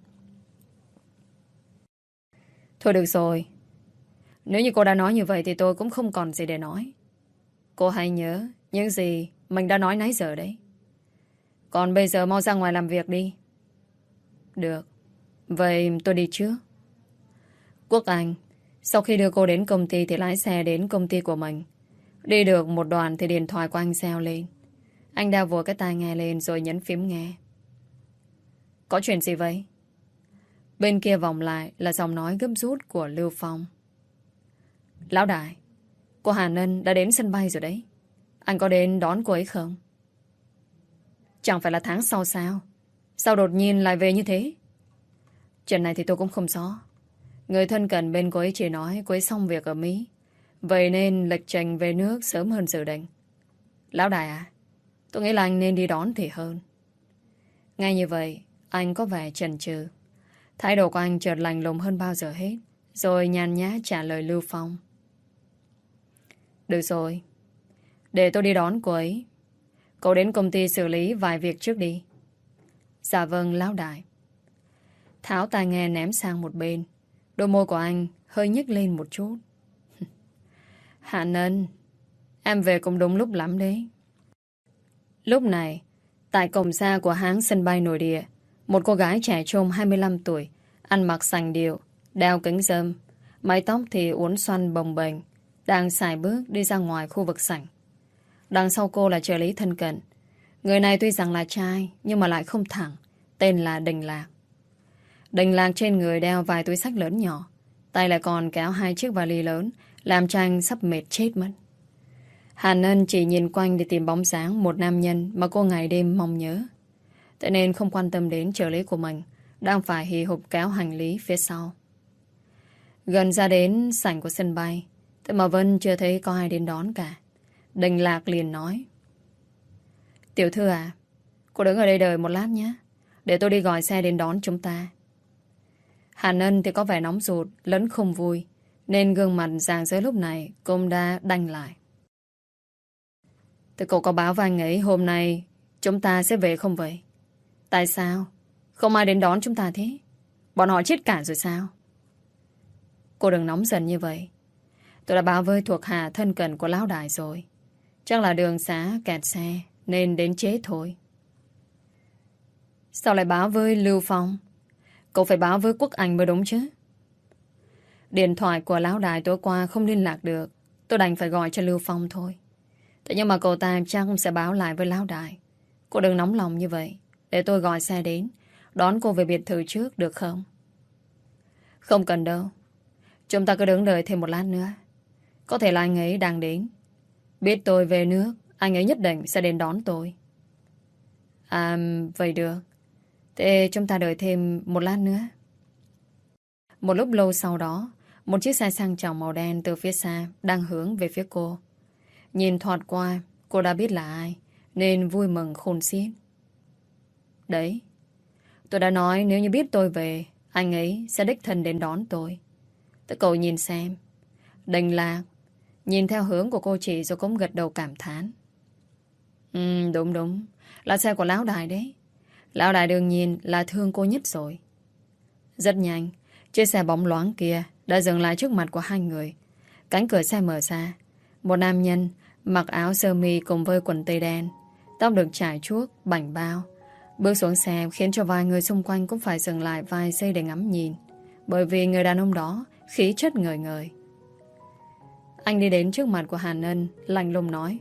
Thôi được rồi. Nếu như cô đã nói như vậy thì tôi cũng không còn gì để nói. Cô hãy nhớ những gì mình đã nói nãy giờ đấy. Còn bây giờ mau ra ngoài làm việc đi. Được. Vậy tôi đi trước. Quốc Anh, sau khi đưa cô đến công ty thì lái xe đến công ty của mình. Đi được một đoạn thì điện thoại của anh reo lên. Anh đeo vội cái tai nghe lên rồi nhấn phím nghe. Có chuyện gì vậy? Bên kia vòng lại là giọng nói gấp rút của Lưu Phong. Lão đại, cô Hàn Ân đã đến sân bay rồi đấy. Anh có đến đón cô ấy không? Chẳng phải là tháng sau sao? Sao đột nhiên lại về như thế? Chuyện này thì tôi cũng không rõ. Người thân cận bên cô ấy chỉ nói cô ấy xong việc ở Mỹ. Vậy nên lịch trình về nước sớm hơn dự định. Lão đại à, tôi nghĩ là anh nên đi đón thì hơn. Ngay như vậy, anh có vẻ chần chừ. Thái độ của anh chợt lạnh lùng hơn bao giờ hết. Rồi nhàn nhã trả lời Lưu Phong. Được rồi, để tôi đi đón cô ấy. Cậu đến công ty xử lý vài việc trước đi. Dạ vâng, lão đại. Tháo tai nghe ném sang một bên. Đôi môi của anh hơi nhếch lên một chút. Hàn Ân, em về cũng đúng lúc lắm đấy. Lúc này, tại cổng ra của hãng sân bay nội địa, một cô gái trẻ trông 25 tuổi, ăn mặc sành điệu, đeo kính râm, mái tóc thì uốn xoăn bồng bềnh, đang sải bước đi ra ngoài khu vực sảnh. Đằng sau cô là trợ lý thân cận. Người này tuy rằng là trai, nhưng mà lại không thẳng, tên là Đình Lạc. Đình Lạc trên người đeo vài túi xách lớn nhỏ, tay lại còn kéo hai chiếc vali lớn, làm cho anh sắp mệt chết mất. Hàn Ân chỉ nhìn quanh để tìm bóng dáng một nam nhân mà cô ngày đêm mong nhớ. Thế nên không quan tâm đến trợ lý của mình, đang phải hì hục kéo hành lý phía sau. Gần ra đến sảnh của sân bay, thế mà Vân chưa thấy có ai đến đón cả. Đình Lạc liền nói. Tiểu thư à, cô đứng ở đây đợi một lát nhé, để tôi đi gọi xe đến đón chúng ta. Hàn Ân thì có vẻ nóng ruột, lẫn không vui, nên gương mặt rạng rỡ lúc này cũng đã đanh lại. Thế cô có báo với anh ấy hôm nay chúng ta sẽ về không vậy? Tại sao? Không ai đến đón chúng ta thế? Bọn họ chết cả rồi sao? Cô đừng nóng giận như vậy. Tôi đã báo với thuộc hạ thân cận của lão đại rồi. Chắc là đường xá kẹt xe nên đến trễ thôi. Sao lại báo với Lưu Phong? Cậu phải báo với Quốc Anh mới đúng chứ. Điện thoại của lão đại tối qua không liên lạc được. Tôi đành phải gọi cho Lưu Phong thôi. Thế nhưng mà cậu ta chắc sẽ báo lại với lão đại. Cô đừng nóng lòng như vậy. Để tôi gọi xe đến đón cô về biệt thự trước được không? Không cần đâu. Chúng ta cứ đứng đợi thêm một lát nữa. Có thể là anh ấy đang đến. Biết tôi về nước, anh ấy nhất định sẽ đến đón tôi. À, vậy được. Thế chúng ta đợi thêm một lát nữa. Một lúc lâu sau đó, một chiếc xe sang trọng màu đen từ phía xa đang hướng về phía cô. Nhìn thoạt qua, cô đã biết là ai, nên vui mừng khôn xiết. Đấy, tôi đã nói nếu như biết tôi về, anh ấy sẽ đích thân đến đón tôi. Thế cậu nhìn xem. Đình Lạc nhìn theo hướng của cô chị rồi cũng gật đầu cảm thán. Đúng đúng, là xe của lão đại đấy. Lão đại đương nhiên là thương cô nhất rồi. Rất nhanh, chiếc xe bóng loáng kia đã dừng lại trước mặt của hai người. Cánh cửa xe mở ra. Một nam nhân mặc áo sơ mi cùng với quần tây đen, tóc được trải chuốt, bảnh bao, bước xuống xe khiến cho vài người xung quanh cũng phải dừng lại vài giây để ngắm nhìn. Bởi vì người đàn ông đó khí chất ngời ngời. Anh đi đến trước mặt của Hàn Ân, lạnh lùng nói.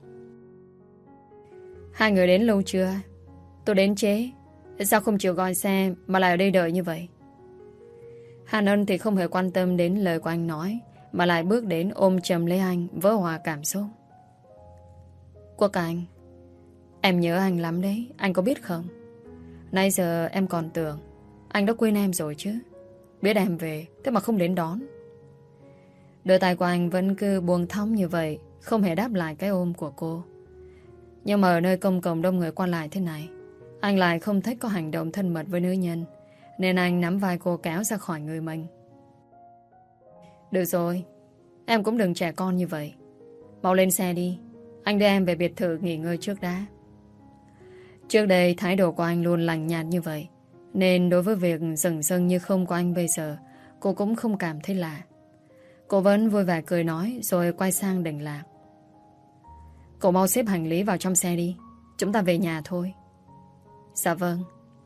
Hai người đến lâu chưa? Tôi đến trễ. Sao không chịu gọi xe mà lại ở đây đợi như vậy? Hàn Ân thì không hề quan tâm đến lời của anh nói, mà lại bước đến ôm chầm lấy anh, vỡ hòa cảm xúc. Quốc Anh, em nhớ anh lắm đấy, anh có biết không? Nãy giờ em còn tưởng anh đã quên em rồi chứ. Biết em về, thế mà không đến đón. Đôi tay của anh vẫn cứ buông thõng như vậy, không hề đáp lại cái ôm của cô. Nhưng mà ở nơi công cộng đông người qua lại thế này, anh lại không thích có hành động thân mật với nữ nhân, nên anh nắm vai cô kéo ra khỏi người mình. Được rồi, em cũng đừng trẻ con như vậy. Mau lên xe đi, anh đưa em về biệt thự nghỉ ngơi trước đã. Trước đây thái độ của anh luôn lạnh nhạt như vậy, nên đối với việc dửng dưng như không có anh bây giờ, cô cũng không cảm thấy lạ. Cô vẫn vui vẻ cười nói rồi quay sang Đình Lạc. Cậu mau xếp hành lý vào trong xe đi, chúng ta về nhà thôi. Dạ vâng.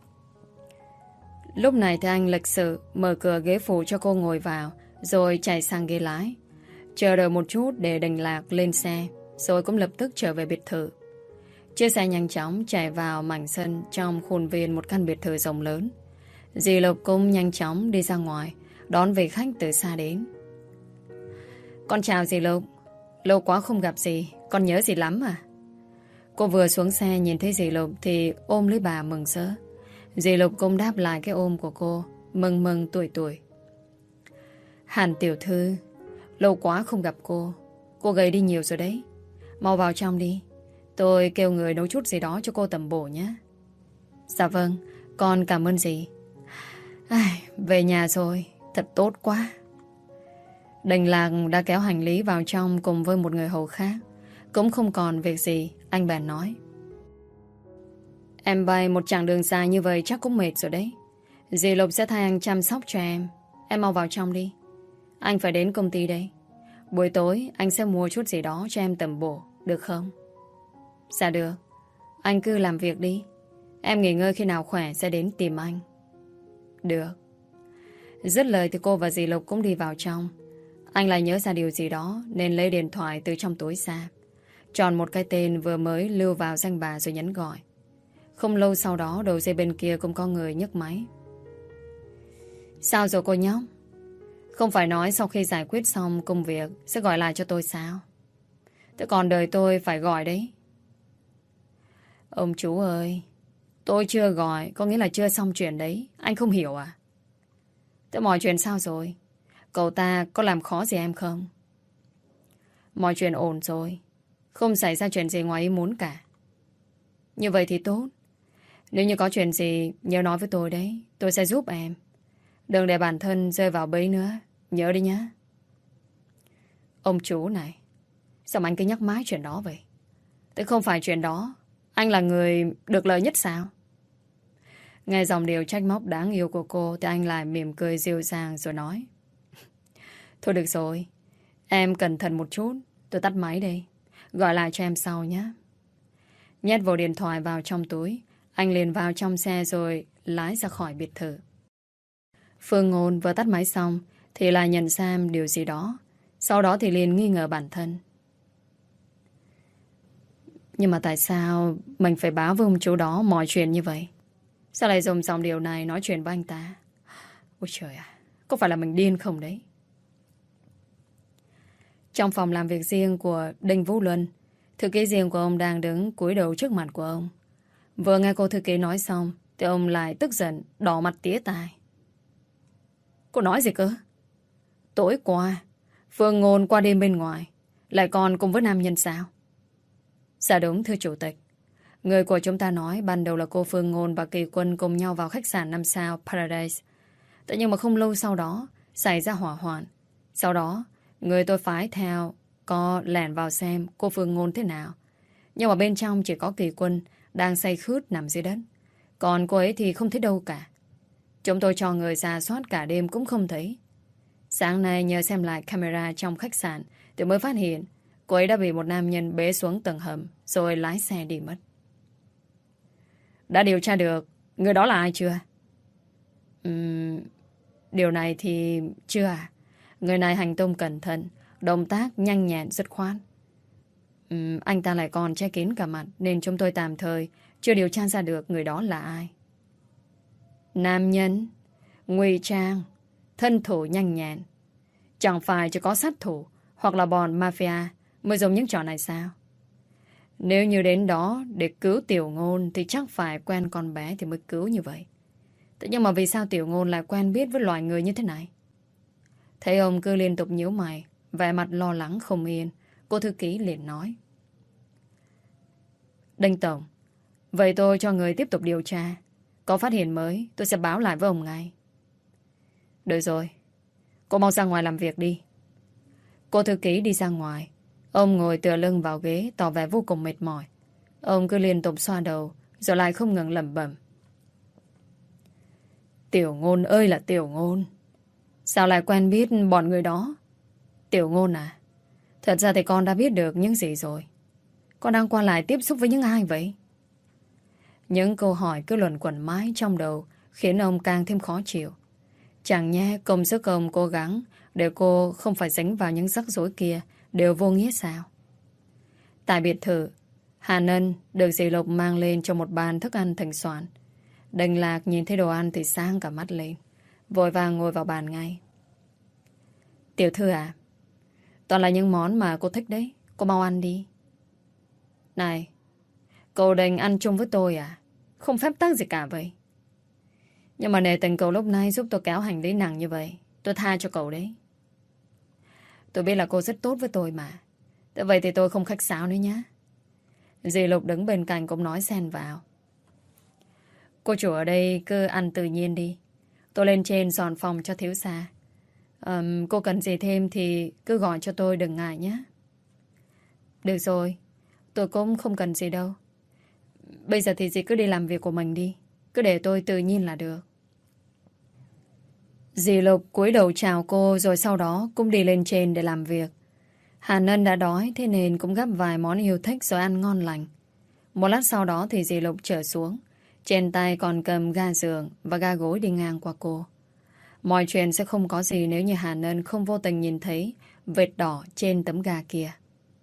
Lúc này thì anh lịch sự mở cửa ghế phụ cho cô ngồi vào, rồi chạy sang ghế lái. Chờ đợi một chút để Đình Lạc lên xe, rồi cũng lập tức trở về biệt thự. Chiếc xe nhanh chóng chạy vào mảnh sân trong khuôn viên một căn biệt thự rộng lớn. Dì Lục cũng nhanh chóng đi ra ngoài, đón vị khách từ xa đến. Con chào dì Lục. Lâu quá không gặp dì, con nhớ dì lắm à? Cô vừa xuống xe nhìn thấy dì Lục thì ôm lấy bà mừng rỡ. Dì Lục cũng đáp lại cái ôm của cô, mừng mừng tuổi tuổi. Hàn tiểu thư, lâu quá không gặp cô gầy đi nhiều rồi đấy. Mau vào trong đi, tôi kêu người nấu chút gì đó cho cô tẩm bổ nhé. Dạ vâng, con cảm ơn dì. Về nhà rồi, thật tốt quá. Đình Lạc đã kéo hành lý vào trong cùng với một người hầu khác. Cũng không còn việc gì, anh bèn nói. Em bay một chặng đường dài như vậy chắc cũng mệt rồi đấy. Dì Lục sẽ thay anh chăm sóc cho em. Em mau vào trong đi. Anh phải đến công ty đây. Buổi tối anh sẽ mua chút gì đó cho em tẩm bổ, được không? Dạ được. Anh cứ làm việc đi. Em nghỉ ngơi khi nào khỏe sẽ đến tìm anh. Được. Dứt lời thì cô và dì Lục cũng đi vào trong. Anh lại nhớ ra điều gì đó nên lấy điện thoại từ trong túi ra, chọn một cái tên vừa mới lưu vào danh bạ rồi nhấn gọi. Không lâu sau đó đầu dây bên kia cũng có người nhấc máy. Sao rồi cô nhóc? Không phải nói sau khi giải quyết xong công việc sẽ gọi lại cho tôi sao? Thế còn đời tôi phải gọi đấy. Ông chú ơi, tôi chưa gọi có nghĩa là chưa xong chuyện đấy. Anh không hiểu à? Thế mọi chuyện sao rồi? Cậu ta có làm khó gì em không? Mọi chuyện ổn rồi, không xảy ra chuyện gì ngoài ý muốn cả. Như vậy thì tốt. Nếu như có chuyện gì nhớ nói với tôi đấy, tôi sẽ giúp em. Đừng để bản thân rơi vào bẫy nữa. Nhớ đi nhé. Ông chú này, sao mà anh cứ nhắc mãi chuyện đó vậy? Thế không phải chuyện đó, anh là người được lợi nhất sao? Nghe dòng điều trách móc đáng yêu của cô thì anh lại mỉm cười dịu dàng rồi nói. Thôi được rồi, em cẩn thận một chút. Tôi tắt máy đây, gọi lại cho em sau nhé. Nhét vào điện thoại vào trong túi, anh liền vào trong xe rồi lái ra khỏi biệt thự. Phương Ngôn vừa tắt máy xong thì lại nhận ra điều gì đó. Sau đó thì liền nghi ngờ bản thân. Nhưng mà tại sao mình phải báo với ông chú đó mọi chuyện như vậy? Sao lại dùng dòng điều này nói chuyện với anh ta? Ôi trời ạ, có phải là mình điên không đấy? Trong phòng làm việc riêng của Đinh Vũ Luân, thư ký riêng của ông đang đứng cúi đầu trước mặt của ông. Vừa nghe cô thư ký nói xong thì ông lại tức giận, đỏ mặt tía tai. Cô nói gì cơ? Tối qua Phương Ngôn qua đêm bên ngoài lại còn cùng với nam nhân sao? Dạ đúng thưa chủ tịch. Người của chúng ta nói ban đầu là cô Phương Ngôn và Kỳ Quân cùng nhau vào khách sạn 5 sao Paradise. Thế nhưng mà không lâu sau đó xảy ra hỏa hoạn. Sau đó người tôi phái theo có lẻn vào xem cô Phương Ngôn thế nào. Nhưng mà bên trong chỉ có Kỳ Quân đang say khướt nằm dưới đất. Còn cô ấy thì không thấy đâu cả. Chúng tôi cho người rà soát cả đêm cũng không thấy. Sáng nay nhờ xem lại camera trong khách sạn thì mới phát hiện cô ấy đã bị một nam nhân bế xuống tầng hầm rồi lái xe đi mất. Đã điều tra được người đó là ai chưa? Điều này thì chưa à. Người này hành tung cẩn thận, động tác nhanh nhẹn dứt khoát. Anh ta lại còn che kín cả mặt nên chúng tôi tạm thời chưa điều tra ra được người đó là ai. Nam nhân, ngụy trang, thân thủ nhanh nhẹn. Chẳng phải chỉ có sát thủ hoặc là bọn mafia mới dùng những trò này sao? Nếu như đến đó để cứu Tiểu Ngôn thì chắc phải quen con bé thì mới cứu như vậy. Thế nhưng mà vì sao Tiểu Ngôn lại quen biết với loài người như thế này? Thấy ông cứ liên tục nhíu mày, vẻ mặt lo lắng không yên, cô thư ký liền nói. Đinh Tổng, vậy tôi cho người tiếp tục điều tra. Có phát hiện mới tôi sẽ báo lại với ông ngay. Được rồi, cô mau ra ngoài làm việc đi. Cô thư ký đi ra ngoài. Ông ngồi tựa lưng vào ghế tỏ vẻ vô cùng mệt mỏi. Ông cứ liên tục xoa đầu, rồi lại không ngừng lẩm bẩm. Tiểu Ngôn ơi là Tiểu Ngôn. Sao lại quen biết bọn người đó? Tiểu Ngôn à, thật ra thì con đã biết được những gì rồi. Con đang qua lại tiếp xúc với những ai vậy? Những câu hỏi cứ luẩn quẩn mãi trong đầu khiến ông càng thêm khó chịu. Chẳng nhẽ công sức ông cố gắng để cô không phải dính vào những rắc rối kia đều vô nghĩa sao? Tại biệt thự, Hà Nân được dì Lục mang lên cho một bàn thức ăn thịnh soạn. Đành Lạc nhìn thấy đồ ăn thì sáng cả mắt lên, vội vàng ngồi vào bàn ngay. Tiểu thư à, toàn là những món mà cô thích đấy, cô mau ăn đi. Này, cậu đành ăn chung với tôi à? Không phép tắc gì cả vậy. Nhưng mà nể tình cậu lúc này giúp tôi kéo hành lý nặng như vậy, tôi tha cho cậu đấy. Tôi biết là cô rất tốt với tôi mà. Thế vậy thì tôi không khách sáo nữa nhé. Dì Lục đứng bên cạnh cũng nói xen vào. Cô chủ ở đây cứ ăn tự nhiên đi. Tôi lên trên dọn phòng cho thiếu gia. Cô cần gì thêm thì cứ gọi cho tôi, đừng ngại nhé. Được rồi, tôi cũng không cần gì đâu. Bây giờ thì dì cứ đi làm việc của mình đi. Cứ để tôi tự nhiên là được. Dì Lục cúi đầu chào cô rồi sau đó cũng đi lên trên để làm việc. Hà Nân đã đói thế nên cũng gắp vài món yêu thích rồi ăn ngon lành. Một lát sau đó thì dì Lục trở xuống. Trên tay còn cầm ga giường và ga gối đi ngang qua cô. Mọi chuyện sẽ không có gì nếu như Hà Nân không vô tình nhìn thấy vệt đỏ trên tấm ga kia.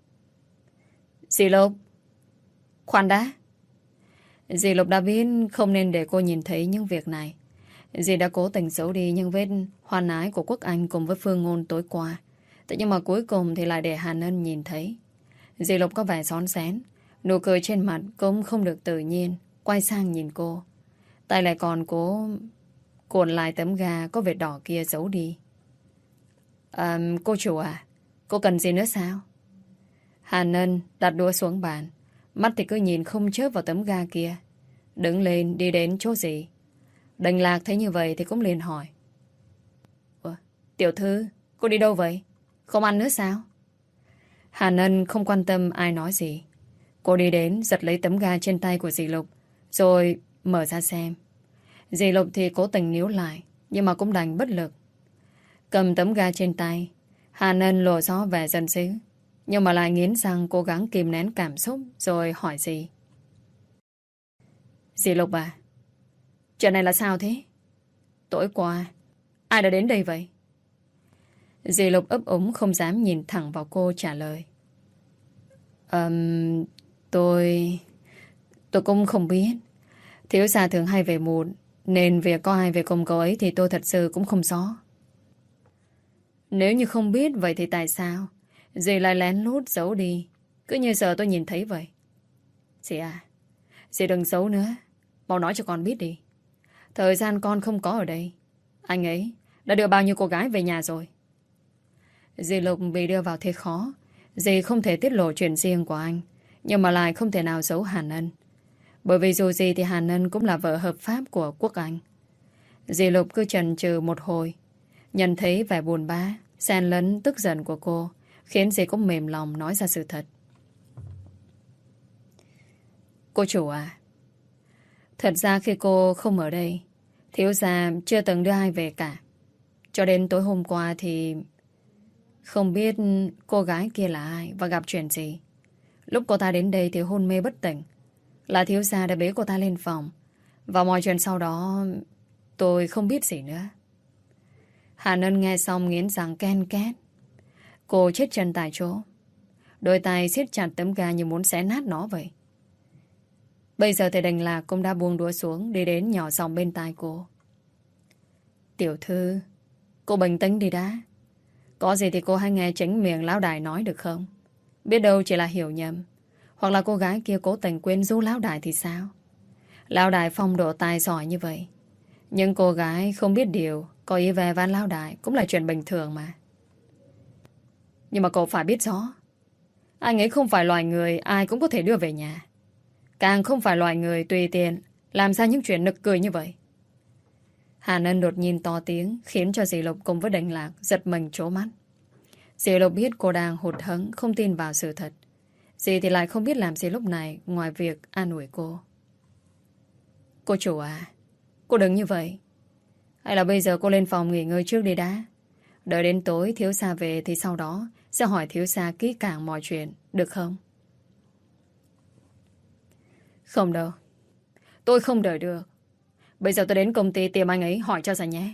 Dì Lục, khoan đã. Dì Lục đã biết không nên để cô nhìn thấy những việc này. Dì đã cố tình giấu đi những vết hoan ái của Quốc Anh cùng với Phương Ngôn tối qua. Thế nhưng mà cuối cùng thì lại để Hà Nân nhìn thấy. Dì Lục có vẻ xón xén, nụ cười trên mặt cũng không được tự nhiên. Quay sang nhìn cô, tay lại còn cố cuộn lại tấm ga có vệt đỏ kia giấu đi. Cô chủ à, cô cần gì nữa sao? Hà Nân đặt đũa xuống bàn, mắt thì cứ nhìn không chớp vào tấm ga kia. Đứng lên đi đến chỗ gì. Đành Lạc thấy như vậy thì cũng liền hỏi. Tiểu thư, cô đi đâu vậy? Không ăn nữa sao? Hà Nân không quan tâm ai nói gì. Cô đi đến giật lấy tấm ga trên tay của dì Lục rồi mở ra xem. Dì Lục thì cố tình níu lại, nhưng mà cũng đành bất lực. Cầm tấm ga trên tay, Hà Nân lộ rõ vẻ giận dữ, nhưng mà lại nghiến răng cố gắng kìm nén cảm xúc rồi hỏi dì. Dì Lục à, chuyện này là sao thế? Tối qua ai đã đến đây vậy? Dì Lục ấp úng không dám nhìn thẳng vào cô trả lời. Tôi cũng không biết. Thiếu gia thường hay về muộn, nên việc có ai về cùng cậu ấy thì tôi thật sự cũng không rõ. Nếu như không biết vậy thì tại sao dì lại lén lút giấu đi, cứ như giờ tôi nhìn thấy vậy? Dì à, dì đừng giấu nữa, mau nói cho con biết đi. Thời gian con không có ở đây, anh ấy đã đưa bao nhiêu cô gái về nhà rồi. Dì Lục bị đưa vào thế khó. Dì không thể tiết lộ chuyện riêng của anh, nhưng mà lại không thể nào giấu Hàn Ân. Bởi vì dù gì thì Hàn Ân cũng là vợ hợp pháp của Quốc Anh. Dì Lục cứ chần chừ một hồi, nhận thấy vẻ buồn bã, xen lẫn tức giận của cô, khiến dì cũng mềm lòng nói ra sự thật. Cô chủ à, thật ra khi cô không ở đây, thiếu gia chưa từng đưa ai về cả. Cho đến tối hôm qua thì không biết cô gái kia là ai và gặp chuyện gì. Lúc cô ta đến đây thì hôn mê bất tỉnh, là thiếu gia đã bế cô ta lên phòng. Và mọi chuyện sau đó tôi không biết gì nữa. Hàn Ân nghe xong nghiến răng ken két. Cô chết chân tại chỗ, đôi tay siết chặt tấm ga như muốn xé nát nó vậy. Bây giờ thì Đành Lạc cũng đã buông đũa xuống, đi đến nhỏ giọng bên tai cô. Tiểu thư, cô bình tĩnh đi đã. Có gì thì cô hãy nghe chính miệng lão đại nói được không? Biết đâu chỉ là hiểu nhầm, hoặc là cô gái kia cố tình quyến rũ lão đại thì sao? Lão đại phong độ tài giỏi như vậy, nhưng cô gái không biết điều có ý về van lão đại cũng là chuyện bình thường mà. Nhưng mà cậu phải biết rõ, anh ấy không phải loài người ai cũng có thể đưa về nhà, càng không phải loài người tùy tiện làm ra những chuyện nực cười như vậy. Hàn Ân đột nhiên to tiếng, khiến cho dì Lục cùng với Đành Lạc giật mình trố mắt. Dì Lục biết cô đang hụt hẫng, không tin vào sự thật. Dì thì lại không biết làm gì lúc này ngoài việc an ủi cô. Cô chủ à, cô đừng như vậy. Hay là bây giờ cô lên phòng nghỉ ngơi trước đi đã. Đợi đến tối thiếu gia về thì sau đó sẽ hỏi thiếu gia kỹ càng mọi chuyện, được không? Không đâu. Tôi không đợi được. Bây giờ tôi đến công ty tìm anh ấy hỏi cho ra nhé.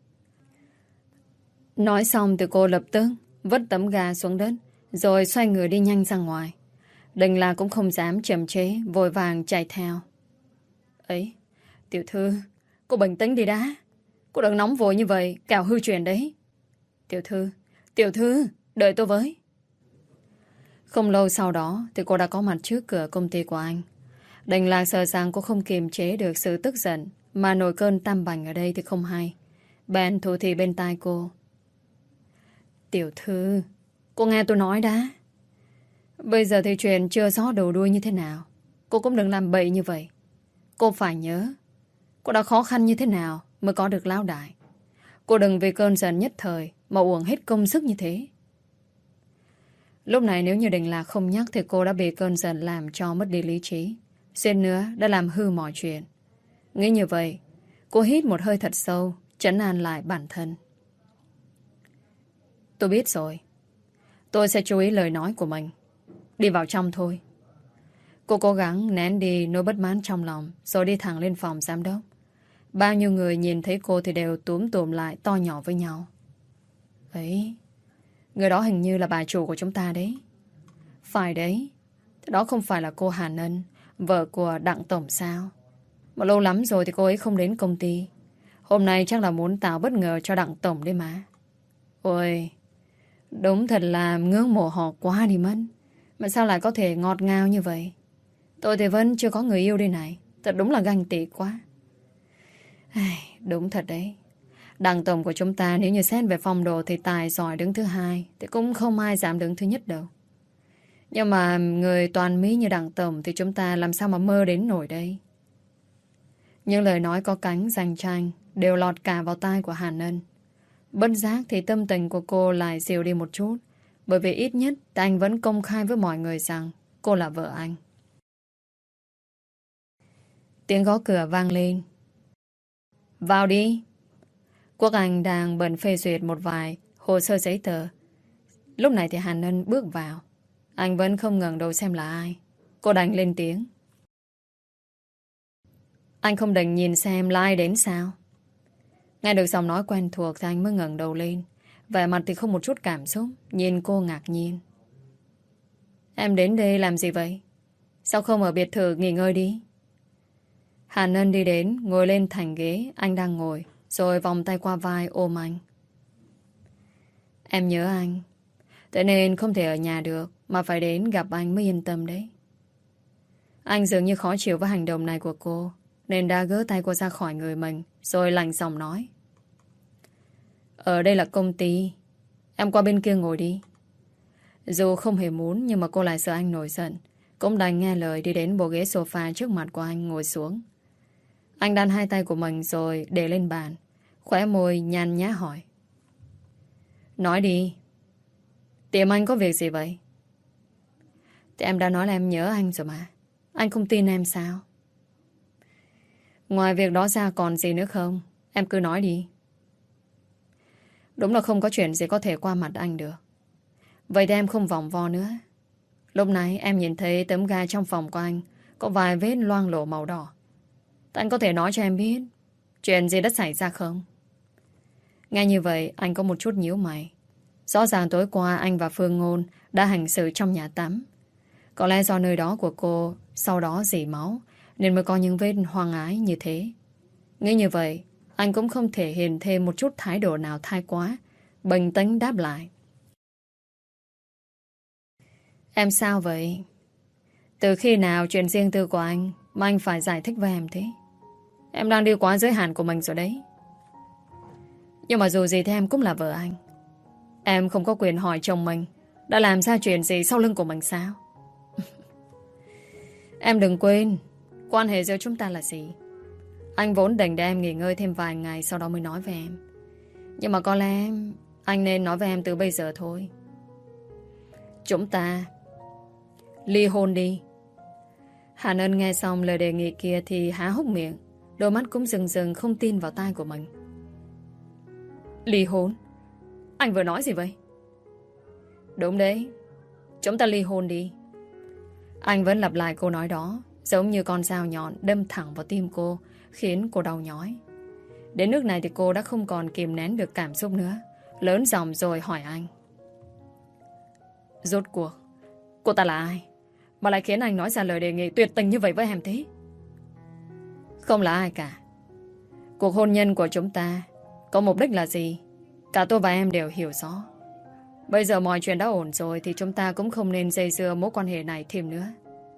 Nói xong thì cô lập tức vứt tấm ga xuống đất, rồi xoay người đi nhanh ra ngoài. Đành là cũng không dám chậm chế, vội vàng chạy theo. Ấy, tiểu thư, cô bình tĩnh đi đã. Cô đừng nóng vội như vậy, kẻo hư chuyện đấy. Tiểu thư, đợi tôi với. Không lâu sau đó thì cô đã có mặt trước cửa công ty của anh. Đành là sợ rằng cô không kiềm chế được sự tức giận, mà nổi cơn tam bành ở đây thì không hay. Bèn thủ thì bên tai cô. Tiểu thư, cô nghe tôi nói đã. Bây giờ thì chuyện chưa rõ đầu đuôi như thế nào. Cô cũng đừng làm bậy như vậy. Cô phải nhớ, cô đã khó khăn như thế nào mới có được lão đại. Cô đừng vì cơn giận nhất thời mà uổng hết công sức như thế. Lúc này nếu như Đình Lạc không nhắc thì cô đã bị cơn giận làm cho mất đi lý trí. Xuyên nữa đã làm hư mọi chuyện. Nghĩ như vậy, cô hít một hơi thật sâu, trấn an lại bản thân. Tôi biết rồi. Tôi sẽ chú ý lời nói của mình. Đi vào trong thôi. Cô cố gắng nén đi nỗi bất mãn trong lòng, rồi đi thẳng lên phòng giám đốc. Bao nhiêu người nhìn thấy cô thì đều túm tụm lại to nhỏ với nhau. Ấy, người đó hình như là bà chủ của chúng ta đấy. Phải đấy. Thế đó không phải là cô Hàn Ân, vợ của Đặng Tổng sao? Mà lâu lắm rồi thì cô ấy không đến công ty. Hôm nay chắc là muốn tạo bất ngờ cho Đặng Tổng đấy mà. Ôi, đúng thật là ngưỡng mộ họ quá đi mất. Mà sao lại có thể ngọt ngào như vậy? Tôi thì vẫn chưa có người yêu đây này. Thật đúng là ganh tị quá. Ai, đúng thật đấy. Đặng Tổng của chúng ta nếu như xét về phong độ thì tài giỏi đứng thứ hai, thì cũng không ai dám đứng thứ nhất đâu. Nhưng mà người toàn Mỹ như Đặng Tổng thì chúng ta làm sao mà mơ đến nổi đây. Những lời nói có cánh giành tranh đều lọt cả vào tai của Hàn Ân. Bất giác thì tâm tình của cô lại dịu đi một chút, bởi vì ít nhất anh vẫn công khai với mọi người rằng cô là vợ anh. Tiếng gõ cửa vang lên. Vào đi. Quốc Anh đang bận phê duyệt một vài hồ sơ giấy tờ. Lúc này thì Hàn Ân bước vào. Anh vẫn không ngẩng đầu xem là ai. Cô đành lên tiếng. Anh không đành nhìn xem là ai đến sao? Nghe được giọng nói quen thuộc thì anh mới ngẩng đầu lên. Vẻ mặt thì không một chút cảm xúc. Nhìn cô ngạc nhiên. Em đến đây làm gì vậy? Sao không ở biệt thự nghỉ ngơi đi? Hàn Ân đi đến, ngồi lên thành ghế anh đang ngồi, rồi vòng tay qua vai ôm anh. Em nhớ anh, thế nên không thể ở nhà được, mà phải đến gặp anh mới yên tâm đấy. Anh dường như khó chịu với hành động này của cô, nên đã gỡ tay cô ra khỏi người mình, rồi lạnh giọng nói. Ở đây là công ty, em qua bên kia ngồi đi. Dù không hề muốn, nhưng mà cô lại sợ anh nổi giận, cũng đành nghe lời đi đến bộ ghế sofa trước mặt của anh ngồi xuống. Anh đan hai tay của mình rồi để lên bàn, khóe môi nhàn nhã hỏi. Nói đi. Tìm anh có việc gì vậy? Thì em đã nói là em nhớ anh rồi mà. Anh không tin em sao? Ngoài việc đó ra còn gì nữa không? Em cứ nói đi. Đúng là không có chuyện gì có thể qua mặt anh được. Vậy thì em không vòng vo nữa. Lúc nãy em nhìn thấy tấm ga trong phòng của anh có vài vết loang lổ màu đỏ. Anh có thể nói cho em biết chuyện gì đã xảy ra không? Nghe như vậy anh có một chút nhíu mày. Rõ ràng tối qua anh và Phương Ngôn đã hành xử trong nhà tắm. Có lẽ do nơi đó của cô sau đó rỉ máu nên mới có những vết hoang ái như thế. Nghĩ như vậy anh cũng không thể hiện thêm một chút thái độ nào thái quá. Bình tĩnh đáp lại. Em sao vậy? Từ khi nào chuyện riêng tư của anh mà anh phải giải thích với em thế? Em đang đi quá giới hạn của mình rồi đấy. Nhưng mà dù gì thì em cũng là vợ anh. Em không có quyền hỏi chồng mình đã làm ra chuyện gì sau lưng của mình sao? Em đừng quên quan hệ giữa chúng ta là gì. Anh vốn định để em nghỉ ngơi thêm vài ngày, sau đó mới nói với em. Nhưng mà có lẽ anh nên nói với em từ bây giờ thôi. Chúng ta ly hôn đi. Hàn Ân nghe xong lời đề nghị kia thì há hốc miệng. Đôi mắt cũng rừng rừng không tin vào tai của mình. Ly hôn? Anh vừa nói gì vậy? Đúng đấy, chúng ta ly hôn đi. Anh vẫn lặp lại câu nói đó, giống như con dao nhọn đâm thẳng vào tim cô, khiến cô đau nhói. Đến nước này thì cô đã không còn kìm nén được cảm xúc nữa, lớn giọng rồi hỏi anh. Rốt cuộc cô ta là ai mà lại khiến anh nói ra lời đề nghị tuyệt tình như vậy với em thế? Không là ai cả. Cuộc hôn nhân của chúng ta có mục đích là gì, cả tôi và em đều hiểu rõ. Bây giờ mọi chuyện đã ổn rồi thì chúng ta cũng không nên dây dưa mối quan hệ này thêm nữa.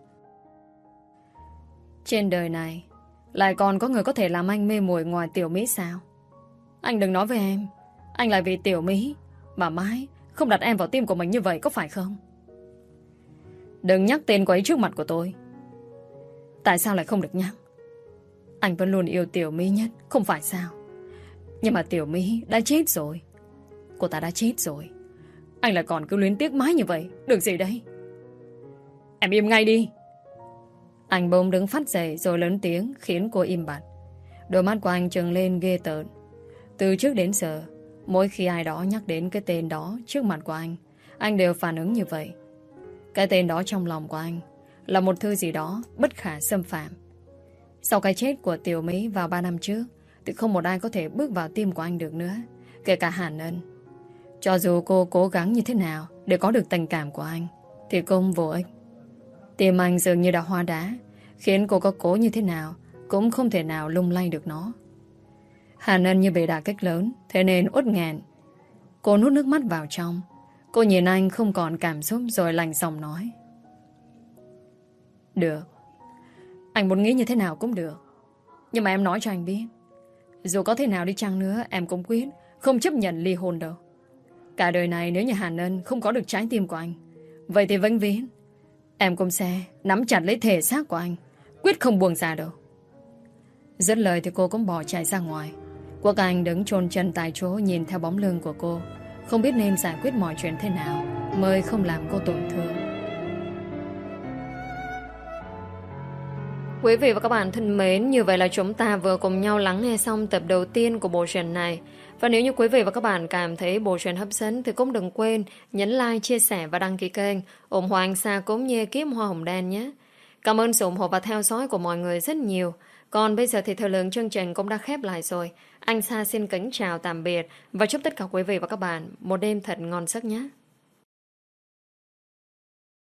Trên đời này lại còn có người có thể làm anh mê muội ngoài Tiểu Mỹ sao? Anh đừng nói với em anh lại vì Tiểu Mỹ mà mãi không đặt em vào tim của mình như vậy, có phải không? Đừng nhắc tên cô ấy trước mặt của tôi. Tại sao lại không được nhắc? Anh vẫn luôn yêu Tiểu Mỹ nhất, không phải sao? Nhưng mà Tiểu Mỹ đã chết rồi. Cô ta đã chết rồi. Anh lại còn cứ luyến tiếc mãi như vậy, được gì đấy? Em im ngay đi. Anh bỗng đứng phát dậy rồi lớn tiếng khiến cô im bặt. Đôi mắt của anh trừng lên ghê tởn. Từ trước đến giờ, mỗi khi ai đó nhắc đến cái tên đó trước mặt của anh đều phản ứng như vậy. Cái tên đó trong lòng của anh là một thứ gì đó bất khả xâm phạm. Sau cái chết của Tiểu Mỹ vào 3 năm trước thì không một ai có thể bước vào tim của anh được nữa, kể cả Hàn Ân. Cho dù cô cố gắng như thế nào để có được tình cảm của anh thì cũng vô ích. Tim anh dường như đã hóa đá, khiến cô có cố như thế nào cũng không thể nào lung lay được nó. Hàn Ân như bị đả kích lớn, thế nên uất nghẹn. Cô nuốt nước mắt vào trong. Cô nhìn anh không còn cảm xúc rồi lạnh giọng nói. Được, anh muốn nghĩ như thế nào cũng được. Nhưng mà em nói cho anh biết, dù có thế nào đi chăng nữa em cũng quyết không chấp nhận ly hôn đâu. Cả đời này nếu như Hàn Ân không có được trái tim của anh, vậy thì vĩnh viễn em cũng sẽ nắm chặt lấy thể xác của anh, quyết không buông ra đâu. Dứt lời thì cô cũng bỏ chạy ra ngoài. Quốc Anh đứng chôn chân tại chỗ nhìn theo bóng lưng của cô, không biết nên giải quyết mọi chuyện thế nào mới không làm cô tổn thương. Quý vị và các bạn thân mến, như vậy là chúng ta vừa cùng nhau lắng nghe xong tập đầu tiên của bộ truyện này. Và nếu như quý vị và các bạn cảm thấy bộ truyện hấp dẫn thì cũng đừng quên nhấn like, chia sẻ và đăng ký kênh, ủng hộ anh Sa cũng như kiếm Hoa Hồng Đen nhé. Cảm ơn sự ủng hộ và theo dõi của mọi người rất nhiều. Còn bây giờ thì thời lượng chương trình cũng đã khép lại rồi. Anh Sa xin kính chào tạm biệt và chúc tất cả quý vị và các bạn một đêm thật ngon giấc nhé.